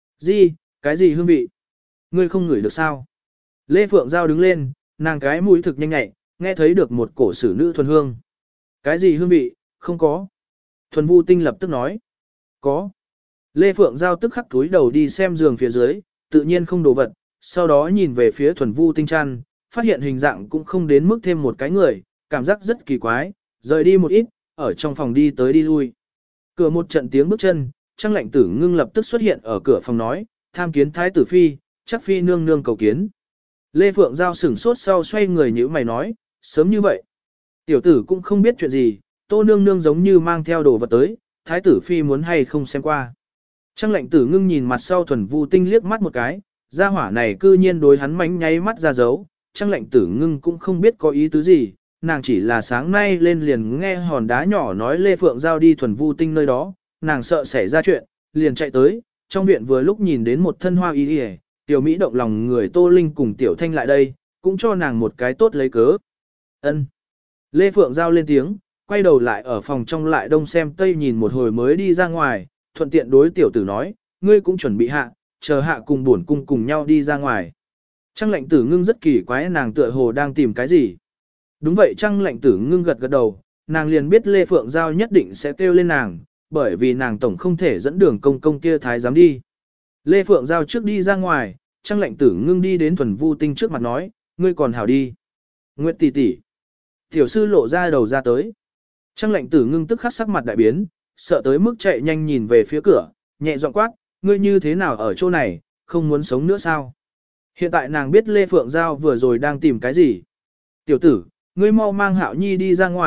Cái gì hương vị? Ngươi không ngửi được sao? Lê Phượng Giao đứng lên, nàng cái mũi thực nhanh nhạy, nghe thấy được một cổ sử nữ thuần hương. Cái gì hương vị? Không có. Thuần Vũ Tinh lập tức nói. Có. Lê Phượng Giao tức khắc túi đầu đi xem giường phía dưới, tự nhiên không đồ vật, sau đó nhìn về phía Thuần Vũ Tinh chăn, phát hiện hình dạng cũng không đến mức thêm một cái người, cảm giác rất kỳ quái, rời đi một ít, ở trong phòng đi tới đi lui. Cửa một trận tiếng bước chân, Trang Lệnh Tử Ngưng lập tức xuất hiện ở cửa phòng nói, tham kiến thái tử phi, chắc phi nương nương cầu kiến. Lê Phượng Giao sửng sốt sau xoay người như mày nói, sớm như vậy. Tiểu tử cũng không biết chuyện gì, Tô nương nương giống như mang theo đồ vật tới, thái tử phi muốn hay không xem qua. Trang Lệnh Tử Ngưng nhìn mặt sau Thuần Vũ Tinh liếc mắt một cái, gia hỏa này cư nhiên đối hắn mánh nháy mắt ra dấu, Trang Lệnh Tử Ngưng cũng không biết có ý tứ gì, nàng chỉ là sáng nay lên liền nghe hòn đá nhỏ nói Lê Phượng Giao đi Thuần Vũ Tinh nơi đó, nàng sợ xảy ra chuyện, liền chạy tới, trong viện vừa lúc nhìn đến một thân hoa y y, tiểu Mỹ động lòng người Tô Linh cùng tiểu Thanh lại đây, cũng cho nàng một cái tốt lấy cớ. Ân. Lê Phượng Giao lên tiếng, quay đầu lại ở phòng trong lại đông xem tây nhìn một hồi mới đi ra ngoài, thuận tiện đối tiểu tử nói, ngươi cũng chuẩn bị hạ, chờ hạ cùng buồn cung cùng nhau đi ra ngoài. Trang Lệnh Tử Ngưng rất kỳ quái nàng tựa hồ đang tìm cái gì. Đúng vậy Trang Lệnh Tử Ngưng gật gật đầu, nàng liền biết Lê Phượng Giao nhất định sẽ kêu lên nàng, bởi vì nàng tổng không thể dẫn đường công kia thái dám đi. Lê Phượng Giao trước đi ra ngoài, Trang Lệnh Tử Ngưng đi đến Thuần Vũ Tinh trước mặt nói, ngươi còn hảo đi. Nguyệt tỷ tỷ. Tiểu sư lộ ra đầu ra tới. Trang Lệnh Tử Ngưng tức khắc sắc mặt đại biến, sợ tới mức chạy nhanh nhìn về phía cửa, nhẹ giọng quát, ngươi như thế nào ở chỗ này, không muốn sống nữa sao? Hiện tại nàng biết Lê Phượng Giao vừa rồi đang tìm cái gì. Tiểu tử, ngươi mau mang Hạo Nhi đi ra ngoài,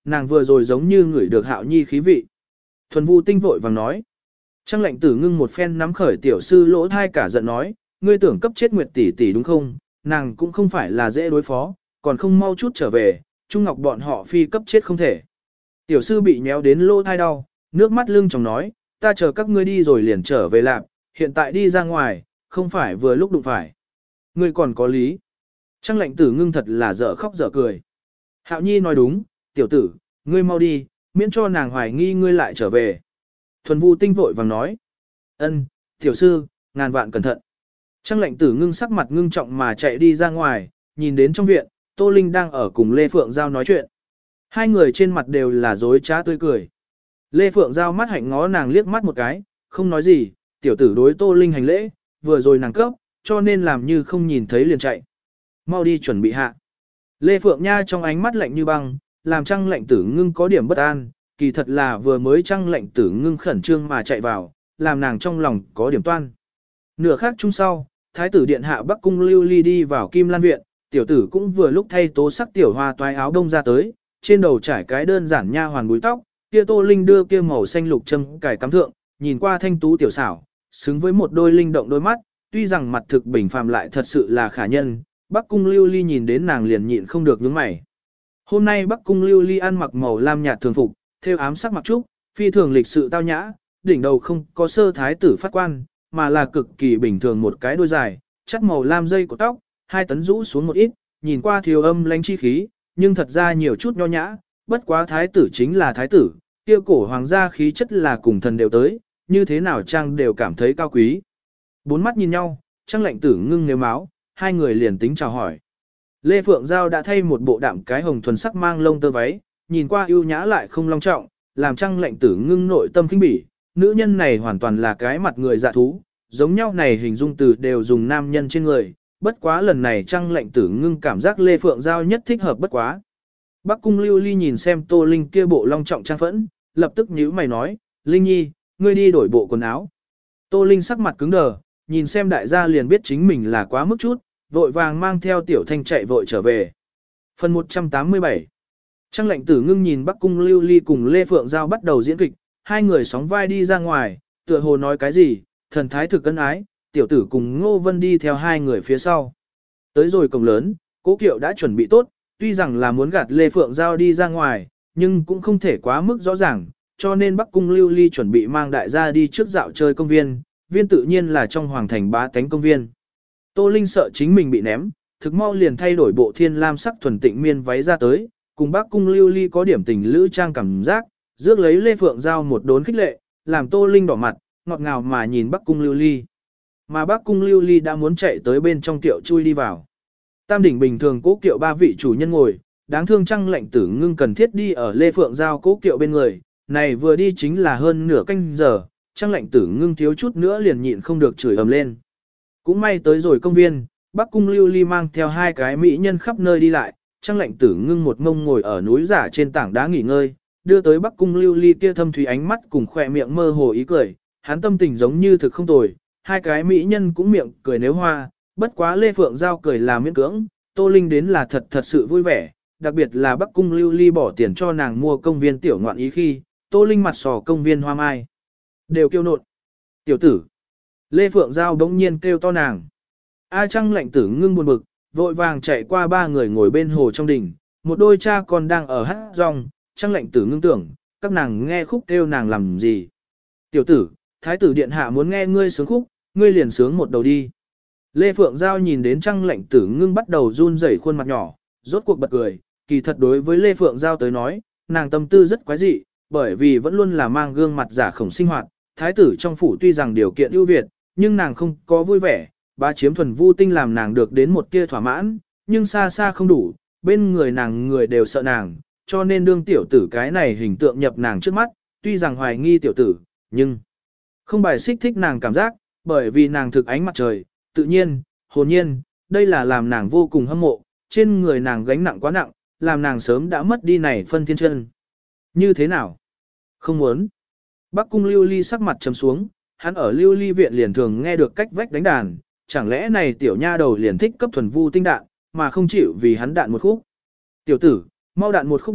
nàng vừa rồi giống như ngửi được Hạo Nhi khí vị. Thuần Vu Tinh vội vàng nói. Trang Lệnh Tử ngưng một phen nắm khởi tiểu sư lỗ thai cả giận nói, ngươi tưởng cấp chết Nguyệt tỷ tỷ đúng không? Nàng cũng không phải là dễ đối phó, còn không mau chút trở về, Trung Ngọc bọn họ phi cấp chết không thể. Tiểu sư bị nhéo đến lỗ thai đau, nước mắt lưng tròng nói, ta chờ các ngươi đi rồi liền trở về làm, hiện tại đi ra ngoài, không phải vừa lúc đụng phải. Ngươi còn có lý. Trang Lệnh Tử ngưng thật là dở khóc dở cười. Hạo Nhi nói đúng, tiểu tử, ngươi mau đi, miễn cho nàng hoài nghi ngươi lại trở về. Thuần Vu Tinh vội vàng nói. Ân, tiểu sư, ngàn vạn cẩn thận. Trang Lệnh Tử ngưng sắc mặt ngưng trọng mà chạy đi ra ngoài, nhìn đến trong viện, Tô Linh đang ở cùng Lê Phượng Giao nói chuyện. Hai người trên mặt đều là dối trá tươi cười. Lê Phượng Giao mắt hạnh ngó nàng liếc mắt một cái, không nói gì, tiểu tử đối Tô Linh hành lễ, vừa rồi nàng cấp, cho nên làm như không nhìn thấy liền chạy. Mau đi chuẩn bị hạ. Lê Phượng Nha trong ánh mắt lạnh như băng, làm Trang Lệnh Tử ngưng có điểm bất an, kỳ thật là vừa mới Trang Lệnh Tử ngưng khẩn trương mà chạy vào, làm nàng trong lòng có điểm toan. Nửa khác chung sau, Thái tử điện hạ Bắc Cung Lưu Ly đi vào Kim Lan viện, tiểu tử cũng vừa lúc thay tố sắc tiểu hoa toái áo đông ra tới, trên đầu trải cái đơn giản nha hoàn búi tóc, kia Tô Linh đưa kia màu xanh lục châm cài cắm thượng, nhìn qua thanh tú tiểu xảo, xứng với một đôi linh động đôi mắt, tuy rằng mặt thực bình phàm lại thật sự là khả nhân, Bắc Cung Lưu Ly nhìn đến nàng liền nhịn không được nhướng mày. Hôm nay Bắc Cung Lưu Ly ăn mặc màu lam nhạt thường phục, thêu ám sắc mặc trúc, phi thường lịch sự tao nhã, đỉnh đầu không có sơ thái tử phát quan, mà là cực kỳ bình thường một cái đôi dài, chắt màu lam dây của tóc, hai tấn rũ xuống một ít, nhìn qua thiếu âm lãnh chi khí, nhưng thật ra nhiều chút nho nhã, bất quá thái tử chính là thái tử, kia cổ hoàng gia khí chất là cùng thần đều tới, như thế nào Trang đều cảm thấy cao quý. Bốn mắt nhìn nhau, Trang Lệnh Tử ngưng nếu máu, hai người liền tính chào hỏi. Lê Phượng Giao đã thay một bộ đạm cái hồng thuần sắc mang lông tơ váy, nhìn qua ưu nhã lại không long trọng, làm Trang Lệnh Tử ngưng nội tâm khinh bỉ, nữ nhân này hoàn toàn là cái mặt người dạ thú, giống nhau này hình dung từ đều dùng nam nhân trên người, bất quá lần này Trang Lệnh Tử ngưng cảm giác Lê Phượng Giao nhất thích hợp bất quá. Bắc Cung Lưu Ly nhìn xem Tô Linh kia bộ long trọng trang phẫn, lập tức nhíu mày nói, Linh Nhi, ngươi đi đổi bộ quần áo. Tô Linh sắc mặt cứng đờ, nhìn xem đại gia liền biết chính mình là quá mức chút, vội vàng mang theo Tiểu Thanh chạy vội trở về. Phần 187 Trang Lệnh Tử ngưng nhìn Bắc Cung Lưu Ly cùng Lê Phượng Giao bắt đầu diễn kịch, hai người sóng vai đi ra ngoài, tựa hồ nói cái gì, thần thái thực ân ái, tiểu tử cùng Ngô Vân đi theo hai người phía sau. Tới rồi cổng lớn, Cố Kiệu đã chuẩn bị tốt, tuy rằng là muốn gạt Lê Phượng Giao đi ra ngoài, nhưng cũng không thể quá mức rõ ràng, cho nên Bắc Cung Lưu Ly chuẩn bị mang đại gia đi trước dạo chơi công viên, viên tự nhiên là trong hoàng thành bá tánh công viên. Tô Linh sợ chính mình bị ném, thực mau liền thay đổi bộ thiên lam sắc thuần tịnh miên váy ra tới, cùng Bắc Cung Lưu Ly có điểm tình lữ trang cảm giác, rước lấy Lê Phượng Giao một đốn khích lệ, làm Tô Linh đỏ mặt, ngọt ngào mà nhìn Bắc Cung Lưu Ly. Mà Bắc Cung Lưu Ly đã muốn chạy tới bên trong tiệu chui đi vào. Tam đỉnh bình thường Cố Kiệu ba vị chủ nhân ngồi, đáng thương Trang Lệnh Tử ngưng cần thiết đi ở Lê Phượng Giao Cố Kiệu bên người, này vừa đi chính là hơn nửa canh giờ, Trang Lệnh Tử ngưng thiếu chút nữa liền nhịn không được chửi ầm lên. Cũng may tới rồi công viên, Bắc Cung Lưu Ly mang theo hai cái mỹ nhân khắp nơi đi lại, Trang Lệnh Tử ngưng một ngông ngồi ở núi giả trên tảng đá nghỉ ngơi, đưa tới Bắc Cung Lưu Ly kia thâm thúy ánh mắt cùng khỏe miệng mơ hồ ý cười, hắn tâm tình giống như thực không tồi, hai cái mỹ nhân cũng miệng cười nếu hoa, bất quá Lê Phượng Giao cười là miễn cưỡng, Tô Linh đến là thật sự vui vẻ, đặc biệt là Bắc Cung Lưu Ly bỏ tiền cho nàng mua công viên tiểu ngoạn ý khi, Tô Linh mặt sò công viên hoa mai. Đều kêu nộn. Tiểu tử. Lê Phượng Giao đống nhiên kêu to nàng. A Trang Lệnh Tử ngưng buồn bực, vội vàng chạy qua ba người ngồi bên hồ trong đỉnh, một đôi cha con đang ở hát rong, Trang Lệnh Tử ngưng tưởng, các nàng nghe khúc kêu nàng làm gì. Tiểu tử, Thái tử điện hạ muốn nghe ngươi sướng khúc, ngươi liền sướng một đầu đi. Lê Phượng Giao nhìn đến Trang Lệnh Tử ngưng bắt đầu run rẩy khuôn mặt nhỏ, rốt cuộc bật cười, kỳ thật đối với Lê Phượng Giao tới nói, nàng tâm tư rất quái dị, bởi vì vẫn luôn là mang gương mặt giả khổng sinh hoạt, thái tử trong phủ tuy rằng điều kiện ưu việt, nhưng nàng không có vui vẻ, bá chiếm Thuần Vu Tinh làm nàng được đến một tia thỏa mãn, nhưng xa xa không đủ, bên người nàng người đều sợ nàng, cho nên đương tiểu tử cái này hình tượng nhập nàng trước mắt, tuy rằng hoài nghi tiểu tử, nhưng không bài xích thích nàng cảm giác, bởi vì nàng thực ánh mặt trời, tự nhiên, hồn nhiên, đây là làm nàng vô cùng hâm mộ, trên người nàng gánh nặng quá nặng, làm nàng sớm đã mất đi này phân thiên chân. Như thế nào? Không muốn. Bắc Cung Lưu Ly sắc mặt trầm xuống, hắn ở Lưu Ly viện liền thường nghe được cách vách đánh đàn, chẳng lẽ này tiểu nha đầu liền thích cấp Thuần Vu Tinh đạn, mà không chịu vì hắn đạn một khúc. Tiểu tử, mau đạn một khúc đi,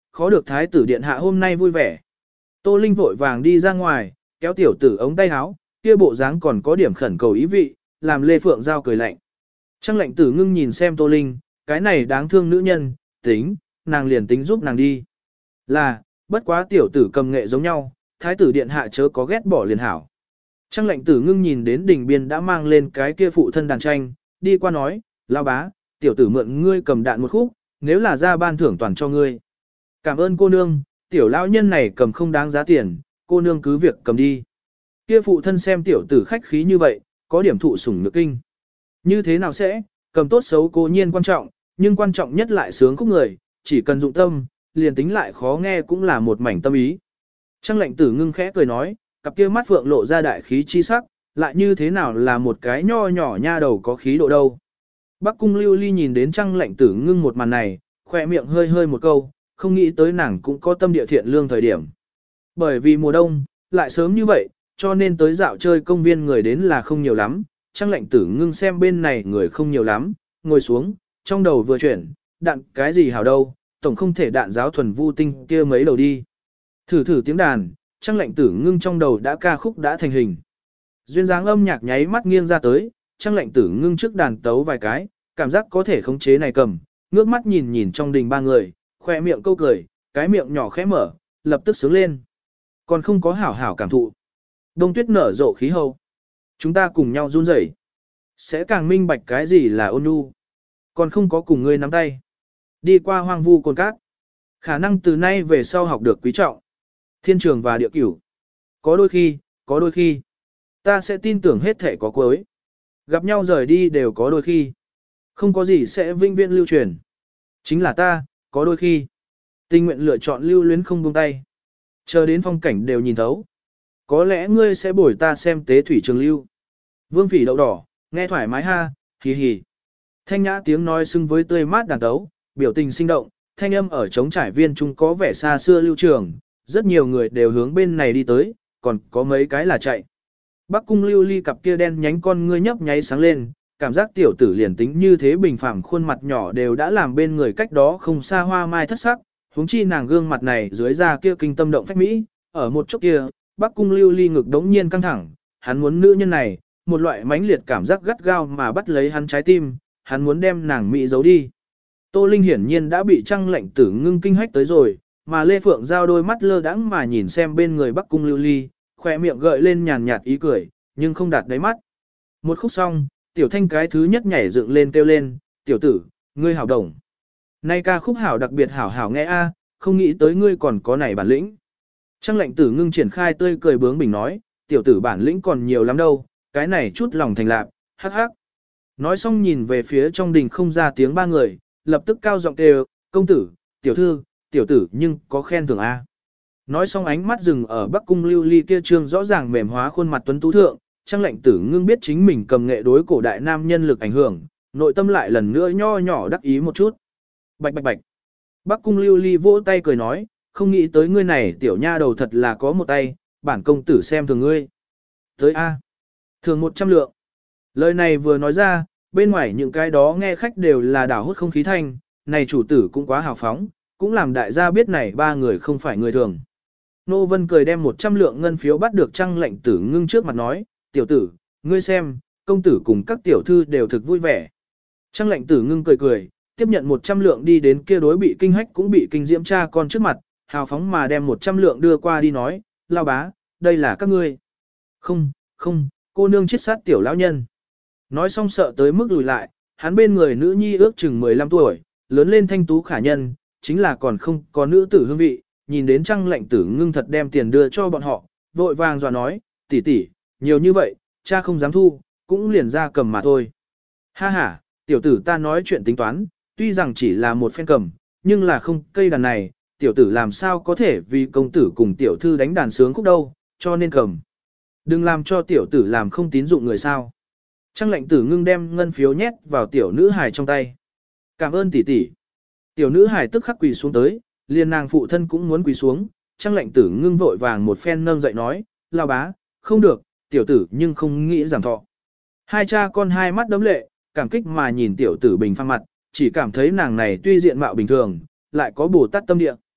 khó được thái tử điện hạ hôm nay vui vẻ. Tô Linh vội vàng đi ra ngoài, kéo tiểu tử ống tay áo, kia bộ dáng còn có điểm khẩn cầu ý vị, làm Lê Phượng Giao cười lạnh. Trăng lệnh tử ngưng nhìn xem Tô Linh, cái này đáng thương nữ nhân, tính, nàng liền tính giúp nàng đi. Là, bất quá tiểu tử cầm nghệ giống nhau, thái tử điện hạ chớ có ghét bỏ liền hảo. Trăng lệnh tử ngưng nhìn đến đỉnh biên đã mang lên cái kia phụ thân đàn tranh, đi qua nói, lao bá, tiểu tử mượn ngươi cầm đạn một khúc, nếu là ra ban thưởng toàn cho ngươi. Cảm ơn cô nương, tiểu lão nhân này cầm không đáng giá tiền, cô nương cứ việc cầm đi. Kia phụ thân xem tiểu tử khách khí như vậy, có điểm thụ sủng nhược kinh. Như thế nào sẽ, cầm tốt xấu cố nhiên quan trọng, nhưng quan trọng nhất lại sướng khúc người, chỉ cần dụng tâm, liền tính lại khó nghe cũng là một mảnh tâm ý. Trăng lệnh tử ngưng khẽ cười nói, cặp kia mắt phượng lộ ra đại khí chi sắc, lại như thế nào là một cái nho nhỏ nha đầu có khí độ đâu. Bắc cung lưu ly nhìn đến trăng lệnh tử ngưng một màn này, khỏe miệng hơi hơi một câu, không nghĩ tới nàng cũng có tâm địa thiện lương thời điểm. Bởi vì mùa đông, lại sớm như vậy, cho nên tới dạo chơi công viên người đến là không nhiều lắm, trăng lệnh tử ngưng xem bên này người không nhiều lắm, ngồi xuống, trong đầu vừa chuyển, đạn cái gì hảo đâu, tổng không thể đạn giáo thuần vu tinh kia mấy đầu đi. Thử thử tiếng đàn, trăng lệnh tử ngưng trong đầu đã ca khúc đã thành hình. Duyên dáng âm nhạc nháy mắt nghiêng ra tới, trăng lệnh tử ngưng trước đàn tấu vài cái, cảm giác có thể khống chế này cầm, ngước mắt nhìn nhìn trong đình ba người, khoe miệng câu cười, cái miệng nhỏ khẽ mở, lập tức sướng lên. Còn không có hảo hảo cảm thụ. Đông tuyết nở rộ khí hậu. Chúng ta cùng nhau run rẩy, sẽ càng minh bạch cái gì là ôn nhu. Còn không có cùng ngươi nắm tay. Đi qua hoang vu cồn cát. Khả năng từ nay về sau học được quý trọng. Thiên trường và địa cửu. Có đôi khi. Ta sẽ tin tưởng hết thể có cuối. Gặp nhau rời đi đều có đôi khi. Không có gì sẽ vinh viễn lưu truyền. Chính là ta, có đôi khi. Tình nguyện lựa chọn lưu luyến không buông tay. Chờ đến phong cảnh đều nhìn thấu. Có lẽ ngươi sẽ bồi ta xem tế thủy trường lưu. Vương phỉ đậu đỏ, nghe thoải mái ha, hì hì. Thanh nhã tiếng nói xưng với tươi mát đàn tấu, biểu tình sinh động, thanh âm ở trống trải viên trung có vẻ xa xưa lưu trường, rất nhiều người đều hướng bên này đi tới, còn có mấy cái là chạy. Bắc cung lưu ly cặp kia đen nhánh con ngươi nhấp nháy sáng lên, cảm giác tiểu tử liền tính như thế bình phẳng khuôn mặt nhỏ đều đã làm bên người cách đó không xa hoa mai thất sắc, huống chi nàng gương mặt này dưới da kia kinh tâm động phách mỹ, ở một chốc kia, Bắc cung lưu ly ngực đống nhiên căng thẳng, hắn muốn nữ nhân này, một loại mãnh liệt cảm giác gắt gao mà bắt lấy hắn trái tim, hắn muốn đem nàng mỹ giấu đi. Tô Linh hiển nhiên đã bị trăng lệnh tử ngưng kinh hách tới rồi, mà Lê Phượng Giao đôi mắt lơ đãng mà nhìn xem bên người Bắc cung lưu ly, khỏe miệng gợi lên nhàn nhạt ý cười, nhưng không đạt đáy mắt. Một khúc xong, tiểu thanh cái thứ nhất nhảy dựng lên kêu lên, tiểu tử, ngươi hảo đồng. Nay ca khúc hảo đặc biệt hảo hảo nghe a, không nghĩ tới ngươi còn có này bản lĩnh. Trăng lệnh tử ngưng triển khai tươi cười bướng bỉnh nói, tiểu tử bản lĩnh còn nhiều lắm đâu, cái này chút lòng thành lạc, hắc hắc. Nói xong nhìn về phía trong đình không ra tiếng ba người, lập tức cao giọng kêu, công tử, tiểu thư, tiểu tử nhưng có khen thưởng a. Nói xong ánh mắt dừng ở Bắc cung lưu ly kia trương rõ ràng mềm hóa khuôn mặt tuấn tú thượng, Trăng lệnh tử ngưng biết chính mình cầm nghệ đối cổ đại nam nhân lực ảnh hưởng, nội tâm lại lần nữa nho nhỏ đắc ý một chút. Bạch bạch bạch. Bắc cung lưu ly vỗ tay cười nói, không nghĩ tới ngươi này tiểu nha đầu thật là có một tay, bản công tử xem thường ngươi. Tới A. Thường 100 lượng. Lời này vừa nói ra, bên ngoài những cái đó nghe khách đều là đảo hút không khí thanh, này chủ tử cũng quá hào phóng, cũng làm đại gia biết này ba người không phải người thường. Nô Vân cười đem 100 lượng ngân phiếu bắt được Trăng lệnh tử ngưng trước mặt nói, tiểu tử, ngươi xem, công tử cùng các tiểu thư đều thực vui vẻ. Trăng lệnh tử ngưng cười cười, tiếp nhận 100 lượng đi đến kia đối bị kinh hách cũng bị kinh diễm cha con trước mặt, hào phóng mà đem 100 lượng đưa qua đi nói, lao bá, đây là các ngươi. Không, không, cô nương chết sát tiểu lão nhân. Nói xong sợ tới mức lùi lại, hắn bên người nữ nhi ước chừng 15 tuổi, lớn lên thanh tú khả nhân, chính là còn không có nữ tử hương vị, nhìn đến Trăng lệnh tử ngưng thật đem tiền đưa cho bọn họ, vội vàng dọa nói, tỷ tỷ, nhiều như vậy, cha không dám thu, cũng liền ra cầm mà thôi. Ha ha, tiểu tử ta nói chuyện tính toán, tuy rằng chỉ là một phen cầm, nhưng là không cây đàn này, tiểu tử làm sao có thể vì công tử cùng tiểu thư đánh đàn sướng khúc đâu, cho nên cầm. Đừng làm cho tiểu tử làm không tín dụng người sao. Trăng lệnh tử ngưng đem ngân phiếu nhét vào tiểu nữ hài trong tay. Cảm ơn tỷ tỷ. Tiểu nữ hài tức khắc quỳ xuống tới, liền nàng phụ thân cũng muốn quỳ xuống. Trăng lệnh tử ngưng vội vàng một phen nâng dậy nói, lao bá, không được, tiểu tử nhưng không nghĩ giảm thọ. Hai cha con hai mắt đấm lệ, cảm kích mà nhìn tiểu tử bình phang mặt, chỉ cảm thấy nàng này tuy diện mạo bình thường, lại có bồ tát tâm địa.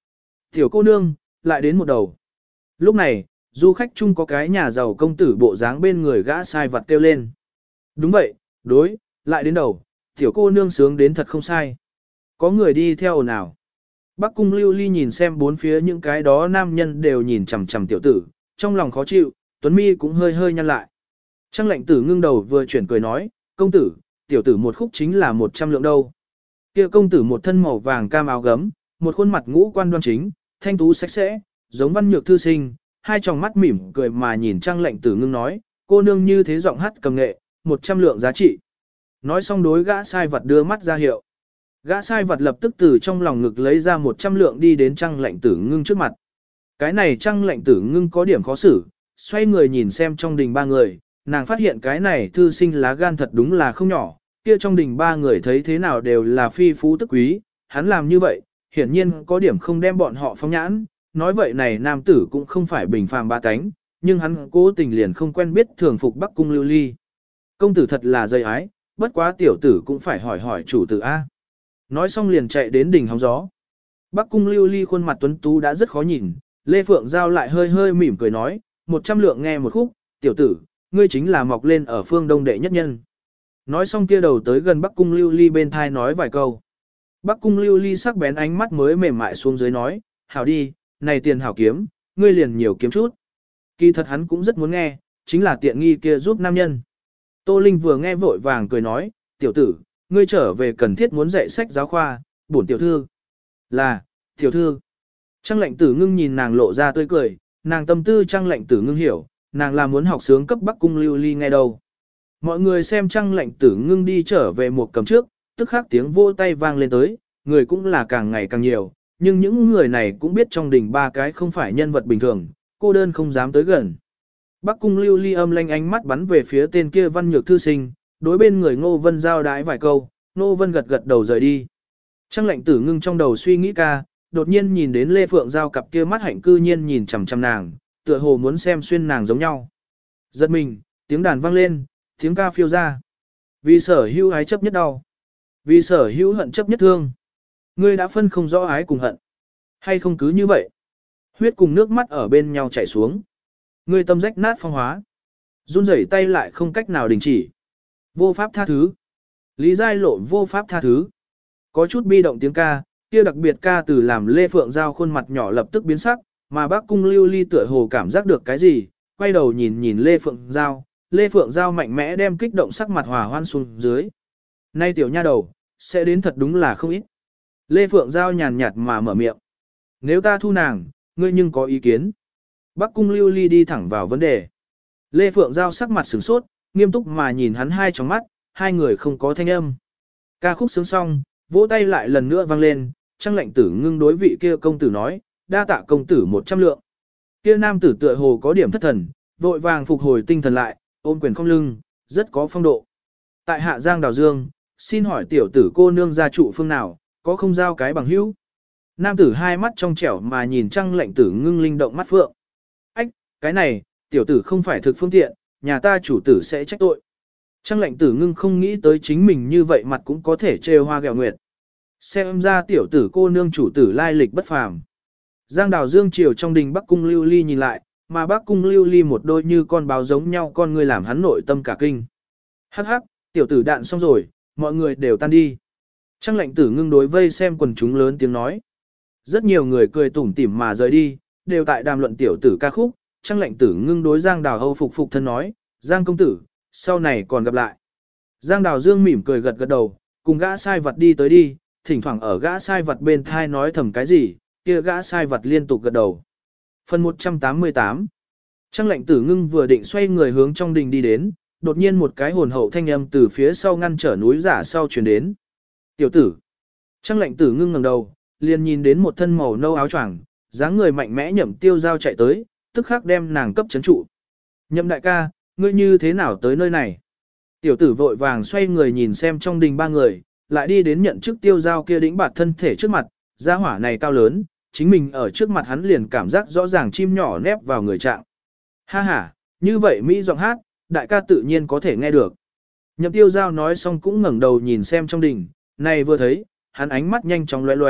Tiểu cô nương, lại đến một đầu. Lúc này, du khách chung có cái nhà giàu công tử bộ dáng bên người gã sai vặt kêu lên. Đúng vậy, đối, lại đến đầu, tiểu cô nương sướng đến thật không sai. Có người đi theo ồn ào. Bắc cung Lưu Ly nhìn xem bốn phía những cái đó nam nhân đều nhìn chằm chằm tiểu tử, trong lòng khó chịu, Tuấn Mi cũng hơi hơi nhăn lại. Trang lệnh tử ngưng đầu vừa chuyển cười nói, công tử, tiểu tử một khúc chính là 100 lượng đâu. Kia công tử một thân màu vàng cam áo gấm, một khuôn mặt ngũ quan đoan chính, thanh tú sạch sẽ, giống văn nhược thư sinh, hai tròng mắt mỉm cười mà nhìn Trang lệnh tử ngưng nói, cô nương như thế giọng hát cầm nghệ, 100 lượng giá trị. Nói xong đối gã sai vật đưa mắt ra hiệu. Gã sai vật lập tức từ trong lòng ngực lấy ra 100 lượng đi đến Trang lệnh tử ngưng trước mặt. Cái này Trang lệnh tử ngưng có điểm khó xử, xoay người nhìn xem trong đình ba người, nàng phát hiện cái này thư sinh lá gan thật đúng là không nhỏ, kia trong đình ba người thấy thế nào đều là phi phú tức quý, hắn làm như vậy, hiển nhiên có điểm không đem bọn họ phóng nhãn, nói vậy này nam tử cũng không phải bình phàm ba cánh, nhưng hắn cố tình liền không quen biết thường phục Bắc cung Lưu Ly. Công tử thật là dây ái, bất quá tiểu tử cũng phải hỏi hỏi chủ tử A. Nói xong liền chạy đến đỉnh hóng gió. Bắc cung Lưu Ly khuôn mặt tuấn tú đã rất khó nhìn, Lê Phượng Giao lại hơi hơi mỉm cười nói, 100 lượng nghe một khúc, tiểu tử, ngươi chính là mọc lên ở phương đông đệ nhất nhân. Nói xong kia đầu tới gần Bắc cung Lưu Ly bên thai nói vài câu. Bắc cung Lưu Ly sắc bén ánh mắt mới mềm mại xuống dưới nói, hảo đi, này tiền hảo kiếm, ngươi liền nhiều kiếm chút. Kỳ thật hắn cũng rất muốn nghe, chính là tiện nghi kia giúp nam nhân. Tô Linh vừa nghe vội vàng cười nói, tiểu tử, ngươi trở về cần thiết muốn dạy sách giáo khoa, bổn tiểu thư. Là, tiểu thư. Trang lệnh tử ngưng nhìn nàng lộ ra tươi cười, nàng tâm tư trang lệnh tử ngưng hiểu, nàng là muốn học sướng cấp Bắc cung Lưu Ly nghe đâu. Mọi người xem trang lệnh tử ngưng đi trở về một cầm trước, tức khắc tiếng vỗ tay vang lên tới, người cũng là càng ngày càng nhiều, nhưng những người này cũng biết trong đình ba cái không phải nhân vật bình thường, cô đơn không dám tới gần. Bắc cung Lưu Ly âm lanh ánh mắt bắn về phía tên kia văn nhược thư sinh, đối bên người Ngô Vân giao đái vài câu, Ngô Vân gật gật đầu rời đi. Trang lệnh tử ngưng trong đầu suy nghĩ ca, đột nhiên nhìn đến Lê Phượng Giao cặp kia mắt hạnh cư nhiên nhìn chằm chằm nàng, tựa hồ muốn xem xuyên nàng giống nhau. Giật mình, tiếng đàn vang lên, tiếng ca phiêu ra. Vì sở hữu ái chấp nhất đau, vì sở hữu hận chấp nhất thương. Ngươi đã phân không rõ ái cùng hận, hay không cứ như vậy? Huyết cùng nước mắt ở bên nhau chảy xuống. Ngươi tâm rách nát phong hóa, run rẩy tay lại không cách nào đình chỉ. Vô pháp tha thứ. Lý Giai Lộ vô pháp tha thứ. Có chút bi động tiếng ca, kia đặc biệt ca từ làm Lê Phượng Giao khuôn mặt nhỏ lập tức biến sắc, mà Bắc cung Lưu Ly tựa hồ cảm giác được cái gì, quay đầu nhìn nhìn Lê Phượng Giao. Lê Phượng Giao mạnh mẽ đem kích động sắc mặt hòa hoan xuống dưới. Nay tiểu nha đầu, sẽ đến thật đúng là không ít. Lê Phượng Giao nhàn nhạt mà mở miệng. Nếu ta thu nàng, ngươi nhưng có ý kiến. Bắc cung Lưu Ly đi thẳng vào vấn đề. Lê Phượng Giao sắc mặt sửng sốt, nghiêm túc mà nhìn hắn hai trong mắt, hai người không có thanh âm. Ca khúc sướng xong, vỗ tay lại lần nữa vang lên, Trang lệnh tử ngưng đối vị kia công tử nói, đa tạ công tử 100 lượng. Kia nam tử tựa hồ có điểm thất thần, vội vàng phục hồi tinh thần lại, ôm quyền không lưng, rất có phong độ. Tại Hạ Giang Đào Dương, xin hỏi tiểu tử cô nương gia trụ phương nào, có không giao cái bằng hữu? Nam tử hai mắt trong trẻo mà nhìn Trang lệnh tử ngưng linh động mắt phượng. Ách, cái này, tiểu tử không phải thực phương tiện, nhà ta chủ tử sẽ trách tội. Trang lệnh tử ngưng không nghĩ tới chính mình như vậy mặt cũng có thể trêu hoa gẹo nguyệt. Xem ra tiểu tử cô nương chủ tử lai lịch bất phàm. Giang Đào Dương chiều trong đình Bắc cung Lưu Ly nhìn lại, mà Bắc cung Lưu Ly một đôi như con báo giống nhau con người làm hắn nội tâm cả kinh. Hắc hắc, tiểu tử đạn xong rồi, mọi người đều tan đi. Trang lệnh tử ngưng đối vây xem quần chúng lớn tiếng nói. Rất nhiều người cười tủm tỉm mà rời đi, đều tại đàm luận tiểu tử ca khúc. Trang lệnh tử ngưng đối Giang Đào Âu phục thân nói, Giang công tử, sau này còn gặp lại. Giang Đào Dương mỉm cười gật gật đầu, cùng gã sai vật đi tới đi, thỉnh thoảng ở gã sai vật bên thai nói thầm cái gì, kia gã sai vật liên tục gật đầu. Phần 188. Trang lệnh tử ngưng vừa định xoay người hướng trong đình đi đến, đột nhiên một cái hồn hậu thanh âm từ phía sau ngăn trở núi giả sau truyền đến. Tiểu tử. Trang lệnh tử ngưng ngẩng đầu, liền nhìn đến một thân màu nâu áo choàng, dáng người mạnh mẽ Nhậm Tiêu Giao chạy tới, tức khắc đem nàng cấp chấn trụ. Nhậm đại ca, ngươi như thế nào tới nơi này? Tiểu tử vội vàng xoay người nhìn xem trong đình ba người, lại đi đến nhận chức Tiêu Giao kia đĩnh bạt thân thể trước mặt, gia hỏa này cao lớn, chính mình ở trước mặt hắn liền cảm giác rõ ràng chim nhỏ nép vào người trạng. Ha ha, như vậy Mỹ giọng hát, đại ca tự nhiên có thể nghe được. Nhậm Tiêu Giao nói xong cũng ngẩng đầu nhìn xem trong đình, này vừa thấy, hắn ánh mắt nhanh chóng lóe lóe,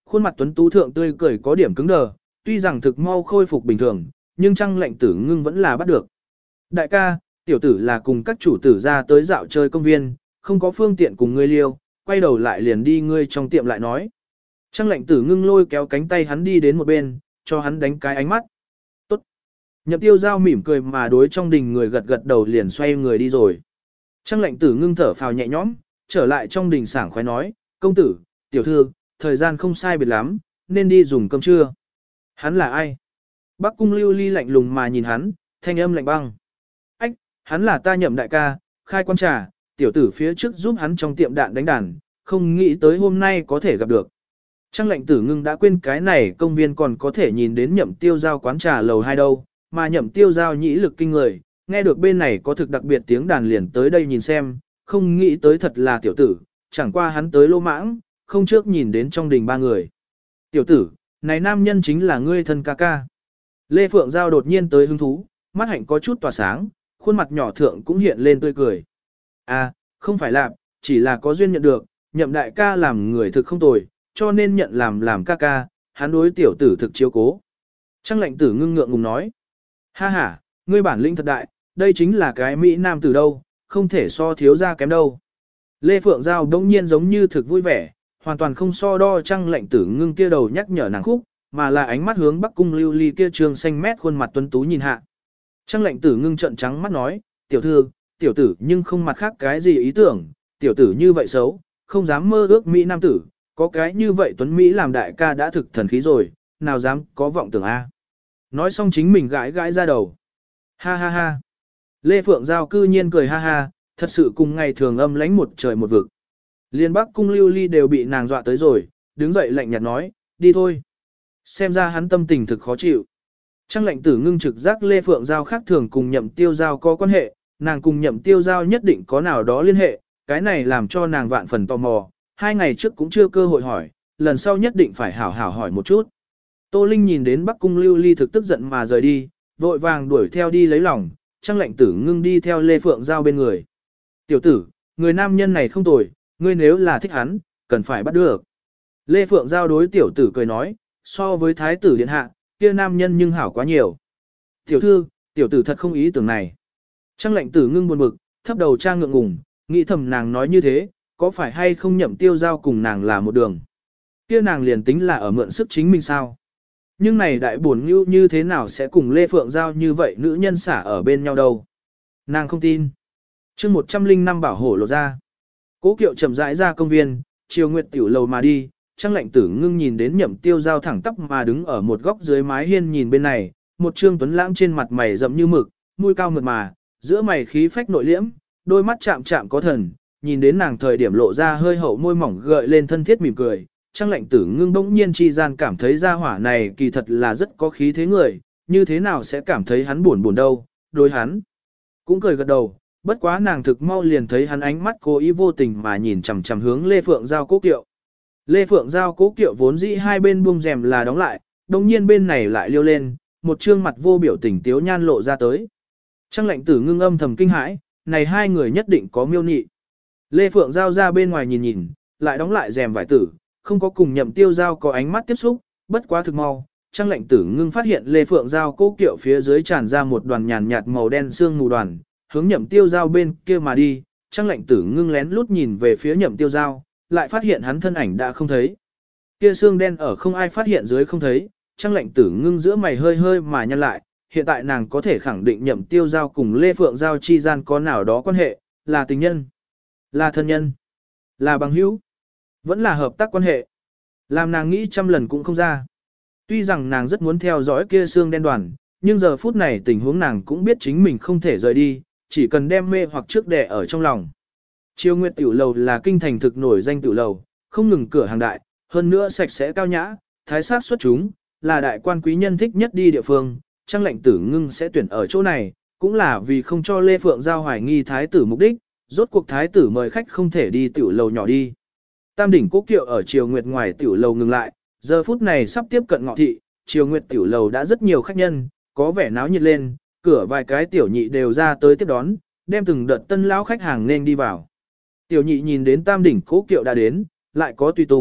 khuôn mặt tuấn tú thượng tươi cười có điểm cứng đờ, tuy rằng thực mau khôi phục bình thường, nhưng Trang Lệnh Tử Ngưng vẫn là bắt được. Đại ca, tiểu tử là cùng các chủ tử ra tới dạo chơi công viên, không có phương tiện cùng ngươi liêu, quay đầu lại liền đi ngươi trong tiệm lại nói. Trang Lệnh Tử Ngưng lôi kéo cánh tay hắn đi đến một bên, cho hắn đánh cái ánh mắt. Tốt. Nhậm Tiêu Giao mỉm cười mà đối trong đình người gật gật đầu liền xoay người đi rồi. Trang Lệnh Tử Ngưng thở phào nhẹ nhõm, trở lại trong đình sảng khoái nói, công tử, tiểu thư, thời gian không sai biệt lắm, nên đi dùng cơm trưa. Hắn là ai? Bắc Cung Lưu Ly lạnh lùng mà nhìn hắn, thanh âm lạnh băng. Ách, hắn là ta Nhậm đại ca, khai quan trà, tiểu tử phía trước giúp hắn trong tiệm đạn đánh đàn, không nghĩ tới hôm nay có thể gặp được. Trang Lệnh Tử Ngưng đã quên cái này công viên còn có thể nhìn đến Nhậm Tiêu Giao quán trà lầu 2 đâu, mà Nhậm Tiêu Giao nhĩ lực kinh người, nghe được bên này có thực đặc biệt tiếng đàn liền tới đây nhìn xem, không nghĩ tới thật là tiểu tử, chẳng qua hắn tới lô mãng, không trước nhìn đến trong đình ba người. Tiểu tử, này nam nhân chính là ngươi thân ca ca. Lê Phượng Giao đột nhiên tới hứng thú, mắt hạnh có chút tỏa sáng, khuôn mặt nhỏ thượng cũng hiện lên tươi cười. À, không phải làm, chỉ là có duyên nhận được, Nhậm đại ca làm người thực không tồi, cho nên nhận làm ca ca, hắn đối tiểu tử thực chiếu cố. Trang Lệnh Tử Ngưng ngượng ngùng nói. Ha ha, ngươi bản lĩnh thật đại, đây chính là cái Mỹ nam tử đâu, không thể so thiếu ra kém đâu. Lê Phượng Giao đống nhiên giống như thực vui vẻ, hoàn toàn không so đo Trang Lệnh Tử Ngưng kia đầu nhắc nhở nàng khúc, mà là ánh mắt hướng Bắc Cung Lưu Ly kia trường xanh mét khuôn mặt tuấn tú nhìn hạ. Trang Lệnh Tử Ngưng trợn trắng mắt nói, tiểu thư, tiểu tử nhưng không mặt khác cái gì ý tưởng, tiểu tử như vậy xấu, không dám mơ ước Mỹ nam tử, có cái như vậy tuấn Mỹ làm đại ca đã thực thần khí rồi, nào dám có vọng tưởng A. Nói xong chính mình gãi gãi ra đầu. Ha ha ha. Lê Phượng Giao cư nhiên cười ha ha, thật sự cùng ngày thường âm lánh một trời một vực. Liên Bắc Cung Lưu Ly đều bị nàng dọa tới rồi, đứng dậy lạnh nhạt nói, đi thôi. Xem ra hắn tâm tình thực khó chịu. Trang Lệnh Tử Ngưng trực giác Lê Phượng Giao khác thường cùng Nhậm Tiêu Giao có quan hệ, nàng cùng Nhậm Tiêu Giao nhất định có nào đó liên hệ, cái này làm cho nàng vạn phần tò mò, 2 ngày trước cũng chưa cơ hội hỏi, lần sau nhất định phải hảo hảo hỏi một chút. Tô Linh nhìn đến Bắc Cung Lưu Ly thực tức giận mà rời đi, vội vàng đuổi theo đi lấy lòng, Trang Lệnh Tử Ngưng đi theo Lê Phượng Giao bên người. Tiểu tử, người nam nhân này không tồi, ngươi nếu là thích hắn, cần phải bắt được. Lê Phượng Giao đối tiểu tử cười nói, so với thái tử điện hạ, kia nam nhân nhưng hảo quá nhiều. Tiểu thư, tiểu tử thật không ý tưởng này. Trang Lệnh Tử Ngưng buồn bực, thấp đầu trang ngượng ngùng, nghĩ thầm nàng nói như thế, có phải hay không Nhậm Tiêu Giao cùng nàng là một đường. Kia nàng liền tính là ở mượn sức chính mình sao. Nhưng này đại buồn như thế nào sẽ cùng Lê Phượng Giao như vậy nữ nhân xả ở bên nhau đâu. Nàng không tin. chương 105 bảo hộ lộ ra. Cố Kiệu chậm rãi ra công viên, chiều nguyệt tiểu lầu mà đi, Trang Lệnh Tử Ngưng nhìn đến Nhậm Tiêu Giao thẳng tắp mà đứng ở một góc dưới mái hiên nhìn bên này, một trương tuấn lãng trên mặt mày rậm như mực, mũi cao mượt mà, giữa mày khí phách nội liễm, đôi mắt chạm chạm có thần, nhìn đến nàng thời điểm lộ ra hơi hậu môi mỏng gợi lên thân thiết mỉm cười. Trang Lệnh Tử Ngưng bỗng nhiên chi gian cảm thấy gia hỏa này kỳ thật là rất có khí thế người, như thế nào sẽ cảm thấy hắn buồn đâu, đối hắn cũng cười gật đầu, bất quá nàng thực mau liền thấy hắn ánh mắt cố ý vô tình mà nhìn chằm chằm hướng Lê Phượng Giao Cố Kiệu. Lê Phượng Giao Cố Kiệu vốn dĩ hai bên buông rèm là đóng lại, đồng nhiên bên này lại liêu lên, một trương mặt vô biểu tình tiếu nhan lộ ra tới. Trang Lệnh Tử Ngưng âm thầm kinh hãi, này hai người nhất định có miêu nị. Lê Phượng Giao ra bên ngoài nhìn nhìn, lại đóng lại rèm vải tử, không có cùng Nhậm Tiêu Giao có ánh mắt tiếp xúc, bất quá thực mau. Trang Lệnh Tử Ngưng phát hiện Lê Phượng Giao Cố Kiệu phía dưới tràn ra một đoàn nhàn nhạt màu đen sương mù đoàn, hướng Nhậm Tiêu Giao bên kia mà đi. Trang Lệnh Tử Ngưng lén lút nhìn về phía Nhậm Tiêu Giao, lại phát hiện hắn thân ảnh đã không thấy. Kia sương đen ở không ai phát hiện dưới không thấy, Trang Lệnh Tử Ngưng giữa mày hơi hơi mà nhăn lại, hiện tại nàng có thể khẳng định Nhậm Tiêu Giao cùng Lê Phượng Giao chi gian có nào đó quan hệ, là tình nhân, là thân nhân, là bằng hữu, vẫn là hợp tác quan hệ. Làm nàng nghĩ trăm lần cũng không ra. Tuy rằng nàng rất muốn theo dõi kia xương đen đoàn, nhưng giờ phút này tình huống nàng cũng biết chính mình không thể rời đi, chỉ cần đem mê hoặc trước đẻ ở trong lòng. Triều Nguyệt Tiểu Lầu là kinh thành thực nổi danh tiểu lầu, không ngừng cửa hàng đại, hơn nữa sạch sẽ cao nhã, thái sát xuất chúng, là đại quan quý nhân thích nhất đi địa phương. Trang Lệnh Tử Ngưng sẽ tuyển ở chỗ này, cũng là vì không cho Lê Phượng Giao hoài nghi thái tử mục đích, rốt cuộc thái tử mời khách không thể đi tiểu lầu nhỏ đi. Tam đỉnh Cố Kiệu ở Triều Nguyệt ngoài tiểu lầu ngừng lại, giờ phút này sắp tiếp cận ngọ thị, Triều Nguyệt tiểu lầu đã rất nhiều khách nhân, có vẻ náo nhiệt lên, cửa vài cái tiểu nhị đều ra tới tiếp đón, đem từng đợt tân lão khách hàng nên đi vào. Tiểu nhị nhìn đến Tam đỉnh Cố Kiệu đã đến, lại có tùy tùng,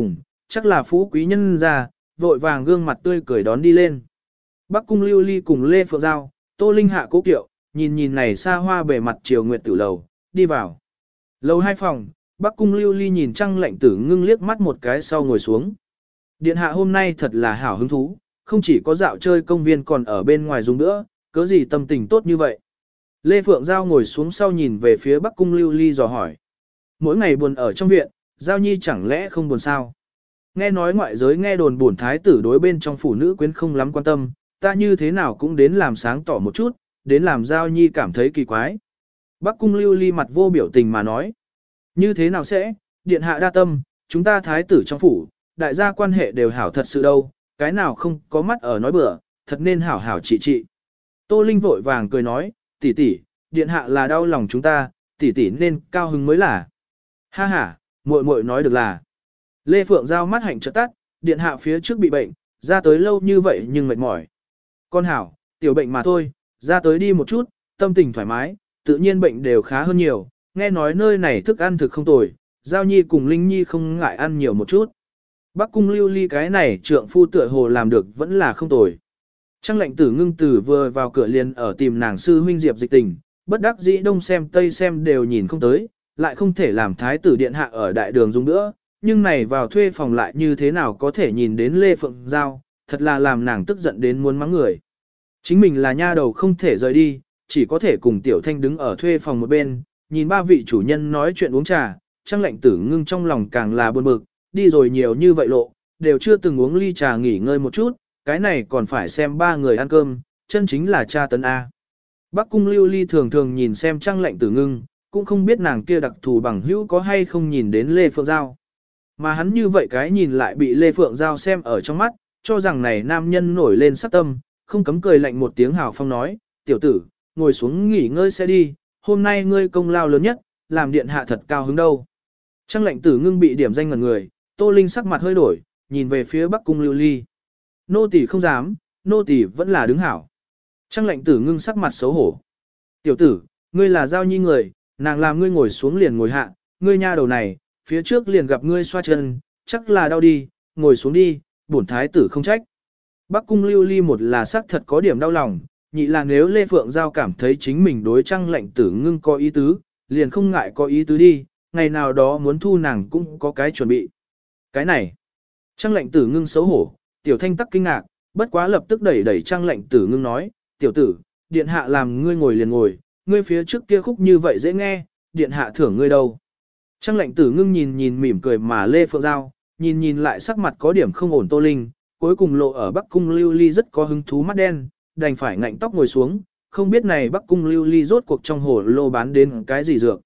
chắc là phú quý nhân ra, vội vàng gương mặt tươi cười đón đi lên. Bắc cung Lưu Ly cùng Lê Phượng Giao, Tô Linh hạ cố kiệu, nhìn nhìn này xa hoa bề mặt triều nguyệt tử lầu, đi vào. Lầu 2 phòng, Bắc cung Lưu Ly nhìn Trăng Lệnh Tử Ngưng liếc mắt một cái sau ngồi xuống. Điện hạ hôm nay thật là hảo hứng thú, không chỉ có dạo chơi công viên còn ở bên ngoài dùng nữa, cớ gì tâm tình tốt như vậy. Lê Phượng Giao ngồi xuống sau nhìn về phía Bắc cung Lưu Ly dò hỏi. Mỗi ngày buồn ở trong viện, Giao Nhi chẳng lẽ không buồn sao? Nghe nói ngoại giới nghe đồn bổn thái tử đối bên trong phụ nữ quyến không lắm quan tâm, ta như thế nào cũng đến làm sáng tỏ một chút, đến làm Giao Nhi cảm thấy kỳ quái. Bắc cung Lưu Ly mặt vô biểu tình mà nói. Như thế nào sẽ, điện hạ đa tâm, chúng ta thái tử trong phủ, đại gia quan hệ đều hảo thật sự đâu, cái nào không có mắt ở nói bừa, thật nên hảo hảo trị trị. Tô Linh vội vàng cười nói, tỷ tỷ, điện hạ là đau lòng chúng ta, tỷ tỷ nên cao hứng mới là. Ha ha, muội muội nói được là. Lê Phượng Giao mắt hạnh chợt tắt, điện hạ phía trước bị bệnh, ra tới lâu như vậy nhưng mệt mỏi. Con hảo, tiểu bệnh mà thôi, ra tới đi một chút, tâm tình thoải mái, tự nhiên bệnh đều khá hơn nhiều, nghe nói nơi này thức ăn thực không tồi, Giao Nhi cùng Linh Nhi không ngại ăn nhiều một chút. Bắc cung Lưu Ly cái này trượng phu tựa hồ làm được vẫn là không tồi. Trăng Lệnh Tử Ngưng Tử vừa vào cửa liền ở tìm nàng sư huynh Diệp Dịch Tình, bất đắc dĩ đông xem tây xem đều nhìn không tới, lại không thể làm thái tử điện hạ ở đại đường dùng nữa, nhưng này vào thuê phòng lại như thế nào có thể nhìn đến Lê Phượng Giao, thật là làm nàng tức giận đến muốn mắng người. Chính mình là nha đầu không thể rời đi, chỉ có thể cùng Tiểu Thanh đứng ở thuê phòng một bên, nhìn ba vị chủ nhân nói chuyện uống trà, Trăng Lệnh Tử Ngưng trong lòng càng là buồn bực, đi rồi nhiều như vậy lộ, đều chưa từng uống ly trà nghỉ ngơi một chút, cái này còn phải xem ba người ăn cơm, chân chính là cha tấn A. Bắc cung Lưu Ly thường thường nhìn xem Trăng Lệnh Tử Ngưng, cũng không biết nàng kia đặc thù bằng hữu có hay không nhìn đến Lê Phượng Giao. Mà hắn như vậy cái nhìn lại bị Lê Phượng Giao xem ở trong mắt, cho rằng này nam nhân nổi lên sắc tâm, không cấm cười lạnh một tiếng hào phong nói, tiểu tử, ngồi xuống nghỉ ngơi sẽ đi, hôm nay ngươi công lao lớn nhất, làm điện hạ thật cao hứng đâu. Trăng Lệnh Tử Ngưng bị điểm danh ngẩn người, Tô Linh sắc mặt hơi đổi, nhìn về phía Bắc cung Lưu Ly. Nô tỳ không dám, nô tỳ vẫn là đứng hảo. Trăng Lệnh Tử Ngưng sắc mặt xấu hổ. Tiểu tử, ngươi là Giao Nhi người, nàng làm ngươi ngồi xuống liền ngồi hạ, ngươi nha đầu này, phía trước liền gặp ngươi xoa chân, chắc là đau đi, ngồi xuống đi, bổn thái tử không trách. Bắc cung Lưu Ly một là xác thật có điểm đau lòng, nhị là nếu Lê Phượng Giao cảm thấy chính mình đối Trăng Lệnh Tử Ngưng có ý tứ, liền không ngại có ý tứ đi, ngày nào đó muốn thu nàng cũng có cái chuẩn bị. Cái này, Trăng Lệnh Tử Ngưng xấu hổ, Tiểu Thanh tắc kinh ngạc, bất quá lập tức đẩy Trăng Lệnh Tử Ngưng nói, tiểu tử, điện hạ làm ngươi ngồi liền ngồi, ngươi phía trước kia khúc như vậy dễ nghe, điện hạ thưởng ngươi đâu. Trăng Lệnh Tử Ngưng nhìn nhìn mỉm cười mà Lê Phượng Giao, nhìn nhìn lại sắc mặt có điểm không ổn Tô Linh, cuối cùng lộ ở Bắc cung Lưu Ly rất có hứng thú mắt đen, đành phải ngạnh tóc ngồi xuống, không biết này Bắc cung Lưu Ly rốt cuộc trong hồ lô bán đến cái gì dược.